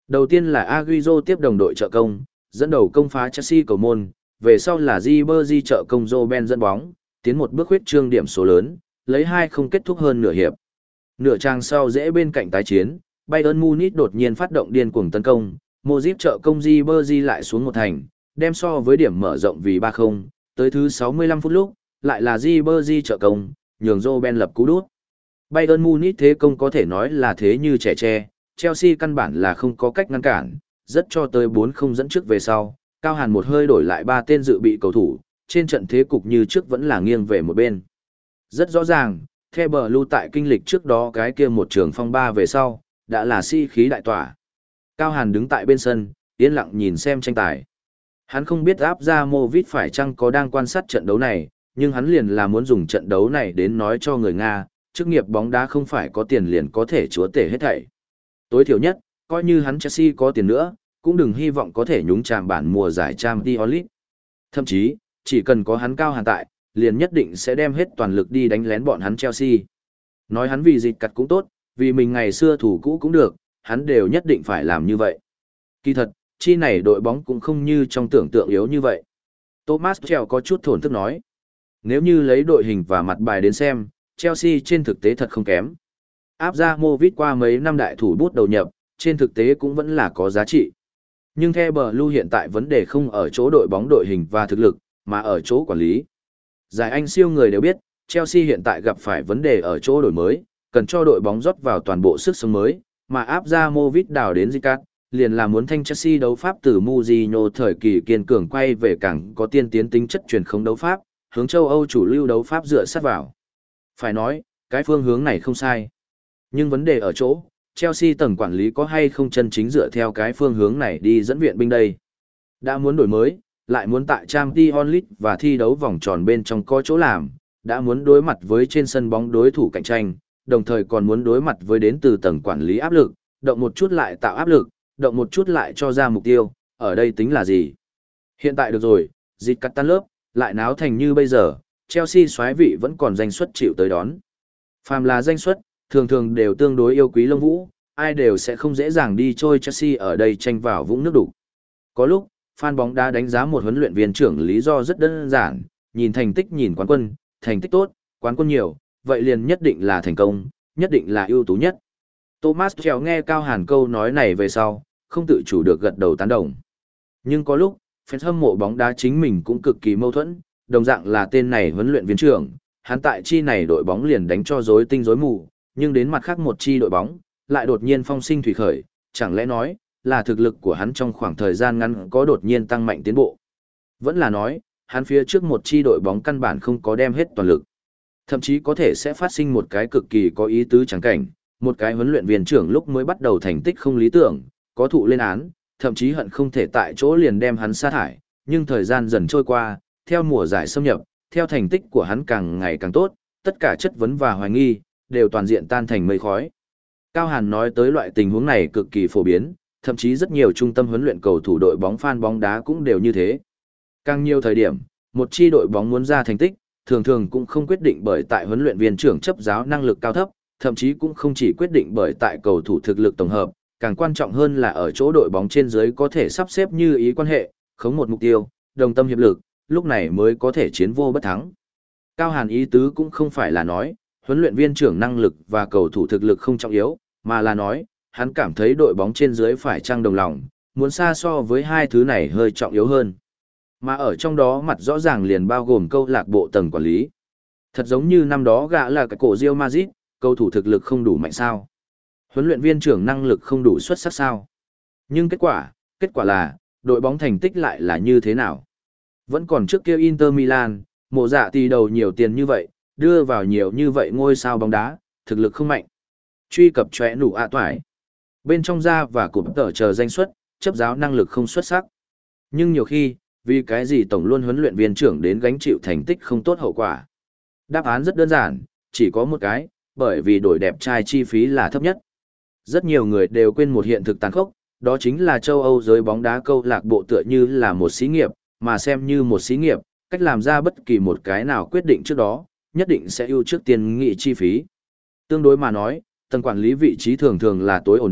Đầu tiên là Agüero tiếp đồng đội trợ công, dẫn đầu công phá Chelsea cầu môn, về sau là Ribery trợ công Robben dẫn bóng, tiến một bước huyết trương điểm số lớn, lấy hai không kết thúc hơn nửa hiệp. Nửa trang sau dễ bên cạnh tái chiến, Bayern Munich đột nhiên phát động điên cuồng tấn công, Modric trợ công Ribery lại xuống một thành, đem so với điểm mở rộng vì ba không, tới thứ sáu mươi lăm phút lúc, lại là Ribery trợ công, nhường Robben lập cú đút. Bayern Munich thế công có thể nói là thế như trẻ tre, Chelsea căn bản là không có cách ngăn cản, rất cho tới bốn không dẫn trước về sau, Cao Hàn một hơi đổi lại ba tên dự bị cầu thủ, trên trận thế cục như trước vẫn là nghiêng về một bên. Rất rõ ràng, The Blue tại kinh lịch trước đó cái kia một trường phong ba về sau, đã là si khí đại tỏa. Cao Hàn đứng tại bên sân, yên lặng nhìn xem tranh tài. Hắn không biết áp ra Movit phải chăng có đang quan sát trận đấu này, nhưng hắn liền là muốn dùng trận đấu này đến nói cho người Nga, chức nghiệp bóng đá không phải có tiền liền có thể chúa tể hết thảy. Tối thiểu nhất, coi như hắn Chelsea có tiền nữa, cũng đừng hy vọng có thể nhúng chàm bản mùa giải Champions League. Thậm chí, chỉ cần có hắn Cao Hàn tại, liền nhất định sẽ đem hết toàn lực đi đánh lén bọn hắn Chelsea. Nói hắn vì dịch cặt cũng tốt, vì mình ngày xưa thủ cũ cũng được, hắn đều nhất định phải làm như vậy. Kỳ thật, chi này đội bóng cũng không như trong tưởng tượng yếu như vậy. Thomas Tuchel có chút thổn thức nói. Nếu như lấy đội hình và mặt bài đến xem, Chelsea trên thực tế thật không kém. Áp ra Movit qua mấy năm đại thủ bút đầu nhập, trên thực tế cũng vẫn là có giá trị. Nhưng The Blue hiện tại vấn đề không ở chỗ đội bóng đội hình và thực lực, mà ở chỗ quản lý. Giải Anh siêu người đều biết, Chelsea hiện tại gặp phải vấn đề ở chỗ đổi mới, cần cho đội bóng rót vào toàn bộ sức sống mới, mà áp ra Movit đào đến Zicat, liền là muốn thanh Chelsea đấu pháp từ Mourinho thời kỳ kiên cường quay về càng có tiên tiến tính chất truyền không đấu pháp, hướng châu Âu chủ lưu đấu pháp dựa sát vào. Phải nói, cái phương hướng này không sai. Nhưng vấn đề ở chỗ, Chelsea tầng quản lý có hay không chân chính dựa theo cái phương hướng này đi dẫn viện binh đây. Đã muốn đổi mới, lại muốn tại Champions League và thi đấu vòng tròn bên trong có chỗ làm, đã muốn đối mặt với trên sân bóng đối thủ cạnh tranh, đồng thời còn muốn đối mặt với đến từ tầng quản lý áp lực, động một chút lại tạo áp lực, động một chút lại cho ra mục tiêu, ở đây tính là gì? Hiện tại được rồi, dịch cắt tan lớp, lại náo thành như bây giờ, Chelsea soái vị vẫn còn danh suất chịu tới đón. Phàm là danh suất, thường thường đều tương đối yêu quý lông vũ, ai đều sẽ không dễ dàng đi trôi Chelsea ở đây tranh vào vũng nước đủ. Có lúc, fan bóng đá đánh giá một huấn luyện viên trưởng lý do rất đơn giản, nhìn thành tích nhìn quán quân, thành tích tốt, quán quân nhiều, vậy liền nhất định là thành công, nhất định là ưu tú nhất. Thomas Tuchel nghe Cao Hàn câu nói này về sau, không tự chủ được gật đầu tán đồng. Nhưng có lúc, fans hâm mộ bóng đá chính mình cũng cực kỳ mâu thuẫn, đồng dạng là tên này huấn luyện viên trưởng, hắn tại chi này đội bóng liền đánh cho rối tinh rối mù, nhưng đến mặt khác một chi đội bóng, lại đột nhiên phong sinh thủy khởi, chẳng lẽ nói, là thực lực của hắn trong khoảng thời gian ngắn có đột nhiên tăng mạnh tiến bộ. Vẫn là nói, hắn phía trước một chi đội bóng căn bản không có đem hết toàn lực. Thậm chí có thể sẽ phát sinh một cái cực kỳ có ý tứ chẳng cảnh, một cái huấn luyện viên trưởng lúc mới bắt đầu thành tích không lý tưởng, có thụ lên án, thậm chí hận không thể tại chỗ liền đem hắn sa thải, nhưng thời gian dần trôi qua, theo mùa giải xâm nhập, theo thành tích của hắn càng ngày càng tốt, tất cả chất vấn và hoài nghi, đều toàn diện tan thành mây khói. Cao Hàn nói tới loại tình huống này cực kỳ phổ biến, thậm chí rất nhiều trung tâm huấn luyện cầu thủ đội bóng fan bóng đá cũng đều như thế. Càng nhiều thời điểm, một chi đội bóng muốn ra thành tích, thường thường cũng không quyết định bởi tại huấn luyện viên trưởng chấp giáo năng lực cao thấp, thậm chí cũng không chỉ quyết định bởi tại cầu thủ thực lực tổng hợp, càng quan trọng hơn là ở chỗ đội bóng trên dưới có thể sắp xếp như ý quan hệ, khống một mục tiêu, đồng tâm hiệp lực, lúc này mới có thể chiến vô bất thắng. Cao Hàn ý tứ cũng không phải là nói, huấn luyện viên trưởng năng lực và cầu thủ thực lực không trọng yếu, mà là nói, hắn cảm thấy đội bóng trên dưới phải trang đồng lòng, muốn xa so với hai thứ này hơi trọng yếu hơn. Mà ở trong đó mặt rõ ràng liền bao gồm câu lạc bộ tầng quản lý. Thật giống như năm đó gã là cái cổ Real Madrid, cầu thủ thực lực không đủ mạnh sao. Huấn luyện viên trưởng năng lực không đủ xuất sắc sao. Nhưng kết quả, kết quả là, đội bóng thành tích lại là như thế nào. Vẫn còn trước kia Inter Milan, mộ dạ tỷ đầu nhiều tiền như vậy, đưa vào nhiều như vậy ngôi sao bóng đá, thực lực không mạnh. Truy cập chóe nụ ạ toải. Bên trong da và cụm tờ chờ danh xuất, chấp giáo năng lực không xuất sắc. Nhưng nhiều khi, vì cái gì tổng luôn huấn luyện viên trưởng đến gánh chịu thành tích không tốt hậu quả. Đáp án rất đơn giản, chỉ có một cái, bởi vì đổi đẹp trai chi phí là thấp nhất. Rất nhiều người đều quên một hiện thực tàn khốc, đó chính là châu Âu giới bóng đá câu lạc bộ tựa như là một xí nghiệp, mà xem như một xí nghiệp, cách làm ra bất kỳ một cái nào quyết định trước đó, nhất định sẽ ưu trước tiên nghị chi phí. Tương đối mà nói, tầng quản lý vị trí thường thường là tối ổn định,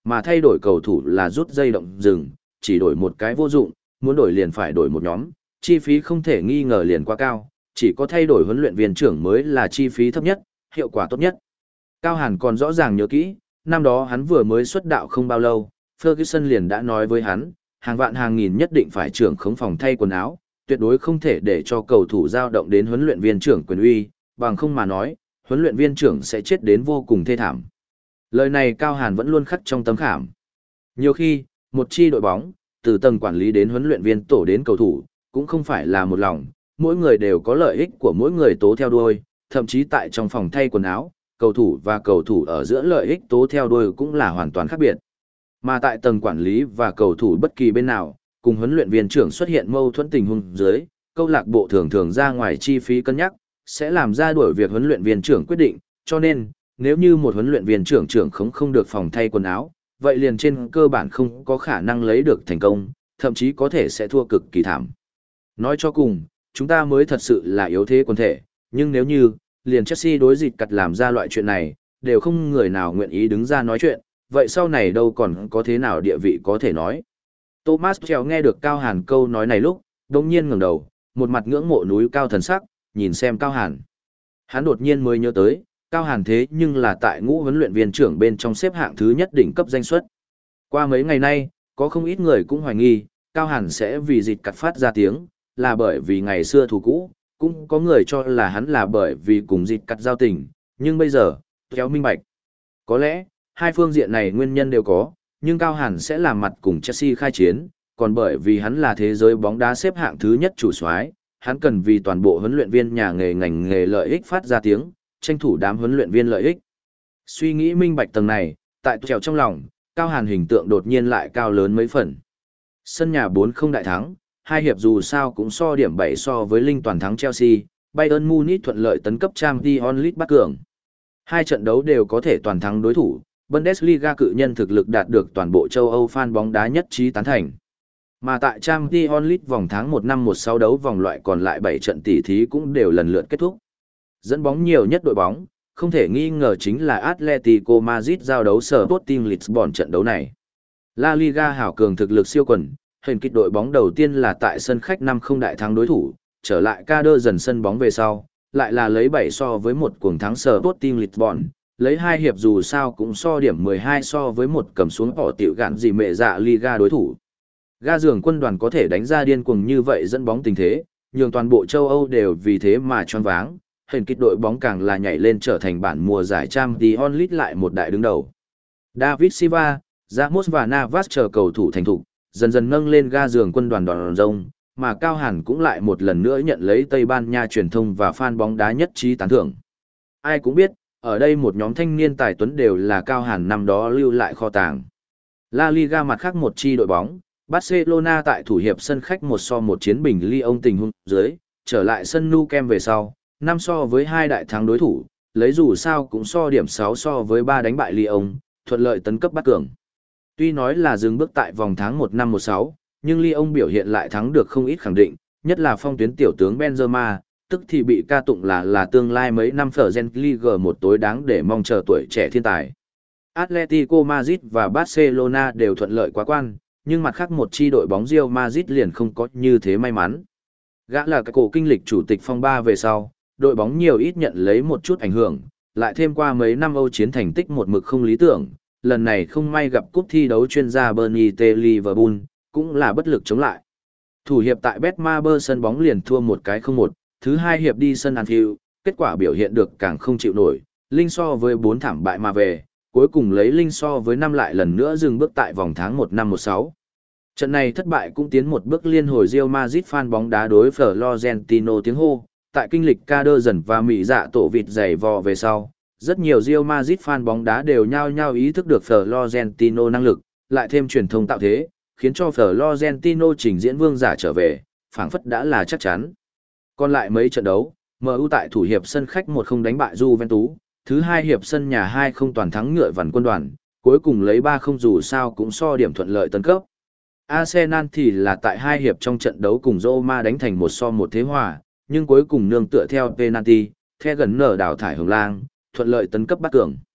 mà thay đổi cầu thủ là rút dây động rừng, chỉ đổi một cái vô dụng, muốn đổi liền phải đổi một nhóm, chi phí không thể nghi ngờ liền quá cao, chỉ có thay đổi huấn luyện viên trưởng mới là chi phí thấp nhất, hiệu quả tốt nhất. Cao Hàn còn rõ ràng nhớ kỹ, năm đó hắn vừa mới xuất đạo không bao lâu, Ferguson liền đã nói với hắn, hàng vạn hàng nghìn nhất định phải trưởng khống phòng thay quần áo, tuyệt đối không thể để cho cầu thủ dao động đến huấn luyện viên trưởng quyền uy, bằng không mà nói, huấn luyện viên trưởng sẽ chết đến vô cùng thê thảm. Lời này Cao Hàn vẫn luôn khắc trong tấm khảm. Nhiều khi, một chi đội bóng, từ tầng quản lý đến huấn luyện viên tổ đến cầu thủ, cũng không phải là một lòng, mỗi người đều có lợi ích của mỗi người tố theo đuôi, thậm chí tại trong phòng thay quần áo, cầu thủ và cầu thủ ở giữa lợi ích tố theo đuôi cũng là hoàn toàn khác biệt. Mà tại tầng quản lý và cầu thủ bất kỳ bên nào, cùng huấn luyện viên trưởng xuất hiện mâu thuẫn tình huống dưới, câu lạc bộ thường thường ra ngoài chi phí cân nhắc, sẽ làm ra đuổi việc huấn luyện viên trưởng quyết định, cho nên, nếu như một huấn luyện viên trưởng trưởng không không được phòng thay quần áo, vậy liền trên cơ bản không có khả năng lấy được thành công, thậm chí có thể sẽ thua cực kỳ thảm. Nói cho cùng, chúng ta mới thật sự là yếu thế quần thể, nhưng nếu như, liền Chelsea đối dịch cặt làm ra loại chuyện này, đều không người nào nguyện ý đứng ra nói chuyện, vậy sau này đâu còn có thế nào địa vị có thể nói. Thomas Tuchel nghe được Cao Hàn câu nói này lúc, đồng nhiên ngẩng đầu, một mặt ngưỡng mộ núi cao thần sắc, nhìn xem Cao Hàn. Hắn đột nhiên mới nhớ tới, Cao Hàn thế nhưng là tại ngũ huấn luyện viên trưởng bên trong xếp hạng thứ nhất đỉnh cấp danh suất. Qua mấy ngày nay, có không ít người cũng hoài nghi, Cao Hàn sẽ vì dịch cặt phát ra tiếng, là bởi vì ngày xưa thù cũ, cũng có người cho là hắn là bởi vì cùng dịch cặt giao tình, nhưng bây giờ, kéo minh bạch. Có lẽ, hai phương diện này nguyên nhân đều có, nhưng Cao Hàn sẽ làm mặt cùng Chelsea khai chiến, còn bởi vì hắn là thế giới bóng đá xếp hạng thứ nhất chủ soái, hắn cần vì toàn bộ huấn luyện viên nhà nghề ngành nghề lợi ích phát ra tiếng, tranh thủ đám huấn luyện viên lợi ích. Suy nghĩ minh bạch tầng này, tại trèo trong lòng, Cao Hàn hình tượng đột nhiên lại cao lớn mấy phần. Sân nhà bốn không đại thắng, hai hiệp dù sao cũng so điểm bảy so với linh toàn thắng Chelsea, Bayern Munich thuận lợi tấn cấp Champions League bắt cường. Hai trận đấu đều có thể toàn thắng đối thủ, Bundesliga cự nhân thực lực đạt được toàn bộ châu Âu fan bóng đá nhất trí tán thành. Mà tại Champions League vòng tháng một năm một sáu đấu vòng loại còn lại bảy trận tỷ thí cũng đều lần lượt kết thúc. Dẫn bóng nhiều nhất đội bóng, không thể nghi ngờ chính là Atletico Madrid giao đấu Sporting Lisbon trận đấu này. La Liga hảo cường thực lực siêu quần, hình kích đội bóng đầu tiên là tại sân khách năm không đại thắng đối thủ, trở lại ca đơ dần sân bóng về sau, lại là lấy bảy so với một cuồng thắng Sporting Lisbon, lấy hai hiệp dù sao cũng so điểm mười hai so với một cầm xuống bỏ tiểu gạn gì mẹ dạ Liga đối thủ. Ga giường quân đoàn có thể đánh ra điên cuồng như vậy dẫn bóng tình thế, nhường toàn bộ châu Âu đều vì thế mà choáng váng, hình kích đội bóng càng là nhảy lên trở thành bản mùa giải Champions League lại một đại đứng đầu. David Silva, Ramos và Navas chờ cầu thủ thành thục, dần dần nâng lên ga giường quân đoàn đòn rông, mà Cao Hàn cũng lại một lần nữa nhận lấy Tây Ban Nha truyền thông và fan bóng đá nhất trí tán thưởng. Ai cũng biết, ở đây một nhóm thanh niên tài tuấn đều là Cao Hàn năm đó lưu lại kho tàng. La Liga mặt khác một chi đội bóng, Barcelona tại thủ hiệp sân khách một so một chiến bình Lyon tình huống dưới, trở lại sân Nou Camp về sau, năm so với hai đại thắng đối thủ, lấy dù sao cũng so điểm sáu so với ba đánh bại Lyon, thuận lợi tấn cấp bắt cường. Tuy nói là dừng bước tại vòng tháng một năm một sáu, nhưng Lyon biểu hiện lại thắng được không ít khẳng định, nhất là phong tuyến tiểu tướng Benzema, tức thì bị ca tụng là là tương lai mấy năm Fergen League một tối đáng để mong chờ tuổi trẻ thiên tài. Atletico Madrid và Barcelona đều thuận lợi quá quan, nhưng mặt khác một chi đội bóng Real Madrid liền không có như thế may mắn. Gã là cái cổ kinh lịch chủ tịch phong ba về sau, đội bóng nhiều ít nhận lấy một chút ảnh hưởng, lại thêm qua mấy năm Âu chiến thành tích một mực không lý tưởng, lần này không may gặp cúp thi đấu chuyên gia Bernie T. Liverpool, cũng là bất lực chống lại. Thủ hiệp tại Betmaber sân bóng liền thua một cái không một, thứ hai hiệp đi sân Anfield, kết quả biểu hiện được càng không chịu nổi, Linh so với bốn thảm bại mà về, cuối cùng lấy Linh so với năm lại lần nữa dừng bước tại vòng tháng một năm một sáu. Trận này thất bại cũng tiến một bước liên hồi Real Madrid fan bóng đá đối Florentino tiếng hô, tại kinh lịch ca đơ dần và mỹ dạ tổ vịt dày vò về sau, rất nhiều Real Madrid fan bóng đá đều nhao nhao ý thức được Florentino năng lực, lại thêm truyền thông tạo thế, khiến cho Florentino trình diễn vương giả trở về, phảng phất đã là chắc chắn. Còn lại mấy trận đấu, em u tại thủ hiệp sân khách một không đánh bại Juventus, thứ hai hiệp sân nhà hai không toàn thắng ngựa vằn quân đoàn, cuối cùng lấy ba không dù sao cũng so điểm thuận lợi tấn cấp. Arsenal thì là tại hai hiệp trong trận đấu cùng Roma đánh thành một so một thế hòa, nhưng cuối cùng nương tựa theo penalty, The gần nở đảo thải Hồng Lang, thuận lợi tấn cấp bắt cường.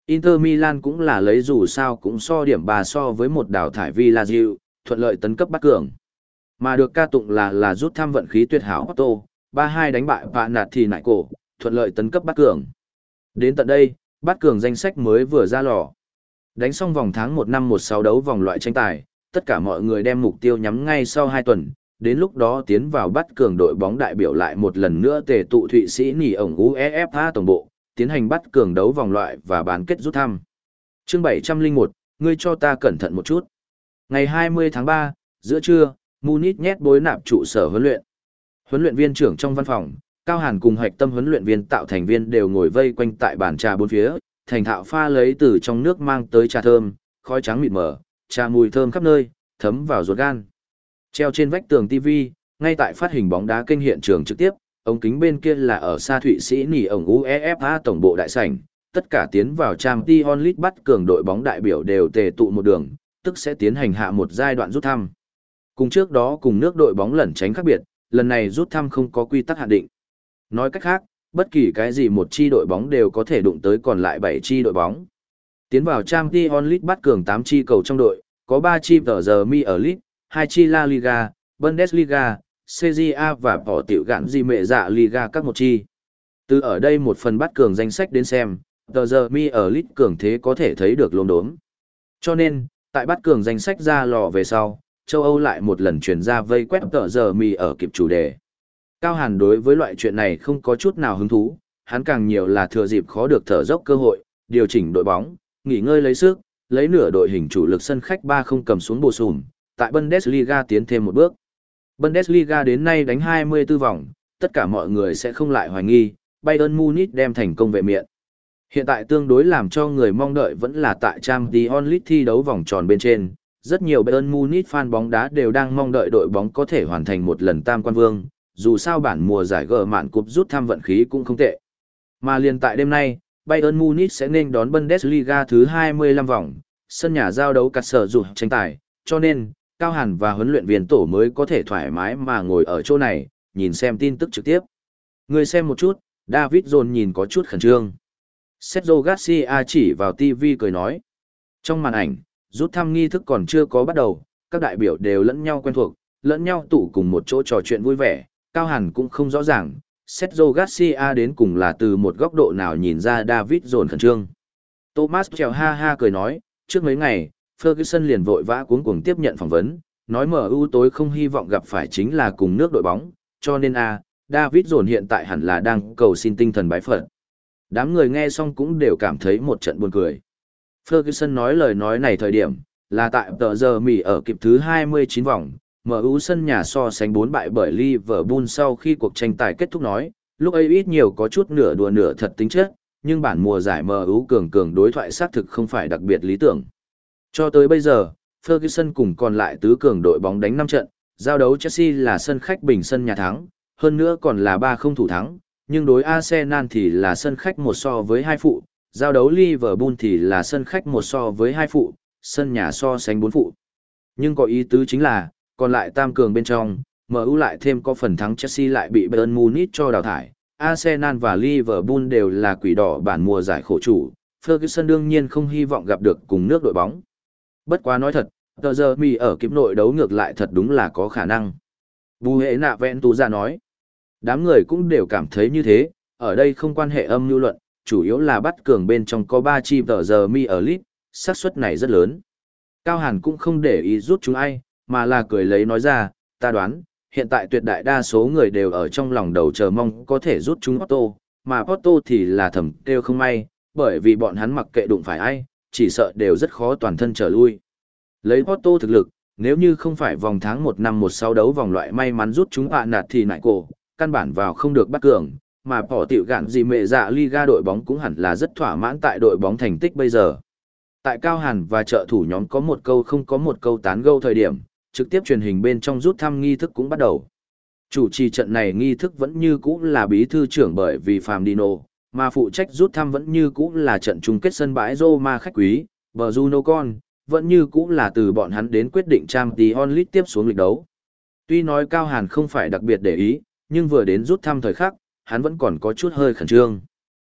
Inter Milan cũng là lấy dù sao cũng so điểm ba so với một đào thải Villarreal, thuận lợi tấn cấp bắt cường. Mà được ca tụng là là rút thăm vận khí tuyệt hảo Porto, ba hai đánh bại Panathinaikos, thuận lợi tấn cấp bắt cường. Đến tận đây, bắt cường danh sách mới vừa ra lò. Đánh xong vòng tháng một năm một sáu đấu vòng loại tranh tài, tất cả mọi người đem mục tiêu nhắm ngay sau hai tuần, đến lúc đó tiến vào bắt cường đội bóng đại biểu lại một lần nữa tề tụ Thụy Sĩ nỉ ổng UEFA tổng bộ, tiến hành bắt cường đấu vòng loại và bán kết rút thăm. Chương bảy trăm lẻ một, ngươi cho ta cẩn thận một chút. Ngày hai mươi tháng ba, giữa trưa, Munich nhét bối nạp trụ sở huấn luyện. Huấn luyện viên trưởng trong văn phòng, Cao Hàn cùng hạch tâm huấn luyện viên tạo thành viên đều ngồi vây quanh tại bàn trà bốn phía, thành thạo pha lấy từ trong nước mang tới trà thơm, khói trắng mịt mờ, trà mùi thơm khắp nơi, thấm vào ruột gan. Treo trên vách tường ti vi, ngay tại phát hình bóng đá kênh hiện trường trực tiếp, ống kính bên kia là ở xa Thụy Sĩ nỉ ổng UEFA tổng bộ đại sảnh, tất cả tiến vào Champions League bắt cường đội bóng đại biểu đều tề tụ một đường, tức sẽ tiến hành hạ một giai đoạn rút thăm. Cùng trước đó cùng nước đội bóng lẩn tránh khác biệt, lần này rút thăm không có quy tắc hạn định. Nói cách khác, bất kỳ cái gì một chi đội bóng đều có thể đụng tới còn lại bảy chi đội bóng. Tiến vào Champions League bắt cường tám chi cầu trong đội, có ba chi tờ giờ mi ở League, hai chi La Liga, Bundesliga, xê giê a và bỏ tiểu gạn gì mẹ dạ Liga các một chi. Từ ở đây một phần bắt cường danh sách đến xem, tờ giờ mi ở League cường thế có thể thấy được lốm đốm. Cho nên, tại bắt cường danh sách ra lò về sau, châu Âu lại một lần chuyển ra vây quét tờ giờ mi ở kịp chủ đề. Cao Hàn đối với loại chuyện này không có chút nào hứng thú, hắn càng nhiều là thừa dịp khó được thở dốc cơ hội, điều chỉnh đội bóng, nghỉ ngơi lấy sức, lấy nửa đội hình chủ lực sân khách ba không cầm xuống bổ sung, tại Bundesliga tiến thêm một bước. Bundesliga đến nay đánh hai mươi tư vòng, tất cả mọi người sẽ không lại hoài nghi, Bayern Munich đem thành công vệ miện. Hiện tại tương đối làm cho người mong đợi vẫn là tại Champions League thi đấu vòng tròn bên trên, rất nhiều Bayern Munich fan bóng đá đều đang mong đợi đội bóng có thể hoàn thành một lần tam quan vương, dù sao bản mùa giải gờ mạn cúp rút thăm vận khí cũng không tệ. Mà liền tại đêm nay, Bayern Munich sẽ nên đón Bundesliga thứ hai mươi lăm vòng, sân nhà giao đấu cắt sở dù tranh tài, cho nên, Cao Hàn và huấn luyện viên tổ mới có thể thoải mái mà ngồi ở chỗ này, nhìn xem tin tức trực tiếp. Người xem một chút, David John nhìn có chút khẩn trương. Sergio Garcia chỉ vào ti vi cười nói. Trong màn ảnh, rút thăm nghi thức còn chưa có bắt đầu, các đại biểu đều lẫn nhau quen thuộc, lẫn nhau tụ cùng một chỗ trò chuyện vui vẻ, Cao Hàn cũng không rõ ràng, Sergio Garcia đến cùng là từ một góc độ nào nhìn ra David John khẩn trương. Thomas trèo ha ha cười nói, trước mấy ngày, Ferguson liền vội vã cuống cuồng tiếp nhận phỏng vấn, nói em u tối không hy vọng gặp phải chính là cùng nước đội bóng, cho nên a, David John hiện tại hẳn là đang cầu xin tinh thần bái Phật. Đám người nghe xong cũng đều cảm thấy một trận buồn cười. Ferguson nói lời nói này thời điểm, là tại tờ giờ Mỹ ở kịp thứ hai mươi chín vòng, em u sân nhà so sánh bốn bại bởi Liverpool sau khi cuộc tranh tài kết thúc nói, lúc ấy ít nhiều có chút nửa đùa nửa thật tính chất, nhưng bản mùa giải em u cường cường đối thoại xác thực không phải đặc biệt lý tưởng. Cho tới bây giờ, Ferguson cùng còn lại tứ cường đội bóng đánh năm trận, giao đấu Chelsea là sân khách bình sân nhà thắng, hơn nữa còn là ba không thủ thắng, nhưng đối Arsenal thì là sân khách một so với hai phụ, giao đấu Liverpool thì là sân khách một so với hai phụ, sân nhà so sánh bốn phụ. Nhưng có ý tứ chính là, còn lại tam cường bên trong, em u lại thêm có phần thắng Chelsea lại bị Bayern Munich cho đào thải, Arsenal và Liverpool đều là quỷ đỏ bản mùa giải khổ chủ, Ferguson đương nhiên không hy vọng gặp được cùng nước đội bóng. Bất quá nói thật, tờ giờ mì ở kịp nội đấu ngược lại thật đúng là có khả năng. Bù hệ nạ vẹn tù ra nói. Đám người cũng đều cảm thấy như thế, ở đây không quan hệ âm mưu luận, chủ yếu là bắt cường bên trong có ba chi tờ giờ mi ở lit, xác suất này rất lớn. Cao Hàn cũng không để ý rút chúng ai, mà là cười lấy nói ra, ta đoán, hiện tại tuyệt đại đa số người đều ở trong lòng đầu chờ mong có thể rút chúng Porto, mà Porto thì là thầm kêu không may, bởi vì bọn hắn mặc kệ đụng phải ai, chỉ sợ đều rất khó toàn thân trở lui. Lấy Porto thực lực, nếu như không phải vòng tháng một năm một sáu đấu vòng loại may mắn rút chúng ạ nạt thì nại cổ, căn bản vào không được bắt cường, mà bỏ tiểu gạn gì mẹ dạ Liga đội bóng cũng hẳn là rất thỏa mãn tại đội bóng thành tích bây giờ. Tại Cao Hàn và trợ thủ nhóm có một câu không có một câu tán gẫu thời điểm, trực tiếp truyền hình bên trong rút thăm nghi thức cũng bắt đầu. Chủ trì trận này nghi thức vẫn như cũ là bí thư trưởng bởi vì Phạm Dino, mà phụ trách rút thăm vẫn như cũ là trận chung kết sân bãi Roma khách quý, Bruno Con, vẫn như cũ là từ bọn hắn đến quyết định Champions League tiếp xuống lịch đấu. Tuy nói Cao Hàn không phải đặc biệt để ý, nhưng vừa đến rút thăm thời khắc, hắn vẫn còn có chút hơi khẩn trương.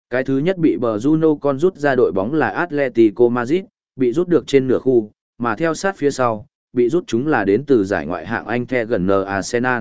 Cái thứ nhất bị bờ Juno con rút ra đội bóng là Atletico Madrid, bị rút được trên nửa khu, mà theo sát phía sau, bị rút chúng là đến từ giải ngoại hạng Anh The gần Arsenal.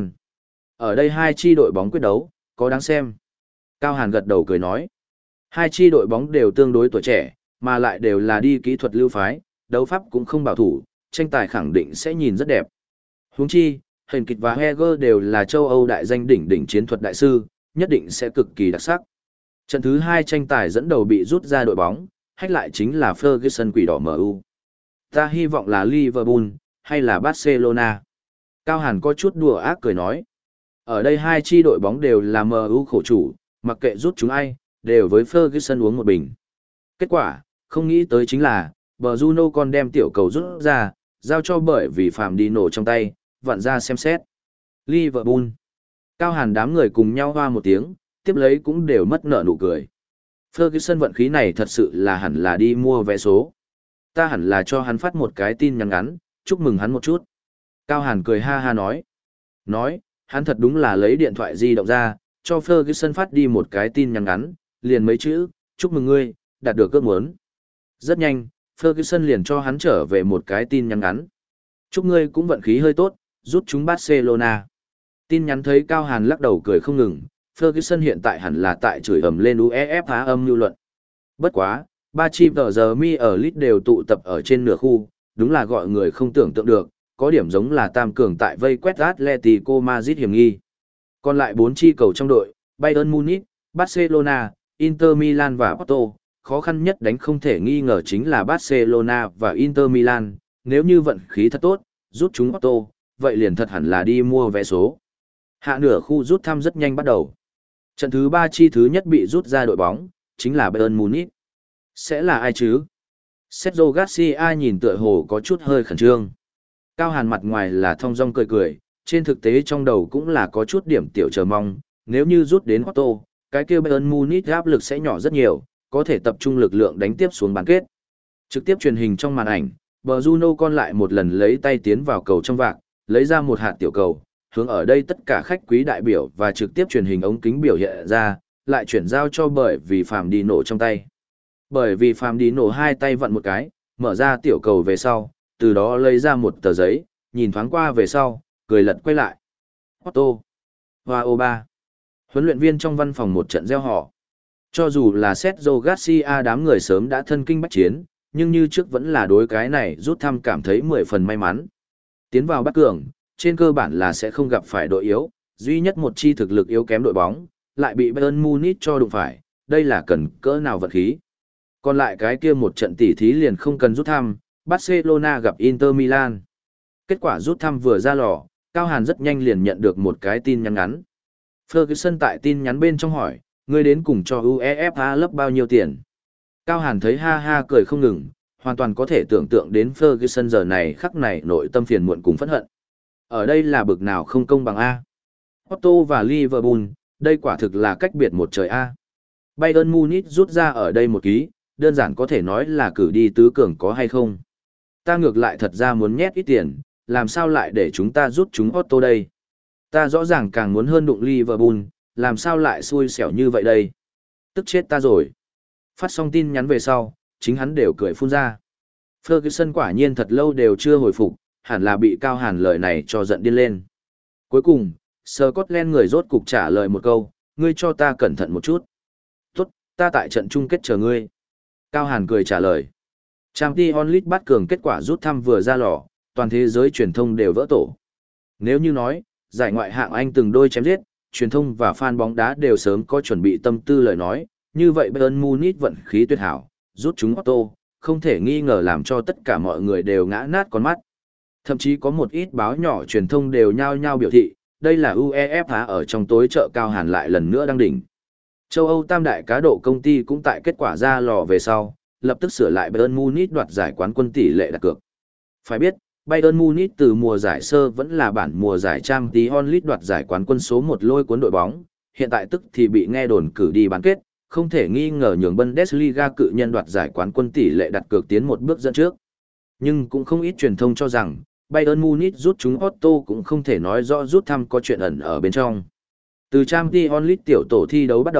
Ở đây hai chi đội bóng quyết đấu, có đáng xem. Cao Hàn gật đầu cười nói. Hai chi đội bóng đều tương đối tuổi trẻ, mà lại đều là đi kỹ thuật lưu phái, đấu pháp cũng không bảo thủ, tranh tài khẳng định sẽ nhìn rất đẹp. Huống chi, Hình Kịch và Heger đều là châu Âu đại danh đỉnh đỉnh chiến thuật đại sư, nhất định sẽ cực kỳ đặc sắc. Trận thứ hai tranh tài dẫn đầu bị rút ra đội bóng, hách lại chính là Ferguson quỷ đỏ em u. Ta hy vọng là Liverpool, hay là Barcelona. Cao Hàn có chút đùa ác cười nói. Ở đây hai chi đội bóng đều là em u khổ chủ, mặc kệ rút chúng ai, đều với Ferguson uống một bình. Kết quả, không nghĩ tới chính là, bờ Juno còn đem tiểu cầu rút ra, giao cho bởi vì Phạm đi nổ trong tay, vặn ra xem xét. Liverpool. Cao Hàn đám người cùng nhau hoa một tiếng, tiếp lấy cũng đều mất nợ nụ cười. Ferguson vận khí này thật sự là hẳn là đi mua vé số. Ta hẳn là cho hắn phát một cái tin nhắn ngắn, chúc mừng hắn một chút. Cao Hàn cười ha ha nói. Nói, hắn thật đúng là lấy điện thoại di động ra, cho Ferguson phát đi một cái tin nhắn ngắn, liền mấy chữ, chúc mừng ngươi, đạt được ước muốn. Rất nhanh, Ferguson liền cho hắn trở về một cái tin nhắn ngắn. Chúc ngươi cũng vận khí hơi tốt, rút chúng Barcelona. Tin nhắn thấy Cao Hàn lắc đầu cười không ngừng, Ferguson hiện tại hẳn là tại chửi ầm lên UEFA âm lưu luận. Bất quá, ba chi tờ giờ mi ở Leeds đều tụ tập ở trên nửa khu, đúng là gọi người không tưởng tượng được, có điểm giống là tam cường tại vây quét Atletico Madrid hiểm nghi. Còn lại bốn chi cầu trong đội, Bayern Munich, Barcelona, Inter Milan và Porto, khó khăn nhất đánh không thể nghi ngờ chính là Barcelona và Inter Milan, nếu như vận khí thật tốt, rút chúng Porto, vậy liền thật hẳn là đi mua vé số. Hạ nửa khu rút thăm rất nhanh bắt đầu. Trận thứ ba chi thứ nhất bị rút ra đội bóng, chính là Bayern Munich. Sẽ là ai chứ? Sergio Garcia nhìn tựa hồ có chút hơi khẩn trương. Cao Hàn mặt ngoài là thong dong cười cười, trên thực tế trong đầu cũng là có chút điểm tiểu chờ mong, nếu như rút đến Porto, cái kia Bayern Munich áp lực sẽ nhỏ rất nhiều, có thể tập trung lực lượng đánh tiếp xuống bán kết. Trực tiếp truyền hình trong màn ảnh, bờ Juno con lại một lần lấy tay tiến vào cầu trong vạc, lấy ra một hạt tiểu cầu, hướng ở đây tất cả khách quý đại biểu và trực tiếp truyền hình ống kính biểu hiện ra, lại chuyển giao cho bởi vì Phạm đi nổ trong tay. Bởi vì Phạm đi nổ hai tay vặn một cái, mở ra tiểu cầu về sau, từ đó lấy ra một tờ giấy, nhìn thoáng qua về sau, cười lật quay lại. Otto. Hoa ô ba. Huấn luyện viên trong văn phòng một trận gieo họ. Cho dù là Sergio Garcia đám người sớm đã thân kinh bách chiến, nhưng như trước vẫn là đối cái này rút thăm cảm thấy mười phần may mắn. Tiến vào bắt cường, trên cơ bản là sẽ không gặp phải đội yếu, duy nhất một chi thực lực yếu kém đội bóng, lại bị Bayern Munich cho đụng phải, đây là cần cỡ nào vận khí. Còn lại cái kia một trận tỉ thí liền không cần rút thăm, Barcelona gặp Inter Milan. Kết quả rút thăm vừa ra lò, Cao Hàn rất nhanh liền nhận được một cái tin nhắn ngắn. Ferguson tại tin nhắn bên trong hỏi, ngươi đến cùng cho UEFA lớp bao nhiêu tiền? Cao Hàn thấy ha ha cười không ngừng, hoàn toàn có thể tưởng tượng đến Ferguson giờ này khắc này nội tâm phiền muộn cùng phẫn hận. Ở đây là bực nào không công bằng A. Porto và Liverpool, đây quả thực là cách biệt một trời A. Bayern Munich rút ra ở đây một ký, đơn giản có thể nói là cử đi tứ cường có hay không. Ta ngược lại thật ra muốn nhét ít tiền, làm sao lại để chúng ta rút chúng Porto đây. Ta rõ ràng càng muốn hơn đụng Liverpool, làm sao lại xui xẻo như vậy đây. Tức chết ta rồi. Phát xong tin nhắn về sau, chính hắn đều cười phun ra. Ferguson quả nhiên thật lâu đều chưa hồi phục, hẳn là bị Cao Hàn lời này cho giận điên lên. Cuối cùng, Scotland người rốt cục trả lời một câu, ngươi cho ta cẩn thận một chút. Tốt, ta tại trận chung kết chờ ngươi. Cao Hàn cười trả lời. Champions League bắt cường kết quả rút thăm vừa ra lò, toàn thế giới truyền thông đều vỡ tổ. Nếu như nói, giải ngoại hạng Anh từng đôi chém giết, truyền thông và fan bóng đá đều sớm có chuẩn bị tâm tư lời nói, như vậy Bayern Munich vận khí tuyệt hảo, rút chúng Porto, không thể nghi ngờ làm cho tất cả mọi người đều ngã nát con mắt. Thậm chí có một ít báo nhỏ truyền thông đều nhao nhao biểu thị, đây là UEFA ở trong tối chợ Cao Hàn lại lần nữa đang đỉnh. Châu Âu tam đại cá độ công ty cũng tại kết quả ra lò về sau, lập tức sửa lại Bayern Munich đoạt giải quán quân tỷ lệ đặt cược. Phải biết, Bayern Munich từ mùa giải sơ vẫn là bản mùa giải Champions League đoạt giải quán quân số một lôi cuốn đội bóng, hiện tại tức thì bị nghe đồn cử đi bán kết, không thể nghi ngờ nhường Bundesliga cự nhân đoạt giải quán quân tỷ lệ đặt cược tiến một bước dẫn trước. Nhưng cũng không ít truyền thông cho rằng, Bayern Munich rút chúng Otto cũng không thể nói rõ rút thăm có chuyện ẩn ở bên trong. Từ Champions League tiểu tổ thi đấu bắt đầu,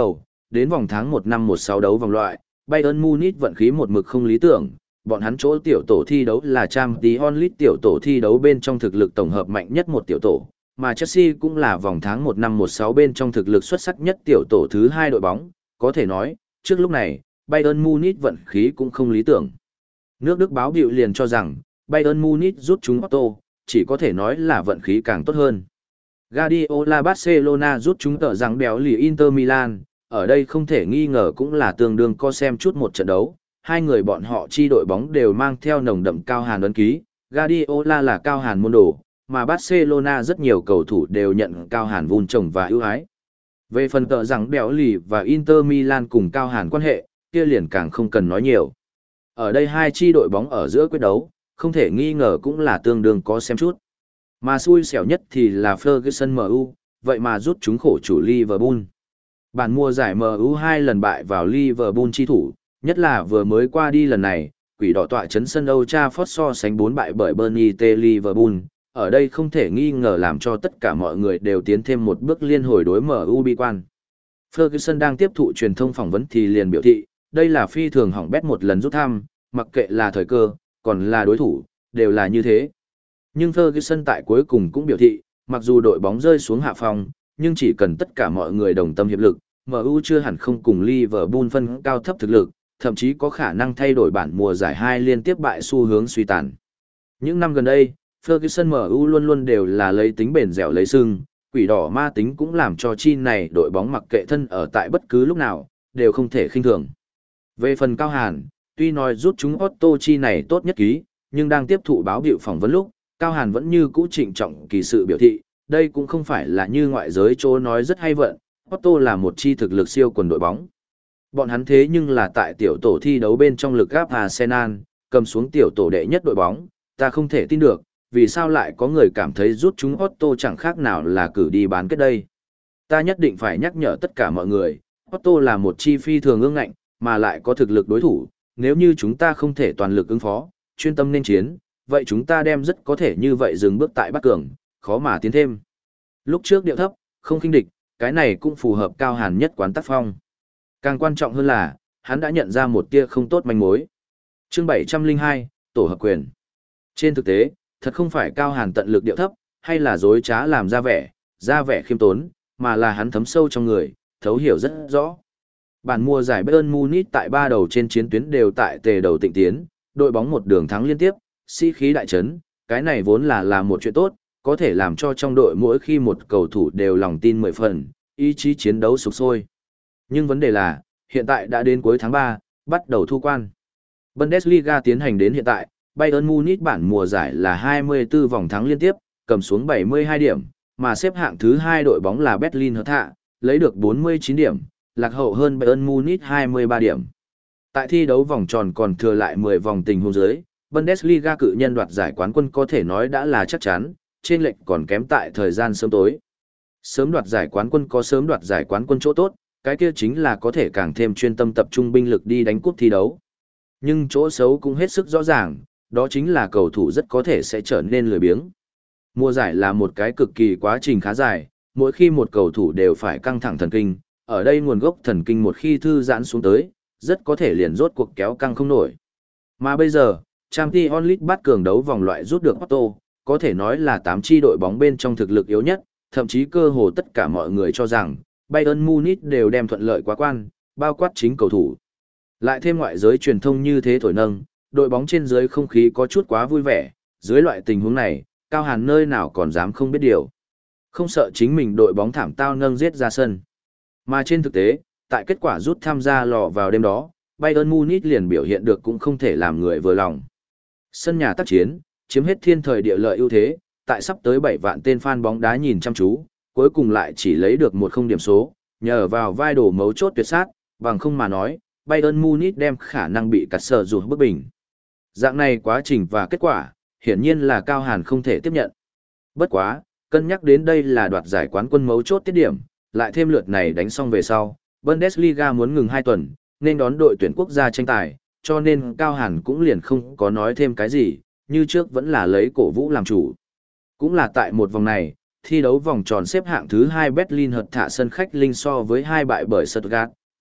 đến vòng tháng một năm một sáu đấu vòng loại, Bayern Munich vận khí một mực không lý tưởng, bọn hắn chỗ tiểu tổ thi đấu là Champions League tiểu tổ thi đấu bên trong thực lực tổng hợp mạnh nhất một tiểu tổ, mà Chelsea cũng là vòng tháng một năm một sáu bên trong thực lực xuất sắc nhất tiểu tổ thứ hai đội bóng, có thể nói, trước lúc này, Bayern Munich vận khí cũng không lý tưởng. Nước Đức báo biểu liền cho rằng, Bayern Munich rút chúng Otto, chỉ có thể nói là vận khí càng tốt hơn. Guardiola Barcelona rút chúng tờ rằng béo lì Inter Milan, ở đây không thể nghi ngờ cũng là tương đương co xem chút một trận đấu. Hai người bọn họ chi đội bóng đều mang theo nồng đậm cao hàn ấn ký, Guardiola là cao hàn môn đồ, mà Barcelona rất nhiều cầu thủ đều nhận cao hàn vun trồng và ưu ái. Về phần tờ rằng béo lì và Inter Milan cùng cao hàn quan hệ, kia liền càng không cần nói nhiều. Ở đây hai chi đội bóng ở giữa quyết đấu, không thể nghi ngờ cũng là tương đương có xem chút. Mà xui xẻo nhất thì là Ferguson em u, vậy mà rút chúng khổ chủ Liverpool. Bản mùa giải em u hai lần bại vào Liverpool chi thủ, nhất là vừa mới qua đi lần này, quỷ đỏ tọa chấn sân Old Trafford so sánh bốn bại bởi Burnley T Liverpool. Ở đây không thể nghi ngờ làm cho tất cả mọi người đều tiến thêm một bước liên hồi đối em u bi quan. Ferguson đang tiếp thụ truyền thông phỏng vấn thì liền biểu thị, đây là phi thường hỏng bét một lần rút thăm, mặc kệ là thời cơ, còn là đối thủ, đều là như thế. Nhưng Ferguson tại cuối cùng cũng biểu thị, mặc dù đội bóng rơi xuống hạ phong, nhưng chỉ cần tất cả mọi người đồng tâm hiệp lực, em u chưa hẳn không cùng Liverpool phân cao thấp thực lực, thậm chí có khả năng thay đổi bản mùa giải hai liên tiếp bại xu hướng suy tàn. Những năm gần đây, Ferguson em u luôn luôn đều là lấy tính bền dẻo lấy sưng, quỷ đỏ ma tính cũng làm cho chi này đội bóng mặc kệ thân ở tại bất cứ lúc nào, đều không thể khinh thường. Về phần Cao Hàn, tuy nói rút chúng Otto chi này tốt nhất ký, nhưng đang tiếp thụ báo biểu phỏng vấn lúc, Cao Hàn vẫn như cũ trịnh trọng kỳ sự biểu thị, đây cũng không phải là như ngoại giới chỗ nói rất hay vận, Otto là một chi thực lực siêu quần đội bóng. Bọn hắn thế nhưng là tại tiểu tổ thi đấu bên trong lực gáp Arsenal, cầm xuống tiểu tổ đệ nhất đội bóng, ta không thể tin được, vì sao lại có người cảm thấy rút chúng Otto chẳng khác nào là cử đi bán kết đây. Ta nhất định phải nhắc nhở tất cả mọi người, Otto là một chi phi thường ương ngạnh, mà lại có thực lực đối thủ, nếu như chúng ta không thể toàn lực ứng phó, chuyên tâm nên chiến, vậy chúng ta đem rất có thể như vậy dừng bước tại bắt cường, khó mà tiến thêm. Lúc trước điệu thấp, không khinh địch, cái này cũng phù hợp Cao Hàn nhất quán tác phong. Càng quan trọng hơn là, hắn đã nhận ra một tia không tốt manh mối. Chương bảy trăm lẻ hai, Tổ hợp quyền. Trên thực tế, thật không phải Cao Hàn tận lực điệu thấp, hay là dối trá làm ra vẻ, ra vẻ khiêm tốn, mà là hắn thấm sâu trong người, thấu hiểu rất rõ. Bản mùa giải Bayern Munich tại ba đầu trên chiến tuyến đều tại tề đầu tịnh tiến, đội bóng một đường thắng liên tiếp, sĩ khí đại chấn, cái này vốn là là một chuyện tốt, có thể làm cho trong đội mỗi khi một cầu thủ đều lòng tin mười phần, ý chí chiến đấu sục sôi. Nhưng vấn đề là, hiện tại đã đến cuối tháng ba, bắt đầu thu quan. Bundesliga tiến hành đến hiện tại, Bayern Munich bản mùa giải là hai mươi tư vòng thắng liên tiếp, cầm xuống bảy mươi hai điểm, mà xếp hạng thứ hai đội bóng là Berlin Hertha, lấy được bốn mươi chín điểm, lạc hậu hơn Bayern Munich hai mươi ba điểm. Tại thi đấu vòng tròn còn thừa lại mười vòng tình huống dưới, Bundesliga cự nhân đoạt giải quán quân có thể nói đã là chắc chắn, trên lệch còn kém tại thời gian sớm tối. Sớm đoạt giải quán quân có sớm đoạt giải quán quân chỗ tốt, cái kia chính là có thể càng thêm chuyên tâm tập trung binh lực đi đánh cúp thi đấu. Nhưng chỗ xấu cũng hết sức rõ ràng, đó chính là cầu thủ rất có thể sẽ trở nên lười biếng. Mùa giải là một cái cực kỳ quá trình khá dài, mỗi khi một cầu thủ đều phải căng thẳng thần kinh, ở đây nguồn gốc thần kinh một khi thư giãn xuống tới, rất có thể liền rốt cuộc kéo căng không nổi. Mà bây giờ, Champions League bắt cường đấu vòng loại rút được Otto, có thể nói là tám chi đội bóng bên trong thực lực yếu nhất, thậm chí cơ hồ tất cả mọi người cho rằng Bayern Munich đều đem thuận lợi quá quan, bao quát chính cầu thủ. Lại thêm ngoại giới truyền thông như thế thổi nâng, đội bóng trên dưới không khí có chút quá vui vẻ, dưới loại tình huống này, Cao Hàn nơi nào còn dám không biết điều. Không sợ chính mình đội bóng thảm tao nâng giết ra sân. Mà trên thực tế, tại kết quả rút tham gia lò vào đêm đó, Bayern Munich liền biểu hiện được cũng không thể làm người vừa lòng. Sân nhà tác chiến, chiếm hết thiên thời địa lợi ưu thế, tại sắp tới bảy vạn tên fan bóng đá nhìn chăm chú, cuối cùng lại chỉ lấy được một không điểm số, nhờ vào vai đổ mấu chốt tuyệt sát, bằng không mà nói, Bayern Munich đem khả năng bị cắt sở rụt bức bình. Dạng này quá trình và kết quả, hiển nhiên là Cao Hàn không thể tiếp nhận. Bất quá, cân nhắc đến đây là đoạt giải quán quân mấu chốt tiết điểm, lại thêm lượt này đánh xong về sau, Bundesliga muốn ngừng hai tuần, nên đón đội tuyển quốc gia tranh tài, cho nên Cao Hàn cũng liền không có nói thêm cái gì, như trước vẫn là lấy cổ vũ làm chủ. Cũng là tại một vòng này, thi đấu vòng tròn xếp hạng thứ hai Berlin Hertha sân khách linh so với hai bại bởi Stuttgart,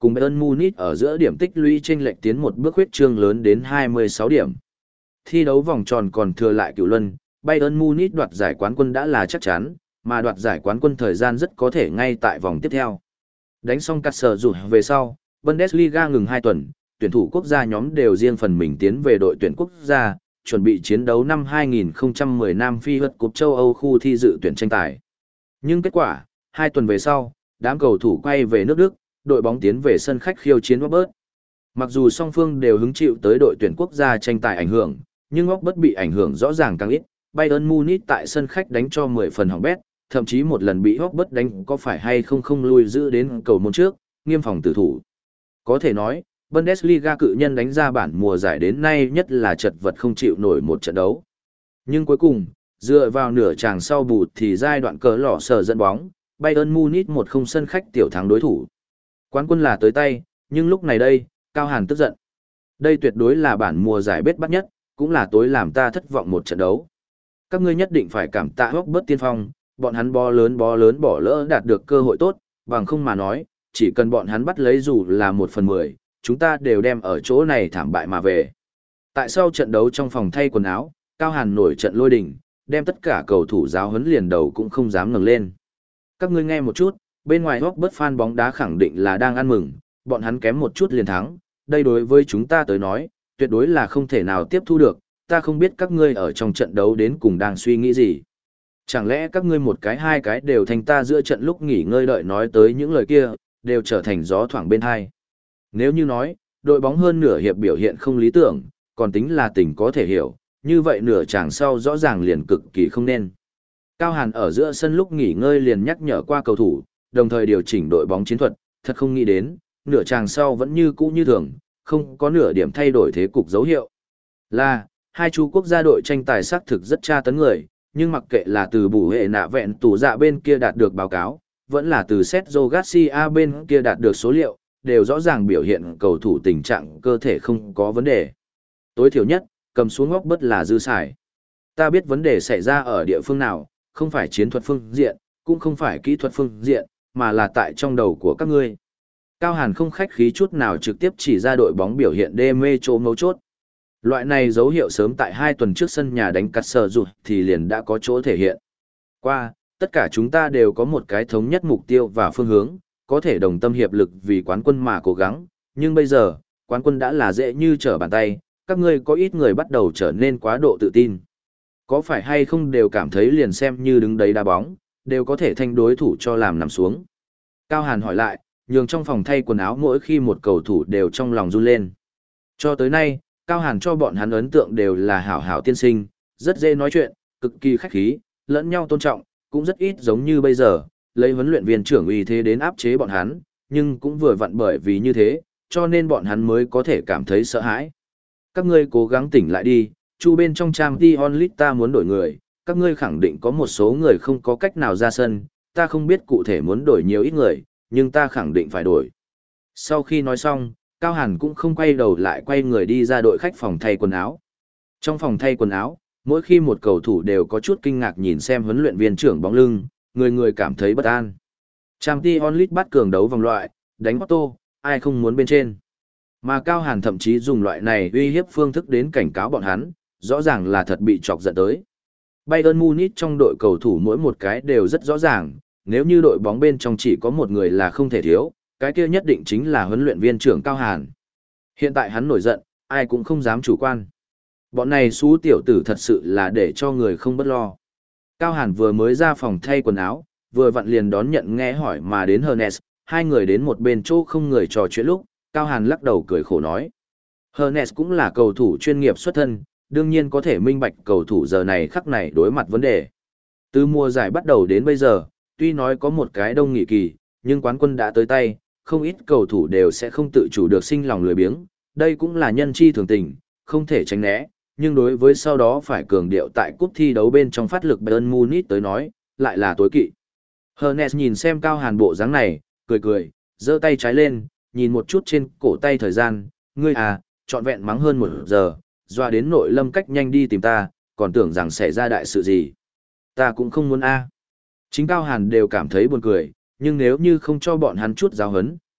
cùng Bayern Munich ở giữa điểm tích lũy chênh lệch tiến một bước huyết trương lớn đến hai mươi sáu điểm. Thi đấu vòng tròn còn thừa lại cửu luân, Bayern Munich đoạt giải quán quân đã là chắc chắn, mà đoạt giải quán quân thời gian rất có thể ngay tại vòng tiếp theo. Đánh xong cắt sở rụt về sau, Bundesliga ngừng hai tuần, tuyển thủ quốc gia nhóm đều riêng phần mình tiến về đội tuyển quốc gia, chuẩn bị chiến đấu năm hai nghìn không trăm mười Nam Phi World Cup châu Âu khu thi dự tuyển tranh tài. Nhưng kết quả, hai tuần về sau, đám cầu thủ quay về nước Đức, đội bóng tiến về sân khách khiêu chiến Robert. Mặc dù song phương đều hứng chịu tới đội tuyển quốc gia tranh tài ảnh hưởng, nhưng Robert bị ảnh hưởng rõ ràng càng ít. Bayern Munich tại sân khách đánh cho mười phần hỏng bét, thậm chí một lần bị Robert đánh có phải hay không không lui giữ đến cầu môn trước, nghiêm phòng tử thủ. Có thể nói, Bundesliga cự nhân đánh ra bản mùa giải đến nay nhất là chật vật không chịu nổi một trận đấu. Nhưng cuối cùng, dựa vào nửa tràng sau bù thì giai đoạn cờ lỏ sở dẫn bóng, Bayern Munich một không sân khách tiểu thắng đối thủ. Quán quân là tới tay, nhưng lúc này đây, Cao Hàn tức giận. Đây tuyệt đối là bản mùa giải bết bắt nhất, cũng là tối làm ta thất vọng một trận đấu. Các ngươi nhất định phải cảm tạ Robert tiên phong, bọn hắn bó lớn bó lớn bỏ lỡ đạt được cơ hội tốt, bằng không mà nói, chỉ cần bọn hắn bắt lấy dù là một phần mười, chúng ta đều đem ở chỗ này thảm bại mà về. Tại sau trận đấu trong phòng thay quần áo, Cao Hàn nổi trận lôi đình, đem tất cả cầu thủ giáo huấn liền đầu cũng không dám ngẩng lên. Các ngươi nghe một chút, bên ngoài Robert fan bóng đá khẳng định là đang ăn mừng, bọn hắn kém một chút liền thắng, đây đối với chúng ta tới nói, tuyệt đối là không thể nào tiếp thu được, ta không biết các ngươi ở trong trận đấu đến cùng đang suy nghĩ gì. Chẳng lẽ các ngươi một cái hai cái đều thành ta giữa trận lúc nghỉ ngơi đợi nói tới những lời kia, đều trở thành gió thoảng bên hai. Nếu như nói, đội bóng hơn nửa hiệp biểu hiện không lý tưởng, còn tính là tình có thể hiểu, như vậy nửa chàng sau rõ ràng liền cực kỳ không nên. Cao Hàn ở giữa sân lúc nghỉ ngơi liền nhắc nhở qua cầu thủ, đồng thời điều chỉnh đội bóng chiến thuật, thật không nghĩ đến, nửa chàng sau vẫn như cũ như thường, không có nửa điểm thay đổi thế cục dấu hiệu. Là, hai chú quốc gia đội tranh tài xác thực rất tra tấn người, nhưng mặc kệ là từ bù hệ nạ vẹn tủ dạ bên kia đạt được báo cáo, vẫn là từ Sergio Garcia bên kia đạt được số liệu, đều rõ ràng biểu hiện cầu thủ tình trạng cơ thể không có vấn đề. Tối thiểu nhất, cầm xuống ngóc bất là dư xài. Ta biết vấn đề xảy ra ở địa phương nào, không phải chiến thuật phương diện, cũng không phải kỹ thuật phương diện, mà là tại trong đầu của các ngươi. Cao Hàn không khách khí chút nào trực tiếp chỉ ra đội bóng biểu hiện đê mê chỗ mấu chốt. Loại này dấu hiệu sớm tại hai tuần trước sân nhà đánh cắt sờ rụt thì liền đã có chỗ thể hiện. Qua, tất cả chúng ta đều có một cái thống nhất mục tiêu và phương hướng, có thể đồng tâm hiệp lực vì quán quân mà cố gắng, nhưng bây giờ, quán quân đã là dễ như trở bàn tay, các ngươi có ít người bắt đầu trở nên quá độ tự tin. Có phải hay không đều cảm thấy liền xem như đứng đấy đá bóng, đều có thể thanh đối thủ cho làm nằm xuống. Cao Hàn hỏi lại, nhường trong phòng thay quần áo mỗi khi một cầu thủ đều trong lòng run lên. Cho tới nay, Cao Hàn cho bọn hắn ấn tượng đều là hảo hảo tiên sinh, rất dễ nói chuyện, cực kỳ khách khí, lẫn nhau tôn trọng, cũng rất ít giống như bây giờ, lấy huấn luyện viên trưởng uy thế đến áp chế bọn hắn, nhưng cũng vừa vặn bởi vì như thế, cho nên bọn hắn mới có thể cảm thấy sợ hãi. Các ngươi cố gắng tỉnh lại đi, chu bên trong Champions League ta muốn đổi người, các ngươi khẳng định có một số người không có cách nào ra sân, ta không biết cụ thể muốn đổi nhiều ít người, nhưng ta khẳng định phải đổi. Sau khi nói xong, Cao Hàn cũng không quay đầu lại quay người đi ra đội khách phòng thay quần áo. Trong phòng thay quần áo, mỗi khi một cầu thủ đều có chút kinh ngạc nhìn xem huấn luyện viên trưởng bóng lưng, người người cảm thấy bất an. Champions League bắt cường đấu vòng loại, đánh Otto, ai không muốn bên trên. Mà Cao Hàn thậm chí dùng loại này uy hiếp phương thức đến cảnh cáo bọn hắn, rõ ràng là thật bị chọc giận tới. Bayern Munich trong đội cầu thủ mỗi một cái đều rất rõ ràng, nếu như đội bóng bên trong chỉ có một người là không thể thiếu, cái kia nhất định chính là huấn luyện viên trưởng Cao Hàn. Hiện tại hắn nổi giận, ai cũng không dám chủ quan. Bọn này xú tiểu tử thật sự là để cho người không bất lo. Cao Hàn vừa mới ra phòng thay quần áo, vừa vặn liền đón nhận nghe hỏi mà đến Hernes, hai người đến một bên chỗ không người trò chuyện lúc, Cao Hàn lắc đầu cười khổ nói. Hernes cũng là cầu thủ chuyên nghiệp xuất thân, đương nhiên có thể minh bạch cầu thủ giờ này khắc này đối mặt vấn đề. Từ mùa giải bắt đầu đến bây giờ, tuy nói có một cái đông nghị kỳ, nhưng quán quân đã tới tay, không ít cầu thủ đều sẽ không tự chủ được sinh lòng lười biếng, đây cũng là nhân chi thường tình, không thể tránh né, nhưng đối với sau đó phải cường điệu tại cúp thi đấu bên trong phát lực Bayern Munich tới nói, lại là tối kỵ. Hernes nhìn xem Cao Hàn bộ dáng này, cười cười, giơ tay trái lên, nhìn một chút trên cổ tay thời gian, ngươi à, trọn vẹn mắng hơn một giờ, doa đến nội lâm cách nhanh đi tìm ta, còn tưởng rằng xảy ra đại sự gì. Ta cũng không muốn a. Chính Cao Hàn đều cảm thấy buồn cười, nhưng nếu như không cho bọn hắn chút giáo hấn,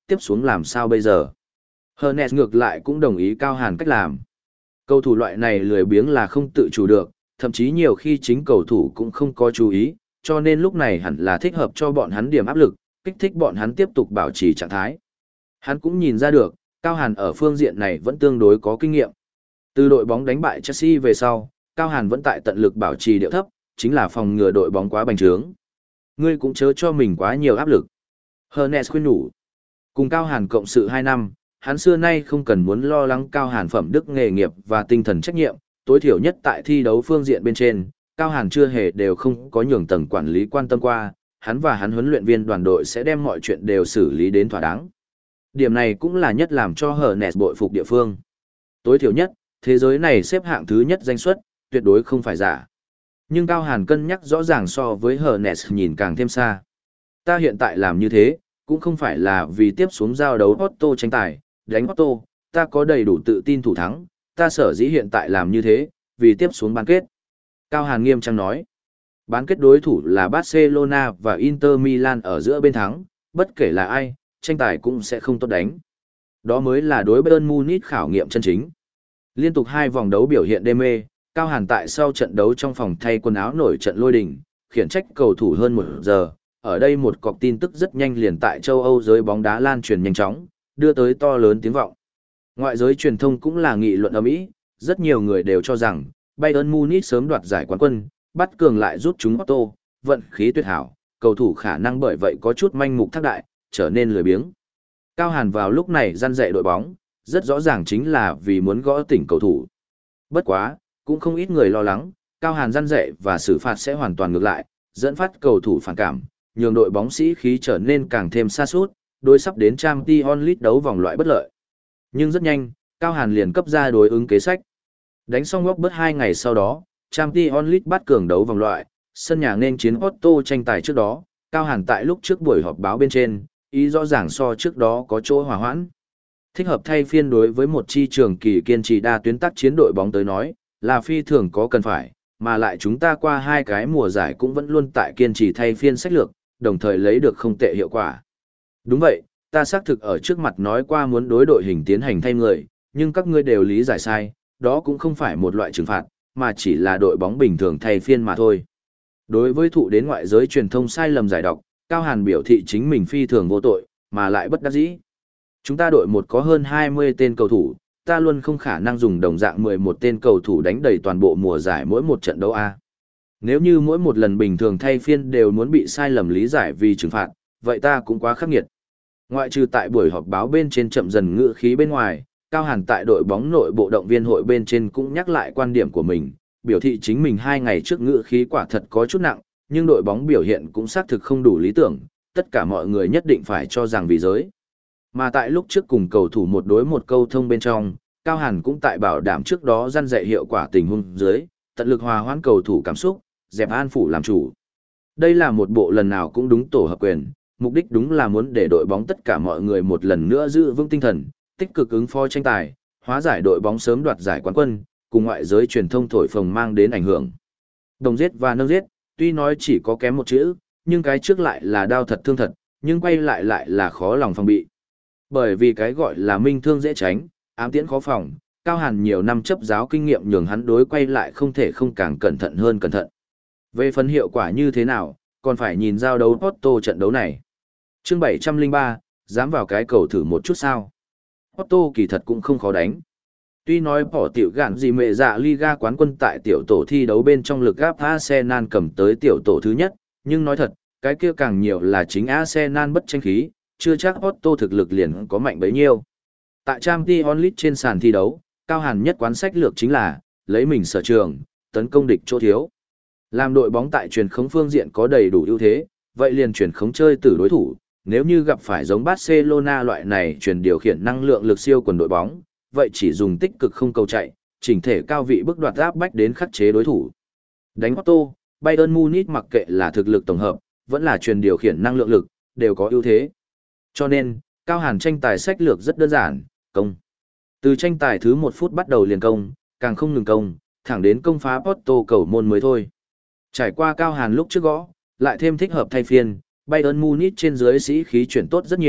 tiếp xuống làm sao bây giờ? Hernes ngược lại cũng đồng ý Cao Hàn cách làm. Cầu thủ loại này lười biếng là không tự chủ được, thậm chí nhiều khi chính cầu thủ cũng không có chú ý, cho nên lúc này hẳn là thích hợp cho bọn hắn điểm áp lực, kích thích bọn hắn tiếp tục bảo trì trạng thái. Hắn cũng nhìn ra được, Cao Hàn ở phương diện này vẫn tương đối có kinh nghiệm. Từ đội bóng đánh bại Chelsea về sau, Cao Hàn vẫn tại tận lực bảo trì điệu thấp, chính là phòng ngừa đội bóng quá bành trướng. Ngươi cũng chớ cho mình quá nhiều áp lực. Hernes khuyên nhủ. Cùng Cao Hàn cộng sự hai năm, hắn xưa nay không cần muốn lo lắng Cao Hàn phẩm đức nghề nghiệp và tinh thần trách nhiệm, tối thiểu nhất tại thi đấu phương diện bên trên, Cao Hàn chưa hề đều không có nhường tầng quản lý quan tâm qua, hắn và hắn huấn luyện viên đoàn đội sẽ đem mọi chuyện đều xử lý đến thỏa đáng. Điểm này cũng là nhất làm cho Hernes bội phục địa phương. Tối thiểu nhất, thế giới này xếp hạng thứ nhất danh suất, tuyệt đối không phải giả. Nhưng Cao Hàn cân nhắc rõ ràng so với Hernes nhìn càng thêm xa. Ta hiện tại làm như thế, cũng không phải là vì tiếp xuống giao đấu Otto tranh tài, đánh Otto, ta có đầy đủ tự tin thủ thắng, ta sở dĩ hiện tại làm như thế, vì tiếp xuống bán kết. Cao Hàn nghiêm trang nói, bán kết đối thủ là Barcelona và Inter Milan ở giữa bên thắng, bất kể là ai, tranh tài cũng sẽ không tốt đánh. Đó mới là đối Bayern Munich khảo nghiệm chân chính. Liên tục hai vòng đấu biểu hiện đê mê, Cao Hàn tại sau trận đấu trong phòng thay quần áo nổi trận lôi đình, khiển trách cầu thủ hơn một giờ. Ở đây một cọc tin tức rất nhanh liền tại châu Âu giới bóng đá lan truyền nhanh chóng, đưa tới to lớn tiếng vọng. Ngoại giới truyền thông cũng là nghị luận ầm ĩ, rất nhiều người đều cho rằng Bayern Munich sớm đoạt giải quán quân, bắt cường lại rút chúng Otto, vận khí tuyệt hảo, cầu thủ khả năng bởi vậy có chút manh mục thác đại, trở nên lười biếng. Cao Hàn vào lúc này răn dạy đội bóng, rất rõ ràng chính là vì muốn gõ tỉnh cầu thủ. Bất quá, cũng không ít người lo lắng, Cao Hàn răn dạy và xử phạt sẽ hoàn toàn ngược lại, dẫn phát cầu thủ phản cảm, nhường đội bóng sĩ khí trở nên càng thêm sa sút, đối sắp đến Champions League đấu vòng loại bất lợi. Nhưng rất nhanh, Cao Hàn liền cấp ra đối ứng kế sách. Đánh xong góc bớt hai ngày sau đó, Champions League bắt cường đấu vòng loại, sân nhà nên chiến Otto tranh tài trước đó, Cao Hàn tại lúc trước buổi họp báo bên trên, ý rõ ràng so trước đó có chỗ hòa hoãn. Thích hợp thay phiên đối với một chi trường kỳ kiên trì đa tuyến tác chiến đội bóng tới nói, là phi thường có cần phải, mà lại chúng ta qua hai cái mùa giải cũng vẫn luôn tại kiên trì thay phiên sách lược, đồng thời lấy được không tệ hiệu quả. Đúng vậy, ta xác thực ở trước mặt nói qua muốn đối đội hình tiến hành thay người, nhưng các ngươi đều lý giải sai, đó cũng không phải một loại trừng phạt, mà chỉ là đội bóng bình thường thay phiên mà thôi. Đối với thụ đến ngoại giới truyền thông sai lầm giải độc, Cao Hàn biểu thị chính mình phi thường vô tội, mà lại bất đắc dĩ. Chúng ta đội một có hơn hai mươi tên cầu thủ, ta luôn không khả năng dùng đồng dạng mười một tên cầu thủ đánh đầy toàn bộ mùa giải mỗi một trận đấu A. Nếu như mỗi một lần bình thường thay phiên đều muốn bị sai lầm lý giải vì trừng phạt, vậy ta cũng quá khắc nghiệt. Ngoại trừ tại buổi họp báo bên trên chậm dần ngữ khí bên ngoài, Cao Hàn tại đội bóng nội bộ động viên hội bên trên cũng nhắc lại quan điểm của mình, biểu thị chính mình hai ngày trước ngữ khí quả thật có chút nặng, nhưng đội bóng biểu hiện cũng xác thực không đủ lý tưởng, tất cả mọi người nhất định phải cho rằng vì giới. Mà tại lúc trước cùng cầu thủ một đối một câu thông bên trong, Cao Hàn cũng tại bảo đảm trước đó răn dạy hiệu quả tình huống dưới, tận lực hòa hoãn cầu thủ cảm xúc, dẹp an phủ làm chủ. Đây là một bộ lần nào cũng đúng tổ hợp quyền, mục đích đúng là muốn để đội bóng tất cả mọi người một lần nữa giữ vững tinh thần, tích cực ứng phó tranh tài, hóa giải đội bóng sớm đoạt giải quán quân, cùng ngoại giới truyền thông thổi phồng mang đến ảnh hưởng. Đồng giết và nâng giết, tuy nói chỉ có kém một chữ, nhưng cái trước lại là đau thật thương thật, nhưng quay lại lại là khó lòng phòng bị. Bởi vì cái gọi là minh thương dễ tránh, ám tiễn khó phòng, Cao Hàn nhiều năm chấp giáo kinh nghiệm nhường hắn đối quay lại không thể không càng cẩn thận hơn cẩn thận. Về phần hiệu quả như thế nào, còn phải nhìn giao đấu Otto trận đấu này. Chương bảy trăm lẻ ba, dám vào cái cầu thử một chút sao. Otto kỳ thật cũng không khó đánh. Tuy nói bỏ tiểu gạn gì mẹ dạ Liga quán quân tại tiểu tổ thi đấu bên trong lực gáp Arsenal cầm tới tiểu tổ thứ nhất, nhưng nói thật, cái kia càng nhiều là chính Arsenal bất tranh khí, chưa chắc Otto thực lực liền có mạnh bấy nhiêu. Tại Champions League trên sàn thi đấu, Cao Hàn nhất quán sách lược chính là lấy mình sở trường, tấn công địch chỗ thiếu. Làm đội bóng tại truyền khống phương diện có đầy đủ ưu thế, vậy liền truyền khống chơi từ đối thủ, nếu như gặp phải giống Barcelona loại này truyền điều khiển năng lượng lực siêu quần đội bóng, vậy chỉ dùng tích cực không cầu chạy, chỉnh thể cao vị bức đoạt áp bách đến khắc chế đối thủ. Đánh Otto, Bayern Munich mặc kệ là thực lực tổng hợp, vẫn là truyền điều khiển năng lượng lực, đều có ưu thế. Cho nên, Cao Hàn tranh tài sách lược rất đơn giản, công. Từ tranh tài thứ một phút bắt đầu liền công, càng không ngừng công, thẳng đến công phá Porto cầu môn mới thôi. Trải qua Cao Hàn lúc trước gõ, lại thêm thích hợp thay phiên, Bayern Munich trên dưới sĩ khí chuyển tốt rất nhiều,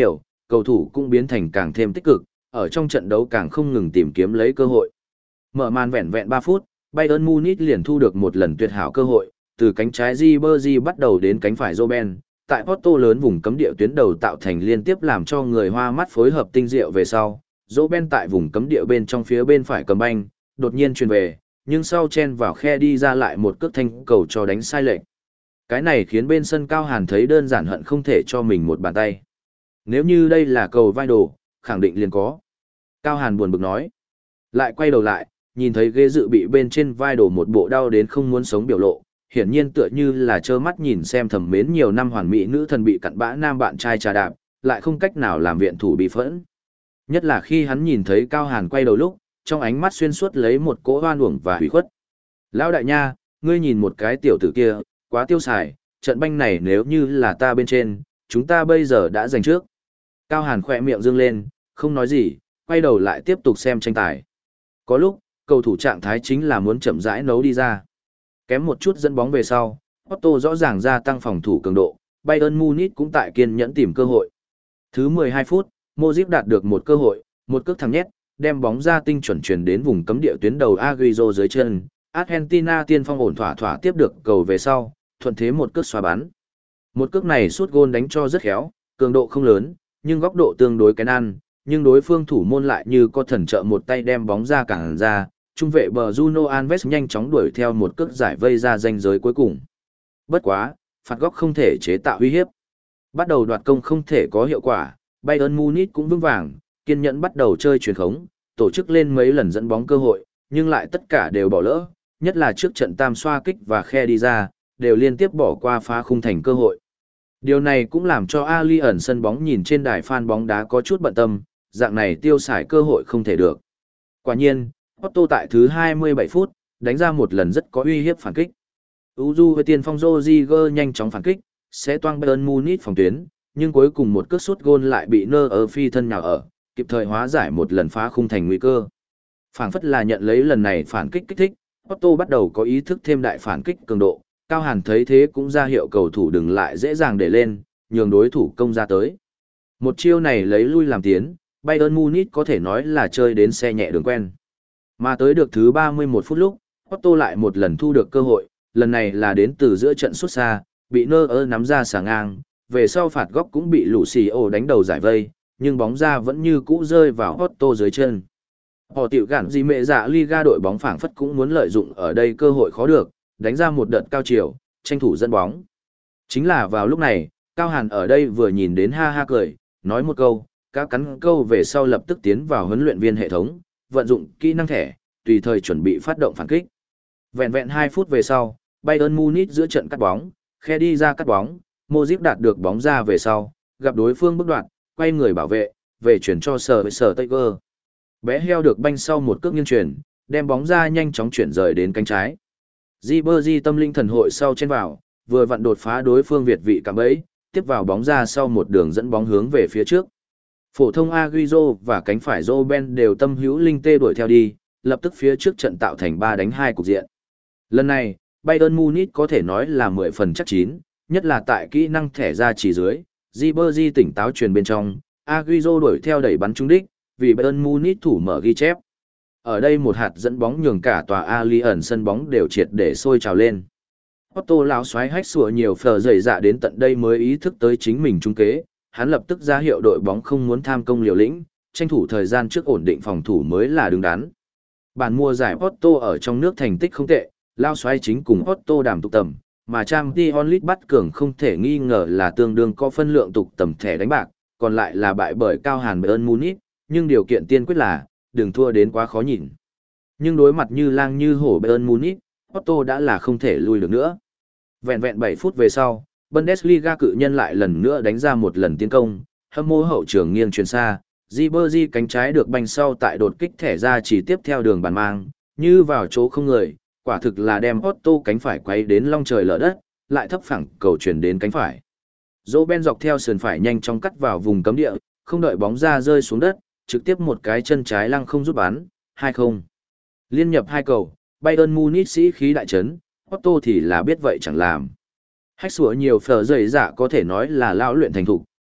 cầu thủ cũng biến thành càng thêm tích cực, ở trong trận đấu càng không ngừng tìm kiếm lấy cơ hội. Mở màn vẹn vẹn ba phút, Bayern Munich liền thu được một lần tuyệt hảo cơ hội, từ cánh trái Ribery bắt đầu đến cánh phải Robben, tại Porto lớn vùng cấm địa tuyến đầu tạo thành liên tiếp làm cho người hoa mắt phối hợp tinh diệu về sau. Robben tại vùng cấm địa bên trong phía bên phải cầm banh, đột nhiên chuyền về, nhưng sau chen vào khe đi ra lại một cước thanh cầu cho đánh sai lệch. Cái này khiến bên sân Cao Hàn thấy đơn giản hận không thể cho mình một bàn tay. Nếu như đây là cầu vai đồ, khẳng định liền có. Cao Hàn buồn bực nói. Lại quay đầu lại, nhìn thấy ghế dự bị bên trên vai đổ một bộ đau đến không muốn sống biểu lộ, hiển nhiên tựa như là trơ mắt nhìn xem thầm mến nhiều năm hoàn mỹ nữ thần bị cặn bã nam bạn trai trà đạp, lại không cách nào làm viện thủ bị phẫn. Nhất là khi hắn nhìn thấy Cao Hàn quay đầu lúc, trong ánh mắt xuyên suốt lấy một cỗ hoan uổng và hủy khuất. Lão đại nha, ngươi nhìn một cái tiểu tử kia, quá tiêu xài, trận banh này nếu như là ta bên trên, chúng ta bây giờ đã giành trước. Cao Hàn khỏe miệng dương lên, không nói gì, quay đầu lại tiếp tục xem tranh tài. Có lúc, cầu thủ trạng thái chính là muốn chậm rãi nấu đi ra. Kém một chút dẫn bóng về sau, Otto rõ ràng gia tăng phòng thủ cường độ, Bayern Munich cũng tại kiên nhẫn tìm cơ hội. Thứ mười hai phút, Modric đạt được một cơ hội, một cước thẳng nhét, đem bóng ra tinh chuẩn truyền đến vùng cấm địa tuyến đầu Agüero dưới chân. Argentina tiên phong ổn thỏa thỏa tiếp được cầu về sau, thuận thế một cước xóa bắn. Một cước này sút gôn đánh cho rất khéo, cường độ không lớn, nhưng góc độ tương đối kén ăn, nhưng đối phương thủ môn lại như có thần trợ một tay đem bóng ra cản ra, trung vệ bờ Bruno Alves nhanh chóng đuổi theo một cước giải vây ra ranh giới cuối cùng. Bất quá, phạt góc không thể chế tạo uy hiếp. Bắt đầu đoạt công không thể có hiệu quả, Bayern Munich cũng vững vàng, kiên nhẫn bắt đầu chơi truyền khống, tổ chức lên mấy lần dẫn bóng cơ hội, nhưng lại tất cả đều bỏ lỡ, nhất là trước trận tam xoa kích và khe đi ra, đều liên tiếp bỏ qua phá khung thành cơ hội. Điều này cũng làm cho Allianz sân bóng nhìn trên đài fan bóng đá có chút bận tâm, dạng này tiêu xài cơ hội không thể được. Quả nhiên, Otto tại thứ hai mươi bảy phút, đánh ra một lần rất có uy hiếp phản kích. Uju với tiền phong Rodriguez nhanh chóng phản kích, sẽ toang Bayern Munich phòng tuyến, nhưng cuối cùng một cước sút gôn lại bị nơ ở phi thân nhào ở, kịp thời hóa giải một lần phá khung thành nguy cơ. Phảng phất là nhận lấy lần này phản kích kích thích, Otto bắt đầu có ý thức thêm đại phản kích cường độ, Cao Hàn thấy thế cũng ra hiệu cầu thủ đừng lại dễ dàng để lên, nhường đối thủ công ra tới. Một chiêu này lấy lui làm tiến, Bayern Munich có thể nói là chơi đến xe nhẹ đường quen. Mà tới được thứ ba mươi mốt phút lúc, Otto lại một lần thu được cơ hội, lần này là đến từ giữa trận xuất xa, bị nơ ơ nắm ra xả ngang, về sau phạt góc cũng bị Lucio đánh đầu giải vây, nhưng bóng ra vẫn như cũ rơi vào Otto dưới chân. Họ tiểu gạn gì mẹ dạ Liga đội bóng phảng phất cũng muốn lợi dụng ở đây cơ hội khó được, đánh ra một đợt cao chiều, tranh thủ dẫn bóng. Chính là vào lúc này, Cao Hàn ở đây vừa nhìn đến ha ha cười, nói một câu, các cắn câu về sau lập tức tiến vào huấn luyện viên hệ thống, vận dụng kỹ năng thẻ, tùy thời chuẩn bị phát động phản kích. Vẹn vẹn hai phút về sau, Bayern Munich giữa trận cắt bóng, khe đi ra cắt bóng, Modric đạt được bóng ra về sau, gặp đối phương bước đoạn, quay người bảo vệ, về chuyển cho Sở Sở Tiger. Bé heo được banh sau một cước nghiêng chuyển, đem bóng ra nhanh chóng chuyển rời đến cánh trái. Ribery tâm linh thần hội sau trên vào, vừa vặn đột phá đối phương Việt vị cạm bẫy, tiếp vào bóng ra sau một đường dẫn bóng hướng về phía trước. Phổ thông Agüero và cánh phải Robben đều tâm hữu linh tê đuổi theo đi, lập tức phía trước trận tạo thành ba đánh hai cục diện. Lần này, Bayern Munich có thể nói là mười phần chắc chín, nhất là tại kỹ năng thẻ ra chỉ dưới, Ribery tỉnh táo truyền bên trong, Agüero đuổi theo đẩy bắn trúng đích, vì Bayern Munich thủ mở ghi chép. Ở đây một hạt dẫn bóng nhường cả tòa Allianz sân bóng đều triệt để sôi trào lên. Otto lão xoáy hách sủa nhiều phờ dày dạ đến tận đây mới ý thức tới chính mình trung kế, hắn lập tức ra hiệu đội bóng không muốn tham công liều lĩnh, tranh thủ thời gian trước ổn định phòng thủ mới là đứng đắn. Bản mùa giải Otto ở trong nước thành tích không tệ, lão xoáy chính cùng Otto đàm tục tầm, mà Champions League bắt cường không thể nghi ngờ là tương đương có phân lượng tục tầm thẻ đánh bạc, còn lại là bại bởi Cao Hàn Bayern Munich, nhưng điều kiện tiên quyết là đừng thua đến quá khó nhìn. Nhưng đối mặt như lang như hổ Bayern Munich, Otto đã là không thể lui được nữa. Vẹn vẹn bảy phút về sau, Bundesliga cự nhân lại lần nữa đánh ra một lần tiến công, hâm mộ hậu trường nghiêng truyền xa, Ribery cánh trái được banh sau tại đột kích thẻ ra chỉ tiếp theo đường bàn mang, như vào chỗ không người, quả thực là đem Otto cánh phải quay đến long trời lở đất, lại thấp phẳng cầu chuyển đến cánh phải. Robben dọc theo sườn phải nhanh chóng cắt vào vùng cấm địa, không đợi bóng ra rơi xuống đất, trực tiếp một cái chân trái lăng không rút bắn, hai không. Liên nhập hai cầu, Bayern Munich sĩ khí đại chấn, Otto thì là biết vậy chẳng làm. Hách sủa nhiều phở dày dạ có thể nói là lão luyện thành thục,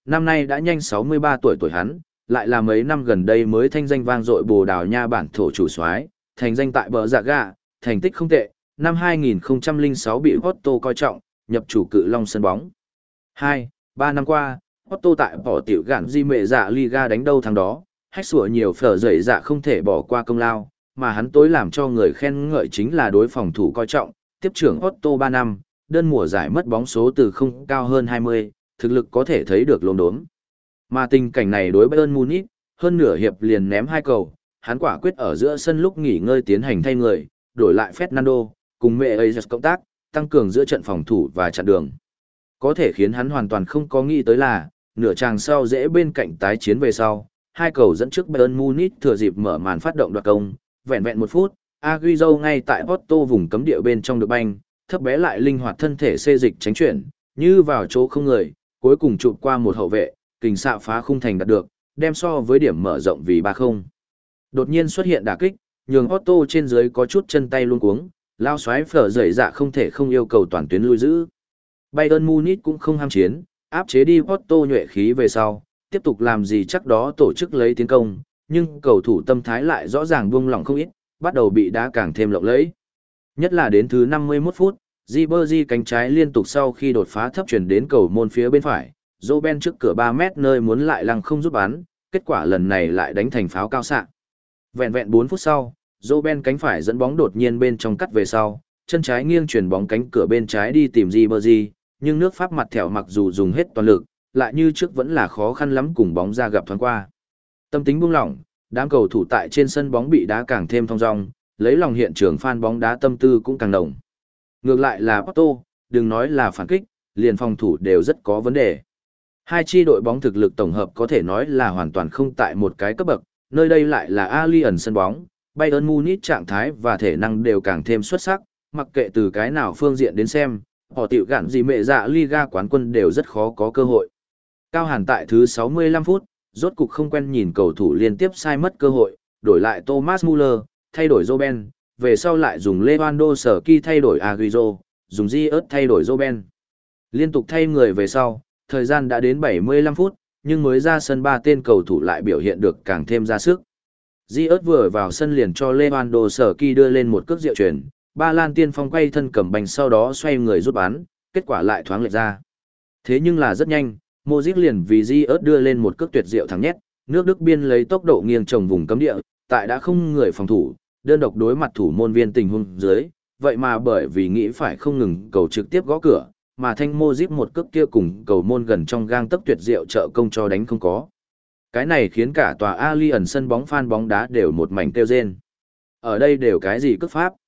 năm nay đã nhanh sáu mươi ba tuổi tuổi hắn, lại là mấy năm gần đây mới thanh danh vang dội Bồ Đào Nha bản thổ chủ soái, thành danh tại bờ dạ gà, thành tích không tệ, năm hai nghìn không trăm lẻ sáu bị Otto coi trọng, nhập chủ Cự Long sân bóng. Hai, ba năm qua, Otto tại bỏ tiểu gạn di mệ dạ Liga đánh đâu thắng đó, hách sủa nhiều phở rời dạ không thể bỏ qua công lao, mà hắn tối làm cho người khen ngợi chính là đối phòng thủ coi trọng, tiếp trưởng Otto ba năm, đơn mùa giải mất bóng số từ không cao hơn hai mươi, thực lực có thể thấy được lồn đốm. Mà tình cảnh này đối Bayern Munich, hơn nửa hiệp liền ném hai cầu, hắn quả quyết ở giữa sân lúc nghỉ ngơi tiến hành thay người, đổi lại Fernando, cùng mẹ ấy cộng tác, tăng cường giữa trận phòng thủ và chặn đường. Có thể khiến hắn hoàn toàn không có nghĩ tới là, nửa chàng sau dễ bên cạnh tái chiến về sau, hai cầu dẫn trước Bayern Munich thừa dịp mở màn phát động đoạt công, vẹn vẹn một phút, Agüero ngay tại Porto vùng cấm địa bên trong được banh, thấp bé lại linh hoạt thân thể xê dịch tránh chuyển, như vào chỗ không người, cuối cùng chụp qua một hậu vệ, kình xạ phá khung thành đạt được, đem so với điểm mở rộng vì ba không. Đột nhiên xuất hiện đả kích, nhường Porto trên dưới có chút chân tay luống cuống, lao xoáy phở rời dạ không thể không yêu cầu toàn tuyến lui giữ. Bayern Munich cũng không ham chiến, áp chế đi Porto nhuệ khí về sau, tiếp tục làm gì chắc đó tổ chức lấy tiến công, nhưng cầu thủ tâm thái lại rõ ràng buông lỏng không ít, bắt đầu bị đá càng thêm lộng lẫy. Nhất là đến thứ năm mươi mốt phút, Ribery cánh trái liên tục sau khi đột phá thấp chuyển đến cầu môn phía bên phải, Robben trước cửa ba mét nơi muốn lại lăng không giúp bắn, kết quả lần này lại đánh thành pháo cao xạ. Vẹn vẹn bốn phút sau, Robben cánh phải dẫn bóng đột nhiên bên trong cắt về sau, chân trái nghiêng chuyển bóng cánh cửa bên trái đi tìm Ribery, nhưng nước Pháp mặt thẻo mặc dù dùng hết toàn lực, lại như trước vẫn là khó khăn lắm cùng bóng ra gặp thoáng qua. Tâm tính buông lỏng, đám cầu thủ tại trên sân bóng bị đá càng thêm thong dong, lấy lòng hiện trường fan bóng đá tâm tư cũng càng nồng. Ngược lại là Porto, đừng nói là phản kích, liền phòng thủ đều rất có vấn đề. Hai chi đội bóng thực lực tổng hợp có thể nói là hoàn toàn không tại một cái cấp bậc, nơi đây lại là Allianz sân bóng, Bayern Munich trạng thái và thể năng đều càng thêm xuất sắc, mặc kệ từ cái nào phương diện đến xem, họ tiểu gạn gì mẹ dạ Liga quán quân đều rất khó có cơ hội. Cao Hàn tại thứ sáu mươi lăm phút, rốt cục không quen nhìn cầu thủ liên tiếp sai mất cơ hội, đổi lại Thomas Muller, thay đổi Robben, về sau lại dùng Lewandowski thay đổi Agüero, dùng Ziyech thay đổi Robben. Liên tục thay người về sau, thời gian đã đến bảy mươi lăm phút, nhưng mới ra sân ba tên cầu thủ lại biểu hiện được càng thêm ra sức. Ziyech vừa vào sân liền cho Lewandowski đưa lên một cước diệu chuyển, Ba Lan tiên phong quay thân cầm bành sau đó xoay người rút bắn, kết quả lại thoáng lệch ra. Thế nhưng là rất nhanh, Modric liền vì Ziyech đưa lên một cước tuyệt diệu thẳng nhét, nước Đức biên lấy tốc độ nghiêng trồng vùng cấm địa, tại đã không người phòng thủ, đơn độc đối mặt thủ môn viên tình huống dưới, vậy mà bởi vì nghĩ phải không ngừng cầu trực tiếp gõ cửa, mà thanh Modric một cước kia cùng cầu môn gần trong gang tấc tuyệt diệu trợ công cho đánh không có. Cái này khiến cả tòa Allianz sân bóng fan bóng đá đều một mảnh kêu rên. Ở đây đều cái gì cước pháp?